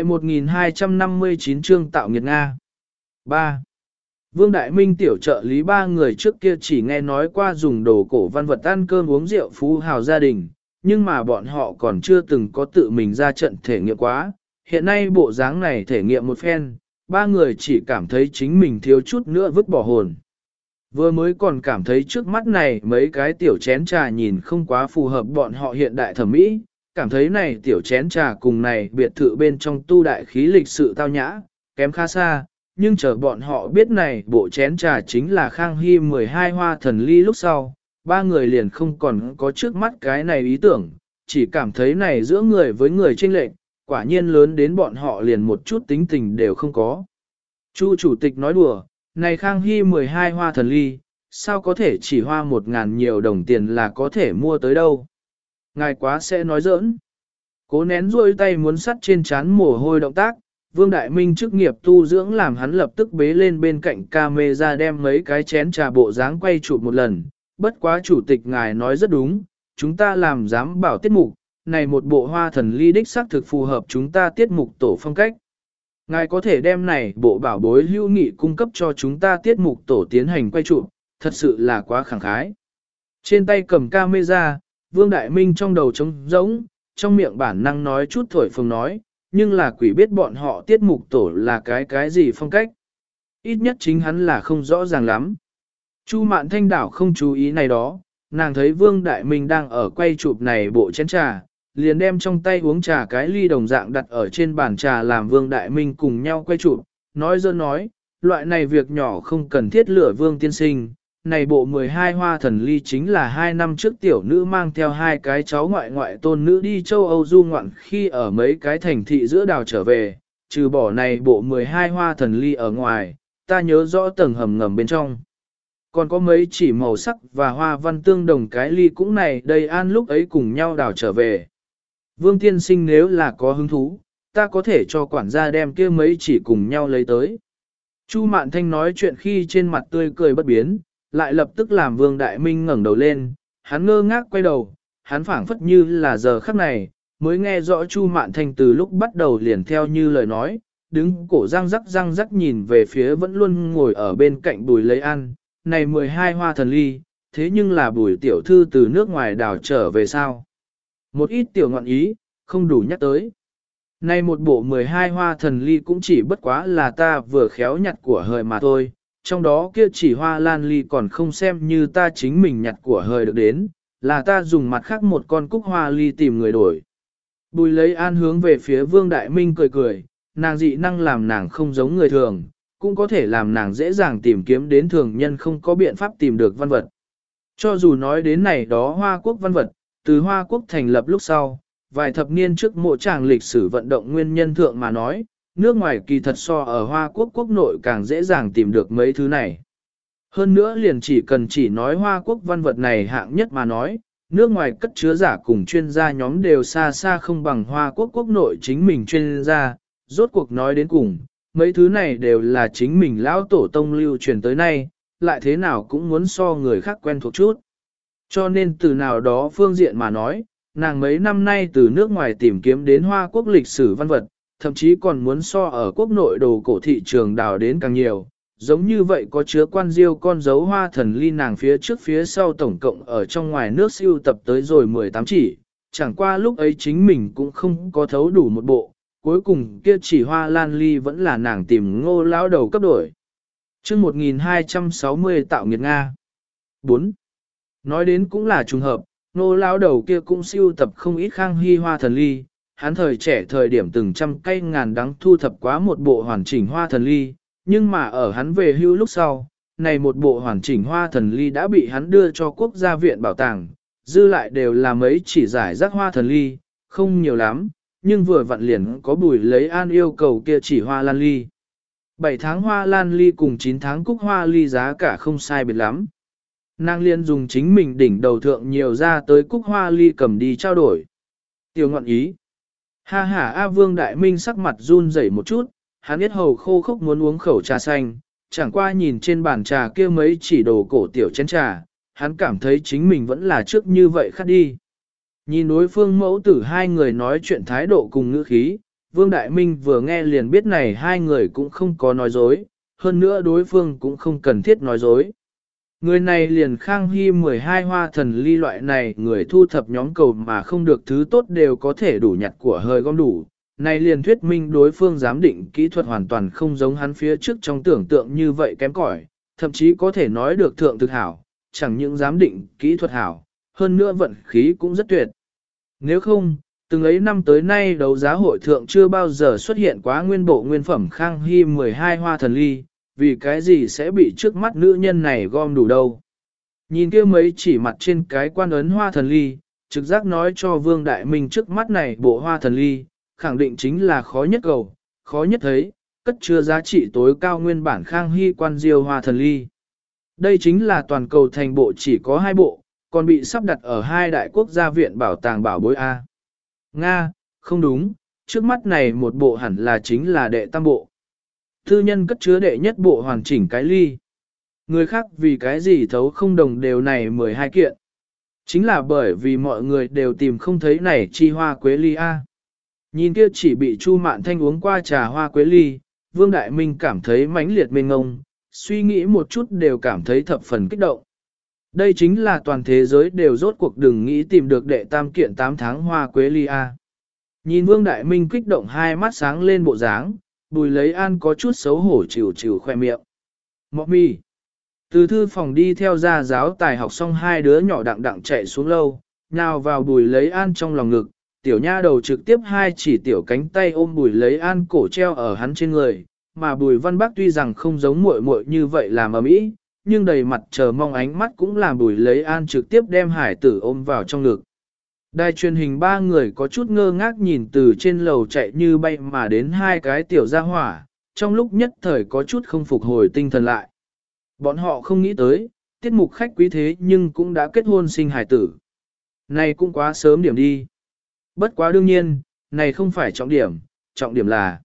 1259 chương tạo nghiệt Nga. 3. Vương Đại Minh tiểu trợ lý ba người trước kia chỉ nghe nói qua dùng đồ cổ văn vật ăn cơm uống rượu phú hào gia đình, nhưng mà bọn họ còn chưa từng có tự mình ra trận thể nghiệm quá. Hiện nay bộ dáng này thể nghiệm một phen, ba người chỉ cảm thấy chính mình thiếu chút nữa vứt bỏ hồn. Vừa mới còn cảm thấy trước mắt này mấy cái tiểu chén trà nhìn không quá phù hợp bọn họ hiện đại thẩm mỹ, cảm thấy này tiểu chén trà cùng này biệt thự bên trong tu đại khí lịch sự tao nhã, kém khá xa, nhưng chờ bọn họ biết này bộ chén trà chính là Khang Hy 12 hoa thần ly lúc sau, ba người liền không còn có trước mắt cái này ý tưởng, chỉ cảm thấy này giữa người với người chênh lệch, quả nhiên lớn đến bọn họ liền một chút tính tình đều không có. Chu chủ tịch nói đùa, này Khang Hy 12 hoa thần ly, sao có thể chỉ hoa 1.000 nhiều đồng tiền là có thể mua tới đâu. Ngài quá sẽ nói giỡn. Cố nén rôi tay muốn sắt trên trán mồ hôi động tác, Vương Đại Minh chức nghiệp tu dưỡng làm hắn lập tức bế lên bên cạnh camera đem mấy cái chén trà bộ dáng quay chụp một lần. Bất quá chủ tịch ngài nói rất đúng, chúng ta làm giám bảo tiết mục, này một bộ hoa thần ly đích xác thực phù hợp chúng ta tiết mục tổ phong cách. Ngài có thể đem này bộ bảo bối hữu nghị cung cấp cho chúng ta tiết mục tổ tiến hành quay chụp, thật sự là quá khẳng khái. Trên tay cầm camera, Vương Đại Minh trong đầu trống rỗng, trong miệng bản năng nói chút thổi phồng nói, nhưng là quỷ biết bọn họ tiết mục tổ là cái gì phong cách. Ít nhất chính hắn là không rõ ràng lắm. Chu Mạn Thanh đảo không chú ý này đó, nàng thấy Vương Đại Minh đang ở quay chụp này bộ chén trà, liền đem trong tay uống trà cái ly đồng dạng đặt ở trên bàn trà làm Vương Đại Minh cùng nhau quay chụp, nói dơ nói, loại này việc nhỏ không cần thiết lửa Vương tiên sinh. Này bộ 12 hoa thần ly chính là 2 năm trước tiểu nữ mang theo 2 cái cháu ngoại tôn nữ đi châu Âu du ngoạn khi ở mấy cái thành thị giữa đảo trở về, trừ bỏ này bộ 12 hoa thần ly ở ngoài, ta nhớ rõ tầng hầm ngầm bên trong. Còn có mấy chỉ màu sắc và hoa văn tương đồng cái ly cũng này đây an lúc ấy cùng nhau đảo trở về. Vương tiên sinh nếu là có hứng thú, ta có thể cho quản gia đem kia mấy chỉ cùng nhau lấy tới. Chu Mạn Thanh nói chuyện khi trên mặt tươi cười bất biến, lại lập tức làm Vương Đại Minh ngẩng đầu lên, hắn ngơ ngác quay đầu, hắn phảng phất như là giờ khắc này, mới nghe rõ Chu Mạn Thanh từ lúc bắt đầu liền theo như lời nói, đứng cổ răng rắc nhìn về phía vẫn luôn ngồi ở bên cạnh Bùi Lấy An, này 12 hoa thần ly, thế nhưng là Bùi tiểu thư từ nước ngoài đảo trở về sao? Một ít tiểu ngọn ý, không đủ nhắc tới. Này một bộ 12 hoa thần ly cũng chỉ bất quá là ta vừa khéo nhặt của hời mà thôi, trong đó kia chỉ hoa lan ly còn không xem như ta chính mình nhặt của hời được đến, là ta dùng mặt khác một con cúc hoa ly tìm người đổi. Bùi Lấy An hướng về phía Vương Đại Minh cười cười, nàng dị năng làm nàng không giống người thường, cũng có thể làm nàng dễ dàng tìm kiếm đến thường nhân không có biện pháp tìm được văn vật. Cho dù nói đến này đó Hoa Quốc văn vật, từ Hoa Quốc thành lập lúc sau, vài thập niên trước mộ tràng lịch sử vận động nguyên nhân thượng mà nói, nước ngoài kỳ thật so ở Hoa Quốc quốc nội càng dễ dàng tìm được mấy thứ này. Hơn nữa liền chỉ cần chỉ nói Hoa Quốc văn vật này hạng nhất mà nói, nước ngoài cất chứa giả cùng chuyên gia nhóm đều xa xa không bằng Hoa Quốc quốc nội chính mình chuyên gia, rốt cuộc nói đến cùng, mấy thứ này đều là chính mình lão tổ tông lưu truyền tới nay, lại thế nào cũng muốn so người khác quen thuộc chút. Cho nên từ nào đó phương diện mà nói, nàng mấy năm nay từ nước ngoài tìm kiếm đến Hoa Quốc lịch sử văn vật, thậm chí còn muốn so ở quốc nội đồ cổ thị trường đào đến càng nhiều. Giống như vậy có chứa quan diêu con dấu hoa thần ly nàng phía trước phía sau tổng cộng ở trong ngoài nước siêu tập tới rồi 18 chỉ, chẳng qua lúc ấy chính mình cũng không có thấu đủ một bộ, cuối cùng kia chỉ hoa lan ly vẫn là nàng tìm Ngô lão đầu cấp đổi. Chương 1260 tạo nghiệt Nga 4. Nói đến cũng là trùng hợp, Ngô lão đầu kia cũng siêu tập không ít Khang Hy hoa thần ly, hắn thời trẻ thời điểm từng trăm cây ngàn đắng thu thập quá một bộ hoàn chỉnh hoa thần ly, nhưng mà ở hắn về hưu lúc sau, này một bộ hoàn chỉnh hoa thần ly đã bị hắn đưa cho quốc gia viện bảo tàng, dư lại đều là mấy chỉ giải rác hoa thần ly, không nhiều lắm, nhưng vừa vặn liền có Bùi Lấy An yêu cầu kia chỉ hoa lan ly. 7 tháng hoa lan ly cùng 9 tháng cúc hoa ly giá cả không sai biệt lắm. Nàng liên dùng chính mình đỉnh đầu thượng nhiều ra tới cúc hoa ly cầm đi trao đổi. Tiểu ngọn ý. Ha ha A Vương Đại Minh sắc mặt run rẩy một chút, hắn biết hầu khô khốc muốn uống khẩu trà xanh, chẳng qua nhìn trên bàn trà kia mấy chỉ đồ cổ tiểu chén trà, hắn cảm thấy chính mình vẫn là trước như vậy khát đi. Nhìn đối phương mẫu tử hai người nói chuyện thái độ cùng ngữ khí, Vương Đại Minh vừa nghe liền biết này hai người cũng không có nói dối, hơn nữa đối phương cũng không cần thiết nói dối. Người này liền Khang Hy 12 hoa thần ly loại này người thu thập nhóm cầu mà không được thứ tốt đều có thể đủ nhặt của hơi gom đủ. Này liền thuyết minh đối phương giám định kỹ thuật hoàn toàn không giống hắn phía trước trong tưởng tượng như vậy kém cỏi, thậm chí có thể nói được thượng thực hảo, chẳng những giám định kỹ thuật hảo, hơn nữa vận khí cũng rất tuyệt. Nếu không, từng ấy năm tới nay đấu giá hội thượng chưa bao giờ xuất hiện quá nguyên bộ nguyên phẩm Khang Hy 12 hoa thần ly, vì cái gì sẽ bị trước mắt nữ nhân này gom đủ đâu. Nhìn kia mấy chỉ mặt trên cái quan ấn hoa thần ly, trực giác nói cho Vương Đại Minh trước mắt này bộ hoa thần ly, khẳng định chính là khó nhất cầu, khó nhất thấy, cất chứa giá trị tối cao nguyên bản Khang Hy quan diêu hoa thần ly. Đây chính là toàn cầu thành bộ chỉ có 2 bộ, còn bị sắp đặt ở 2 đại quốc gia viện bảo tàng bảo bối A. Nga, không đúng, trước mắt này một bộ hẳn là chính là đệ tam bộ. Thư nhân cất chứa đệ nhất bộ hoàn chỉnh cái ly. Người khác vì cái gì thấu không đồng đều này 12 kiện. Chính là bởi vì mọi người đều tìm không thấy này chi hoa quế ly A. Nhìn kia chỉ bị Chu Mạn Thanh uống qua trà hoa quế ly, Vương Đại Minh cảm thấy mãnh liệt mênh ngông, suy nghĩ một chút đều cảm thấy thập phần kích động. Đây chính là toàn thế giới đều rốt cuộc đừng nghĩ tìm được đệ tam kiện 8 tháng hoa quế ly A. Nhìn Vương Đại Minh kích động hai mắt sáng lên bộ dáng, Bùi Lấy An có chút xấu hổ chịu chịu khoe miệng. Mọ mi. Từ thư phòng đi theo gia giáo tài học xong hai đứa nhỏ đặng đặng chạy xuống lâu, nhào vào Bùi Lấy An trong lòng ngực, tiểu nha đầu trực tiếp hai chỉ tiểu cánh tay ôm Bùi Lấy An cổ treo ở hắn trên người, mà Bùi Văn Bắc tuy rằng không giống muội muội như vậy làm ở mỹ, nhưng đầy mặt chờ mong ánh mắt cũng làm Bùi Lấy An trực tiếp đem hải tử ôm vào trong ngực. Đài truyền hình ba người có chút ngơ ngác nhìn từ trên lầu chạy như bay mà đến hai cái tiểu gia hỏa, trong lúc nhất thời có chút không phục hồi tinh thần lại. Bọn họ không nghĩ tới, tiết mục khách quý thế nhưng cũng đã kết hôn sinh hải tử. Này cũng quá sớm điểm đi. Bất quá đương nhiên, này không phải trọng điểm là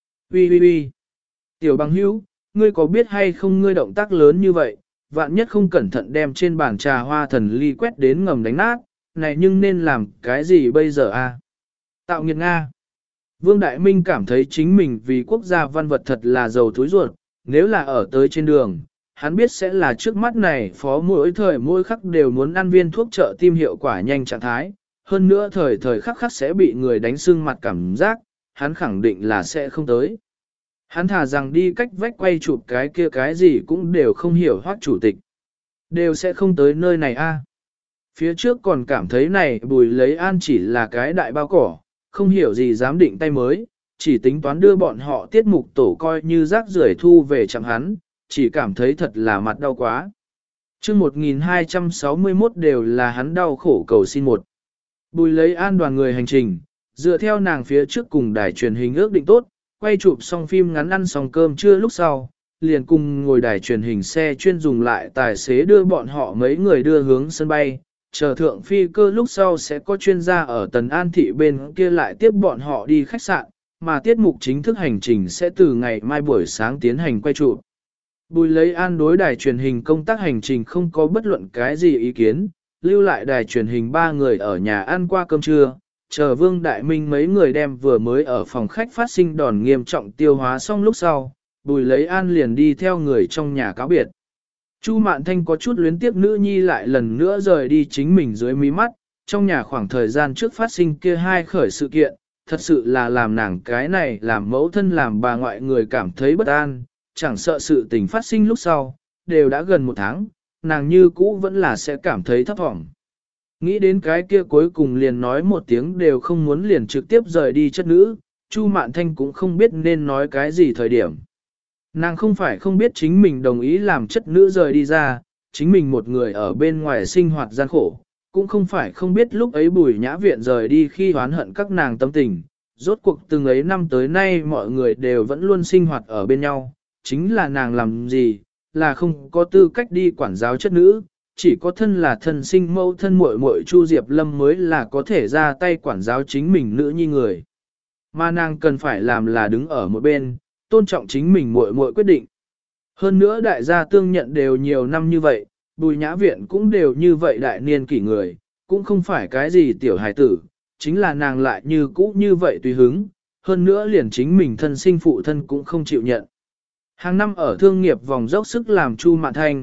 Ui. Tiểu bằng hữu, ngươi có biết hay không ngươi động tác lớn như vậy, vạn nhất không cẩn thận đem trên bàn trà hoa thần ly quét đến ngầm đánh nát, này nhưng nên làm cái gì bây giờ a? Tạo nghiệt Nga. Vương Đại Minh cảm thấy chính mình vì quốc gia văn vật thật là giàu thúi ruột, nếu là ở tới trên đường, hắn biết sẽ là trước mắt này phó mỗi thời mỗi khắc đều muốn ăn viên thuốc trợ tim hiệu quả nhanh trạng thái, hơn nữa thời khắc khắc sẽ bị người đánh sưng mặt cảm giác, hắn khẳng định là sẽ không tới. Hắn thả rằng đi cách vách quay chụp cái kia cái gì cũng đều không hiểu Hoắc chủ tịch. Đều sẽ không tới nơi này a. Phía trước còn cảm thấy này Bùi Lấy An chỉ là cái đại bao cỏ, không hiểu gì dám định tay mới, chỉ tính toán đưa bọn họ tiết mục tổ coi như rác rưởi thu về chẳng hắn, chỉ cảm thấy thật là mặt đau quá. Chương 1261 đều là hắn đau khổ cầu xin một. Bùi Lấy An đoàn người hành trình, dựa theo nàng phía trước cùng đài truyền hình ước định tốt, quay chụp xong phim ngắn ăn xong cơm trưa lúc sau, liền cùng ngồi đài truyền hình xe chuyên dùng lại tài xế đưa bọn họ mấy người đưa hướng sân bay, chờ thượng phi cơ lúc sau sẽ có chuyên gia ở Tần An Thị bên kia lại tiếp bọn họ đi khách sạn, mà tiết mục chính thức hành trình sẽ từ ngày mai buổi sáng tiến hành quay chụp. Bùi Lấy An đối đài truyền hình công tác hành trình không có bất luận cái gì ý kiến, lưu lại đài truyền hình ba người ở nhà ăn qua cơm trưa, chờ Vương Đại Minh mấy người đem vừa mới ở phòng khách phát sinh đòn nghiêm trọng tiêu hóa xong lúc sau, Bùi Lấy An liền đi theo người trong nhà cáo biệt. Chu Mạn Thanh có chút luyến tiếc nữ nhi lại lần nữa rời đi chính mình dưới mí mắt, trong nhà khoảng thời gian trước phát sinh kia hai khởi sự kiện, thật sự là làm nàng cái này làm mẫu thân làm bà ngoại người cảm thấy bất an, chẳng sợ sự tình phát sinh lúc sau, đều đã gần 1 tháng, nàng như cũ vẫn là sẽ cảm thấy thấp thỏm. Nghĩ đến cái kia cuối cùng liền nói một tiếng đều không muốn liền trực tiếp rời đi chất nữ, Chu Mạn Thanh cũng không biết nên nói cái gì thời điểm. Nàng không phải không biết chính mình đồng ý làm chất nữ rời đi ra, chính mình một người ở bên ngoài sinh hoạt gian khổ, cũng không phải không biết lúc ấy Bùi Nhã Viện rời đi khi oán hận các nàng tâm tình, rốt cuộc từng ấy năm tới nay mọi người đều vẫn luôn sinh hoạt ở bên nhau, chính là nàng làm gì, là không có tư cách đi quản giáo chất nữ, chỉ có thân là thân sinh mẫu thân muội muội Chu Diệp Lâm mới là có thể ra tay quản giáo chính mình nữ nhi người. Mà nàng cần phải làm là đứng ở một bên, tôn trọng chính mình muội muội quyết định. Hơn nữa đại gia tương nhận đều nhiều năm như vậy, Bùi Nhã Viện cũng đều như vậy đại niên kỷ người, cũng không phải cái gì tiểu hài tử, chính là nàng lại như cũ như vậy tùy hứng, hơn nữa liền chính mình thân sinh phụ thân cũng không chịu nhận. Hàng năm ở thương nghiệp vòng dốc sức làm Chu Mạn Thanh,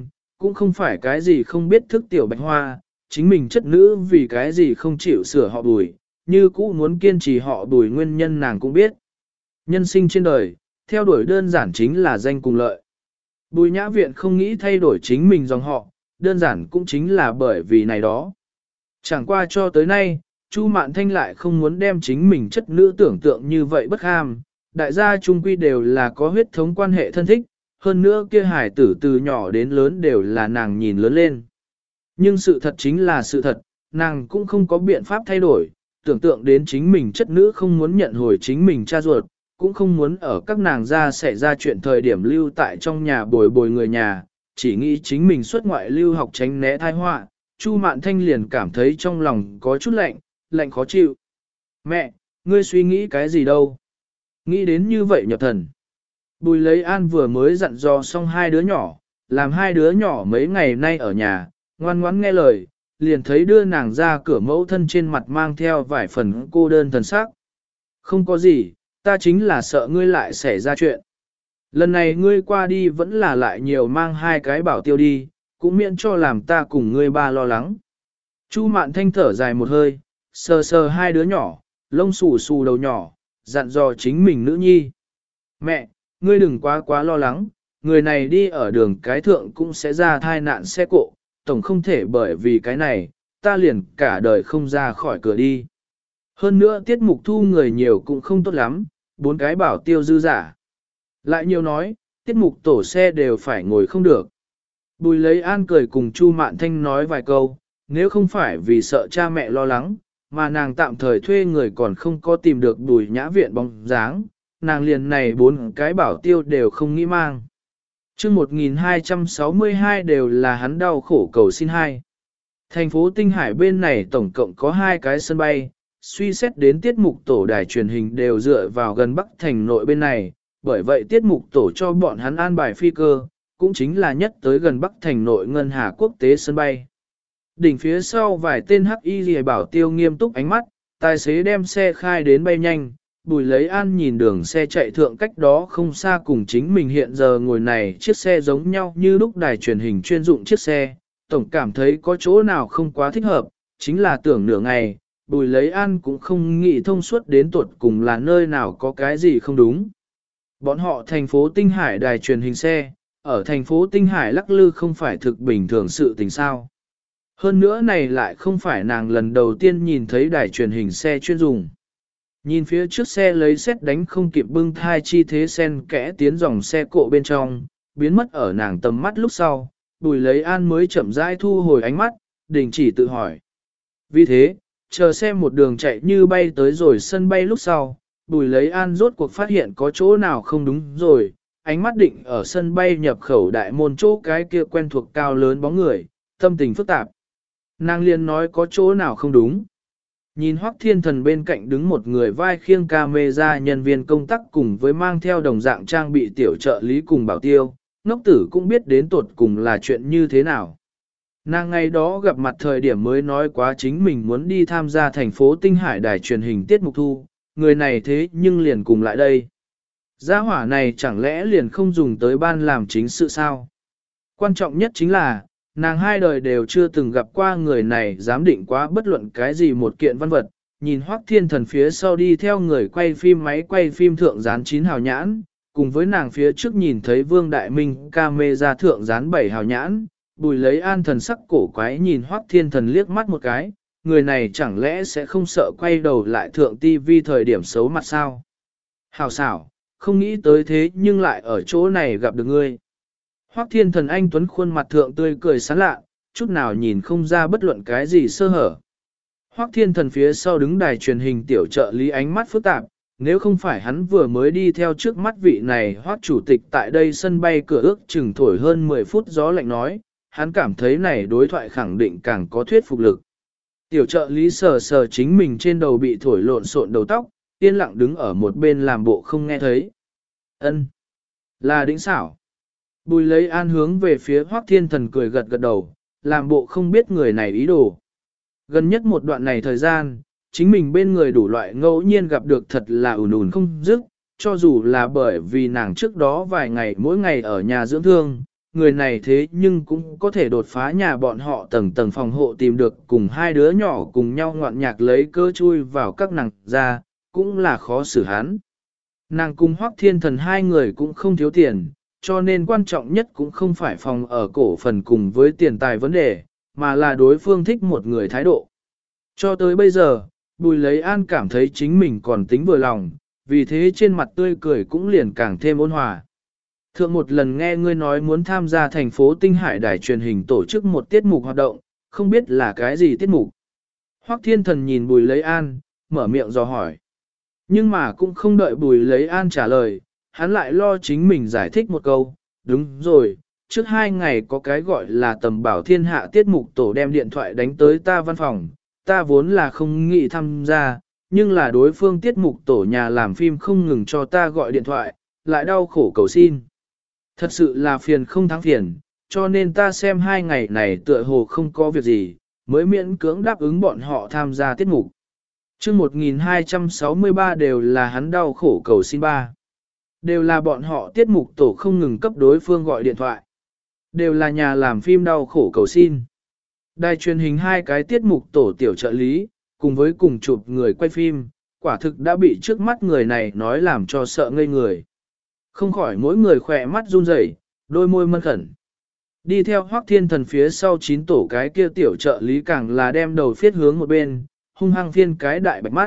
cũng không phải cái gì không biết thức tiểu bạch hoa, chính mình chất nữ vì cái gì không chịu sửa họ Bùi, như cũ muốn kiên trì họ Bùi nguyên nhân nàng cũng biết. Nhân sinh trên đời, theo đuổi đơn giản chính là danh cùng lợi. Bùi Nhã Viện không nghĩ thay đổi chính mình dòng họ, đơn giản cũng chính là bởi vì này đó. Chẳng qua cho tới nay, Chu Mạn Thanh lại không muốn đem chính mình chất nữ tưởng tượng như vậy bất ham, đại gia chung quy đều là có huyết thống quan hệ thân thích, hơn nữa kia hải tử từ nhỏ đến lớn đều là nàng nhìn lớn lên. Nhưng sự thật chính là sự thật, nàng cũng không có biện pháp thay đổi, tưởng tượng đến chính mình chất nữ không muốn nhận hồi chính mình cha ruột, cũng không muốn ở các nàng ra xảy ra chuyện thời điểm lưu tại trong nhà bồi bồi người nhà, chỉ nghĩ chính mình xuất ngoại lưu học tránh né tai họa. Chu Mạn Thanh liền cảm thấy trong lòng có chút lạnh, lạnh khó chịu. Mẹ, ngươi suy nghĩ cái gì đâu? Nghĩ đến như vậy nhập thần. Bùi Lấy An vừa mới dặn dò xong hai đứa nhỏ, làm hai đứa nhỏ mấy ngày nay ở nhà, ngoan ngoãn nghe lời, liền thấy đưa nàng ra cửa mẫu thân trên mặt mang theo vài phần cô đơn thần sắc. Không có gì, ta chính là sợ ngươi lại xảy ra chuyện. Lần này ngươi qua đi vẫn là lại nhiều mang hai cái bảo tiêu đi, cũng miễn cho làm ta cùng ngươi ba lo lắng. Chu Mạn Thanh thở dài một hơi, sờ sờ hai đứa nhỏ, lông xù xù đầu nhỏ, dặn dò chính mình nữ nhi. Mẹ, ngươi đừng quá lo lắng, người này đi ở đường cái thượng cũng sẽ ra thai nạn xe cộ, tổng không thể bởi vì cái này, ta liền cả đời không ra khỏi cửa đi. Hơn nữa tiết mục thu người nhiều cũng không tốt lắm, 4 cái bảo tiêu dư giả. Lại nhiều nói, tiết mục tổ xe đều phải ngồi không được. Bùi Lấy An cười cùng Chu Mạn Thanh nói vài câu, nếu không phải vì sợ cha mẹ lo lắng, mà nàng tạm thời thuê người còn không có tìm được Bùi Nhã Viện bóng dáng, nàng liền này 4 cái bảo tiêu đều không nghĩ mang. Chương 1262 đều là hắn đau khổ cầu xin hai. Thành phố Tinh Hải bên này tổng cộng có 2 cái sân bay, suy xét đến tiết mục tổ đài truyền hình đều dựa vào gần Bắc thành nội bên này, bởi vậy tiết mục tổ cho bọn hắn an bài phi cơ, cũng chính là nhất tới gần Bắc thành nội ngân hà quốc tế sân bay. Đỉnh phía sau vài tên hắc y lìa bảo tiêu nghiêm túc ánh mắt, tài xế đem xe khai đến bay nhanh, Bùi Lấy An nhìn đường xe chạy thượng cách đó không xa cùng chính mình hiện giờ ngồi này chiếc xe giống nhau như lúc đài truyền hình chuyên dụng chiếc xe, tổng cảm thấy có chỗ nào không quá thích hợp, chính là tưởng nửa ngày, Bùi Lấy An cũng không nghĩ thông suốt đến tuột cùng là nơi nào có cái gì không đúng. Bọn họ thành phố Tinh Hải đài truyền hình xe, ở thành phố Tinh Hải lắc lư không phải thực bình thường sự tình sao. Hơn nữa này lại không phải nàng lần đầu tiên nhìn thấy đài truyền hình xe chuyên dùng. Nhìn phía trước xe lấy xét đánh không kịp bưng thai chi thế sen kẽ tiến dòng xe cộ bên trong, biến mất ở nàng tầm mắt lúc sau, Bùi Lấy An mới chậm rãi thu hồi ánh mắt, đình chỉ tự hỏi. Vì thế, chờ xe một đường chạy như bay tới rồi sân bay lúc sau, Bùi Lấy An rốt cuộc phát hiện có chỗ nào không đúng rồi, ánh mắt định ở sân bay nhập khẩu đại môn chỗ cái kia quen thuộc cao lớn bóng người, tâm tình phức tạp. Nàng liền nói có chỗ nào không đúng. Nhìn Hoắc Thiên Thần bên cạnh đứng một người vai khiêng camera nhân viên công tác cùng với mang theo đồng dạng trang bị tiểu trợ lý cùng bảo tiêu, ngốc tử cũng biết đến tột cùng là chuyện như thế nào. Nàng ngày đó gặp mặt thời điểm mới nói quá chính mình muốn đi tham gia thành phố Tinh Hải đài truyền hình tiết mục thu, người này thế nhưng liền cùng lại đây. Gia hỏa này chẳng lẽ liền không dùng tới ban làm chính sự sao? Quan trọng nhất chính là, nàng hai đời đều chưa từng gặp qua người này dám định quá bất luận cái gì một kiện văn vật, nhìn Hoắc Thiên Thần phía sau đi theo người quay phim máy quay phim thượng dán 9 hào nhãn, cùng với nàng phía trước nhìn thấy Vương Đại Minh camera thượng dán 7 hào nhãn, Bùi Lấy An thần sắc cổ quái nhìn Hoắc Thiên Thần liếc mắt một cái, người này chẳng lẽ sẽ không sợ quay đầu lại thượng tivi thời điểm xấu mặt sao? Hào xảo, không nghĩ tới thế nhưng lại ở chỗ này gặp được ngươi. Hoắc Thiên Thần anh tuấn khuôn mặt thượng tươi cười sán lạ, chút nào nhìn không ra bất luận cái gì sơ hở. Hoắc Thiên Thần phía sau đứng đài truyền hình tiểu trợ lý ánh mắt phức tạp, nếu không phải hắn vừa mới đi theo trước mắt vị này Hoắc chủ tịch tại đây sân bay cửa ước chừng thổi hơn 10 phút gió lạnh nói, hắn cảm thấy này đối thoại khẳng định càng có thuyết phục lực. Tiểu trợ lý sờ sờ chính mình trên đầu bị thổi lộn xộn đầu tóc, yên lặng đứng ở một bên làm bộ không nghe thấy. Ân, là đỉnh xảo. Bùi Lấy An hướng về phía Hoắc Thiên Thần cười gật gật đầu, làm bộ không biết người này ý đồ. Gần nhất một đoạn này thời gian, chính mình bên người đủ loại ngẫu nhiên gặp được thật là ùn ùn không dứt, cho dù là bởi vì nàng trước đó vài ngày mỗi ngày ở nhà dưỡng thương, người này thế nhưng cũng có thể đột phá nhà bọn họ tầng tầng phòng hộ tìm được cùng hai đứa nhỏ cùng nhau ngoạn nhạc lấy cơ chui vào các nàng ra, cũng là khó xử hắn. Nàng cùng Hoắc Thiên Thần hai người cũng không thiếu tiền, cho nên quan trọng nhất cũng không phải phòng ở cổ phần cùng với tiền tài vấn đề, mà là đối phương thích một người thái độ. Cho tới bây giờ, Bùi Lấy An cảm thấy chính mình còn tính vừa lòng, vì thế trên mặt tươi cười cũng liền càng thêm ôn hòa. Thượng một lần nghe ngươi nói muốn tham gia thành phố Tinh Hải đài truyền hình tổ chức một tiết mục hoạt động, không biết là cái gì tiết mục. Hoắc Thiên Thần nhìn Bùi Lấy An, mở miệng dò hỏi. Nhưng mà cũng không đợi Bùi Lấy An trả lời, hắn lại lo chính mình giải thích một câu. Đúng rồi, trước 2 ngày có cái gọi là tầm bảo thiên hạ tiết mục tổ đem điện thoại đánh tới ta văn phòng, ta vốn là không nghĩ tham gia, nhưng là đối phương tiết mục tổ nhà làm phim không ngừng cho ta gọi điện thoại, lại đau khổ cầu xin. Thật sự là phiền không thắng phiền, cho nên ta xem 2 ngày này tựa hồ không có việc gì, mới miễn cưỡng đáp ứng bọn họ tham gia tiết mục. Chương 1263 đều là hắn đau khổ cầu xin ba. Đều là bọn họ tiết mục tổ không ngừng cấp đối phương gọi điện thoại. Đều là nhà làm phim đau khổ cầu xin. Đài truyền hình 2 cái tiết mục tổ tiểu trợ lý, cùng với cùng chụp người quay phim, quả thực đã bị trước mắt người này nói làm cho sợ ngây người. Không khỏi mỗi người khỏe mắt run rẩy, đôi môi mân khẩn. Đi theo Hoắc Thiên Thần phía sau 9 tổ cái kia tiểu trợ lý càng là đem đầu phiết hướng một bên, hung hăng phiên cái đại bạch mắt.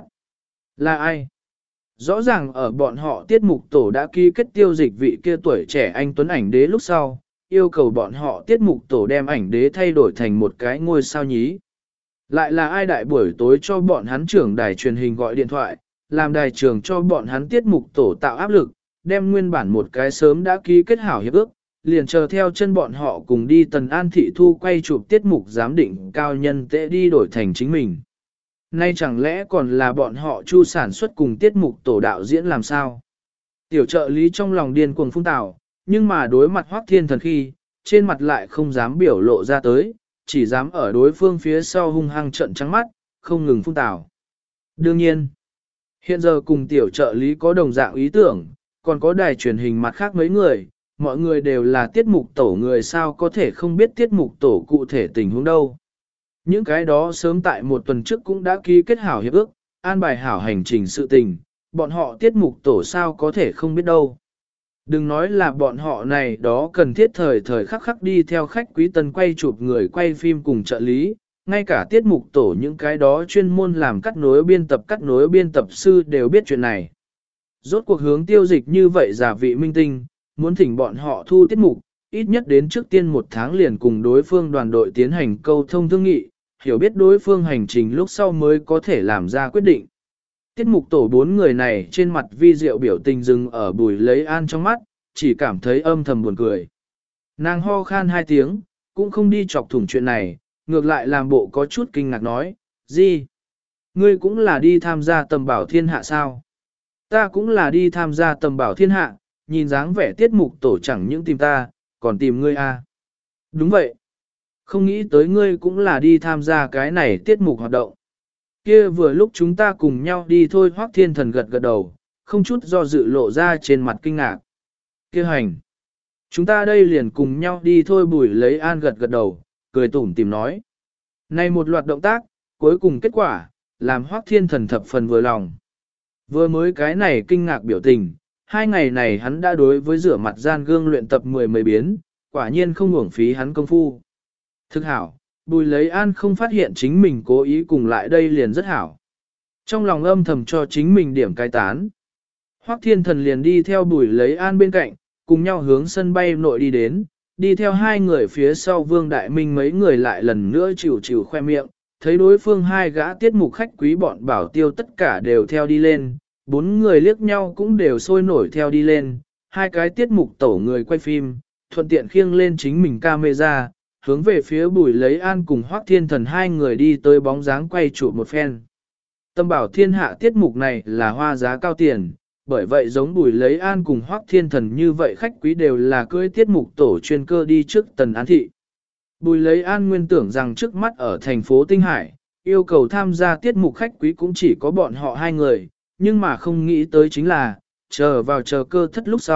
Là ai? Rõ ràng ở bọn họ tiết mục tổ đã ký kết tiêu dịch vị kia tuổi trẻ anh Tuấn ảnh đế lúc sau, yêu cầu bọn họ tiết mục tổ đem ảnh đế thay đổi thành một cái ngôi sao nhí. Lại là ai đại buổi tối cho bọn hắn trưởng đài truyền hình gọi điện thoại, làm đài trưởng cho bọn hắn tiết mục tổ tạo áp lực, đem nguyên bản một cái sớm đã ký kết hảo hiệp ước, liền chờ theo chân bọn họ cùng đi Tần An Thị Thu quay chụp tiết mục giám định cao nhân tệ đi đổi thành chính mình. Nay chẳng lẽ còn là bọn họ chu sản xuất cùng tiết mục tổ đạo diễn làm sao? Tiểu trợ lý trong lòng điên cuồng phung tảo, nhưng mà đối mặt Hoắc Thiên Thần khi, trên mặt lại không dám biểu lộ ra tới, chỉ dám ở đối phương phía sau hung hăng trận trắng mắt, không ngừng phung tảo. Đương nhiên, hiện giờ cùng tiểu trợ lý có đồng dạng ý tưởng, còn có đài truyền hình mặt khác mấy người, mọi người đều là tiết mục tổ người sao có thể không biết tiết mục tổ cụ thể tình huống đâu. Những cái đó sớm tại một tuần trước cũng đã ký kết hảo hiệp ước, an bài hảo hành trình sự tình, bọn họ tiết mục tổ sao có thể không biết đâu. Đừng nói là bọn họ này đó cần thiết thời thời khắc khắc đi theo khách quý tân quay chụp người quay phim cùng trợ lý, ngay cả tiết mục tổ những cái đó chuyên môn làm cắt nối biên tập sư đều biết chuyện này. Rốt cuộc hướng tiêu dịch như vậy giả vị minh tinh, muốn thỉnh bọn họ thu tiết mục, ít nhất đến trước tiên 1 tháng liền cùng đối phương đoàn đội tiến hành câu thông thương nghị, hiểu biết đối phương hành trình lúc sau mới có thể làm ra quyết định. Tiết mục tổ 4 người này trên mặt vi diệu biểu tình dừng ở Bùi Lấy An trong mắt, chỉ cảm thấy âm thầm buồn cười. Nàng ho khan 2 tiếng, cũng không đi chọc thủng chuyện này, ngược lại làm bộ có chút kinh ngạc nói, gì? Ngươi cũng là đi tham gia tầm bảo thiên hạ sao? Ta cũng là đi tham gia tầm bảo thiên hạ, nhìn dáng vẻ tiết mục tổ chẳng những tìm ta, còn tìm ngươi à? Đúng vậy. Không nghĩ tới ngươi cũng là đi tham gia cái này tiết mục hoạt động. Kia vừa lúc chúng ta cùng nhau đi thôi. Hoắc Thiên Thần gật gật đầu, không chút do dự lộ ra trên mặt kinh ngạc. Kia hành. Chúng ta đây liền cùng nhau đi thôi. Bùi Lấy An gật gật đầu, cười tủm tỉm nói. Này một loạt động tác, cuối cùng kết quả, làm Hoắc Thiên Thần thập phần vừa lòng. Vừa mới cái này kinh ngạc biểu tình, 2 ngày này hắn đã đối với rửa mặt gian gương luyện tập 10 mấy biến, quả nhiên không uổng phí hắn công phu. Thực hảo, Bùi Lấy An không phát hiện chính mình cố ý cùng lại đây liền rất hảo. Trong lòng âm thầm cho chính mình điểm cai tán. Hoắc Thiên Thần liền đi theo Bùi Lấy An bên cạnh, cùng nhau hướng sân bay nội đi đến, đi theo 2 người phía sau Vương Đại Minh mấy người lại lần nữa chịu khoe miệng, thấy đối phương 2 gã tiết mục khách quý bọn bảo tiêu tất cả đều theo đi lên, 4 người liếc nhau cũng đều sôi nổi theo đi lên, 2 cái tiết mục tổ người quay phim, thuận tiện khiêng lên chính mình camera, hướng về phía Bùi Lấy An cùng Hoắc Thiên Thần 2 người đi tới bóng dáng quay chụp một phen. Tâm bảo thiên hạ tiết mục này là hoa giá cao tiền, bởi vậy giống Bùi Lấy An cùng Hoắc Thiên Thần như vậy khách quý đều là cưỡi tiết mục tổ chuyên cơ đi trước Tần An Thị. Bùi Lấy An nguyên tưởng rằng trước mắt ở thành phố Tinh Hải, yêu cầu tham gia tiết mục khách quý cũng chỉ có bọn họ 2 người, nhưng mà không nghĩ tới chính là, chờ cơ thất lúc sau,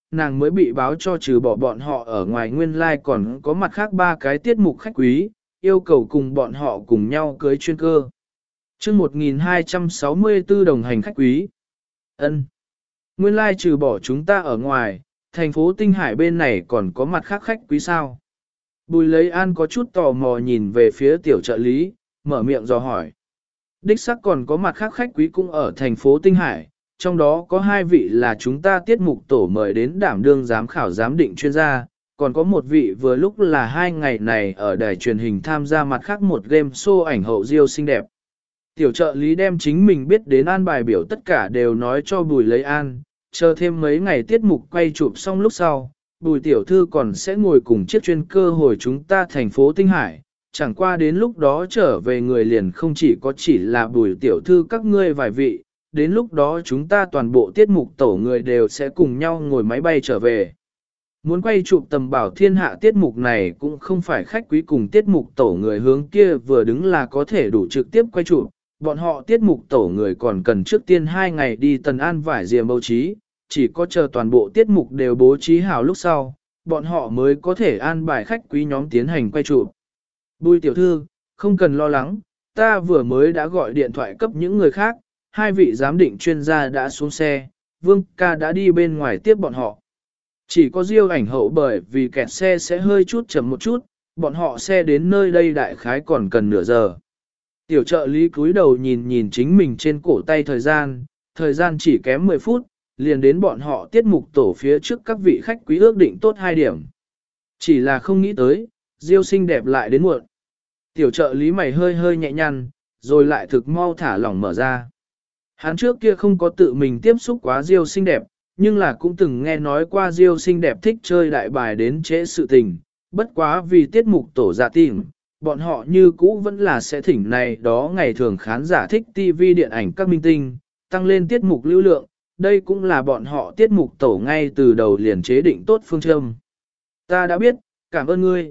nàng mới bị báo cho trừ bỏ bọn họ ở ngoài nguyên lai like còn có mặt khác 3 cái tiết mục khách quý, yêu cầu cùng bọn họ cùng nhau cưới chuyên cơ. Chương 1264 đồng hành khách quý. Ân. Nguyên lai like trừ bỏ chúng ta ở ngoài, thành phố Tinh Hải bên này còn có mặt khác khách quý sao? Bùi Lấy An có chút tò mò nhìn về phía tiểu trợ lý, mở miệng dò hỏi. Đích xác còn có mặt khác khách quý cũng ở thành phố Tinh Hải, trong đó có 2 vị là chúng ta tiết mục tổ mời đến đảm đương giám khảo giám định chuyên gia, còn có một vị vừa lúc là 2 ngày này ở đài truyền hình tham gia mặt khác một game show ảnh hậu diêu xinh đẹp. Tiểu trợ lý đem chính mình biết đến an bài biểu tất cả đều nói cho Bùi Lấy An, chờ thêm mấy ngày tiết mục quay chụp xong lúc sau, Bùi tiểu thư còn sẽ ngồi cùng chiếc chuyên cơ hồi chúng ta thành phố Tinh Hải, chẳng qua đến lúc đó trở về người liền không chỉ là Bùi tiểu thư các ngươi vài vị, đến lúc đó chúng ta toàn bộ tiết mục tổ người đều sẽ cùng nhau ngồi máy bay trở về. Muốn quay chụp tầm bảo thiên hạ tiết mục này cũng không phải khách quý cùng tiết mục tổ người hướng kia vừa đứng là có thể đủ trực tiếp quay chụp, bọn họ tiết mục tổ người còn cần trước tiên 2 ngày đi Tần An vải diềm bố trí, chỉ có chờ toàn bộ tiết mục đều bố trí hảo lúc sau, bọn họ mới có thể an bài khách quý nhóm tiến hành quay chụp. Bùi tiểu thư, không cần lo lắng, ta vừa mới đã gọi điện thoại cấp những người khác, 2 vị giám định chuyên gia đã xuống xe, Vương ca đã đi bên ngoài tiếp bọn họ. Chỉ có Diêu ảnh hậu bởi vì kẹt xe sẽ hơi chút chậm một chút, bọn họ xe đến nơi đây đại khái còn cần nửa giờ. Tiểu trợ lý cúi đầu nhìn nhìn chính mình trên cổ tay thời gian chỉ kém 10 phút, liền đến bọn họ tiết mục tổ phía trước các vị khách quý ước định tốt 2 điểm. Chỉ là không nghĩ tới, Diêu xinh đẹp lại đến muộn. Tiểu trợ lý mày hơi hơi nhẹ nhăn, rồi lại thực mau thả lỏng mở ra. Hắn trước kia không có tự mình tiếp xúc quá Diêu xinh đẹp, nhưng là cũng từng nghe nói qua Diêu xinh đẹp thích chơi đại bài đến trễ sự tình, bất quá vì tiết mục tổ dạ tìm, bọn họ như cũ vẫn là sẽ thỉnh này đó ngày thường khán giả thích TV điện ảnh các minh tinh, tăng lên tiết mục lưu lượng, đây cũng là bọn họ tiết mục tổ ngay từ đầu liền chế định tốt phương châm. Ta đã biết, cảm ơn ngươi.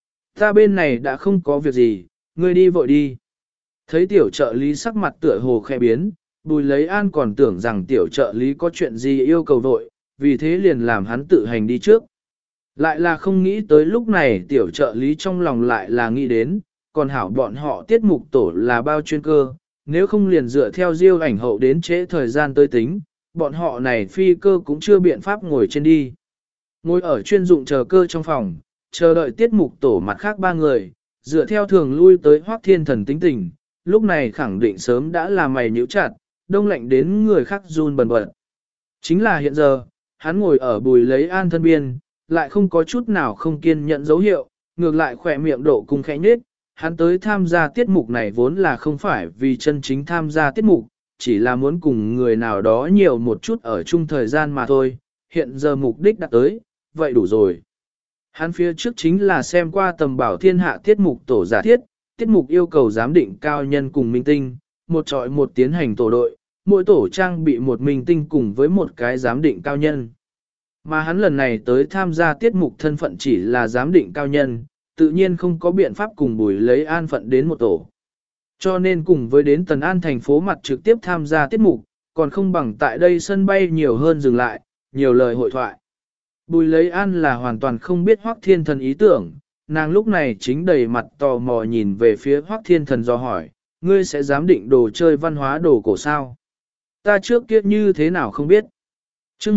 Ta bên này đã không có việc gì, ngươi đi vội đi. Thấy tiểu trợ lý sắc mặt tựa hồ khẽ biến, Bùi Lấy An còn tưởng rằng tiểu trợ lý có chuyện gì yêu cầu vội, vì thế liền làm hắn tự hành đi trước. Lại là không nghĩ tới lúc này tiểu trợ lý trong lòng lại là nghĩ đến, còn hảo bọn họ tiết mục tổ là bao chuyên cơ, nếu không liền dựa theo Diêu ảnh hậu đến trễ thời gian tới tính, bọn họ này phi cơ cũng chưa biện pháp ngồi trên đi. Ngồi ở chuyên dụng chờ cơ trong phòng, chờ đợi tiết mục tổ mặt khác 3 người, dựa theo thường lui tới Hoắc Thiên Thần tính tình, lúc này khẳng định sớm đã là mày nhíu chặt, đông lạnh đến người khác run bần bật. Chính là hiện giờ, hắn ngồi ở Bùi Lấy An thân biên, lại không có chút nào không kiên nhận dấu hiệu, ngược lại khỏe miệng độ cung khẽ nhếch. Hắn tới tham gia tiết mục này vốn là không phải vì chân chính tham gia tiết mục, chỉ là muốn cùng người nào đó nhiều một chút ở chung thời gian mà thôi, hiện giờ mục đích đã tới, vậy đủ rồi. Hắn phía trước chính là xem qua tầm bảo thiên hạ tiết mục tổ giả thiết, tiết mục yêu cầu giám định cao nhân cùng minh tinh, một trọi một tiến hành tổ đội, mỗi tổ trang bị một minh tinh cùng với một cái giám định cao nhân. Mà hắn lần này tới tham gia tiết mục thân phận chỉ là giám định cao nhân, tự nhiên không có biện pháp cùng Bùi Lấy An phận đến một tổ. Cho nên cùng với đến Tần An thành phố mặt trực tiếp tham gia tiết mục, còn không bằng tại đây sân bay nhiều hơn dừng lại, nhiều lời hội thoại. Bùi Lấy An là hoàn toàn không biết Hoắc Thiên Thần ý tưởng, nàng lúc này chính đầy mặt tò mò nhìn về phía Hoắc Thiên Thần do hỏi, ngươi sẽ giám định đồ chơi văn hóa đồ cổ sao? Ta trước kia như thế nào không biết? Chương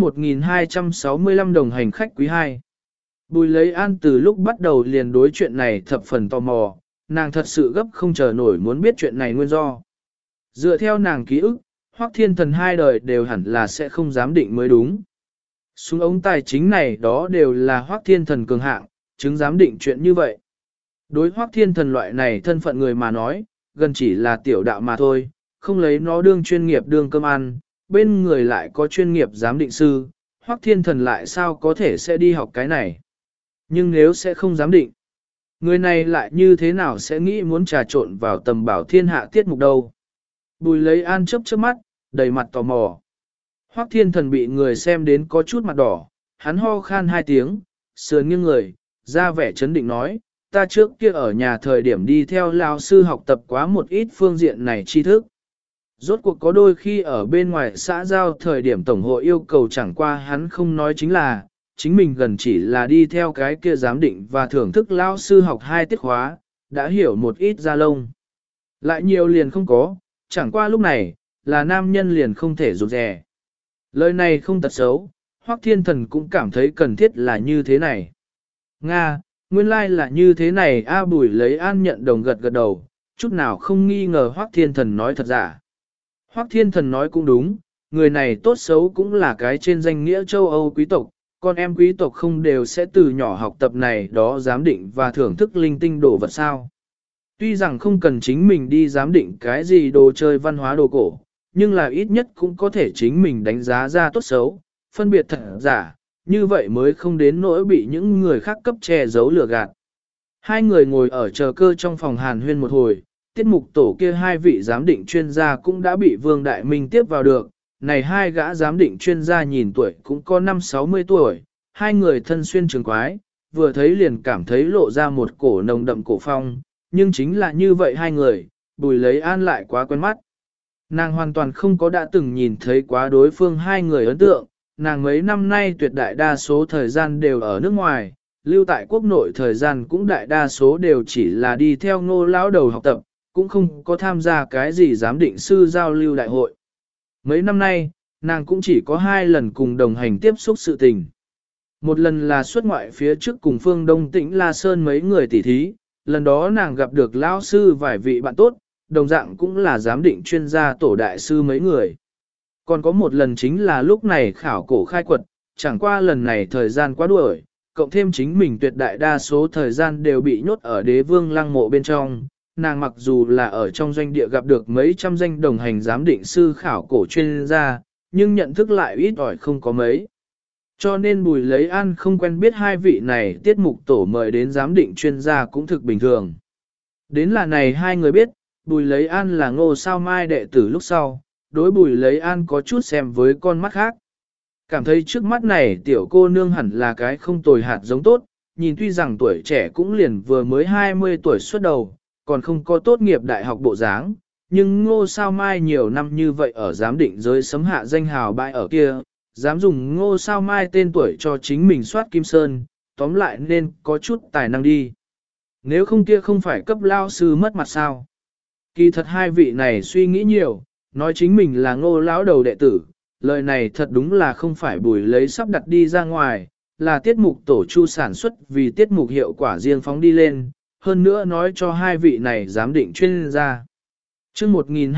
1265 đồng hành khách quý 2. Bùi Lấy An từ lúc bắt đầu liền đối chuyện này thập phần tò mò, nàng thật sự gấp không chờ nổi muốn biết chuyện này nguyên do. Dựa theo nàng ký ức, Hoắc Thiên Thần 2 đời đều hẳn là sẽ không giám định mới đúng. Súng ống tài chính này đó đều là Hoắc Thiên Thần cường hạng, chứng giám định chuyện như vậy. Đối Hoắc Thiên Thần loại này thân phận người mà nói, gần chỉ là tiểu đạo mà thôi, không lấy nó đương chuyên nghiệp đương cơm ăn, bên người lại có chuyên nghiệp giám định sư, Hoắc Thiên Thần lại sao có thể sẽ đi học cái này. Nhưng nếu sẽ không giám định, người này lại như thế nào sẽ nghĩ muốn trà trộn vào tầm bảo thiên hạ tiết mục đâu. Bùi Lấy An chớp chớp mắt, đầy mặt tò mò. Hoắc Thiên Thần bị người xem đến có chút mặt đỏ, hắn ho khan 2 tiếng, sườn nghiêng người, ra vẻ chấn định nói, ta trước kia ở nhà thời điểm đi theo lão sư học tập quá một ít phương diện này tri thức. Rốt cuộc có đôi khi ở bên ngoài xã giao thời điểm tổng hội yêu cầu chẳng qua hắn không nói chính là, chính mình gần chỉ là đi theo cái kia giám định và thưởng thức lao sư học 2 tiết khóa, đã hiểu một ít ra lông. Lại nhiều liền không có, chẳng qua lúc này, là nam nhân liền không thể rụt rè. Lời này không tật xấu, Hoắc Thiên Thần cũng cảm thấy cần thiết là như thế này. Nga, nguyên lai là như thế này A Bùi lấy an nhận đồng gật gật đầu, chút nào không nghi ngờ Hoắc Thiên Thần nói thật giả. Hoắc Thiên Thần nói cũng đúng, người này tốt xấu cũng là cái trên danh nghĩa châu Âu quý tộc, con em quý tộc không đều sẽ từ nhỏ học tập này đó giám định và thưởng thức linh tinh đồ vật sao. Tuy rằng không cần chính mình đi giám định cái gì đồ chơi văn hóa đồ cổ, nhưng là ít nhất cũng có thể chính mình đánh giá ra tốt xấu, phân biệt thật giả, như vậy mới không đến nỗi bị những người khác cấp che giấu lừa gạt. Hai người ngồi ở chờ cơ trong phòng hàn huyên một hồi, tiết mục tổ kia hai vị giám định chuyên gia cũng đã bị Vương Đại Minh tiếp vào được. Này hai gã giám định chuyên gia nhìn tuổi cũng có 5-60 tuổi, hai người thân xuyên trường quái, vừa thấy liền cảm thấy lộ ra một cổ nồng đậm cổ phong, nhưng chính là như vậy hai người, Bùi Lấy An lại quá quen mắt. Nàng hoàn toàn không có đã từng nhìn thấy quá đối phương hai người ấn tượng, nàng mấy năm nay tuyệt đại đa số thời gian đều ở nước ngoài, lưu tại quốc nội thời gian cũng đại đa số đều chỉ là đi theo Ngô lão đầu học tập, cũng không có tham gia cái gì giám định sư giao lưu đại hội. Mấy năm nay, nàng cũng chỉ có 2 lần cùng đồng hành tiếp xúc sự tình. Một lần là xuất ngoại phía trước cùng Phương Đông Tĩnh La Sơn mấy người tỉ thí, lần đó nàng gặp được lão sư vài vị bạn tốt, đồng dạng cũng là giám định chuyên gia tổ đại sư mấy người. Còn có một lần chính là lúc này khảo cổ khai quật, chẳng qua lần này thời gian quá đuổi, cộng thêm chính mình tuyệt đại đa số thời gian đều bị nhốt ở đế vương lăng mộ bên trong. Nàng mặc dù là ở trong doanh địa gặp được mấy trăm danh đồng hành giám định sư khảo cổ chuyên gia, nhưng nhận thức lại ít ỏi không có mấy. Cho nên Bùi Lấy An không quen biết hai vị này tiết mục tổ mời đến giám định chuyên gia cũng thực bình thường. Đến là này hai người biết, Bùi Lấy An là Ngô Sao Mai đệ tử lúc sau, đối Bùi Lấy An có chút xem với con mắt khác. Cảm thấy trước mắt này tiểu cô nương hẳn là cái không tồi hạt giống tốt, nhìn tuy rằng tuổi trẻ cũng liền vừa mới 20 tuổi xuất đầu, còn không có tốt nghiệp đại học bộ dáng, nhưng Ngô Sao Mai nhiều năm như vậy ở giám định giới sấm hạ danh hào bại ở kia, dám dùng Ngô Sao Mai tên tuổi cho chính mình soát Kim Sơn, tóm lại nên có chút tài năng đi. Nếu không kia không phải cấp lao sư mất mặt sao. Kỳ thật hai vị này suy nghĩ nhiều, nói chính mình là Ngô lão đầu đệ tử, lời này thật đúng là không phải Bùi lấy sắp đặt đi ra ngoài, là tiết mục tổ chu sản xuất vì tiết mục hiệu quả riêng phóng đi lên, hơn nữa nói cho hai vị này giám định chuyên gia. Trước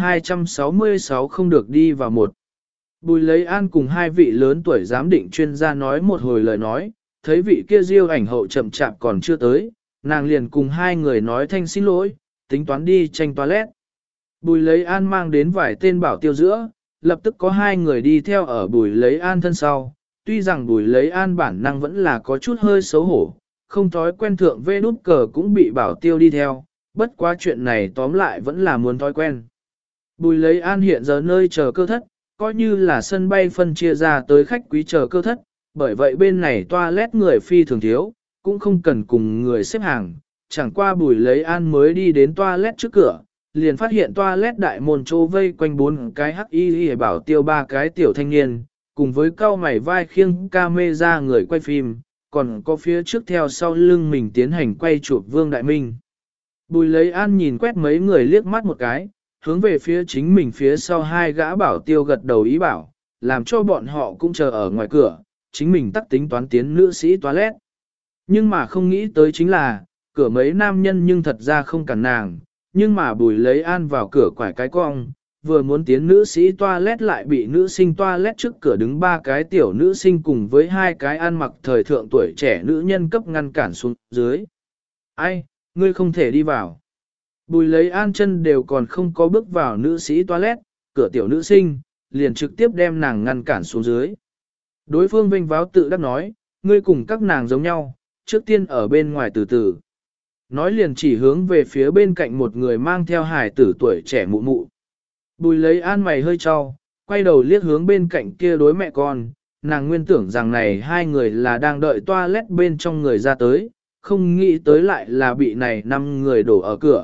1266 không được đi vào một. Bùi Lấy An cùng hai vị lớn tuổi giám định chuyên gia nói một hồi lời nói, thấy vị kia diêu ảnh hậu chậm chạp còn chưa tới, nàng liền cùng hai người nói thanh xin lỗi, tính toán đi tranh toilet. Bùi Lấy An mang đến vài tên bảo tiêu giữa, lập tức có hai người đi theo ở Bùi Lấy An thân sau, tuy rằng Bùi Lấy An bản năng vẫn là có chút hơi xấu hổ, không thói quen thượng vê đút cờ cũng bị bảo tiêu đi theo, bất quá chuyện này tóm lại vẫn là muốn thói quen. Bùi Lấy An hiện giờ nơi chờ cơ thất, coi như là sân bay phân chia ra tới khách quý chờ cơ thất, bởi vậy bên này toilet người phi thường thiếu, cũng không cần cùng người xếp hàng, chẳng qua Bùi Lấy An mới đi đến toilet trước cửa, liền phát hiện toilet đại môn chỗ vây quanh 4 cái hắc y bảo tiêu 3 cái tiểu thanh niên, cùng với cao mày vai khiêng camera người quay phim, còn có phía trước theo sau lưng mình tiến hành quay chụp Vương Đại Minh. Bùi Lấy An nhìn quét mấy người liếc mắt một cái, hướng về phía chính mình phía sau hai gã bảo tiêu gật đầu ý bảo, làm cho bọn họ cũng chờ ở ngoài cửa, chính mình tắc tính toán tiến nữ sĩ toilet. Nhưng mà không nghĩ tới chính là, cửa mấy nam nhân nhưng thật ra không cản nàng, nhưng mà Bùi Lấy An vào cửa quải cái cong, vừa muốn tiến nữ sĩ toilet lại bị nữ sinh toilet trước cửa đứng 3 cái tiểu nữ sinh cùng với 2 cái ăn mặc thời thượng tuổi trẻ nữ nhân cấp ngăn cản xuống dưới. Ai, ngươi không thể đi vào. Bùi Lấy An chân đều còn không có bước vào nữ sĩ toilet, cửa tiểu nữ sinh, liền trực tiếp đem nàng ngăn cản xuống dưới. Đối phương vinh váo tự đắc nói, ngươi cùng các nàng giống nhau, trước tiên ở bên ngoài từ từ. Nói liền chỉ hướng về phía bên cạnh một người mang theo hài tử tuổi trẻ mụ mụ. Bùi Lấy An mày hơi cho, quay đầu liếc hướng bên cạnh kia đối mẹ con, nàng nguyên tưởng rằng này hai người là đang đợi toilet bên trong người ra tới, không nghĩ tới lại là bị này 5 người đổ ở cửa,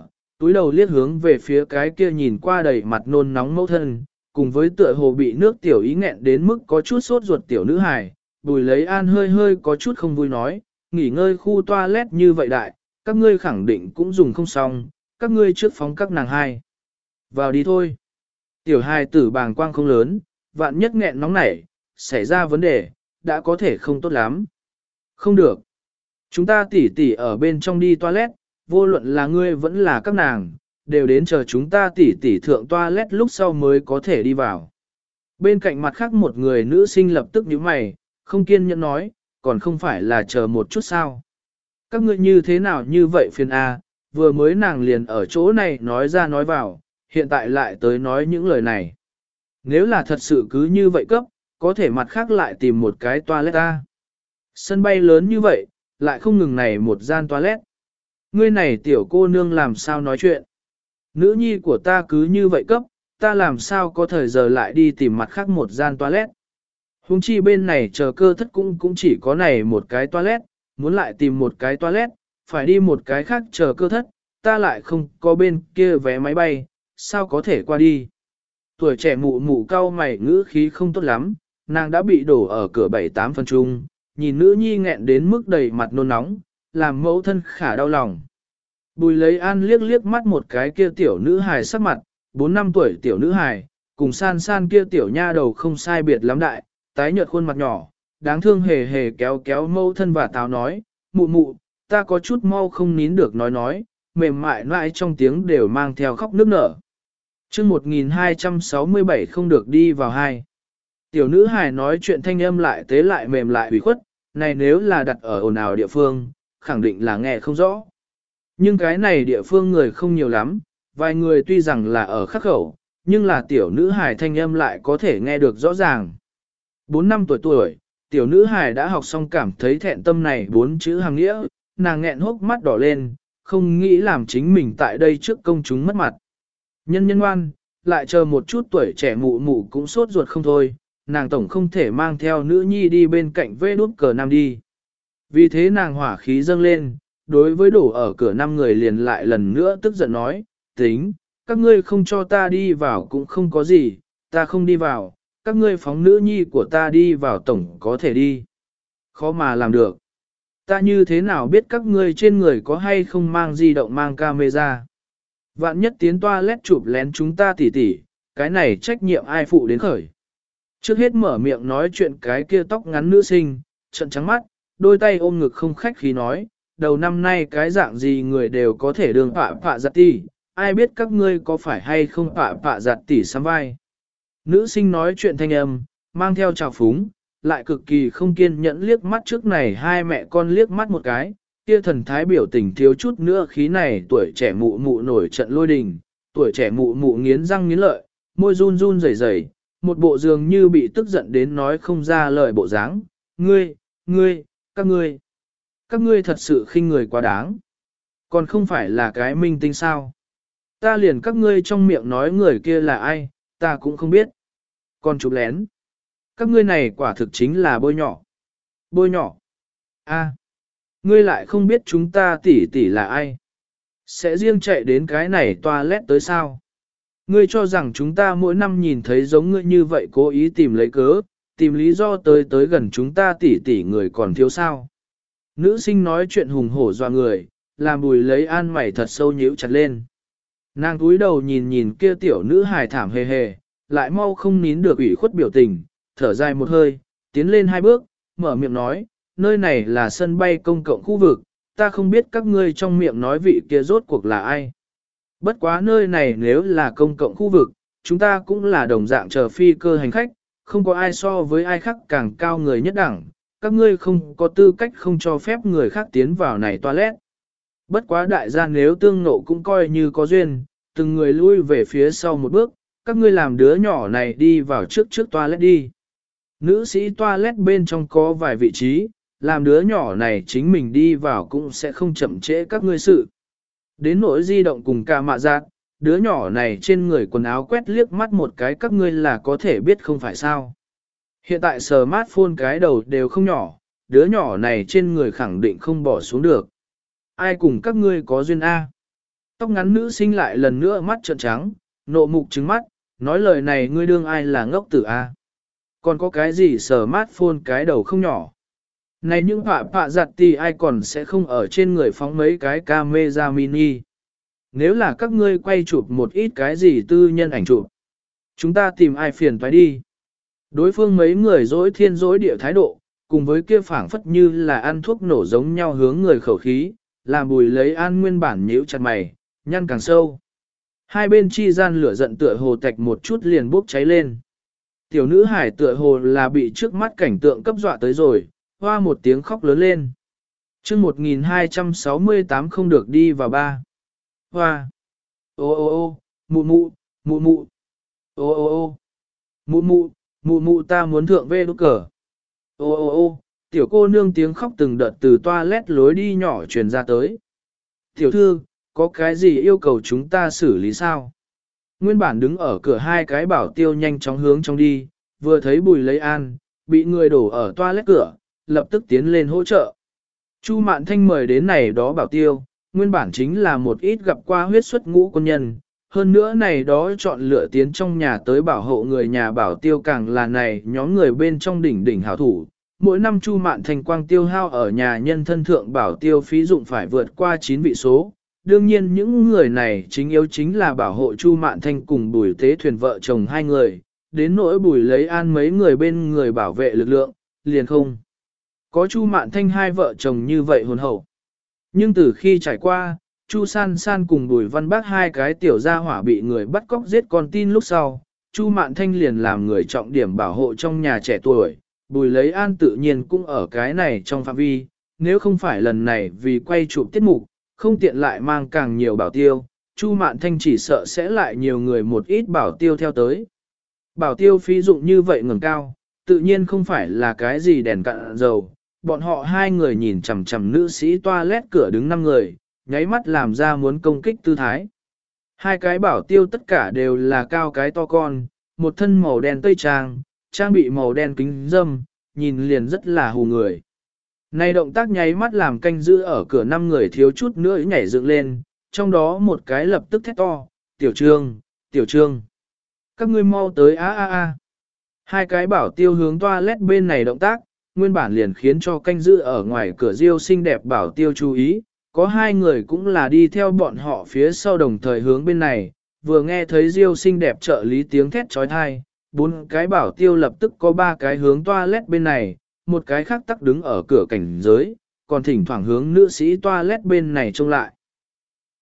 túi đầu liếc hướng về phía cái kia nhìn qua đầy mặt nôn nóng mẫu thân, cùng với tựa hồ bị nước tiểu ý nghẹn đến mức có chút sốt ruột tiểu nữ hài. Bùi lấy an hơi hơi có chút không vui nói, nghỉ ngơi khu toilet như vậy đại, các ngươi khẳng định cũng dùng không xong, các ngươi trước phóng các nàng hai. Vào đi thôi. Tiểu hài tử bàng quang không lớn, vạn nhất nghẹn nóng nảy, xảy ra vấn đề, đã có thể không tốt lắm. Không được. Chúng ta tỉ tỉ ở bên trong đi toilet, vô luận là ngươi vẫn là các nàng, đều đến chờ chúng ta tỉ tỉ thượng toilet lúc sau mới có thể đi vào. Bên cạnh mặt khác một người nữ sinh lập tức nhíu mày, không kiên nhẫn nói, còn không phải là chờ một chút sao. Các ngươi như thế nào như vậy phiền A, vừa mới nàng liền ở chỗ này nói ra nói vào, hiện tại lại tới nói những lời này. Nếu là thật sự cứ như vậy cấp, có thể mặt khác lại tìm một cái toilet A. Sân bay lớn như vậy, lại không ngừng này một gian toilet. Ngươi này tiểu cô nương làm sao nói chuyện. Nữ nhi của ta cứ như vậy cấp, ta làm sao có thời giờ lại đi tìm mặt khác một gian toilet. Hùng chi bên này chờ cơ thất cũng chỉ có này một cái toilet, muốn lại tìm một cái toilet, phải đi một cái khác chờ cơ thất, ta lại không có bên kia vé máy bay, sao có thể qua đi. Tuổi trẻ mụ mụ cau mày ngữ khí không tốt lắm, nàng đã bị đổ ở cửa 7-8 phân chung, nhìn nữ nhi nghẹn đến mức đầy mặt nôn nóng, làm mẫu thân khả đau lòng. Bùi lấy an liếc liếc mắt một cái kia tiểu nữ hài sắc mặt, 4 năm tuổi tiểu nữ hài, cùng san san kia tiểu nha đầu không sai biệt lắm đại, tái nhợt khuôn mặt nhỏ, đáng thương hề hề kéo kéo mẫu thân và táo nói, mụ mụ, ta có chút mau không nín được nói, mềm mại lại trong tiếng đều mang theo khóc nức nở. Chương 1267 không được đi vào hai. Tiểu nữ hài nói chuyện thanh âm lại tế lại mềm lại ủy khuất, này nếu là đặt ở ồn ào địa phương, khẳng định là nghe không rõ. Nhưng cái này địa phương người không nhiều lắm, vài người tuy rằng là ở khắc khẩu, nhưng là tiểu nữ hài thanh âm lại có thể nghe được rõ ràng. 4 năm tuổi, tiểu nữ hài đã học xong cảm thấy thẹn tâm này 4 chữ hàng nghĩa, nàng nghẹn hốc mắt đỏ lên, không nghĩ làm chính mình tại đây trước công chúng mất mặt. Nhân ngoan, lại chờ một chút tuổi trẻ mụ mụ cũng sốt ruột không thôi, nàng tổng không thể mang theo nữ nhi đi bên cạnh vê đút cờ nam đi. Vì thế nàng hỏa khí dâng lên, đối với đổ ở cửa 5 người liền lại lần nữa tức giận nói, tính, các ngươi không cho ta đi vào cũng không có gì, ta không đi vào, các ngươi phóng nữ nhi của ta đi vào tổng có thể đi. Khó mà làm được. Ta như thế nào biết các ngươi trên người có hay không mang di động mang camera. Vạn nhất tiến toilet chụp lén chúng ta tỉ tỉ, cái này trách nhiệm ai phụ đến khởi. Trước hết mở miệng nói chuyện cái kia tóc ngắn nữ sinh, trận trắng mắt, đôi tay ôm ngực không khách khí nói, đầu năm nay cái dạng gì người đều có thể đường phạ giặt tỉ, ai biết các ngươi có phải hay không phạ giặt tỉ sắm vai. Nữ sinh nói chuyện thanh âm, mang theo trào phúng, lại cực kỳ không kiên nhẫn liếc mắt trước này hai mẹ con liếc mắt một cái, kia thần thái biểu tình thiếu chút nữa khí này tuổi trẻ mụ mụ nổi trận lôi đình, tuổi trẻ mụ mụ nghiến răng nghiến lợi, môi run run rẩy rẩy, một bộ dường như bị tức giận đến nói không ra lời bộ dáng. Các ngươi thật sự khinh người quá đáng. Còn không phải là cái minh tinh sao. Ta liền các ngươi trong miệng nói người kia là ai, ta cũng không biết. Còn chụp lén. Các ngươi này quả thực chính là bôi nhỏ. Bôi nhỏ. A, ngươi lại không biết chúng ta tỷ tỷ là ai. Sẽ riêng chạy đến cái này toilet tới sao. Ngươi cho rằng chúng ta mỗi năm nhìn thấy giống ngươi như vậy cố ý tìm lấy cớ, tìm lý do tới gần chúng ta tỷ tỷ người còn thiếu sao. Nữ sinh nói chuyện hùng hổ dọa người, làm Bùi lấy an mày thật sâu nhíu chặt lên. Nàng cúi đầu nhìn nhìn kia tiểu nữ hài thảm hề hề, lại mau không nín được ủy khuất biểu tình, thở dài một hơi, tiến lên 2 bước, mở miệng nói, nơi này là sân bay công cộng khu vực, ta không biết các ngươi trong miệng nói vị kia rốt cuộc là ai. Bất quá nơi này nếu là công cộng khu vực, chúng ta cũng là đồng dạng chờ phi cơ hành khách, không có ai so với ai khác càng cao người nhất đẳng, các ngươi không có tư cách không cho phép người khác tiến vào này toilet. Bất quá đại gia nếu tương nộ cũng coi như có duyên, từng người lui về phía sau một bước, các ngươi làm đứa nhỏ này đi vào trước toilet đi. Nữ sĩ toilet bên trong có vài vị trí, làm đứa nhỏ này chính mình đi vào cũng sẽ không chậm trễ các ngươi sự. Đến nỗi di động cùng cả mạ giác, đứa nhỏ này trên người quần áo quét liếc mắt một cái các ngươi là có thể biết không phải sao. Hiện tại smartphone cái đầu đều không nhỏ, đứa nhỏ này trên người khẳng định không bỏ xuống được. Ai cùng các ngươi có duyên A? Tóc ngắn nữ sinh lại lần nữa mắt trợn trắng, nộ mục trứng mắt, nói lời này ngươi đương ai là ngốc tử a? Còn có cái gì smartphone cái đầu không nhỏ? Này những phạ giặt thì ai còn sẽ không ở trên người phóng mấy cái camera mini. Nếu là các ngươi quay chụp một ít cái gì tư nhân ảnh chụp, chúng ta tìm ai phiền toái đi. Đối phương mấy người dối thiên dối địa thái độ, cùng với kia phảng phất như là ăn thuốc nổ giống nhau hướng người khẩu khí, làm Bùi Lấy An nguyên bản nhíu chặt mày, nhăn càng sâu. Hai bên chi gian lửa giận tựa hồ tạch một chút liền bốc cháy lên. Tiểu nữ hải tựa hồ là bị trước mắt cảnh tượng cấp dọa tới rồi, hoa một tiếng khóc lớn lên. chương 1268 không được đi vào ba. Hoa. Ô ô ô, mụ mụ, mụ mụ. Ô ô ô, mụ mụ, mụ mụ ta muốn thượng về đốt cờ. Ô ô ô, tiểu cô nương tiếng khóc từng đợt từ toilet lối đi nhỏ truyền ra tới. Tiểu thư, có cái gì yêu cầu chúng ta xử lý sao? Nguyên bản đứng ở cửa hai cái bảo tiêu nhanh chóng hướng trong đi, vừa thấy Bùi Lấy An, bị người đổ ở toilet cửa, lập tức tiến lên hỗ trợ. Chu Mạn Thanh mời đến này đó bảo tiêu, nguyên bản chính là một ít gặp qua huyết xuất ngũ quân nhân, hơn nữa này đó chọn lựa tiến trong nhà tới bảo hộ người nhà bảo tiêu càng là này nhóm người bên trong đỉnh hảo thủ. Mỗi năm Chu Mạn Thanh quang tiêu hao ở nhà nhân thân thượng bảo tiêu phí dụng phải vượt qua 9 vị số. Đương nhiên những người này chính yếu chính là bảo hộ Chu Mạn Thanh cùng Bùi Tế Thuyền vợ chồng hai người, đến nỗi Bùi Lấy An mấy người bên người bảo vệ lực lượng, liền không. Có Chu Mạn Thanh hai vợ chồng như vậy hồn hậu. Nhưng từ khi trải qua, Chu San San cùng Bùi Văn Bác hai cái tiểu gia hỏa bị người bắt cóc giết con tin lúc sau, Chu Mạn Thanh liền làm người trọng điểm bảo hộ trong nhà trẻ tuổi, Bùi Lấy An tự nhiên cũng ở cái này trong phạm vi, nếu không phải lần này vì quay chụp tiết mục, không tiện lại mang càng nhiều bảo tiêu, Chu Mạn Thanh chỉ sợ sẽ lại nhiều người một ít bảo tiêu theo tới. Bảo tiêu phí dụng như vậy ngẩng cao, tự nhiên không phải là cái gì đèn cạn dầu, bọn họ hai người nhìn chằm chằm nữ sĩ toilet cửa đứng 5 người, nháy mắt làm ra muốn công kích tư thái. Hai cái bảo tiêu tất cả đều là cao cái to con, một thân màu đen tây trang, trang bị màu đen kính dâm, nhìn liền rất là hù người. Này động tác nháy mắt làm canh giữ ở cửa 5 người thiếu chút nữa nhảy dựng lên, trong đó một cái lập tức thét to, tiểu trương, các ngươi mau tới a. Hai cái bảo tiêu hướng toilet bên này động tác, nguyên bản liền khiến cho canh giữ ở ngoài cửa Diêu xinh đẹp bảo tiêu chú ý, có hai người cũng là đi theo bọn họ phía sau đồng thời hướng bên này, vừa nghe thấy Diêu xinh đẹp trợ lý tiếng thét trói thai, 4 cái bảo tiêu lập tức có 3 cái hướng toilet bên này, một cái khác tắc đứng ở cửa cảnh giới, còn thỉnh thoảng hướng nữ sĩ toilet bên này trông lại.